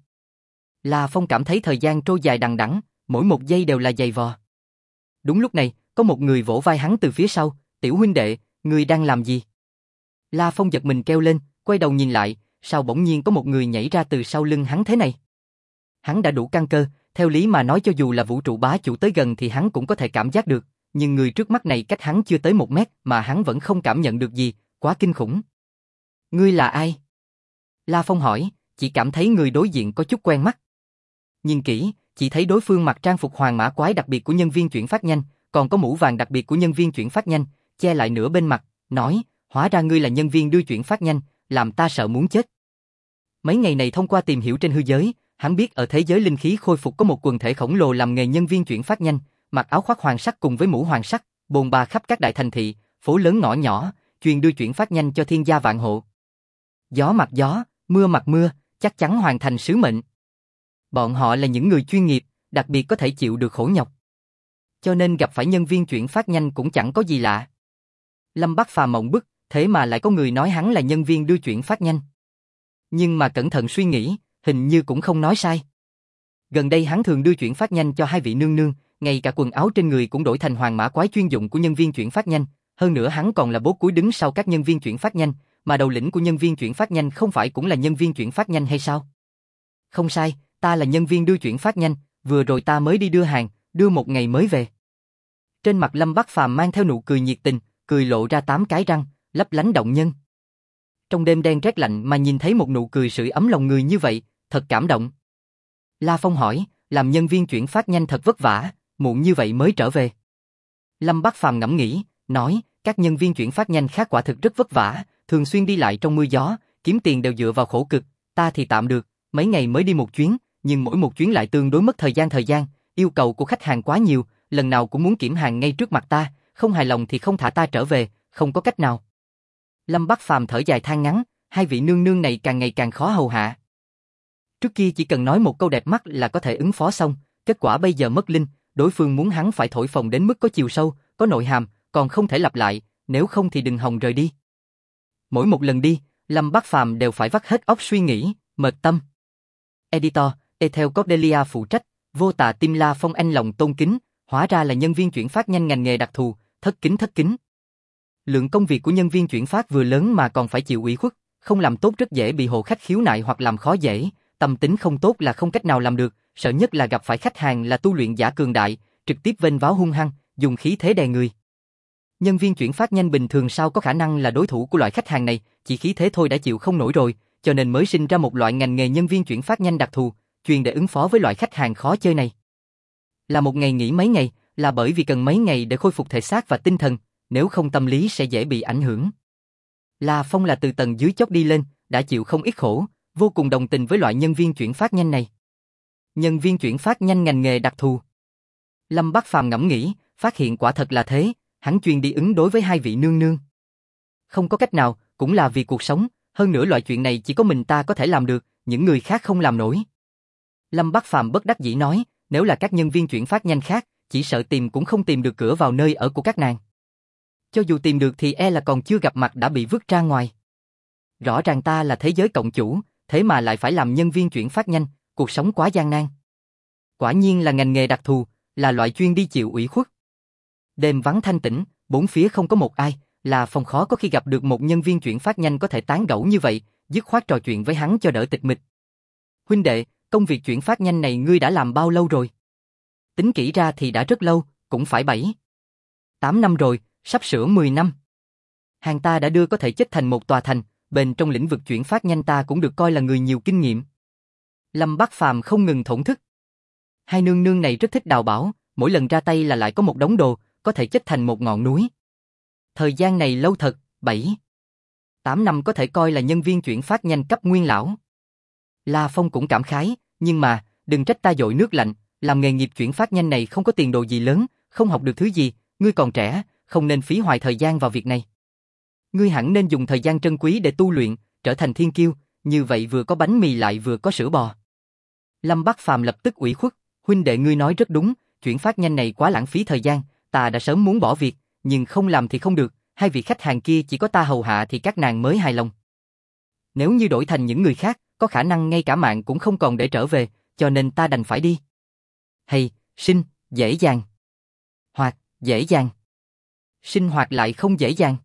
Speaker 1: La Phong cảm thấy thời gian trôi dài đằng đẵng, mỗi một giây đều là dày vò. Đúng lúc này, có một người vỗ vai hắn từ phía sau, "Tiểu huynh đệ, ngươi đang làm gì?" La Phong giật mình kêu lên, quay đầu nhìn lại, sao bỗng nhiên có một người nhảy ra từ sau lưng hắn thế này? Hắn đã đủ căn cơ, theo lý mà nói cho dù là vũ trụ bá chủ tới gần thì hắn cũng có thể cảm giác được, nhưng người trước mắt này cách hắn chưa tới 1 mét mà hắn vẫn không cảm nhận được gì, quá kinh khủng. "Ngươi là ai?" La Phong hỏi, chỉ cảm thấy người đối diện có chút quen mắt. Nhìn kỹ, chỉ thấy đối phương mặc trang phục hoàng mã quái đặc biệt của nhân viên chuyển phát nhanh, còn có mũ vàng đặc biệt của nhân viên chuyển phát nhanh, che lại nửa bên mặt, nói, "Hóa ra ngươi là nhân viên đưa chuyển phát nhanh, làm ta sợ muốn chết." Mấy ngày này thông qua tìm hiểu trên hư giới, hắn biết ở thế giới linh khí khôi phục có một quần thể khổng lồ làm nghề nhân viên chuyển phát nhanh, mặc áo khoác hoàng sắc cùng với mũ hoàng sắc, bồn ba khắp các đại thành thị, phố lớn ngõ nhỏ, chuyên đưa chuyển phát nhanh cho thiên gia vạn hộ. Gió mặc gió, mưa mặc mưa, chắc chắn hoàn thành sứ mệnh. Bọn họ là những người chuyên nghiệp, đặc biệt có thể chịu được khổ nhọc. Cho nên gặp phải nhân viên chuyển phát nhanh cũng chẳng có gì lạ. Lâm Bắc Phàm mộng bức, thế mà lại có người nói hắn là nhân viên đưa chuyển phát nhanh. Nhưng mà cẩn thận suy nghĩ, hình như cũng không nói sai. Gần đây hắn thường đưa chuyển phát nhanh cho hai vị nương nương, ngay cả quần áo trên người cũng đổi thành hoàng mã quái chuyên dụng của nhân viên chuyển phát nhanh. Hơn nữa hắn còn là bố cúi đứng sau các nhân viên chuyển phát nhanh, mà đầu lĩnh của nhân viên chuyển phát nhanh không phải cũng là nhân viên chuyển phát nhanh hay sao? Không sai, ta là nhân viên đưa chuyển phát nhanh, vừa rồi ta mới đi đưa hàng, đưa 1 ngày mới về. Trên mặt Lâm Bắc Phàm mang theo nụ cười nhiệt tình, cười lộ ra 8 cái răng, lấp lánh động nhân. Trong đêm đen rét lạnh mà nhìn thấy một nụ cười sưởi ấm lòng người như vậy, thật cảm động. La Phong hỏi, làm nhân viên chuyển phát nhanh thật vất vả, muộn như vậy mới trở về. Lâm Bắc Phàm ngẫm nghĩ, nói, các nhân viên chuyển phát nhanh khác quả thực rất vất vả, thường xuyên đi lại trong mưa gió, kiếm tiền đều dựa vào khổ cực, ta thì tạm được, mấy ngày mới đi một chuyến, nhưng mỗi một chuyến lại tương đối mất thời gian, yêu cầu của khách hàng quá nhiều, lần nào cũng muốn kiểm hàng ngay trước mặt ta, không hài lòng thì không thả ta trở về, không có cách nào. Lâm Bắc Phàm thở dài than ngắn, hai vị nương nương này càng ngày càng khó hầu hạ. Trước kia chỉ cần nói một câu đẹp mắt là có thể ứng phó xong, kết quả bây giờ mất linh, đối phương muốn hắn phải thổi phồng đến mức có chiều sâu, có nội hàm, còn không thể lặp lại, nếu không thì đừng hòng rời đi. Mỗi một lần đi, Lâm Bắc Phàm đều phải vắt hết óc suy nghĩ, mệt tâm. Editor, Ethel Cordelia phụ trách, vô tà tim La Phong anh lòng tôn kính, hóa ra là nhân viên chuyển phát nhanh ngành nghề đặc thù, thất kính. Lượng công việc của nhân viên chuyển phát vừa lớn mà còn phải chịu ủy khuất, không làm tốt rất dễ bị hộ khách khiếu nại hoặc làm khó dễ, tâm tính không tốt là không cách nào làm được, sợ nhất là gặp phải khách hàng là tu luyện giả cường đại, trực tiếp vênh váo hung hăng, dùng khí thế đè người. Nhân viên chuyển phát nhanh bình thường sao có khả năng là đối thủ của loại khách hàng này, chỉ khí thế thôi đã chịu không nổi rồi, cho nên mới sinh ra một loại ngành nghề nhân viên chuyển phát nhanh đặc thù, chuyên để ứng phó với loại khách hàng khó chơi này. Là một ngày nghỉ mấy ngày, là bởi vì cần mấy ngày để khôi phục thể xác và tinh thần, nếu không tâm lý sẽ dễ bị ảnh hưởng. La Phong là từ tầng dưới chót đi lên, đã chịu không ít khổ, vô cùng đồng tình với loại nhân viên chuyển phát nhanh này. Nhân viên chuyển phát nhanh ngành nghề đặc thù. Lâm Bắc Phàm ngẫm nghĩ, phát hiện quả thật là thế, hắn chuyên đi ứng đối với hai vị nương nương. Không có cách nào, cũng là vì cuộc sống, hơn nữa loại chuyện này chỉ có mình ta có thể làm được, những người khác không làm nổi. Lâm Bắc Phàm bất đắc dĩ nói, nếu là các nhân viên chuyển phát nhanh khác, chỉ sợ tìm cũng không tìm được cửa vào nơi ở của các nàng. Cho dù tìm được thì e là còn chưa gặp mặt đã bị vứt ra ngoài. Rõ ràng ta là thế giới cộng chủ, thế mà lại phải làm nhân viên chuyển phát nhanh, cuộc sống quá gian nan. Quả nhiên là ngành nghề đặc thù, là loại chuyên đi chịu ủy khuất. Đêm vắng thanh tĩnh, bốn phía không có một ai, là Phong khó có khi gặp được một nhân viên chuyển phát nhanh có thể tán gẫu như vậy, dứt khoát trò chuyện với hắn cho đỡ tịch mịch. Huynh đệ, công việc chuyển phát nhanh này ngươi đã làm bao lâu rồi? Tính kỹ ra thì đã rất lâu, cũng phải 7-8 năm rồi, sắp sửa 10 năm. Hàng ta đã đưa có thể chất thành một tòa thành, bên trong lĩnh vực chuyển phát nhanh ta cũng được coi là người nhiều kinh nghiệm. Lâm Bắc Phàm không ngừng thổn thức. Hai nương nương này rất thích đào bảo, mỗi lần ra tay là lại có một đống đồ, có thể chất thành một ngọn núi. Thời gian này lâu thật, 7-8 năm có thể coi là nhân viên chuyển phát nhanh cấp nguyên lão. La Phong cũng cảm khái, nhưng mà, đừng trách ta dội nước lạnh, làm nghề nghiệp chuyển phát nhanh này không có tiền đồ gì lớn, không học được thứ gì, ngươi còn trẻ, không nên phí hoài thời gian vào việc này. Ngươi hẳn nên dùng thời gian trân quý để tu luyện, trở thành thiên kiêu, như vậy vừa có bánh mì lại vừa có sữa bò. Lâm Bắc Phàm lập tức ủy khuất, huynh đệ ngươi nói rất đúng, chuyển phát nhanh này quá lãng phí thời gian, ta đã sớm muốn bỏ việc, nhưng không làm thì không được, hai vị khách hàng kia chỉ có ta hầu hạ thì các nàng mới hài lòng. Nếu như đổi thành những người khác, có khả năng ngay cả mạng cũng không còn để trở về, cho nên ta đành phải đi. Hay, sinh, dễ dàng. Hoạt, dễ dàng. Sinh hoạt lại không dễ dàng.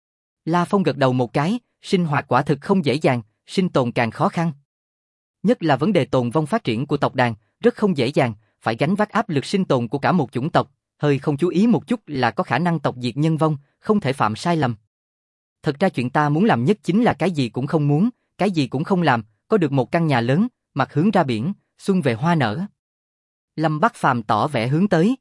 Speaker 1: La Phong gật đầu một cái, sinh hoạt quả thực không dễ dàng, sinh tồn càng khó khăn. Nhất là vấn đề tồn vong phát triển của tộc đàn, rất không dễ dàng, phải gánh vác áp lực sinh tồn của cả một chủng tộc, hơi không chú ý một chút là có khả năng tộc diệt nhân vong, không thể phạm sai lầm. Thật ra chuyện ta muốn làm nhất chính là cái gì cũng không muốn, cái gì cũng không làm, có được một căn nhà lớn, mặt hướng ra biển, xuân về hoa nở. Lâm Bắc Phàm tỏ vẻ hướng tới.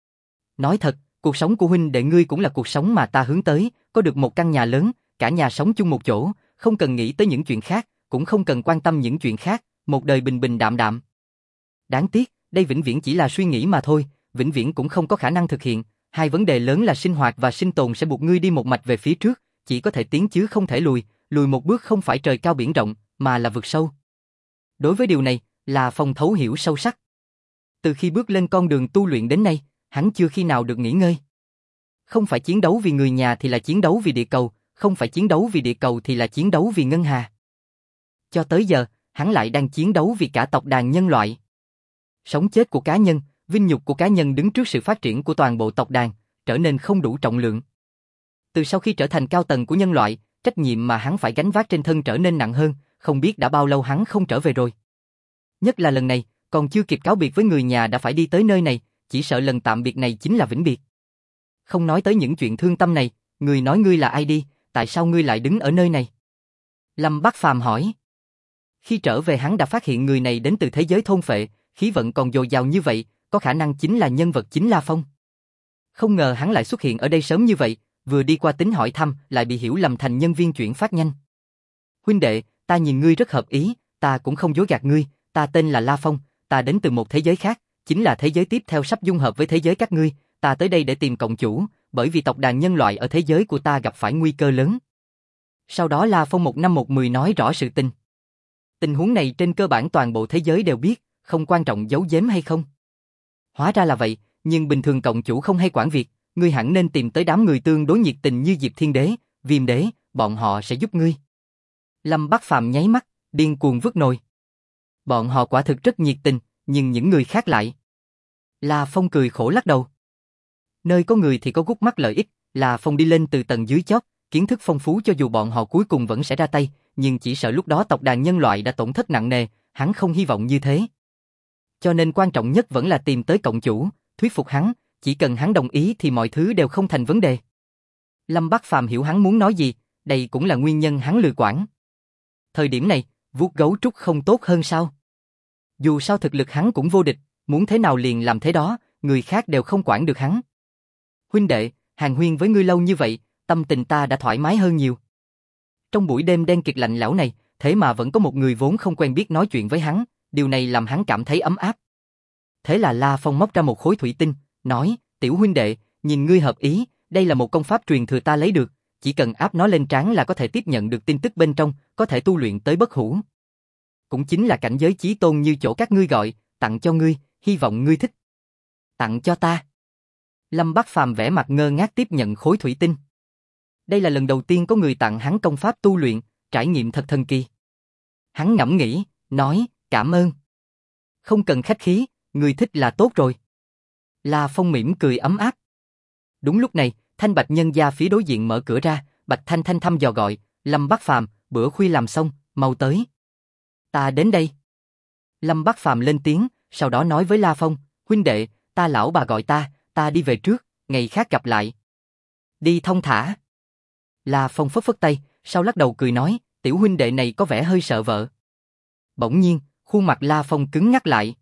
Speaker 1: Nói thật, cuộc sống của huynh đệ ngươi cũng là cuộc sống mà ta hướng tới, có được một căn nhà lớn, cả nhà sống chung một chỗ, không cần nghĩ tới những chuyện khác, cũng không cần quan tâm những chuyện khác, một đời bình bình đạm đạm. Đáng tiếc, đây vĩnh viễn chỉ là suy nghĩ mà thôi, vĩnh viễn cũng không có khả năng thực hiện, hai vấn đề lớn là sinh hoạt và sinh tồn sẽ buộc ngươi đi một mạch về phía trước, chỉ có thể tiến chứ không thể lùi, lùi một bước không phải trời cao biển rộng, mà là vực sâu. Đối với điều này, La Phong thấu hiểu sâu sắc. Từ khi bước lên con đường tu luyện đến nay, hắn chưa khi nào được nghỉ ngơi. Không phải chiến đấu vì người nhà thì là chiến đấu vì địa cầu, không phải chiến đấu vì địa cầu thì là chiến đấu vì ngân hà. Cho tới giờ, hắn lại đang chiến đấu vì cả tộc đàn nhân loại. Sống chết của cá nhân, vinh nhục của cá nhân đứng trước sự phát triển của toàn bộ tộc đàn, trở nên không đủ trọng lượng. Từ sau khi trở thành cao tầng của nhân loại, trách nhiệm mà hắn phải gánh vác trên thân trở nên nặng hơn, không biết đã bao lâu hắn không trở về rồi. Nhất là lần này, còn chưa kịp cáo biệt với người nhà đã phải đi tới nơi này, chỉ sợ lần tạm biệt này chính là vĩnh biệt. Không nói tới những chuyện thương tâm này, người nói ngươi là ai đi, tại sao ngươi lại đứng ở nơi này? Lâm Bắc Phàm hỏi. Khi trở về hắn đã phát hiện người này đến từ thế giới thôn phệ, khí vận còn dồi dào như vậy, có khả năng chính là nhân vật chính La Phong. Không ngờ hắn lại xuất hiện ở đây sớm như vậy, vừa đi qua tính hỏi thăm lại bị hiểu lầm thành nhân viên chuyển phát nhanh. Huynh đệ, ta nhìn ngươi rất hợp ý, ta cũng không dối gạt ngươi, ta tên là La Phong, ta đến từ một thế giới khác, chính là thế giới tiếp theo sắp dung hợp với thế giới các ngươi, ta tới đây để tìm cộng chủ, bởi vì tộc đàn nhân loại ở thế giới của ta gặp phải nguy cơ lớn. Sau đó La Phong một năm một mười nói rõ sự tình. Tình huống này trên cơ bản toàn bộ thế giới đều biết, không quan trọng giấu giếm hay không. Hóa ra là vậy, nhưng bình thường cộng chủ không hay quản việc, ngươi hẳn nên tìm tới đám người tương đối nhiệt tình như Diệp Thiên Đế, Viêm Đế, bọn họ sẽ giúp ngươi. Lâm Bắc Phàm nháy mắt, điên cuồng vứt nồi. Bọn họ quả thực rất nhiệt tình, nhưng những người khác lại. La Phong cười khổ lắc đầu. Nơi có người thì có gút mắt lợi ích, La Phong đi lên từ tầng dưới chót, kiến thức phong phú cho dù bọn họ cuối cùng vẫn sẽ ra tay, nhưng chỉ sợ lúc đó tộc đàn nhân loại đã tổn thất nặng nề, hắn không hy vọng như thế. Cho nên quan trọng nhất vẫn là tìm tới cộng chủ, thuyết phục hắn, chỉ cần hắn đồng ý thì mọi thứ đều không thành vấn đề. Lâm Bắc Phàm hiểu hắn muốn nói gì, đây cũng là nguyên nhân hắn lười quản. Thời điểm này, vuốt gấu trúc không tốt hơn sao? Dù sao thực lực hắn cũng vô địch, muốn thế nào liền làm thế đó, người khác đều không quản được hắn. Huynh đệ, hàn huyên với ngươi lâu như vậy, tâm tình ta đã thoải mái hơn nhiều. Trong buổi đêm đen kịt lạnh lẽo này, thế mà vẫn có một người vốn không quen biết nói chuyện với hắn, điều này làm hắn cảm thấy ấm áp. Thế là La Phong móc ra một khối thủy tinh, nói, tiểu huynh đệ, nhìn ngươi hợp ý, đây là một công pháp truyền thừa ta lấy được, chỉ cần áp nó lên trán là có thể tiếp nhận được tin tức bên trong, có thể tu luyện tới bất hủ. Cũng chính là cảnh giới chí tôn như chỗ các ngươi gọi, tặng cho ngươi, hy vọng ngươi thích. Tặng cho ta. Lâm Bắc Phàm vẻ mặt ngơ ngác tiếp nhận khối thủy tinh. Đây là lần đầu tiên có người tặng hắn công pháp tu luyện, trải nghiệm thật thần kỳ. Hắn ngẫm nghĩ, nói, cảm ơn. Không cần khách khí, người thích là tốt rồi. La Phong mỉm cười ấm áp. Đúng lúc này, Thanh Bạch nhân gia phía đối diện mở cửa ra, Bạch Thanh Thanh thăm dò gọi, Lâm Bắc Phàm, bữa khuya làm xong, mau tới. Ta đến đây. Lâm Bắc Phàm lên tiếng, sau đó nói với La Phong, huynh đệ, ta lão bà gọi ta đi về trước, ngày khác gặp lại. Đi thong thả. La Phong phất phất tay, sau lắc đầu cười nói, tiểu huynh đệ này có vẻ hơi sợ vợ. Bỗng nhiên, khuôn mặt La Phong cứng ngắc lại.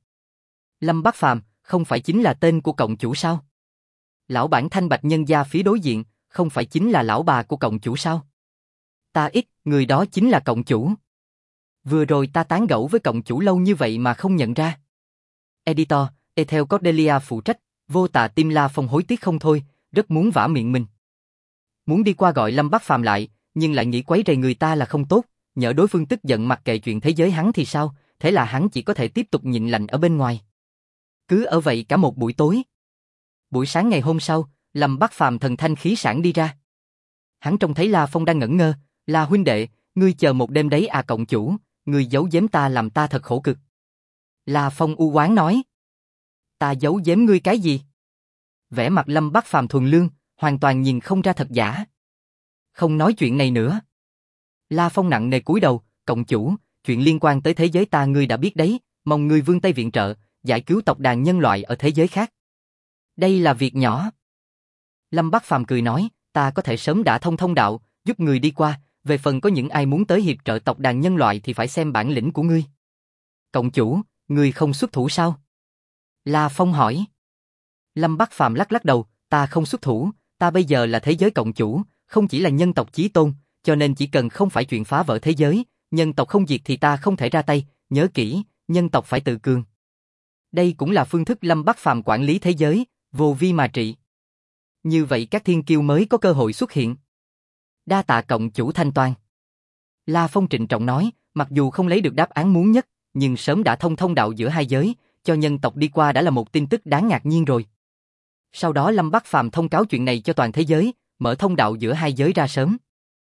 Speaker 1: Lâm Bắc Phàm, không phải chính là tên của cộng chủ sao? Lão bản Thanh Bạch nhân gia phía đối diện, không phải chính là lão bà của cộng chủ sao? Ta ít, người đó chính là cộng chủ. Vừa rồi ta tán gẫu với cộng chủ lâu như vậy mà không nhận ra. Editor, Ethel Cordelia phụ trách, vô tà tim La Phong hối tiếc không thôi, rất muốn vả miệng mình. Muốn đi qua gọi Lâm Bắc Phàm lại, nhưng lại nghĩ quấy rầy người ta là không tốt, nhỡ đối phương tức giận mặc kệ chuyện thế giới hắn thì sao, thế là hắn chỉ có thể tiếp tục nhịn lạnh ở bên ngoài. Cứ ở vậy cả một buổi tối. Buổi sáng ngày hôm sau, Lâm Bắc Phàm thần thanh khí sảng đi ra. Hắn trông thấy La Phong đang ngẩn ngơ, "La huynh đệ, ngươi chờ một đêm đấy à cộng chủ, ngươi giấu giếm ta làm ta thật khổ cực." La Phong u oán nói. "Ta giấu giếm ngươi cái gì?" Vẻ mặt Lâm Bắc Phàm thuần lương, hoàn toàn nhìn không ra thật giả. "Không nói chuyện này nữa." La Phong nặng nề cúi đầu, "Cộng chủ, chuyện liên quan tới thế giới ta ngươi đã biết đấy, mong ngươi vươn tay viện trợ, giải cứu tộc đàn nhân loại ở thế giới khác. Đây là việc nhỏ." Lâm Bắc Phàm cười nói, "Ta có thể sớm đã thông đạo, giúp người đi qua, về phần có những ai muốn tới hiệp trợ tộc đàn nhân loại thì phải xem bản lĩnh của ngươi." "Cộng chủ, ngươi không xuất thủ sao?" La Phong hỏi. Lâm Bắc Phàm lắc lắc đầu, "Ta không xuất thủ, ta bây giờ là thế giới cộng chủ, không chỉ là nhân tộc chí tôn, cho nên chỉ cần không phải chuyện phá vỡ thế giới, nhân tộc không diệt thì ta không thể ra tay, nhớ kỹ, nhân tộc phải tự cường." Đây cũng là phương thức Lâm Bắc Phàm quản lý thế giới, vô vi mà trị. Như vậy các thiên kiêu mới có cơ hội xuất hiện. "Đa tạ cộng chủ thanh toán." La Phong trịnh trọng nói, mặc dù không lấy được đáp án muốn nhất, nhưng sớm đã thông đạo giữa hai giới, cho nhân tộc đi qua đã là một tin tức đáng ngạc nhiên rồi. Sau đó Lâm Bắc Phàm thông cáo chuyện này cho toàn thế giới, mở thông đạo giữa hai giới ra sớm.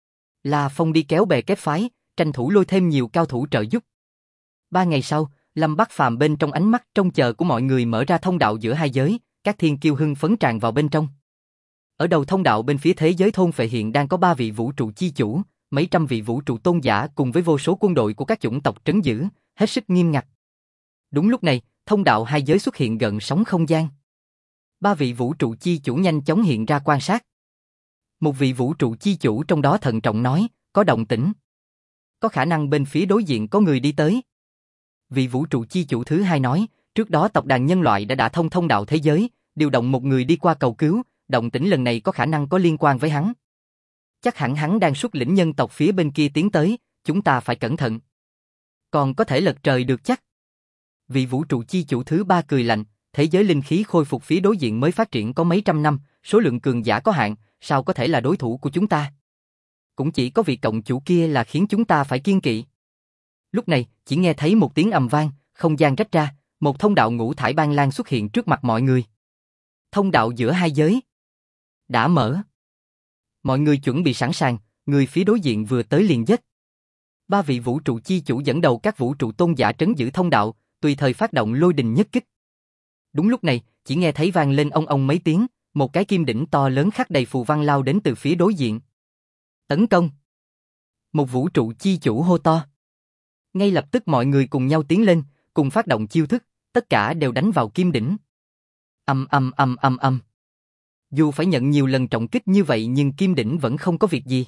Speaker 1: La Phong đi kéo bè kết phái, tranh thủ lôi thêm nhiều cao thủ trợ giúp. 3 ngày sau, Lâm Bắc Phàm bên trong ánh mắt trông chờ của mọi người mở ra thông đạo giữa hai giới, các thiên kiêu hưng phấn tràn vào bên trong. Ở đầu thông đạo bên phía thế giới thôn phệ hiện đang có 3 vị vũ trụ chi chủ, mấy trăm vị vũ trụ tôn giả cùng với vô số quân đội của các chủng tộc trấn giữ, hết sức nghiêm ngặt. Đúng lúc này, thông đạo hai giới xuất hiện gần sóng không gian. 3 vị vũ trụ chi chủ nhanh chóng hiện ra quan sát. Một vị vũ trụ chi chủ trong đó thận trọng nói, "Có động tĩnh. Có khả năng bên phía đối diện có người đi tới." Vị vũ trụ chi chủ thứ hai nói, "Trước đó tộc đàn nhân loại đã thông đạo thế giới, điều động một người đi qua cầu cứu, động tĩnh lần này có khả năng có liên quan với hắn. Chắc hẳn hắn đang xuất lĩnh nhân tộc phía bên kia tiến tới, chúng ta phải cẩn thận. Còn có thể lật trời được chắc." Vị vũ trụ chi chủ thứ ba cười lạnh, "Thế giới linh khí khôi phục phía đối diện mới phát triển có mấy trăm năm, số lượng cường giả có hạn, sao có thể là đối thủ của chúng ta? Cũng chỉ có vị cộng chủ kia là khiến chúng ta phải kiêng kỵ." Lúc này, chỉ nghe thấy một tiếng ầm vang, không gian rách ra, một thông đạo ngũ thải ban lan xuất hiện trước mặt mọi người. Thông đạo giữa hai giới đã mở. Mọi người chuẩn bị sẵn sàng, người phía đối diện vừa tới liền giết. 3 vị vũ trụ chi chủ dẫn đầu các vũ trụ tôn giả trấn giữ thông đạo, tùy thời phát động lôi đình nhất kích. Đúng lúc này, chỉ nghe thấy vang lên ong ong mấy tiếng, một cái kim đỉnh to lớn khắc đầy phù văn lao đến từ phía đối diện. "Tấn công!" Một vũ trụ chi chủ hô to. Ngay lập tức mọi người cùng nhau tiến lên, cùng phát động chiêu thức, tất cả đều đánh vào kim đỉnh. Âm. Dù phải nhận nhiều lần trọng kích như vậy nhưng kim đỉnh vẫn không có việc gì.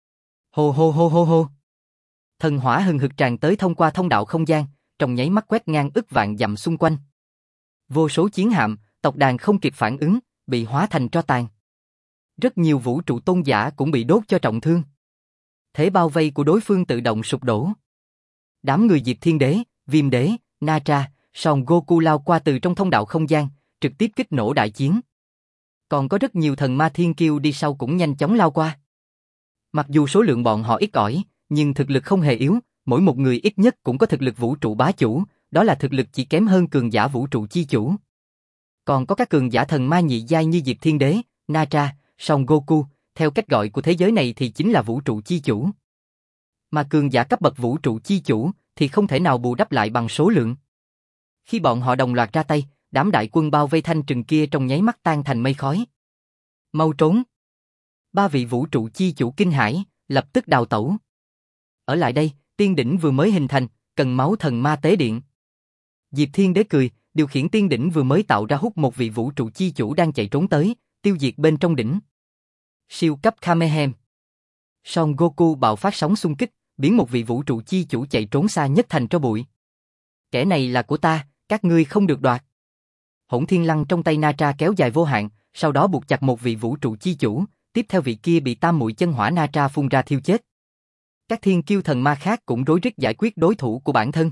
Speaker 1: Hô. Thần hỏa hừng hực tràn tới thông qua thông đạo không gian, trong nháy mắt quét ngang ức vạn dặm xung quanh. Vô số chiến hạm, tộc đàn không kịp phản ứng, bị hóa thành tro tàn. Rất nhiều vũ trụ tôn giả cũng bị đốt cho trọng thương. Thế bao vây của đối phương tự động sụp đổ. Đám người Diệp Thiên Đế, Viêm Đế, Natra, Son Goku lao qua từ trong thông đạo không gian, trực tiếp kích nổ đại chiến. Còn có rất nhiều thần ma thiên kiêu đi sau cũng nhanh chóng lao qua. Mặc dù số lượng bọn họ ít ỏi, nhưng thực lực không hề yếu, mỗi một người ít nhất cũng có thực lực vũ trụ bá chủ, đó là thực lực chỉ kém hơn cường giả vũ trụ chi chủ. Còn có các cường giả thần ma nhị giai như Diệp Thiên Đế, Natra, Son Goku, theo cách gọi của thế giới này thì chính là vũ trụ chi chủ. Mà cường giả cấp bậc vũ trụ chi chủ thì không thể nào bù đắp lại bằng số lượng. Khi bọn họ đồng loạt ra tay, đám đại quân bao vây thanh trừng kia trong nháy mắt tan thành mây khói. "Mau trốn!" 3 vị vũ trụ chi chủ kinh hãi, lập tức đào tẩu. "Ở lại đây, tiên đỉnh vừa mới hình thành, cần máu thần ma tế điện." Diệp Thiên Đế cười, điều khiển tiên đỉnh vừa mới tạo ra hút một vị vũ trụ chi chủ đang chạy trốn tới, tiêu diệt bên trong đỉnh. Siêu cấp Kamehameha. Son Goku bạo phát sóng xung kích, biến một vị vũ trụ chi chủ chạy trốn xa nhất thành tro bụi. "Kẻ này là của ta, các ngươi không được đoạt." Hỗn Thiên Lăng trong tay Natra kéo dài vô hạn, sau đó buộc chặt một vị vũ trụ chi chủ, tiếp theo vị kia bị tam muội chân hỏa Natra phun ra thiêu chết. Các thiên kiêu thần ma khác cũng rối rít giải quyết đối thủ của bản thân.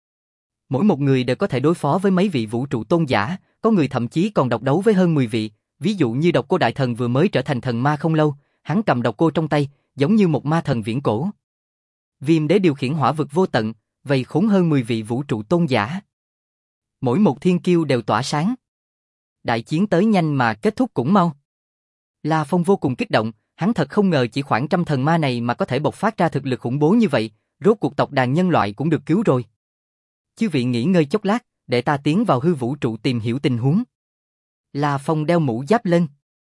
Speaker 1: Mỗi một người đều có thể đối phó với mấy vị vũ trụ tôn giả, có người thậm chí còn độc đấu với hơn 10 vị, ví dụ như Độc Cô Đại Thần vừa mới trở thành thần ma không lâu, hắn cầm độc cô trong tay, giống như một ma thần viễn cổ. Viêm Đế điều khiển hỏa vực vô tận, vây khốn hơn 10 vị vũ trụ tôn giả. Mỗi một thiên kiêu đều tỏa sáng. Đại chiến tới nhanh mà kết thúc cũng mau. La Phong vô cùng kích động, hắn thật không ngờ chỉ khoảng trăm thần ma này mà có thể bộc phát ra thực lực khủng bố như vậy, rốt cuộc tộc đàn nhân loại cũng được cứu rồi. Chư vị nghỉ ngơi chốc lát, để ta tiến vào hư vũ trụ tìm hiểu tình huống. La Phong đeo mũ giáp lên.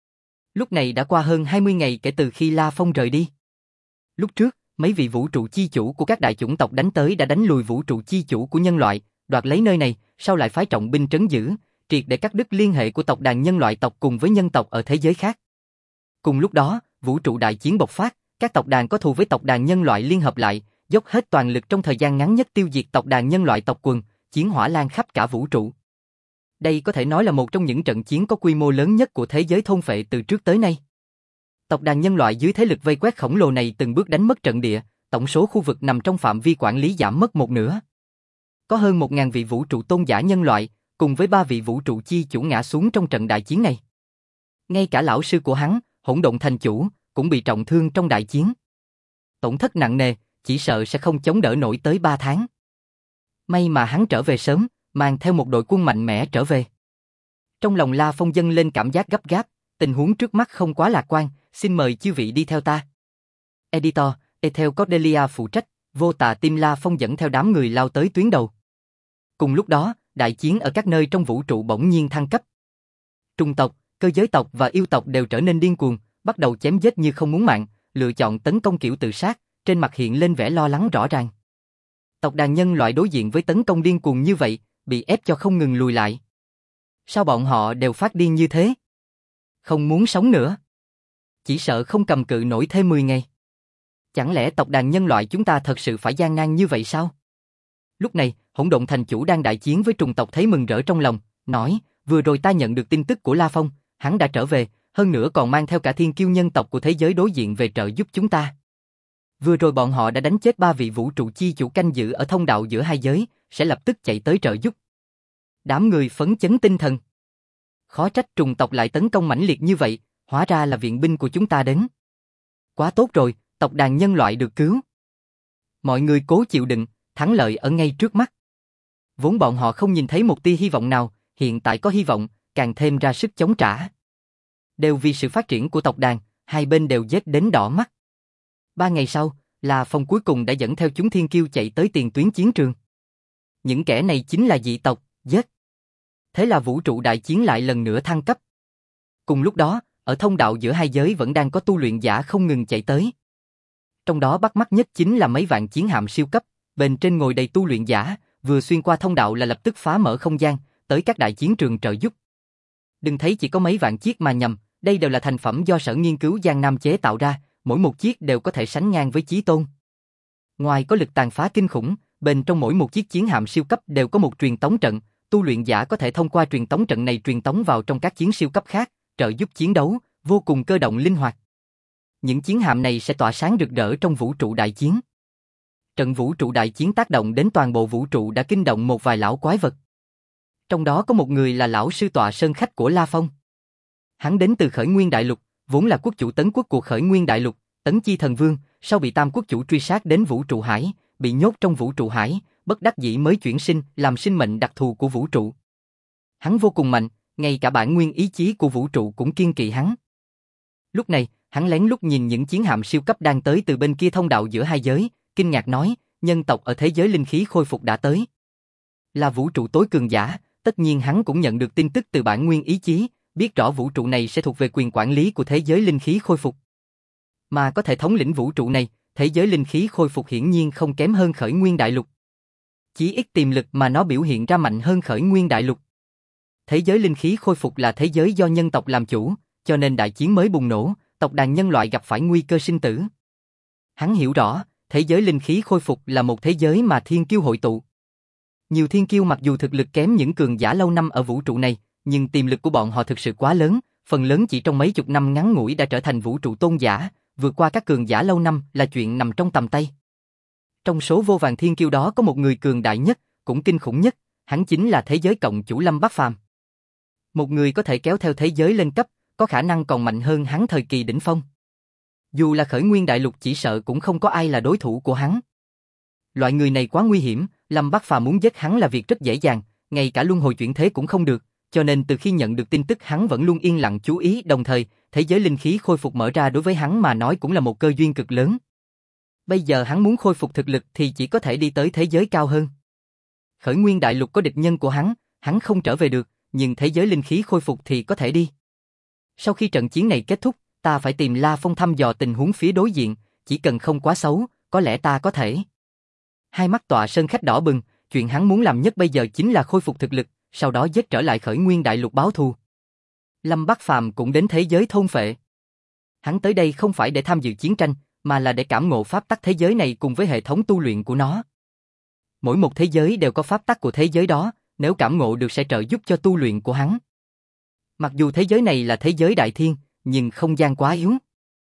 Speaker 1: Lúc này đã qua hơn 20 ngày kể từ khi La Phong rời đi. Lúc trước, mấy vị vũ trụ chi chủ của các đại chủng tộc đánh tới đã đánh lùi vũ trụ chi chủ của nhân loại, đoạt lấy nơi này, sau lại phái trọng binh trấn giữ, triệt để cắt đứt liên hệ của tộc đàn nhân loại tộc cùng với nhân tộc ở thế giới khác. Cùng lúc đó, vũ trụ đại chiến bộc phát, các tộc đàn có thù với tộc đàn nhân loại liên hợp lại, dốc hết toàn lực trong thời gian ngắn nhất tiêu diệt tộc đàn nhân loại tộc quần, chiến hỏa lan khắp cả vũ trụ. Đây có thể nói là một trong những trận chiến có quy mô lớn nhất của thế giới thôn phệ từ trước tới nay. Tộc đàn nhân loại dưới thế lực vây quét khổng lồ này từng bước đánh mất trận địa, tổng số khu vực nằm trong phạm vi quản lý giảm mất một nửa. Có hơn 1.000 vị vũ trụ tôn giả nhân loại, cùng với 3 vị vũ trụ chi chủ ngã xuống trong trận đại chiến này. Ngay cả lão sư của hắn, Hỗn Độn Thành Chủ, cũng bị trọng thương trong đại chiến. Tổn thất nặng nề, chỉ sợ sẽ không chống đỡ nổi tới 3 tháng. May mà hắn trở về sớm, mang theo một đội quân mạnh mẽ trở về. Trong lòng La Phong dâng lên cảm giác gấp gáp, tình huống trước mắt không quá lạc quan, xin mời chư vị đi theo ta. Editor, Ethel Cordelia phụ trách, Vô Tà Tim La Phong dẫn theo đám người lao tới tuyến đầu. Cùng lúc đó, đại chiến ở các nơi trong vũ trụ bỗng nhiên thăng cấp. Trùng tộc, cơ giới tộc và yêu tộc đều trở nên điên cuồng, bắt đầu chém giết như không muốn mạng, lựa chọn tấn công kiểu tự sát, trên mặt hiện lên vẻ lo lắng rõ ràng. Tộc đàn nhân loại đối diện với tấn công điên cuồng như vậy, bị ép cho không ngừng lùi lại. Sao bọn họ đều phát điên như thế? Không muốn sống nữa. Chỉ sợ không cầm cự nổi thêm 10 ngày. Chẳng lẽ tộc đàn nhân loại chúng ta thật sự phải gian nan như vậy sao? Lúc này, Hỗn Độn Thành Chủ đang đại chiến với trùng tộc thấy mừng rỡ trong lòng, nói, vừa rồi ta nhận được tin tức của La Phong, hắn đã trở về, hơn nữa còn mang theo cả thiên kiêu nhân tộc của thế giới đối diện về trợ giúp chúng ta. Vừa rồi bọn họ đã đánh chết 3 vị vũ trụ chi chủ canh giữ ở thông đạo giữa hai giới, sẽ lập tức chạy tới trợ giúp. Đám người phấn chấn tinh thần. Khó trách trùng tộc lại tấn công mãnh liệt như vậy, hóa ra là viện binh của chúng ta đến. Quá tốt rồi, tộc đàn nhân loại được cứu. Mọi người cố chịu đựng, thắng lợi ở ngay trước mắt. Vốn bọn họ không nhìn thấy một tia hy vọng nào, hiện tại có hy vọng, càng thêm ra sức chống trả. Đều vì sự phát triển của tộc đàn, hai bên đều giết đến đỏ mắt. 3 ngày sau, La Phong cuối cùng đã dẫn theo chúng thiên kiêu chạy tới tiền tuyến chiến trường. Những kẻ này chính là dị tộc, giết. Thế là vũ trụ đại chiến lại lần nữa thăng cấp. Cùng lúc đó, ở thông đạo giữa hai giới vẫn đang có tu luyện giả không ngừng chạy tới. Trong đó bắt mắt nhất chính là mấy vạn chiến hạm siêu cấp, bên trên ngồi đầy tu luyện giả, vừa xuyên qua thông đạo là lập tức phá mở không gian, tới các đại chiến trường trợ giúp. Đừng thấy chỉ có mấy vạn chiếc mà nhầm, đây đều là thành phẩm do Sở Nghiên cứu Giang Nam chế tạo ra, mỗi một chiếc đều có thể sánh ngang với Chí Tôn. Ngoài có lực tàn phá kinh khủng, bên trong mỗi một chiếc chiến hạm siêu cấp đều có một truyền tống trận, tu luyện giả có thể thông qua truyền tống trận này truyền tống vào trong các chiến siêu cấp khác, trợ giúp chiến đấu, vô cùng cơ động linh hoạt. Những chiến hạm này sẽ tỏa sáng rực rỡ trong vũ trụ đại chiến. Trận vũ trụ đại chiến tác động đến toàn bộ vũ trụ đã kinh động một vài lão quái vật. Trong đó có một người là lão sư tọa sơn khách của La Phong. Hắn đến từ Khởi Nguyên Đại Lục, vốn là quốc chủ Tấn Quốc của Khởi Nguyên Đại Lục, Tấn Chi Thần Vương, sau bị Tam Quốc chủ truy sát đến vũ trụ hải, bị nhốt trong vũ trụ hải, bất đắc dĩ mới chuyển sinh làm sinh mệnh đặc thù của vũ trụ. Hắn vô cùng mạnh, ngay cả bản nguyên ý chí của vũ trụ cũng kiêng kỵ hắn. Lúc này, hắn lén lút nhìn những chiến hạm siêu cấp đang tới từ bên kia thông đạo giữa hai giới, kinh ngạc nói, nhân tộc ở thế giới linh khí khôi phục đã tới. Là vũ trụ tối cường giả, tất nhiên hắn cũng nhận được tin tức từ bản nguyên ý chí, biết rõ vũ trụ này sẽ thuộc về quyền quản lý của thế giới linh khí khôi phục. Mà có thể thống lĩnh vũ trụ này, thế giới linh khí khôi phục hiển nhiên không kém hơn Khởi Nguyên Đại Lục. Chỉ ít tiềm lực mà nó biểu hiện ra mạnh hơn Khởi Nguyên Đại Lục. Thế giới linh khí khôi phục là thế giới do nhân tộc làm chủ, cho nên đại chiến mới bùng nổ, tộc đàn nhân loại gặp phải nguy cơ sinh tử. Hắn hiểu rõ, thế giới linh khí khôi phục là một thế giới mà thiên kiêu hội tụ. Nhiều thiên kiêu mặc dù thực lực kém những cường giả lâu năm ở vũ trụ này, nhưng tiềm lực của bọn họ thực sự quá lớn, phần lớn chỉ trong mấy chục năm ngắn ngủi đã trở thành vũ trụ tôn giả, vượt qua các cường giả lâu năm là chuyện nằm trong tầm tay. Trong số vô vàn thiên kiêu đó có một người cường đại nhất, cũng kinh khủng nhất, hắn chính là thế giới cộng chủ Lâm Bắc Phàm. Một người có thể kéo theo thế giới lên cấp, có khả năng còn mạnh hơn hắn thời kỳ đỉnh phong. Dù là khởi nguyên đại lục chỉ sợ cũng không có ai là đối thủ của hắn. Loại người này quá nguy hiểm, Lâm Bắc Phàm muốn giết hắn là việc rất dễ dàng, ngay cả luân hồi chuyển thế cũng không được, cho nên từ khi nhận được tin tức hắn vẫn luôn yên lặng chú ý, đồng thời, thế giới linh khí khôi phục mở ra đối với hắn mà nói cũng là một cơ duyên cực lớn. Bây giờ hắn muốn khôi phục thực lực thì chỉ có thể đi tới thế giới cao hơn. Khởi nguyên đại lục có địch nhân của hắn không trở về được, nhưng thế giới linh khí khôi phục thì có thể đi. Sau khi trận chiến này kết thúc, ta phải tìm La Phong thăm dò tình huống phía đối diện, chỉ cần không quá xấu, có lẽ ta có thể. Hai mắt Tọa Sơn khách đỏ bừng, chuyện hắn muốn làm nhất bây giờ chính là khôi phục thực lực, sau đó giết trở lại khởi nguyên đại lục báo thù. Lâm Bắc Phàm cũng đến thế giới thôn phệ. Hắn tới đây không phải để tham dự chiến tranh, mà là để cảm ngộ pháp tắc thế giới này cùng với hệ thống tu luyện của nó. Mỗi một thế giới đều có pháp tắc của thế giới đó, nếu cảm ngộ được sẽ trợ giúp cho tu luyện của hắn. Mặc dù thế giới này là thế giới đại thiên, nhưng không gian quá yếu.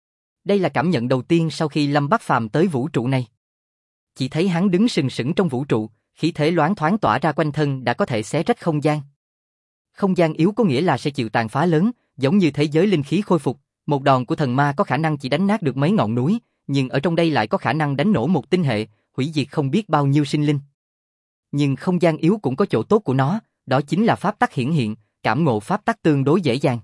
Speaker 1: Đây là cảm nhận đầu tiên sau khi Lâm Bắc Phàm tới vũ trụ này. Chỉ thấy hắn đứng sừng sững trong vũ trụ, khí thế loáng thoáng tỏa ra quanh thân đã có thể xé rách không gian. Không gian yếu có nghĩa là sẽ chịu tàn phá lớn, giống như thế giới linh khí khôi phục, một đòn của thần ma có khả năng chỉ đánh nát được mấy ngọn núi, nhưng ở trong đây lại có khả năng đánh nổ một tinh hệ, hủy diệt không biết bao nhiêu sinh linh. Nhưng không gian yếu cũng có chỗ tốt của nó, đó chính là pháp tắc hiển hiện, cảm ngộ pháp tắc tương đối dễ dàng.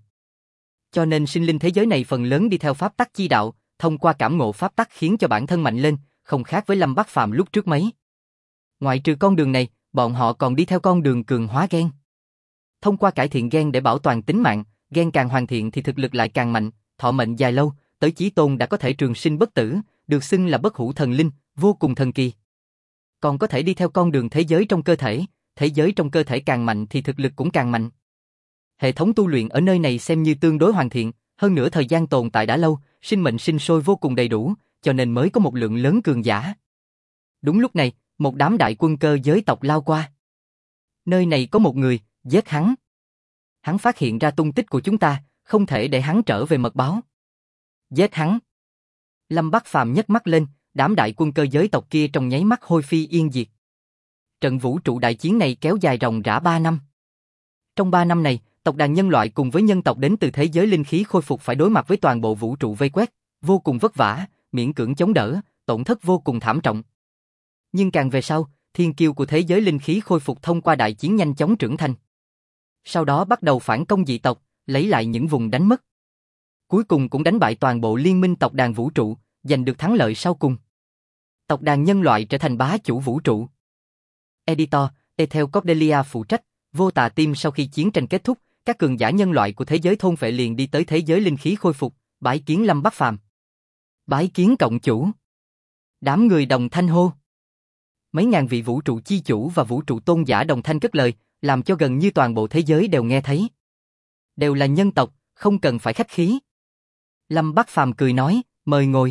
Speaker 1: Cho nên sinh linh thế giới này phần lớn đi theo pháp tắc chi đạo, thông qua cảm ngộ pháp tắc khiến cho bản thân mạnh lên, không khác với Lâm Bắc Phàm lúc trước mấy. Ngoại trừ con đường này, bọn họ còn đi theo con đường cường hóa gen. Thông qua cải thiện gen để bảo toàn tính mạng, gen càng hoàn thiện thì thực lực lại càng mạnh, thọ mệnh dài lâu, tới chí tôn đã có thể trường sinh bất tử, được xưng là bất hủ thần linh, vô cùng thần kỳ. Còn có thể đi theo con đường thế giới trong cơ thể, thế giới trong cơ thể càng mạnh thì thực lực cũng càng mạnh. Hệ thống tu luyện ở nơi này xem như tương đối hoàn thiện, hơn nữa thời gian tồn tại đã lâu, sinh mệnh sinh sôi vô cùng đầy đủ, cho nên mới có một lượng lớn cường giả. Đúng lúc này, một đám đại quân cơ giới tộc lao qua. Nơi này có một người, giết hắn. Hắn phát hiện ra tung tích của chúng ta, không thể để hắn trở về mật báo. Giết hắn. Lâm Bắc Phàm nhếch mắt lên, đám đại quân cơ giới tộc kia trong nháy mắt hôi phi yên diệt. Trận vũ trụ đại chiến này kéo dài ròng rã 3 năm. Trong 3 năm này, tộc đàn nhân loại cùng với nhân tộc đến từ thế giới linh khí khôi phục phải đối mặt với toàn bộ vũ trụ vây quét, vô cùng vất vả, miễn cưỡng chống đỡ, tổn thất vô cùng thảm trọng. Nhưng càng về sau, thiên kiêu của thế giới linh khí khôi phục thông qua đại chiến nhanh chóng trưởng thành. Sau đó bắt đầu phản công dị tộc, lấy lại những vùng đánh mất. Cuối cùng cũng đánh bại toàn bộ liên minh tộc đàn vũ trụ, giành được thắng lợi sau cùng. Tộc đàn nhân loại trở thành bá chủ vũ trụ. Editor, Ethel Cordelia phụ trách, Vô Tà Team sau khi chiến tranh kết thúc, các cường giả nhân loại của thế giới thôn phệ liền đi tới thế giới linh khí khôi phục, bái kiến Lâm Bắc Phàm. Bái kiến cộng chủ. Đám người đồng thanh hô. Mấy ngàn vị vũ trụ chi chủ và vũ trụ tôn giả đồng thanh cất lời, làm cho gần như toàn bộ thế giới đều nghe thấy. Đều là nhân tộc, không cần phải khách khí. Lâm Bắc Phàm cười nói, mời ngồi.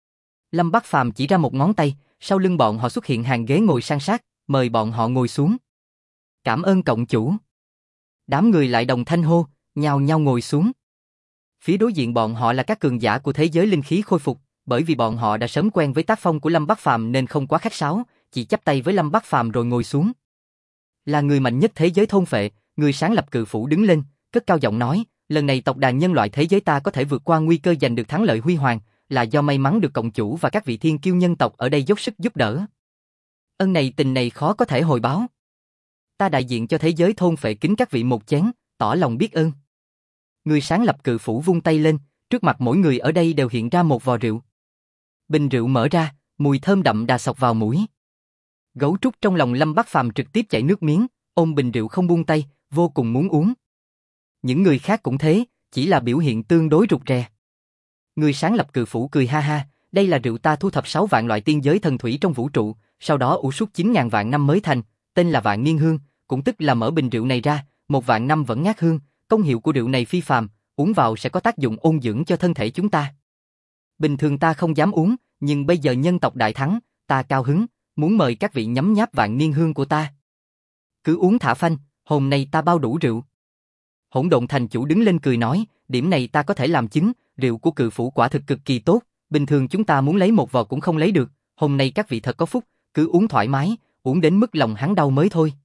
Speaker 1: Lâm Bắc Phàm chỉ ra một ngón tay, sau lưng bọn họ xuất hiện hàng ghế ngồi san sát, mời bọn họ ngồi xuống. Cảm ơn cộng chủ. Đám người lại đồng thanh hô, nhao nhao ngồi xuống. Phía đối diện bọn họ là các cường giả của thế giới linh khí khôi phục, bởi vì bọn họ đã sớm quen với tác phong của Lâm Bắc Phàm nên không quá khách sáo, chỉ chắp tay với Lâm Bắc Phàm rồi ngồi xuống. Là người mạnh nhất thế giới thôn phệ, người sáng lập cự phủ đứng lên, cất cao giọng nói, lần này tộc đàn nhân loại thế giới ta có thể vượt qua nguy cơ giành được thắng lợi huy hoàng, là do may mắn được cộng chủ và các vị thiên kiêu nhân tộc ở đây dốc sức giúp đỡ. Ân này tình này khó có thể hồi báo. Ta đại diện cho thế giới thôn phệ kính các vị một chén, tỏ lòng biết ơn. Người sáng lập cự phủ vung tay lên, trước mặt mỗi người ở đây đều hiện ra một vò rượu. Bình rượu mở ra, mùi thơm đậm đà xộc vào mũi. Gấu trúc trong lòng Lâm Bắc Phàm trực tiếp chảy nước miếng, ôm bình rượu không buông tay, vô cùng muốn uống. Những người khác cũng thế, chỉ là biểu hiện tương đối rụt rè. Người sáng lập cự phủ cười ha ha, đây là rượu ta thu thập 6 vạn loại tiên giới thần thủy trong vũ trụ, sau đó ủ suốt 9.000 vạn năm mới thành, tên là Vạn Niên Hương, cũng tức là mở bình rượu này ra, 1 vạn năm vẫn ngát hương, công hiệu của rượu này phi phàm, uống vào sẽ có tác dụng ôn dưỡng cho thân thể chúng ta. Bình thường ta không dám uống, nhưng bây giờ nhân tộc đại thắng, ta cao hứng, muốn mời các vị nhấm nháp Vạn Niên Hương của ta. Cứ uống thả phanh, hôm nay ta bao đủ rượu. Hỗn Độn thành chủ đứng lên cười nói, điểm này ta có thể làm chứng, rượu của cự phủ quả thực cực kỳ tốt, bình thường chúng ta muốn lấy một vò cũng không lấy được, hôm nay các vị thật có phúc, cứ uống thoải mái, uống đến mức lòng hắn đau mới thôi.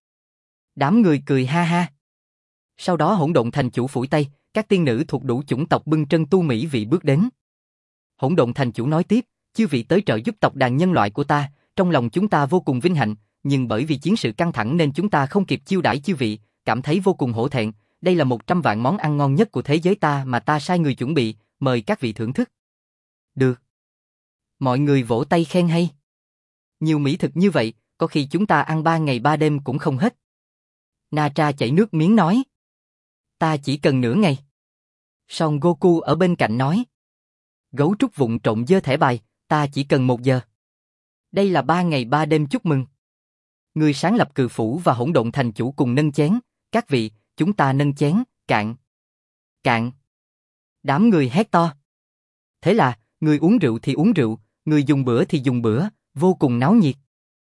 Speaker 1: Đám người cười ha ha. Sau đó Hỗn Độn Thành Chủ phủi tay, các tiên nữ thuộc đủ chủng tộc bưng trân tu mỹ vị bước đến. Hỗn Độn Thành Chủ nói tiếp, chư vị tới trợ giúp tộc đàn nhân loại của ta, trong lòng chúng ta vô cùng vinh hạnh, nhưng bởi vì chiến sự căng thẳng nên chúng ta không kịp chiêu đãi chư vị, cảm thấy vô cùng hổ thẹn. Đây là 100 vạn món ăn ngon nhất của thế giới ta mà ta sai người chuẩn bị, mời các vị thưởng thức. Được. Mọi người vỗ tay khen hay. Nhiều mỹ thực như vậy, có khi chúng ta ăn 3 ngày 3 đêm cũng không hết. Na Tra chảy nước miếng nói. Ta chỉ cần nửa ngày. Son Goku ở bên cạnh nói. Gấu trúc vụng trộn dơ thẻ bài, ta chỉ cần 1 giờ. Đây là 3 ngày 3 đêm chúc mừng. Người sáng lập Cự Phủ và Hỗn Độn Thành Chủ cùng nâng chén. Các vị, chúng ta nâng chén, cạn. Cạn. Đám người hét to. Thế là, người uống rượu thì uống rượu, người dùng bữa thì dùng bữa, vô cùng náo nhiệt.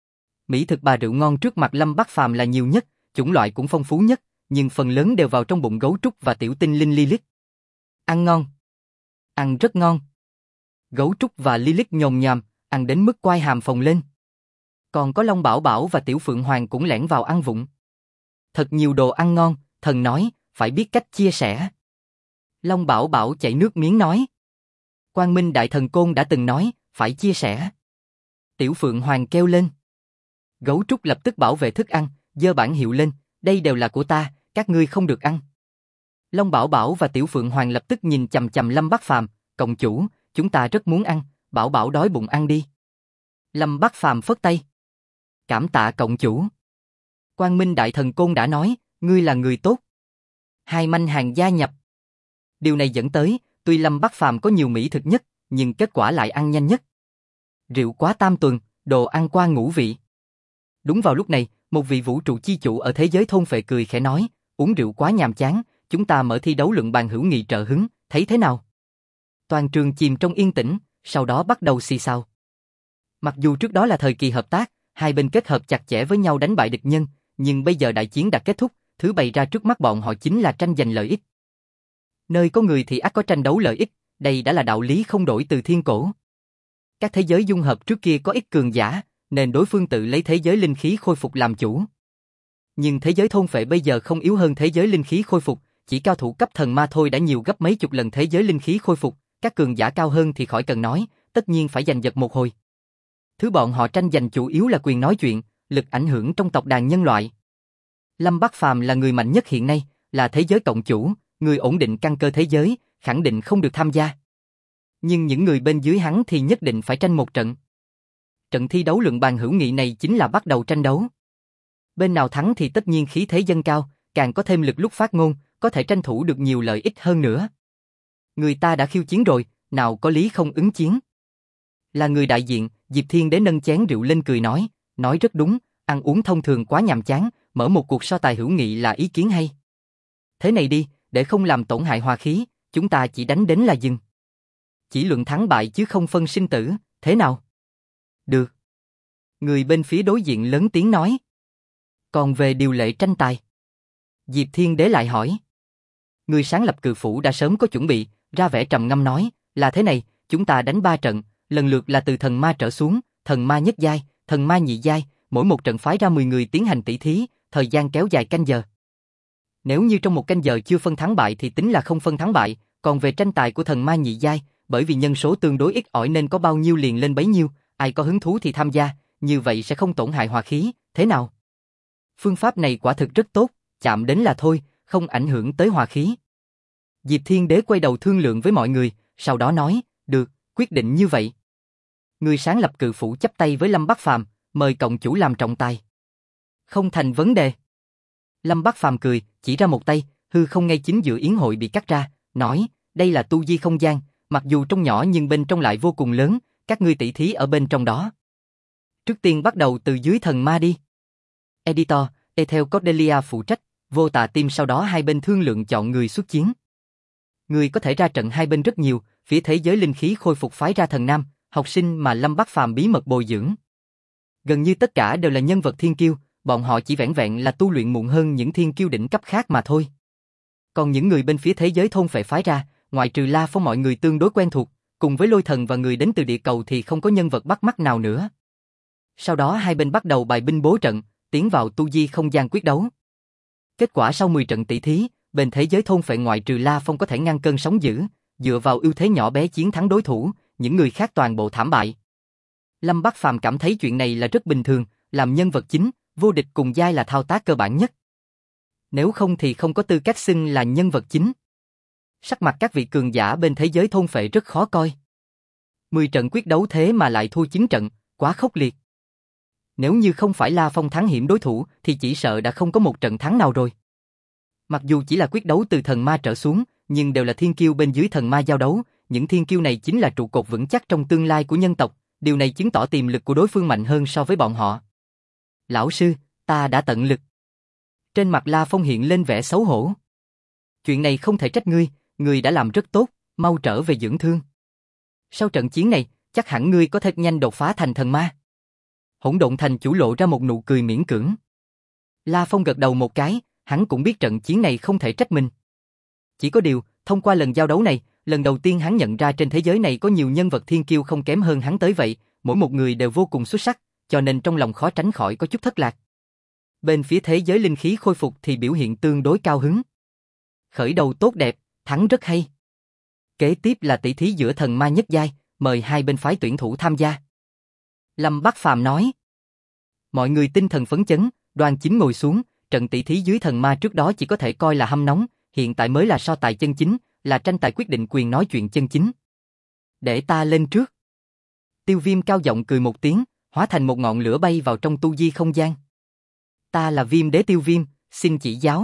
Speaker 1: Mỹ thực bà rượu ngon trước mặt Lâm Bắc Phàm là nhiều nhất, chủng loại cũng phong phú nhất, nhưng phần lớn đều vào trong bụng gấu trúc và tiểu tinh linh Lilith. Ăn ngon. Ăn rất ngon. Gấu trúc và Lilith nhồm nhòm, ăn đến mức quai hàm phồng lên. Còn có Long Bảo Bảo và Tiểu Phượng Hoàng cũng lẻn vào ăn vụng. Thật nhiều đồ ăn ngon, thần nói, phải biết cách chia sẻ. Long Bảo Bảo chảy nước miếng nói. Quang Minh Đại Thần Côn đã từng nói, phải chia sẻ. Tiểu Phượng Hoàng kêu lên. Gấu trúc lập tức bảo vệ thức ăn, giơ bảng hiệu lên, đây đều là của ta, các ngươi không được ăn. Long Bảo Bảo và Tiểu Phượng Hoàng lập tức nhìn chằm chằm Lâm Bắc Phàm, cộng chủ, chúng ta rất muốn ăn, Bảo Bảo đói bụng ăn đi. Lâm Bắc Phàm phất tay. Cảm tạ cộng chủ. Quang Minh Đại Thần Côn đã nói, ngươi là người tốt. Hai manh hàng gia nhập. Điều này dẫn tới, tuy Lâm Bắc Phàm có nhiều mỹ thực nhất, nhưng kết quả lại ăn nhanh nhất. Rượu quá tam tuần, đồ ăn qua ngũ vị. Đúng vào lúc này, một vị vũ trụ chi chủ ở thế giới thôn phệ cười khẽ nói, uống rượu quá nhàm chán, chúng ta mở thi đấu luận bàn hữu nghị trợ hứng, thấy thế nào? Toàn trường chìm trong yên tĩnh, sau đó bắt đầu xì xào. Mặc dù trước đó là thời kỳ hợp tác, hai bên kết hợp chặt chẽ với nhau đánh bại địch nhân, nhưng bây giờ đại chiến đã kết thúc, thứ bày ra trước mắt bọn họ chính là tranh giành lợi ích. Nơi có người thì ắt có tranh đấu lợi ích, đây đã là đạo lý không đổi từ thiên cổ. Các thế giới dung hợp trước kia có ít cường giả, nên đối phương tự lấy thế giới linh khí khôi phục làm chủ. Nhưng thế giới thôn phệ bây giờ không yếu hơn thế giới linh khí khôi phục, chỉ cao thủ cấp thần ma thôi đã nhiều gấp mấy chục lần thế giới linh khí khôi phục, các cường giả cao hơn thì khỏi cần nói, tất nhiên phải giành giật một hồi. Thứ bọn họ tranh giành chủ yếu là quyền nói chuyện, lực ảnh hưởng trong tộc đàn nhân loại. Lâm Bắc Phàm là người mạnh nhất hiện nay, là thế giới cộng chủ, người ổn định căn cơ thế giới, khẳng định không được tham gia. Nhưng những người bên dưới hắn thì nhất định phải tranh một trận. Trận thi đấu luận bàn hữu nghị này chính là bắt đầu tranh đấu. Bên nào thắng thì tất nhiên khí thế dâng cao, càng có thêm lực lúc phát ngôn, có thể tranh thủ được nhiều lợi ích hơn nữa. Người ta đã khiêu chiến rồi, nào có lý không ứng chiến. Là người đại diện, Diệp Thiên Đế nâng chén rượu lên cười nói rất đúng, ăn uống thông thường quá nhàm chán, mở một cuộc so tài hữu nghị là ý kiến hay. Thế này đi, để không làm tổn hại hòa khí, chúng ta chỉ đánh đến là dừng. Chỉ luận thắng bại chứ không phân sinh tử, thế nào? Được. Người bên phía đối diện lớn tiếng nói. Còn về điều lệ tranh tài, Diệp Thiên Đế lại hỏi. Người sáng lập Cự Phủ đã sớm có chuẩn bị, ra vẻ trầm ngâm nói, là thế này, chúng ta đánh 3 trận, lần lượt là từ thần ma trở xuống, thần ma nhất giai, thần ma nhị giai, mỗi một trận phái ra 10 người tiến hành tỷ thí, thời gian kéo dài canh giờ. Nếu như trong một canh giờ chưa phân thắng bại thì tính là không phân thắng bại, còn về tranh tài của thần ma nhị giai, bởi vì nhân số tương đối ít ỏi nên có bao nhiêu liền lên bấy nhiêu, ai có hứng thú thì tham gia, như vậy sẽ không tổn hại hòa khí, thế nào? Phương pháp này quả thực rất tốt, chạm đến là thôi, không ảnh hưởng tới hòa khí. Diệp Thiên Đế quay đầu thương lượng với mọi người, sau đó nói, được, quyết định như vậy. Người sáng lập Cự Phủ chắp tay với Lâm Bắc Phàm, mời cộng chủ làm trọng tài. Không thành vấn đề. Lâm Bắc Phàm cười, chỉ ra một tay, hư không ngay chính giữa yến hội bị cắt ra, nói, đây là tu di không gian, mặc dù trông nhỏ nhưng bên trong lại vô cùng lớn, các ngươi tỷ thí ở bên trong đó. Trước tiên bắt đầu từ dưới thần ma đi. Editor, Ethel Cordelia phụ trách, Vô Tà Team sau đó hai bên thương lượng chọn người xuất chiến. Người có thể ra trận hai bên rất nhiều, phía thế giới linh khí khôi phục phái ra thần nam, học sinh mà Lâm Bắc Phàm bí mật bồi dưỡng. Gần như tất cả đều là nhân vật thiên kiêu, bọn họ chỉ vẻn vẹn là tu luyện muộn hơn những thiên kiêu đỉnh cấp khác mà thôi. Còn những người bên phía thế giới thôn phệ phái ra, ngoại trừ La Phong mọi người tương đối quen thuộc, cùng với lôi thần và người đến từ địa cầu thì không có nhân vật bắt mắt nào nữa. Sau đó hai bên bắt đầu bài binh bố trận, tiến vào tu di không gian quyết đấu. Kết quả sau 10 trận tỷ thí, bên thế giới thôn phệ ngoại trừ La Phong có thể ngăn cơn sóng dữ, dựa vào ưu thế nhỏ bé chiến thắng đối thủ, những người khác toàn bộ thảm bại. Lâm Bắc Phàm cảm thấy chuyện này là rất bình thường, làm nhân vật chính, vô địch cùng giai là thao tác cơ bản nhất. Nếu không thì không có tư cách xưng là nhân vật chính. Sắc mặt các vị cường giả bên thế giới thôn phệ rất khó coi. 10 trận quyết đấu thế mà lại thua 9 trận, quá khốc liệt. Nếu như không phải La Phong thắng hiểm đối thủ thì chỉ sợ đã không có một trận thắng nào rồi. Mặc dù chỉ là quyết đấu từ thần ma trở xuống, nhưng đều là thiên kiêu bên dưới thần ma giao đấu, những thiên kiêu này chính là trụ cột vững chắc trong tương lai của nhân tộc, điều này chứng tỏ tiềm lực của đối phương mạnh hơn so với bọn họ. Lão sư, ta đã tận lực. Trên mặt La Phong hiện lên vẻ xấu hổ. Chuyện này không thể trách ngươi đã làm rất tốt, mau trở về dưỡng thương. Sau trận chiến này, chắc hẳn ngươi có thể nhanh đột phá thành thần ma. Hỗn Độn Thành chủ lộ ra một nụ cười miễn cưỡng. La Phong gật đầu một cái, hắn cũng biết trận chiến này không thể trách mình. Chỉ có điều, thông qua lần giao đấu này, lần đầu tiên hắn nhận ra trên thế giới này có nhiều nhân vật thiên kiêu không kém hơn hắn tới vậy, mỗi một người đều vô cùng xuất sắc, cho nên trong lòng khó tránh khỏi có chút thất lạc. Bên phía thế giới linh khí khôi phục thì biểu hiện tương đối cao hứng. Khởi đầu tốt đẹp, thắng rất hay. Kế tiếp là tỷ thí giữa thần ma nhất giai, mời hai bên phái tuyển thủ tham gia. Lâm Bắc Phàm nói. Mọi người tinh thần phấn chấn, Đoan Chính ngồi xuống, trận tỷ thí dưới thần ma trước đó chỉ có thể coi là hâm nóng, hiện tại mới là so tài chân chính, là tranh tài quyết định quyền nói chuyện chân chính. Để ta lên trước. Tiêu Viêm cao giọng cười một tiếng, hóa thành một ngọn lửa bay vào trong tu di không gian. Ta là Viêm Đế Tiêu Viêm, xin chỉ giáo.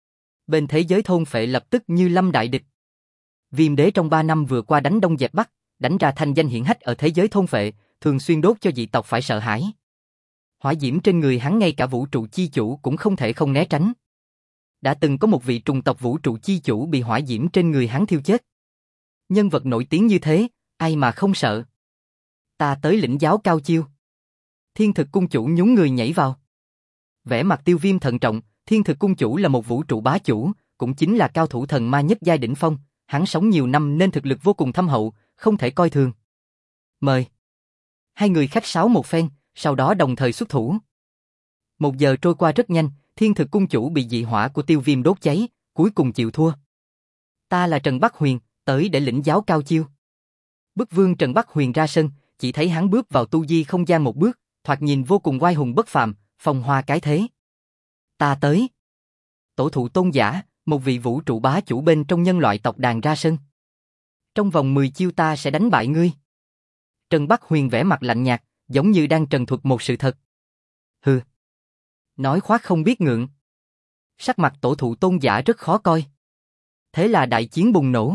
Speaker 1: Bên thế giới thôn phệ lập tức như lâm đại địch. Viêm Đế trong 3 năm vừa qua đánh đông dẹp bắc, đánh ra thanh danh hiển hách ở thế giới thôn phệ, thường xuyên đốt cho dị tộc phải sợ hãi. Hỏa diễm trên người hắn ngay cả vũ trụ chi chủ cũng không thể không né tránh. Đã từng có một vị trùng tộc vũ trụ chi chủ bị hỏa diễm trên người hắn thiêu chết. Nhân vật nổi tiếng như thế, ai mà không sợ. Ta tới lĩnh giáo cao chiêu. Thiên Thực cung chủ nhún người nhảy vào. Vẻ mặt Tiêu Viêm thận trọng, Thiên Thực cung chủ là một vũ trụ bá chủ, cũng chính là cao thủ thần ma nhất giai đỉnh phong, hắn sống nhiều năm nên thực lực vô cùng thâm hậu, không thể coi thường. Mời. Hai người khách sáo một phen, sau đó đồng thời xuất thủ. 1 giờ trôi qua rất nhanh, Thiên Thực cung chủ bị dị hỏa của Tiêu Viêm đốt cháy, cuối cùng chịu thua. Ta là Trần Bắc Huyền, tới để lĩnh giáo cao chiêu. Bức vương Trần Bắc Huyền ra sân, chỉ thấy hắn bước vào tu di không gian một bước, thoạt nhìn vô cùng oai hùng bất phàm, phong hoa cái thế. Ta tới. Tổ thụ Tôn Giả, một vị vũ trụ bá chủ bên trong nhân loại tộc đàn ra sân. Trong vòng 10 chiêu ta sẽ đánh bại ngươi. Trần Bắc Huyền vẻ mặt lạnh nhạt, giống như đang trần thuật một sự thật. Hừ. Nói khoác không biết ngượng. Sắc mặt tổ thụ Tôn Giả rất khó coi. Thế là đại chiến bùng nổ.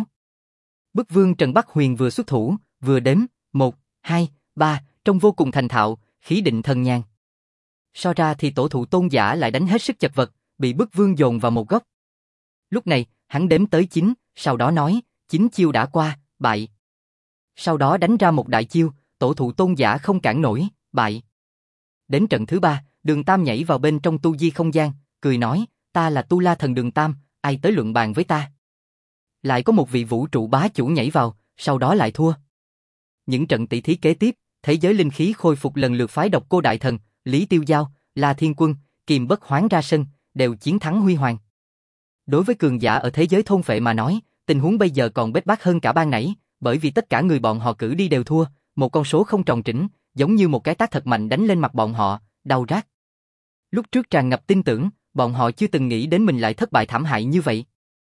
Speaker 1: Bức vương Trần Bắc Huyền vừa xuất thủ, vừa đếm, 1, 2, 3, trông vô cùng thành thạo, khí định thần nhàn. So ra thì tổ thụ Tôn Giả lại đánh hết sức chật vật, bị bức vương dồn vào một góc. Lúc này, hắn đếm tới 9, sau đó nói, 9 chiêu đã qua, bại. Sau đó đánh ra một đại chiêu, tổ thụ Tôn Giả không cản nổi, bại. Đến trận thứ 3, Đường Tam nhảy vào bên trong tu di không gian, cười nói, ta là Tu La Thần Đường Tam, ai tới luận bàn với ta. Lại có một vị vũ trụ bá chủ nhảy vào, sau đó lại thua. Những trận tỷ thí kế tiếp, thế giới linh khí khôi phục lần lượt phái Độc Cô Đại Thần, Lý Tiêu Giao, La Thiên Quân, Kiềm Bất Hoán ra sân, đều chiến thắng huy hoàng. Đối với cường giả ở thế giới thôn phệ mà nói, tình huống bây giờ còn bết bát hơn cả ban nãy, bởi vì tất cả người bọn họ cử đi đều thua, một con số không tròn trĩnh, giống như một cái tát thật mạnh đánh lên mặt bọn họ, đau rát. Lúc trước tràn ngập tin tưởng, bọn họ chưa từng nghĩ đến mình lại thất bại thảm hại như vậy.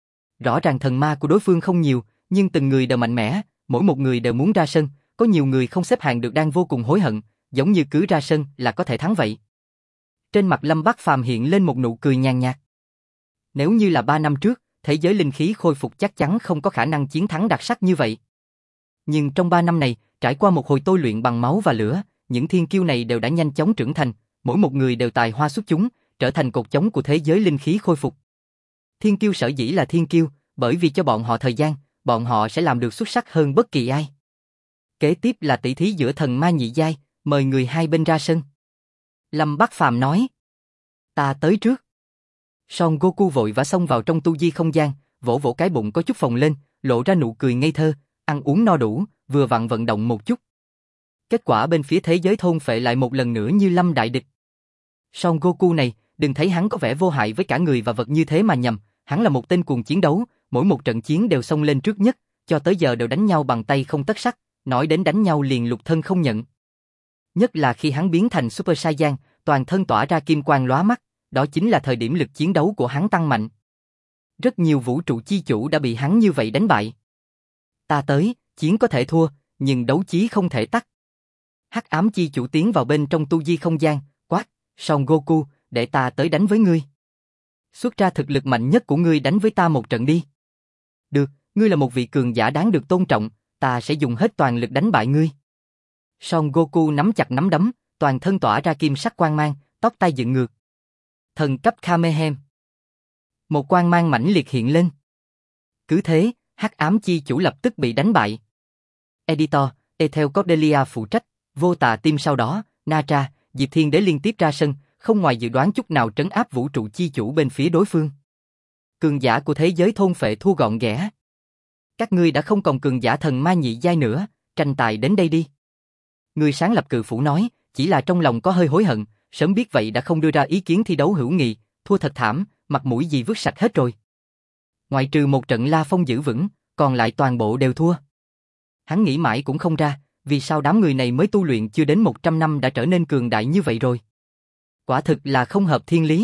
Speaker 1: Rõ ràng thần ma của đối phương không nhiều, nhưng từng người đều mạnh mẽ, mỗi một người đều muốn ra sân, có nhiều người không xếp hàng được đang vô cùng hối hận, giống như cứ ra sân là có thể thắng vậy. Trên mặt Lâm Bắc Phàm hiện lên một nụ cười nhàn nhạt. Nếu như là 3 năm trước, thế giới linh khí khôi phục chắc chắn không có khả năng chiến thắng đặc sắc như vậy. Nhưng trong 3 năm này, trải qua một hồi tôi luyện bằng máu và lửa, những thiên kiêu này đều đã nhanh chóng trưởng thành, mỗi một người đều tài hoa xuất chúng, trở thành cột chống của thế giới linh khí khôi phục. Thiên kiêu sở dĩ là thiên kiêu, bởi vì cho bọn họ thời gian, bọn họ sẽ làm được xuất sắc hơn bất kỳ ai. Kế tiếp là tỷ thí giữa thần ma nhị giai, mời người hai bên ra sân. Lâm Bắc Phàm nói, ta tới trước. Son Goku vội vã xông vào trong tu di không gian, vỗ vỗ cái bụng có chút phồng lên, lộ ra nụ cười ngây thơ, ăn uống no đủ, vừa vặn vận động một chút. Kết quả bên phía thế giới thôn phệ lại một lần nữa như lâm đại địch. Son Goku này, đừng thấy hắn có vẻ vô hại với cả người và vật như thế mà nhầm, hắn là một tên cuồng chiến đấu, mỗi một trận chiến đều xông lên trước nhất, cho tới giờ đều đánh nhau bằng tay không tất sắt, nói đến đánh nhau liền lục thân không nhận. Nhất là khi hắn biến thành Super Saiyan, toàn thân tỏa ra kim quang lóa mắt, đó chính là thời điểm lực chiến đấu của hắn tăng mạnh. Rất nhiều vũ trụ chi chủ đã bị hắn như vậy đánh bại. Ta tới, chiến có thể thua, nhưng đấu chí không thể tắt. Hắc ám chi chủ tiến vào bên trong tu di không gian, quát, Son Goku, để ta tới đánh với ngươi. Xuất ra thực lực mạnh nhất của ngươi đánh với ta một trận đi. Được, ngươi là một vị cường giả đáng được tôn trọng, ta sẽ dùng hết toàn lực đánh bại ngươi. Son Goku nắm chặt nắm đấm, toàn thân tỏa ra kim sắc quang mang, tóc tai dựng ngược. Thần cấp Kamehameha. Một quang mang mãnh liệt hiện lên. Cứ thế, hắc ám chi chủ lập tức bị đánh bại. Editor, Ethel Cordelia phụ trách, vô tà tim sau đó, Natra, Diệp Thiên Đế liên tiếp ra sân, không ngoài dự đoán chút nào trấn áp vũ trụ chi chủ bên phía đối phương. Cường giả của thế giới thôn phệ thua gọn ghẽ. Các ngươi đã không còn cường giả thần ma nhị giai nữa, tranh tài đến đây đi. Người sáng lập cự phủ nói, chỉ là trong lòng có hơi hối hận, sớm biết vậy đã không đưa ra ý kiến thi đấu hữu nghị, thua thật thảm, mặt mũi gì vứt sạch hết rồi. Ngoại trừ một trận La Phong giữ vững, còn lại toàn bộ đều thua. Hắn nghĩ mãi cũng không ra, vì sao đám người này mới tu luyện chưa đến 100 năm đã trở nên cường đại như vậy rồi. Quả thực là không hợp thiên lý.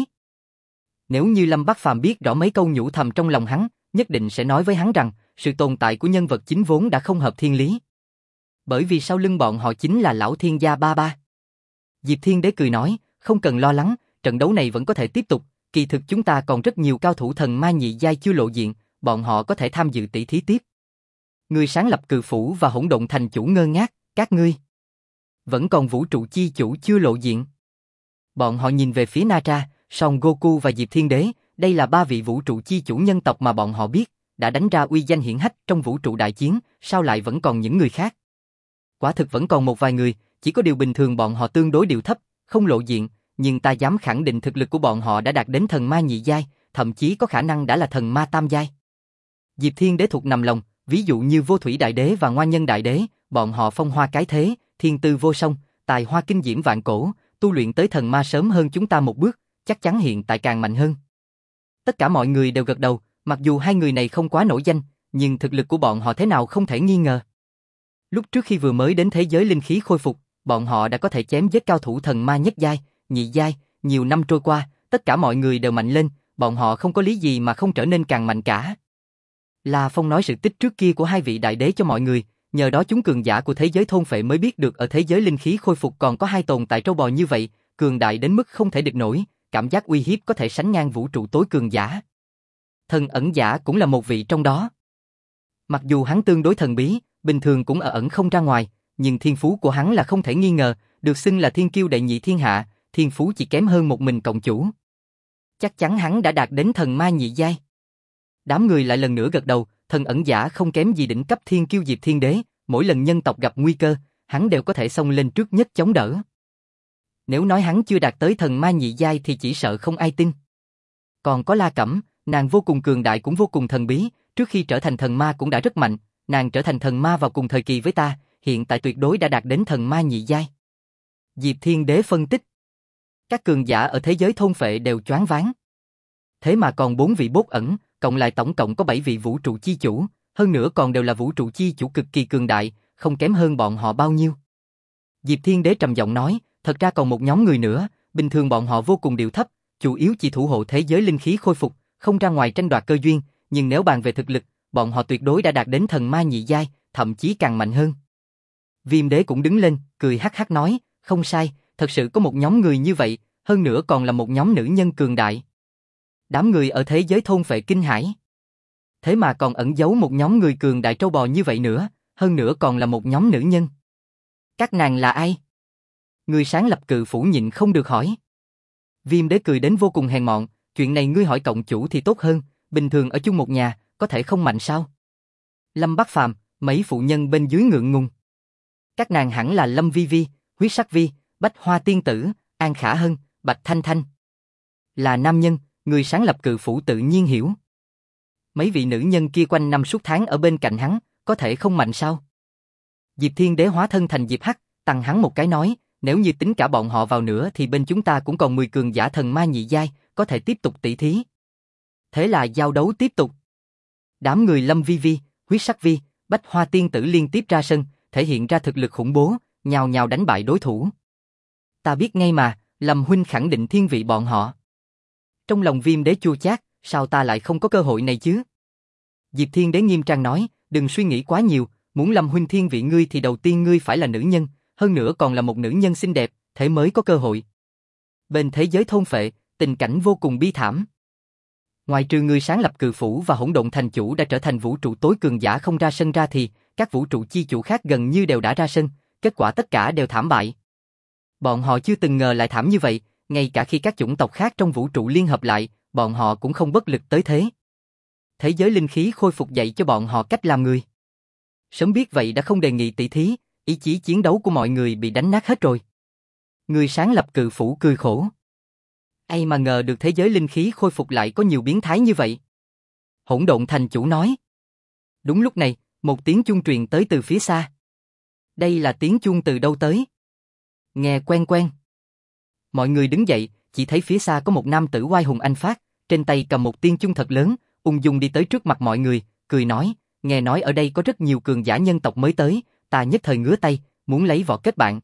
Speaker 1: Nếu như Lâm Bắc Phàm biết rõ mấy câu nhủ thầm trong lòng hắn, nhất định sẽ nói với hắn rằng, sự tồn tại của nhân vật chính vốn đã không hợp thiên lý. Bởi vì sau lưng bọn họ chính là lão thiên gia ba ba. Diệp Thiên Đế cười nói, không cần lo lắng, trận đấu này vẫn có thể tiếp tục, kỳ thực chúng ta còn rất nhiều cao thủ thần ma nhị giai chưa lộ diện, bọn họ có thể tham dự tỷ thí tiếp. Người sáng lập cự phủ và hỗn độn thành chủ ngơ ngác, các ngươi. Vẫn còn vũ trụ chi chủ chưa lộ diện. Bọn họ nhìn về phía Natra, Son Goku và Diệp Thiên Đế, đây là ba vị vũ trụ chi chủ nhân tộc mà bọn họ biết, đã đánh ra uy danh hiển hách trong vũ trụ đại chiến, sao lại vẫn còn những người khác? Quả thực vẫn còn một vài người, chỉ có điều bình thường bọn họ tương đối điệu thấp, không lộ diện, nhưng ta dám khẳng định thực lực của bọn họ đã đạt đến thần ma nhị giai, thậm chí có khả năng đã là thần ma tam giai. Diệp Thiên Đế thuộc nằm lòng, ví dụ như Vô Thủy Đại Đế và Ngoa Nhân Đại Đế, bọn họ phong hoa cái thế, thiên tư vô song, tài hoa kinh diễm vạn cổ, tu luyện tới thần ma sớm hơn chúng ta một bước, chắc chắn hiện tại càng mạnh hơn. Tất cả mọi người đều gật đầu, mặc dù hai người này không quá nổi danh, nhưng thực lực của bọn họ thế nào không thể nghi ngờ. Lúc trước khi vừa mới đến thế giới linh khí khôi phục, bọn họ đã có thể chém giết cao thủ thần ma nhất giai, nhị giai, nhiều năm trôi qua, tất cả mọi người đều mạnh lên, bọn họ không có lý gì mà không trở nên càng mạnh cả. La Phong nói sự tích trước kia của hai vị đại đế cho mọi người, nhờ đó chúng cường giả của thế giới thôn phệ mới biết được ở thế giới linh khí khôi phục còn có hai tồn tại trâu bò như vậy, cường đại đến mức không thể địch nổi, cảm giác uy hiếp có thể sánh ngang vũ trụ tối cường giả. Thần ẩn giả cũng là một vị trong đó. Mặc dù hắn tương đối thần bí, bình thường cũng ở ẩn không ra ngoài, nhưng thiên phú của hắn là không thể nghi ngờ, được xưng là thiên kiêu đệ nhị thiên hạ, thiên phú chỉ kém hơn một mình cộng chủ. Chắc chắn hắn đã đạt đến thần ma nhị giai. Đám người lại lần nữa gật đầu, thần ẩn giả không kém gì đỉnh cấp thiên kiêu Diệp Thiên Đế, mỗi lần nhân tộc gặp nguy cơ, hắn đều có thể xông lên trước nhất chống đỡ. Nếu nói hắn chưa đạt tới thần ma nhị giai thì chỉ sợ không ai tin. Còn có La Cẩm, nàng vô cùng cường đại cũng vô cùng thần bí, trước khi trở thành thần ma cũng đã rất mạnh, nàng trở thành thần ma vào cùng thời kỳ với ta, hiện tại tuyệt đối đã đạt đến thần ma nhị giai. Diệp Thiên Đế phân tích. Các cường giả ở thế giới thôn phệ đều choáng váng. Thế mà còn 4 vị bốt ẩn, cộng lại tổng cộng có 7 vị vũ trụ chi chủ, hơn nữa còn đều là vũ trụ chi chủ cực kỳ cường đại, không kém hơn bọn họ bao nhiêu. Diệp Thiên Đế trầm giọng nói, thật ra còn một nhóm người nữa, bình thường bọn họ vô cùng điệu thấp, chủ yếu chỉ thủ hộ thế giới linh khí khôi phục, không ra ngoài tranh đoạt cơ duyên, nhưng nếu bàn về thực lực, bọn họ tuyệt đối đã đạt đến thần ma nhị giai, thậm chí càng mạnh hơn. Viêm Đế cũng đứng lên, cười hắc hắc nói, không sai, thật sự có một nhóm người như vậy, hơn nữa còn là một nhóm nữ nhân cường đại. Đám người ở thế giới thôn phệ kinh hãi. Thế mà còn ẩn giấu một nhóm người cường đại trâu bò như vậy nữa, hơn nữa còn là một nhóm nữ nhân. Các nàng là ai? Người sáng lập cự phủ nhịn không được hỏi. Viêm Đế cười đến vô cùng hèn mọn, chuyện này ngươi hỏi cộng chủ thì tốt hơn, bình thường ở chung một nhà, có thể không mạnh sao? Lâm Bắc Phàm, mấy phụ nhân bên dưới ngượng ngùng. Các nàng hẳn là Lâm Vi Vi, Huyết Sắc Vi, Bách Hoa Tiên Tử, An Khả Hân, Bạch Thanh Thanh. Là nam nhân, người sáng lập cự phủ tự nhiên hiểu. Mấy vị nữ nhân kia quanh năm suốt tháng ở bên cạnh hắn, có thể không mạnh sao? Diệp Thiên Đế hóa thân thành Diệp Hắc, tằng hắn một cái nói, nếu như tính cả bọn họ vào nữa thì bên chúng ta cũng còn 10 cường giả thần ma nhị giai, có thể tiếp tục tỷ thí. Thế là giao đấu tiếp tục. Đám người Lâm Vi Vi, Huyết Sắc Vi, Bách Hoa Tiên Tử liên tiếp ra sân, thể hiện ra thực lực khủng bố, nhào nhào đánh bại đối thủ. Ta biết ngay mà, Lâm huynh khẳng định thiên vị bọn họ. Trong lòng Viêm Đế chua chát, sao ta lại không có cơ hội này chứ? Diệp Thiên Đế nghiêm trang nói, đừng suy nghĩ quá nhiều, muốn Lâm huynh thiên vị ngươi thì đầu tiên ngươi phải là nữ nhân, hơn nữa còn là một nữ nhân xinh đẹp, thế mới có cơ hội. Bên thế giới thôn phệ, tình cảnh vô cùng bi thảm. Ngoài trừ người sáng lập Cự Phủ và Hỗn Độn Thành Chủ đã trở thành vũ trụ tối cường giả không ra sân ra thì các vũ trụ chi chủ khác gần như đều đã ra sân, kết quả tất cả đều thảm bại. Bọn họ chưa từng ngờ lại thảm như vậy, ngay cả khi các chủng tộc khác trong vũ trụ liên hợp lại, bọn họ cũng không bất lực tới thế. Thế giới linh khí khôi phục dạy cho bọn họ cách làm người. Sớm biết vậy đã không đề nghị tỷ thí, ý chí chiến đấu của mọi người bị đánh nát hết rồi. Người sáng lập Cự Phủ cười khổ. Ai mà ngờ được thế giới linh khí khôi phục lại có nhiều biến thái như vậy. Hỗn Độn Thành Chủ nói. Đúng lúc này, một tiếng chuông truyền tới từ phía xa. Đây là tiếng chuông từ đâu tới? Nghe quen quen. Mọi người đứng dậy, chỉ thấy phía xa có một nam tử oai hùng anh phát, trên tay cầm một tiên chuông thật lớn, ung dung đi tới trước mặt mọi người, cười nói, nghe nói ở đây có rất nhiều cường giả nhân tộc mới tới, ta nhất thời ngứa tay, muốn lấy vỏ kết bạn.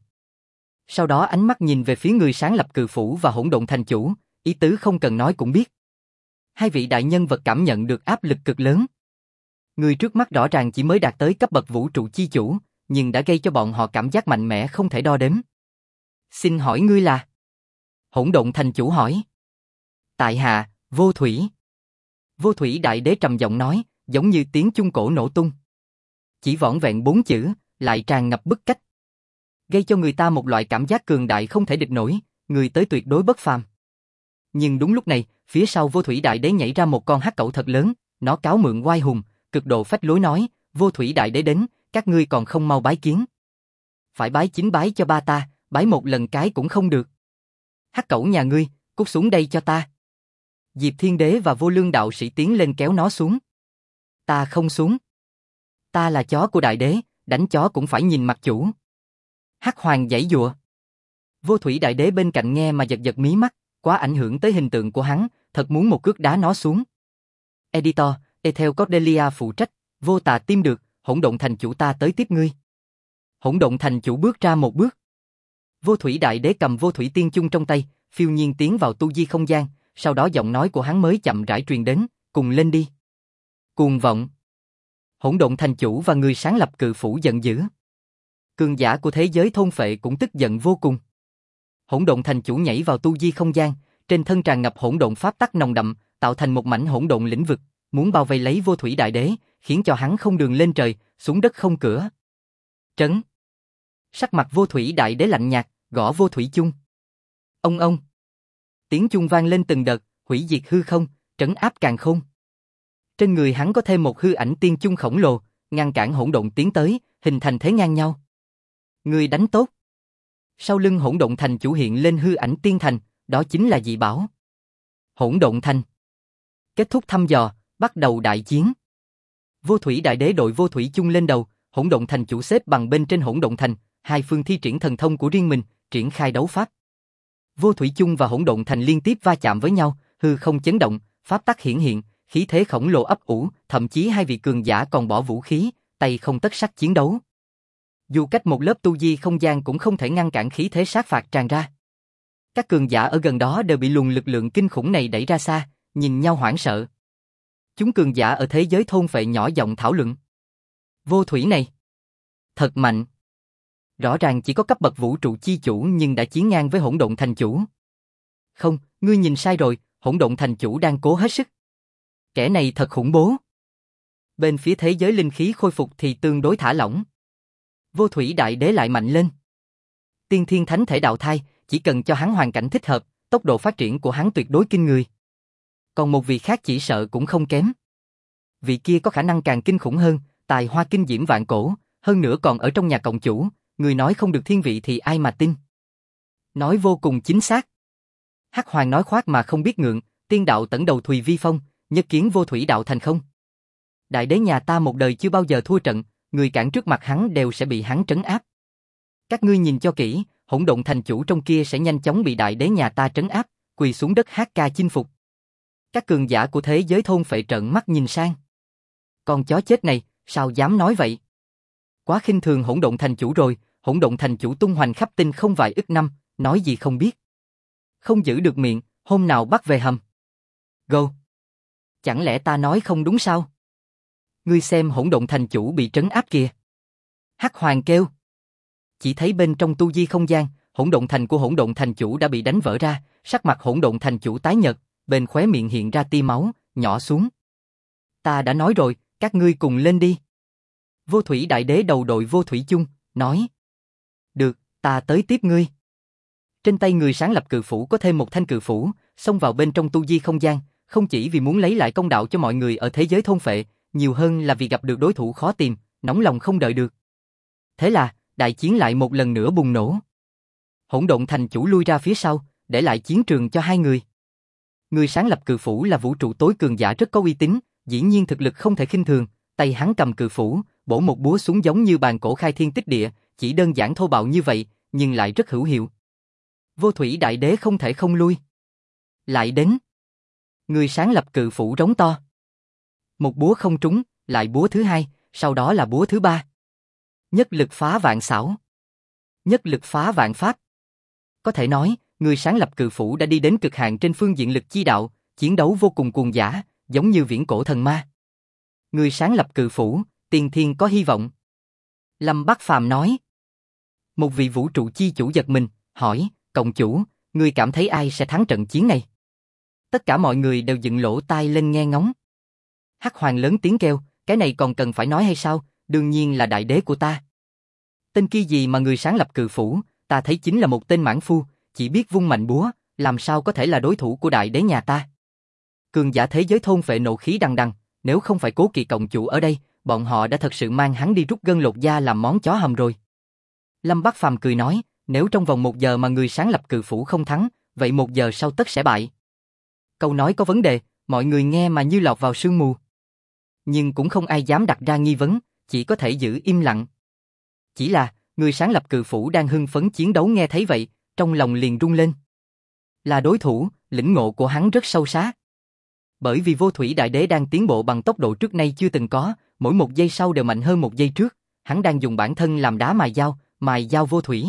Speaker 1: Sau đó ánh mắt nhìn về phía người sáng lập Cự Phủ và Hỗn Độn Thành Chủ, ý tứ không cần nói cũng biết. Hai vị đại nhân vật cảm nhận được áp lực cực lớn. Người trước mắt rõ ràng chỉ mới đạt tới cấp bậc vũ trụ chi chủ, nhưng đã gây cho bọn họ cảm giác mạnh mẽ không thể đo đếm. Xin hỏi ngươi là? Hỗn Độn Thành Chủ hỏi. Tại hạ, Vô Thủy. Vô Thủy Đại Đế trầm giọng nói, giống như tiếng chuông cổ nổ tung. Chỉ vỏn vẹn 4 chữ, lại tràn ngập bức cách. Gây cho người ta một loại cảm giác cường đại không thể địch nổi, người tới tuyệt đối bất phàm. Nhưng đúng lúc này, phía sau Vô Thủy Đại Đế nhảy ra một con hắc cẩu thật lớn, nó cáo mượn oai hùng, cực độ phách lối nói, Vô Thủy Đại Đế đến, các ngươi còn không mau bái kiến. Phải bái chính bái cho ba ta, bái một lần cái cũng không được. Hắc cẩu nhà ngươi, cút xuống đây cho ta. Diệp Thiên Đế và Vô Lương đạo sĩ tiến lên kéo nó xuống. Ta không xuống. Ta là chó của Đại Đế, đánh chó cũng phải nhìn mặt chủ. Hắc Hoàng giãy giụa. Vô Thủy Đại Đế bên cạnh nghe mà giật giật mí mắt, quá ảnh hưởng tới hình tượng của hắn, thật muốn một cước đá nó xuống. Editor, Ethel Cordelia phụ trách, Vô Tà tim được, Hỗn Độn Thành Chủ ta tới tiếp ngươi. Hỗn Độn Thành Chủ bước ra một bước. Vô Thủy Đại Đế cầm Vô Thủy Tiên Chung trong tay, phiêu nhiên tiến vào tu di không gian, sau đó giọng nói của hắn mới chậm rãi truyền đến, cùng lên đi. Cuồng vọng. Hỗn Độn Thành Chủ và người sáng lập Cự Phủ giận dữ. Cường giả của thế giới thôn phệ cũng tức giận vô cùng. Hỗn Độn Thành Chủ nhảy vào tu di không gian, trên thân tràn ngập hỗn độn pháp tắc nồng đậm, tạo thành một mảnh hỗn độn lĩnh vực, muốn bao vây lấy Vô Thủy Đại Đế, khiến cho hắn không đường lên trời, xuống đất không cửa. Trấn. Sắc mặt Vô Thủy Đại Đế lạnh nhạt, gõ Vô Thủy chung. Ông. Tiếng chung vang lên từng đợt, hủy diệt hư không, trấn áp càn khôn. Trên người hắn có thêm một hư ảnh tiên chung khổng lồ, ngăn cản hỗn độn tiến tới, hình thành thế ngang nhau. Người đánh tốt. Sau lưng Hỗn Độn Thành Chủ hiện lên hư ảnh tiên thành, đó chính là dị bảo. Hỗn Độn Thành. Kết thúc thăm dò, bắt đầu đại chiến. Vô Thủy Đại Đế đội Vô Thủy chung lên đầu, Hỗn Độn Thành Chủ xếp bằng bên trên Hỗn Độn Thành, hai phương thi triển thần thông của riêng mình, triển khai đấu pháp. Vô Thủy chung và Hỗn Độn Thành liên tiếp va chạm với nhau, hư không chấn động, pháp tắc hiển hiện, khí thế khổng lồ ấp ủ, thậm chí hai vị cường giả còn bỏ vũ khí, tay không tất sắt chiến đấu. Dù cách một lớp tu di không gian cũng không thể ngăn cản khí thế sát phạt tràn ra. Các cường giả ở gần đó đều bị luồng lực lượng kinh khủng này đẩy ra xa, nhìn nhau hoảng sợ. Chúng cường giả ở thế giới thôn phệ nhỏ giọng thảo luận. Vô Thủy này, thật mạnh. Rõ ràng chỉ có cấp bậc vũ trụ chi chủ nhưng đã chiến ngang với Hỗn Độn Thành Chủ. Không, ngươi nhìn sai rồi, Hỗn Độn Thành Chủ đang cố hết sức. Kẻ này thật khủng bố. Bên phía thế giới linh khí khôi phục thì tương đối thả lỏng. Vô Thủy Đại Đế lại mạnh lên. Tiên Thiên Thánh Thể đạo thai, chỉ cần cho hắn hoàn cảnh thích hợp, tốc độ phát triển của hắn tuyệt đối kinh người. Còn một vị khác chỉ sợ cũng không kém. Vị kia có khả năng càng kinh khủng hơn, tài hoa kinh diễm vạn cổ, hơn nữa còn ở trong nhà cộng chủ, người nói không được thiên vị thì ai mà tin. Nói vô cùng chính xác. Hắc Hoàng nói khoác mà không biết ngượng, tiên đạo tẩn đầu Thùy Vi Phong, nhất kiến Vô Thủy đạo thành không. Đại đế nhà ta một đời chưa bao giờ thua trận, người cản trước mặt hắn đều sẽ bị hắn trấn áp. Các ngươi nhìn cho kỹ, Hỗn Độn thành chủ trong kia sẽ nhanh chóng bị đại đế nhà ta trấn áp, quỳ xuống đất hát ca chinh phục. Các cường giả của thế giới thôn phệ trợn mắt nhìn sang. Con chó chết này, sao dám nói vậy? Quá khinh thường Hỗn Độn thành chủ rồi, Hỗn Độn thành chủ tung hoành khắp tinh không vài ức năm, nói gì không biết. Không giữ được miệng, hôm nào bắt về hầm. Go. Chẳng lẽ ta nói không đúng sao? Ngươi xem Hỗn Độn thành chủ bị trấn áp kìa. Hắc Hoàng kêu. Chỉ thấy bên trong tu di không gian, Hỗn Độn thành của Hỗn Độn thành chủ đã bị đánh vỡ ra, sắc mặt Hỗn Độn thành chủ tái nhợt, bên khóe miệng hiện ra tia máu, nhỏ xuống. Ta đã nói rồi, các ngươi cùng lên đi. Vô Thủy Đại Đế đầu đội Vô Thủy Chung, nói. Được, ta tới tiếp ngươi. Trên tay người sáng lập cự phủ có thêm một thanh cự phủ, xông vào bên trong tu di không gian, không chỉ vì muốn lấy lại công đạo cho mọi người ở thế giới thôn phệ, nhiều hơn là vì gặp được đối thủ khó tìm, nóng lòng không đợi được. Thế là, đại chiến lại một lần nữa bùng nổ. Hỗn Độn thành chủ lui ra phía sau, để lại chiến trường cho hai người. Người sáng lập cự phủ là vũ trụ tối cường giả rất có uy tín, dĩ nhiên thực lực không thể khinh thường, tay hắn cầm cự phủ, bổ một búa xuống giống như bàn cổ khai thiên tích địa, chỉ đơn giản thô bạo như vậy, nhưng lại rất hữu hiệu. Vô Thủy Đại Đế không thể không lui. Lại đến. Người sáng lập cự phủ rống to. Một búa không trúng, lại búa thứ hai, sau đó là búa thứ ba. Nhất lực phá vạn xảo. Nhất lực phá vạn pháp. Có thể nói, người sáng lập cự phủ đã đi đến cực hạn trên phương diện lực chi đạo, chiến đấu vô cùng cuồng dã, giống như viễn cổ thần ma. Người sáng lập cự phủ, tiền thiên có hy vọng. Lâm Bắc Phàm nói. Một vị vũ trụ chi chủ giật mình, hỏi, cộng chủ, ngươi cảm thấy ai sẽ thắng trận chiến này? Tất cả mọi người đều dựng lỗ tai lên nghe ngóng. Hắc Hoàng lớn tiếng kêu, cái này còn cần phải nói hay sao, đương nhiên là đại đế của ta. Tên kia gì mà người sáng lập cự phủ, ta thấy chính là một tên mãn phu, chỉ biết vung mạnh búa, làm sao có thể là đối thủ của đại đế nhà ta. Cường giả thế giới thôn phệ nộ khí đằng đằng, nếu không phải Cố Kỵ cộng chủ ở đây, bọn họ đã thật sự mang hắn đi rút gân lột da làm món chó hầm rồi. Lâm Bắc Phàm cười nói, nếu trong vòng 1 giờ mà người sáng lập cự phủ không thắng, vậy 1 giờ sau tất sẽ bại. Câu nói có vấn đề, mọi người nghe mà như lọt vào sương mù. Nhưng cũng không ai dám đặt ra nghi vấn, chỉ có thể giữ im lặng. Chỉ là, người sáng lập cự phủ đang hưng phấn chiến đấu nghe thấy vậy, trong lòng liền rung lên. Là đối thủ, lĩnh ngộ của hắn rất sâu sắc. Bởi vì Vô Thủy Đại Đế đang tiến bộ bằng tốc độ trước nay chưa từng có, mỗi 1 giây sau đều mạnh hơn 1 giây trước, hắn đang dùng bản thân làm đá mài dao vô thủy.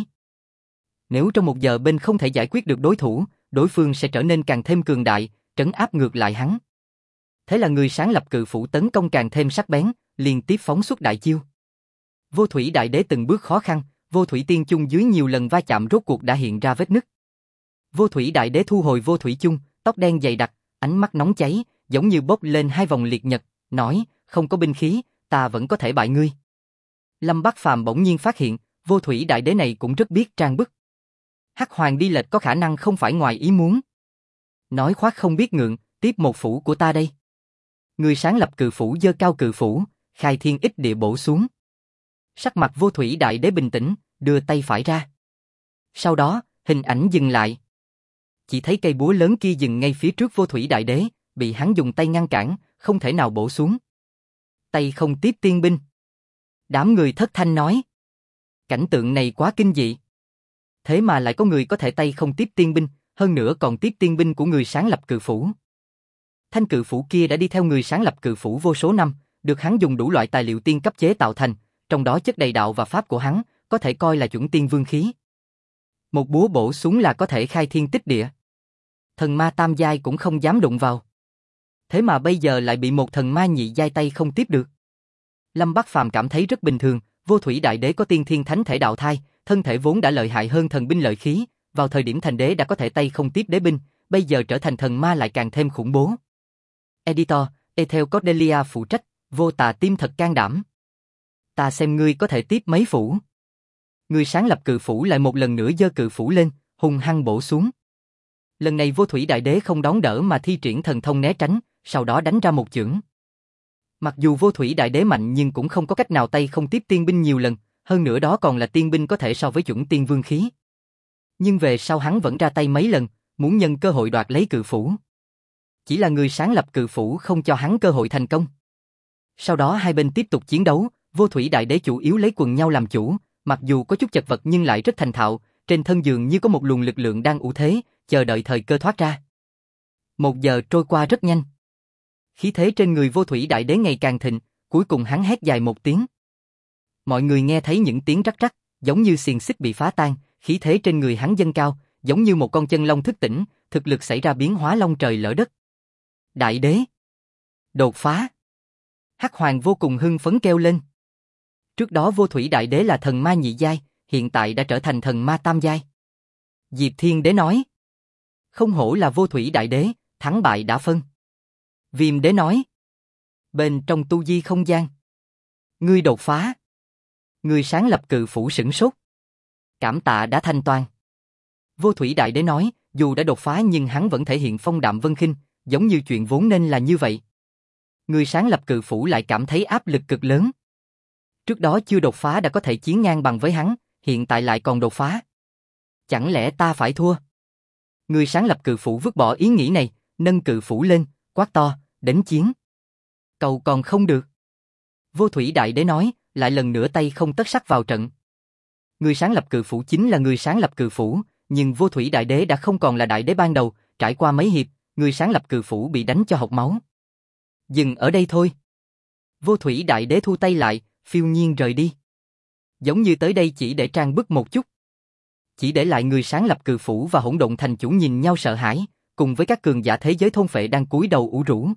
Speaker 1: Nếu trong 1 giờ bên không thể giải quyết được đối thủ, đối phương sẽ trở nên càng thêm cường đại, trấn áp ngược lại hắn. Thế là người sáng lập cự phủ tấn công càng thêm sắc bén, liên tiếp phóng xuất đại chiêu. Vô Thủy Đại Đế từng bước khó khăn, Vô Thủy Tiên Chung dưới nhiều lần va chạm rốt cuộc đã hiện ra vết nứt. Vô Thủy Đại Đế thu hồi Vô Thủy Chung, tóc đen dày đặc, ánh mắt nóng cháy, giống như bốc lên 2 vòng liệt nhật, nói, không có binh khí, ta vẫn có thể bại ngươi. Lâm Bắc Phàm bỗng nhiên phát hiện, Vô Thủy Đại Đế này cũng rất biết trang bức. Hắc Hoàng đi lệch có khả năng không phải ngoài ý muốn. Nói khoác không biết ngượng, tiếp một phủ của ta đây. Người sáng lập cự phủ giơ cao cự phủ, khai thiên ích địa bổ xuống. Sắc mặt Vô Thủy Đại Đế bình tĩnh, đưa tay phải ra. Sau đó, hình ảnh dừng lại. Chỉ thấy cây búa lớn kia dừng ngay phía trước Vô Thủy Đại Đế, bị hắn dùng tay ngăn cản, không thể nào bổ xuống. Tay không tiếp tiên binh. Đám người thất thanh nói. Cảnh tượng này quá kinh dị. Thế mà lại có người có thể tay không tiếp tiên binh, hơn nữa còn tiếp tiên binh của người sáng lập cự phủ. Thanh cự phủ kia đã đi theo người sáng lập cự phủ vô số năm, được hắn dùng đủ loại tài liệu tiên cấp chế tạo thành, trong đó chất đầy đạo và pháp của hắn, có thể coi là chuẩn tiên vương khí. Một búa bổ xuống là có thể khai thiên tích địa. Thần ma tam giai cũng không dám đụng vào. Thế mà bây giờ lại bị một thần ma nhị giai tay không tiếp được. Lâm Bắc Phàm cảm thấy rất bình thường, Vô Thủy Đại Đế có tiên thiên thánh thể đạo thai, thân thể vốn đã lợi hại hơn thần binh lợi khí, vào thời điểm thành đế đã có thể tay không tiếp đế binh, bây giờ trở thành thần ma lại càng thêm khủng bố. Editor, Ethel Cordelia phụ trách, Vô Tà Tim thật can đảm. Ta xem ngươi có thể tiếp mấy phủ. Người sáng lập cự phủ lại một lần nữa giơ cự phủ lên, hung hăng bổ xuống. Lần này Vô Thủy Đại Đế không đón đỡ mà thi triển thần thông né tránh, sau đó đánh ra một chưởng. Mặc dù Vô Thủy Đại Đế mạnh nhưng cũng không có cách nào tay không tiếp tiên binh nhiều lần, hơn nữa đó còn là tiên binh có thể so với chuẩn tiên vương khí. Nhưng về sau hắn vẫn ra tay mấy lần, muốn nhân cơ hội đoạt lấy cự phủ. Chỉ là người sáng lập cự phủ không cho hắn cơ hội thành công. Sau đó hai bên tiếp tục chiến đấu, Vô thủy đại đế chủ yếu lấy quần nhau làm chủ, mặc dù có chút chật vật nhưng lại rất thành thạo, trên thân giường như có một luồng lực lượng đang ủ thế, chờ đợi thời cơ thoát ra. 1 giờ trôi qua rất nhanh. Khí thế trên người vô thủy đại đế ngày càng thịnh, cuối cùng hắn hét dài một tiếng. Mọi người nghe thấy những tiếng rắc rắc, giống như xiềng xích bị phá tan, khí thế trên người hắn dâng cao, giống như một con chân long thức tỉnh, thực lực xảy ra biến hóa long trời lở đất. Đại đế! Đột phá! Hắc Hoàng vô cùng hưng phấn kêu lên. Trước đó vô thủy đại đế là thần ma nhị giai, hiện tại đã trở thành thần ma tam giai. Diệp Thiên Đế nói. Không hổ là vô thủy đại đế, thắng bại đã phân. Viêm Đế nói. Bên trong tu di không gian. Ngươi đột phá. Ngươi sáng lập cự phủ sửng sốt. Cảm tạ đã thanh toàn. Vô thủy đại đế nói, dù đã đột phá nhưng hắn vẫn thể hiện phong đạm vân khinh, giống như chuyện vốn nên là như vậy. Người sáng lập cự phủ lại cảm thấy áp lực cực lớn. Trước đó chưa đột phá đã có thể chiến ngang bằng với hắn, hiện tại lại còn đột phá. Chẳng lẽ ta phải thua? Người sáng lập cự phủ vứt bỏ ý nghĩ này, nâng cự phủ lên, quát to, đến chiến. Cầu còn không được. Vô thủy đại đế nói, lại lần nữa tay không tất sắt vào trận. Người sáng lập cự phủ chính là người sáng lập cự phủ, nhưng vô thủy đại đế đã không còn là đại đế ban đầu, trải qua mấy hiệp, người sáng lập cự phủ bị đánh cho hộc máu. Dừng ở đây thôi. Vô thủy đại đế thu tay lại, phiêu nhiên rời đi. Giống như tới đây chỉ để trang bức một chút. Chỉ để lại người sáng lập cự phủ và hỗn độn thành chủ nhìn nhau sợ hãi, cùng với các cường giả thế giới thôn phệ đang cúi đầu ủ rũ.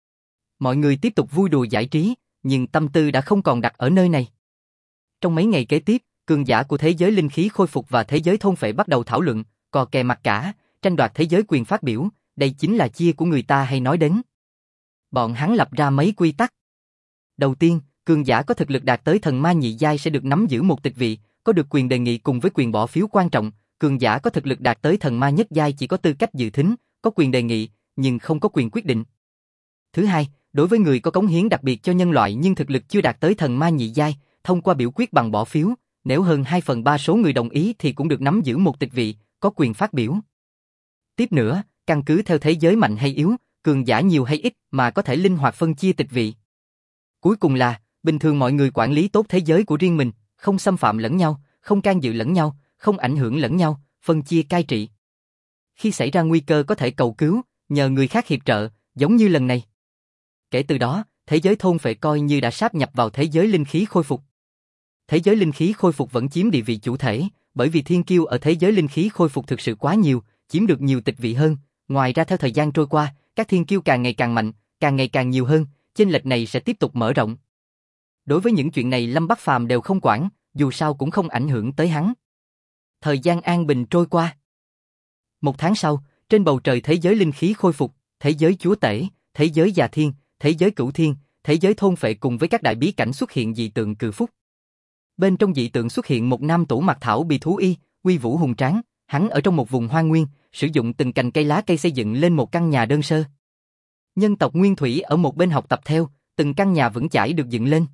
Speaker 1: Mọi người tiếp tục vui đùa giải trí, nhưng tâm tư đã không còn đặt ở nơi này. Trong mấy ngày kế tiếp, cường giả của thế giới linh khí khôi phục và thế giới thôn phệ bắt đầu thảo luận, cò kè mặt cả, tranh đoạt thế giới quyền phát biểu, đây chính là chia của người ta hay nói đến. Bọn hắn lập ra mấy quy tắc. Đầu tiên, cường giả có thực lực đạt tới thần ma nhị giai sẽ được nắm giữ một tịch vị, có được quyền đề nghị cùng với quyền bỏ phiếu quan trọng, cường giả có thực lực đạt tới thần ma nhất giai chỉ có tư cách dự thính, có quyền đề nghị, nhưng không có quyền quyết định. Thứ hai, đối với người có cống hiến đặc biệt cho nhân loại nhưng thực lực chưa đạt tới thần ma nhị giai, thông qua biểu quyết bằng bỏ phiếu, nếu hơn 2/3 số người đồng ý thì cũng được nắm giữ một tịch vị, có quyền phát biểu. Tiếp nữa, căn cứ theo thế giới mạnh hay yếu, cường giả nhiều hay ít mà có thể linh hoạt phân chia tịch vị. Cuối cùng là, bình thường mọi người quản lý tốt thế giới của riêng mình, không xâm phạm lẫn nhau, không can dự lẫn nhau, không ảnh hưởng lẫn nhau, phân chia cai trị. Khi xảy ra nguy cơ có thể cầu cứu, nhờ người khác hiệp trợ, giống như lần này. Kể từ đó, thế giới thôn phệ coi như đã sáp nhập vào thế giới linh khí khôi phục. Thế giới linh khí khôi phục vẫn chiếm địa vị chủ thể, bởi vì thiên kiêu ở thế giới linh khí khôi phục thực sự quá nhiều, chiếm được nhiều tịch vị hơn. Ngoài ra theo thời gian trôi qua, các thiên kiêu càng ngày càng mạnh, càng ngày càng nhiều hơn, chênh lệch này sẽ tiếp tục mở rộng. Đối với những chuyện này Lâm Bắc Phàm đều không quản, dù sao cũng không ảnh hưởng tới hắn. Thời gian an bình trôi qua. 1 tháng sau, trên bầu trời thế giới linh khí khôi phục, thế giới chúa tể, thế giới già thiên, thế giới cửu thiên, thế giới thôn phệ cùng với các đại bí cảnh xuất hiện dị tượng cự phúc. Bên trong dị tượng xuất hiện một nam tử mặc thảo bì thú y, uy vũ hùng tráng, hắn ở trong một vùng hoang nguyên, sử dụng từng cành cây lá cây xây dựng lên một căn nhà đơn sơ. Nhân tộc Nguyên Thủy ở một bên học tập theo, từng căn nhà vững chãi được dựng lên.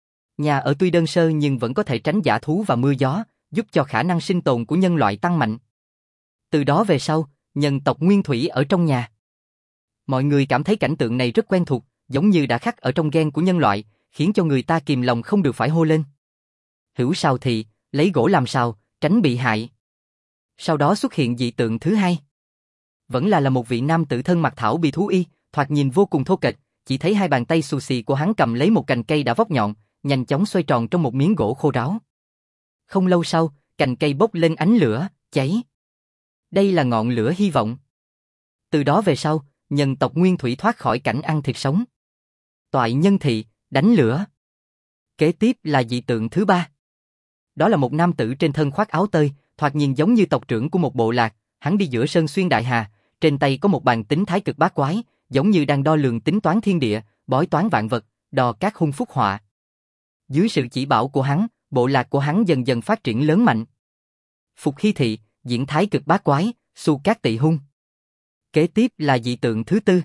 Speaker 1: Nhà ở tuy đơn sơ nhưng vẫn có thể tránh dã thú và mưa gió, giúp cho khả năng sinh tồn của nhân loại tăng mạnh. Từ đó về sau, nhân tộc Nguyên Thủy ở trong nhà. Mọi người cảm thấy cảnh tượng này rất quen thuộc, giống như đã khắc ở trong gen của nhân loại, khiến cho người ta kìm lòng không được phải hô lên. Hữu sào thị, lấy gỗ làm sào, tránh bị hại. Sau đó xuất hiện dị tượng thứ hai. Vẫn là một vị nam tử thân mặc thảo bì thú y, thoạt nhìn vô cùng thô kệch, chỉ thấy hai bàn tay xù xì của hắn cầm lấy một cành cây đã vóc nhọn, nhanh chóng xoay tròn trong một miếng gỗ khô ráo. Không lâu sau, cành cây bốc lên ánh lửa, cháy. Đây là ngọn lửa hy vọng. Từ đó về sau, nhân tộc Nguyên Thủy thoát khỏi cảnh ăn thịt sống. Toại nhân thị, đánh lửa. Kế tiếp là dị tượng thứ ba. Đó là một nam tử trên thân khoác áo tơi, thoạt nhìn giống như tộc trưởng của một bộ lạc, hắn đi giữa sơn xuyên đại hà, trên tay có một bàn tính thái cực bát quái, giống như đang đo lường tính toán thiên địa, bói toán vạn vật, đo các hung phúc họa. Dưới sự chỉ bảo của hắn, bộ lạc của hắn dần dần phát triển lớn mạnh. Phục Hy thị, diễn thái cực bát quái, Xu Cát Tỵ hung. Kế tiếp là dị tượng thứ tư.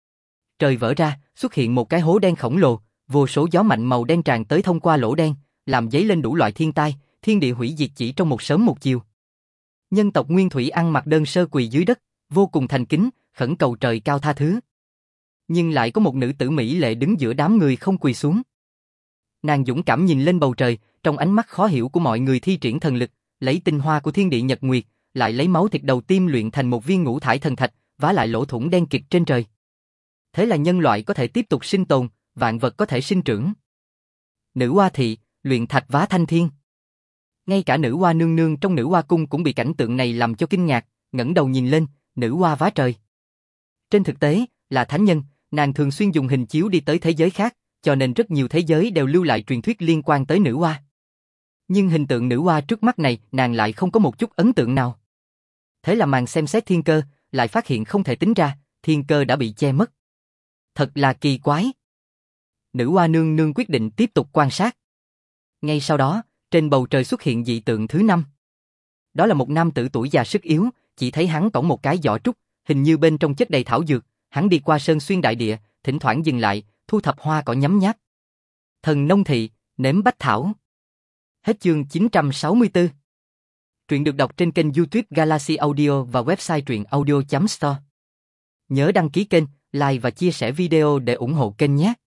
Speaker 1: Trời vỡ ra, xuất hiện một cái hố đen khổng lồ, vô số gió mạnh màu đen tràn tới thông qua lỗ đen, làm dấy lên đủ loại thiên tai, thiên địa hủy diệt chỉ trong một sớm một chiều. Nhân tộc Nguyên Thủy ăn mặc đơn sơ quỳ dưới đất, vô cùng thành kính, khẩn cầu trời cao tha thứ. Nhưng lại có một nữ tử mỹ lệ đứng giữa đám người không quỳ xuống. Nàng dũng cảm nhìn lên bầu trời, trong ánh mắt khó hiểu của mọi người thi triển thần lực, lấy tinh hoa của thiên địa nhật nguyệt, lại lấy máu thịt đầu tim luyện thành một viên ngũ thải thần thạch, vá lại lỗ thủng đen kịt trên trời. Thế là nhân loại có thể tiếp tục sinh tồn, vạn vật có thể sinh trưởng. Nữ Hoa thị, luyện thạch vá thanh thiên. Ngay cả Nữ Hoa nương nương trong Nữ Hoa cung cũng bị cảnh tượng này làm cho kinh ngạc, ngẩng đầu nhìn lên, Nữ Hoa vá trời. Trên thực tế, là thánh nhân, nàng thường xuyên dùng hình chiếu đi tới thế giới khác, cho nên rất nhiều thế giới đều lưu lại truyền thuyết liên quan tới Nữ Hoa. Nhưng hình tượng Nữ Hoa trước mắt này, nàng lại không có một chút ấn tượng nào. Thế là màn xem xét thiên cơ, lại phát hiện không thể tính ra, thiên cơ đã bị che mất. Thật là kỳ quái. Nữ Hoa nương nương quyết định tiếp tục quan sát. Ngay sau đó, trên bầu trời xuất hiện dị tượng thứ 5. Đó là một nam tử tuổi già sức yếu, chỉ thấy hắn cõng một cái giỏ trúc, hình như bên trong chất đầy thảo dược, hắn đi qua sơn xuyên đại địa, thỉnh thoảng dừng lại, thu thập hoa cỏ nhấm nháp. Thần nông thị, nếm bách thảo. Hết chương 964. Truyện được đọc trên kênh YouTube Galaxy Audio và website truyệnaudio.store. Nhớ đăng ký kênh, like và chia sẻ video để ủng hộ kênh nhé.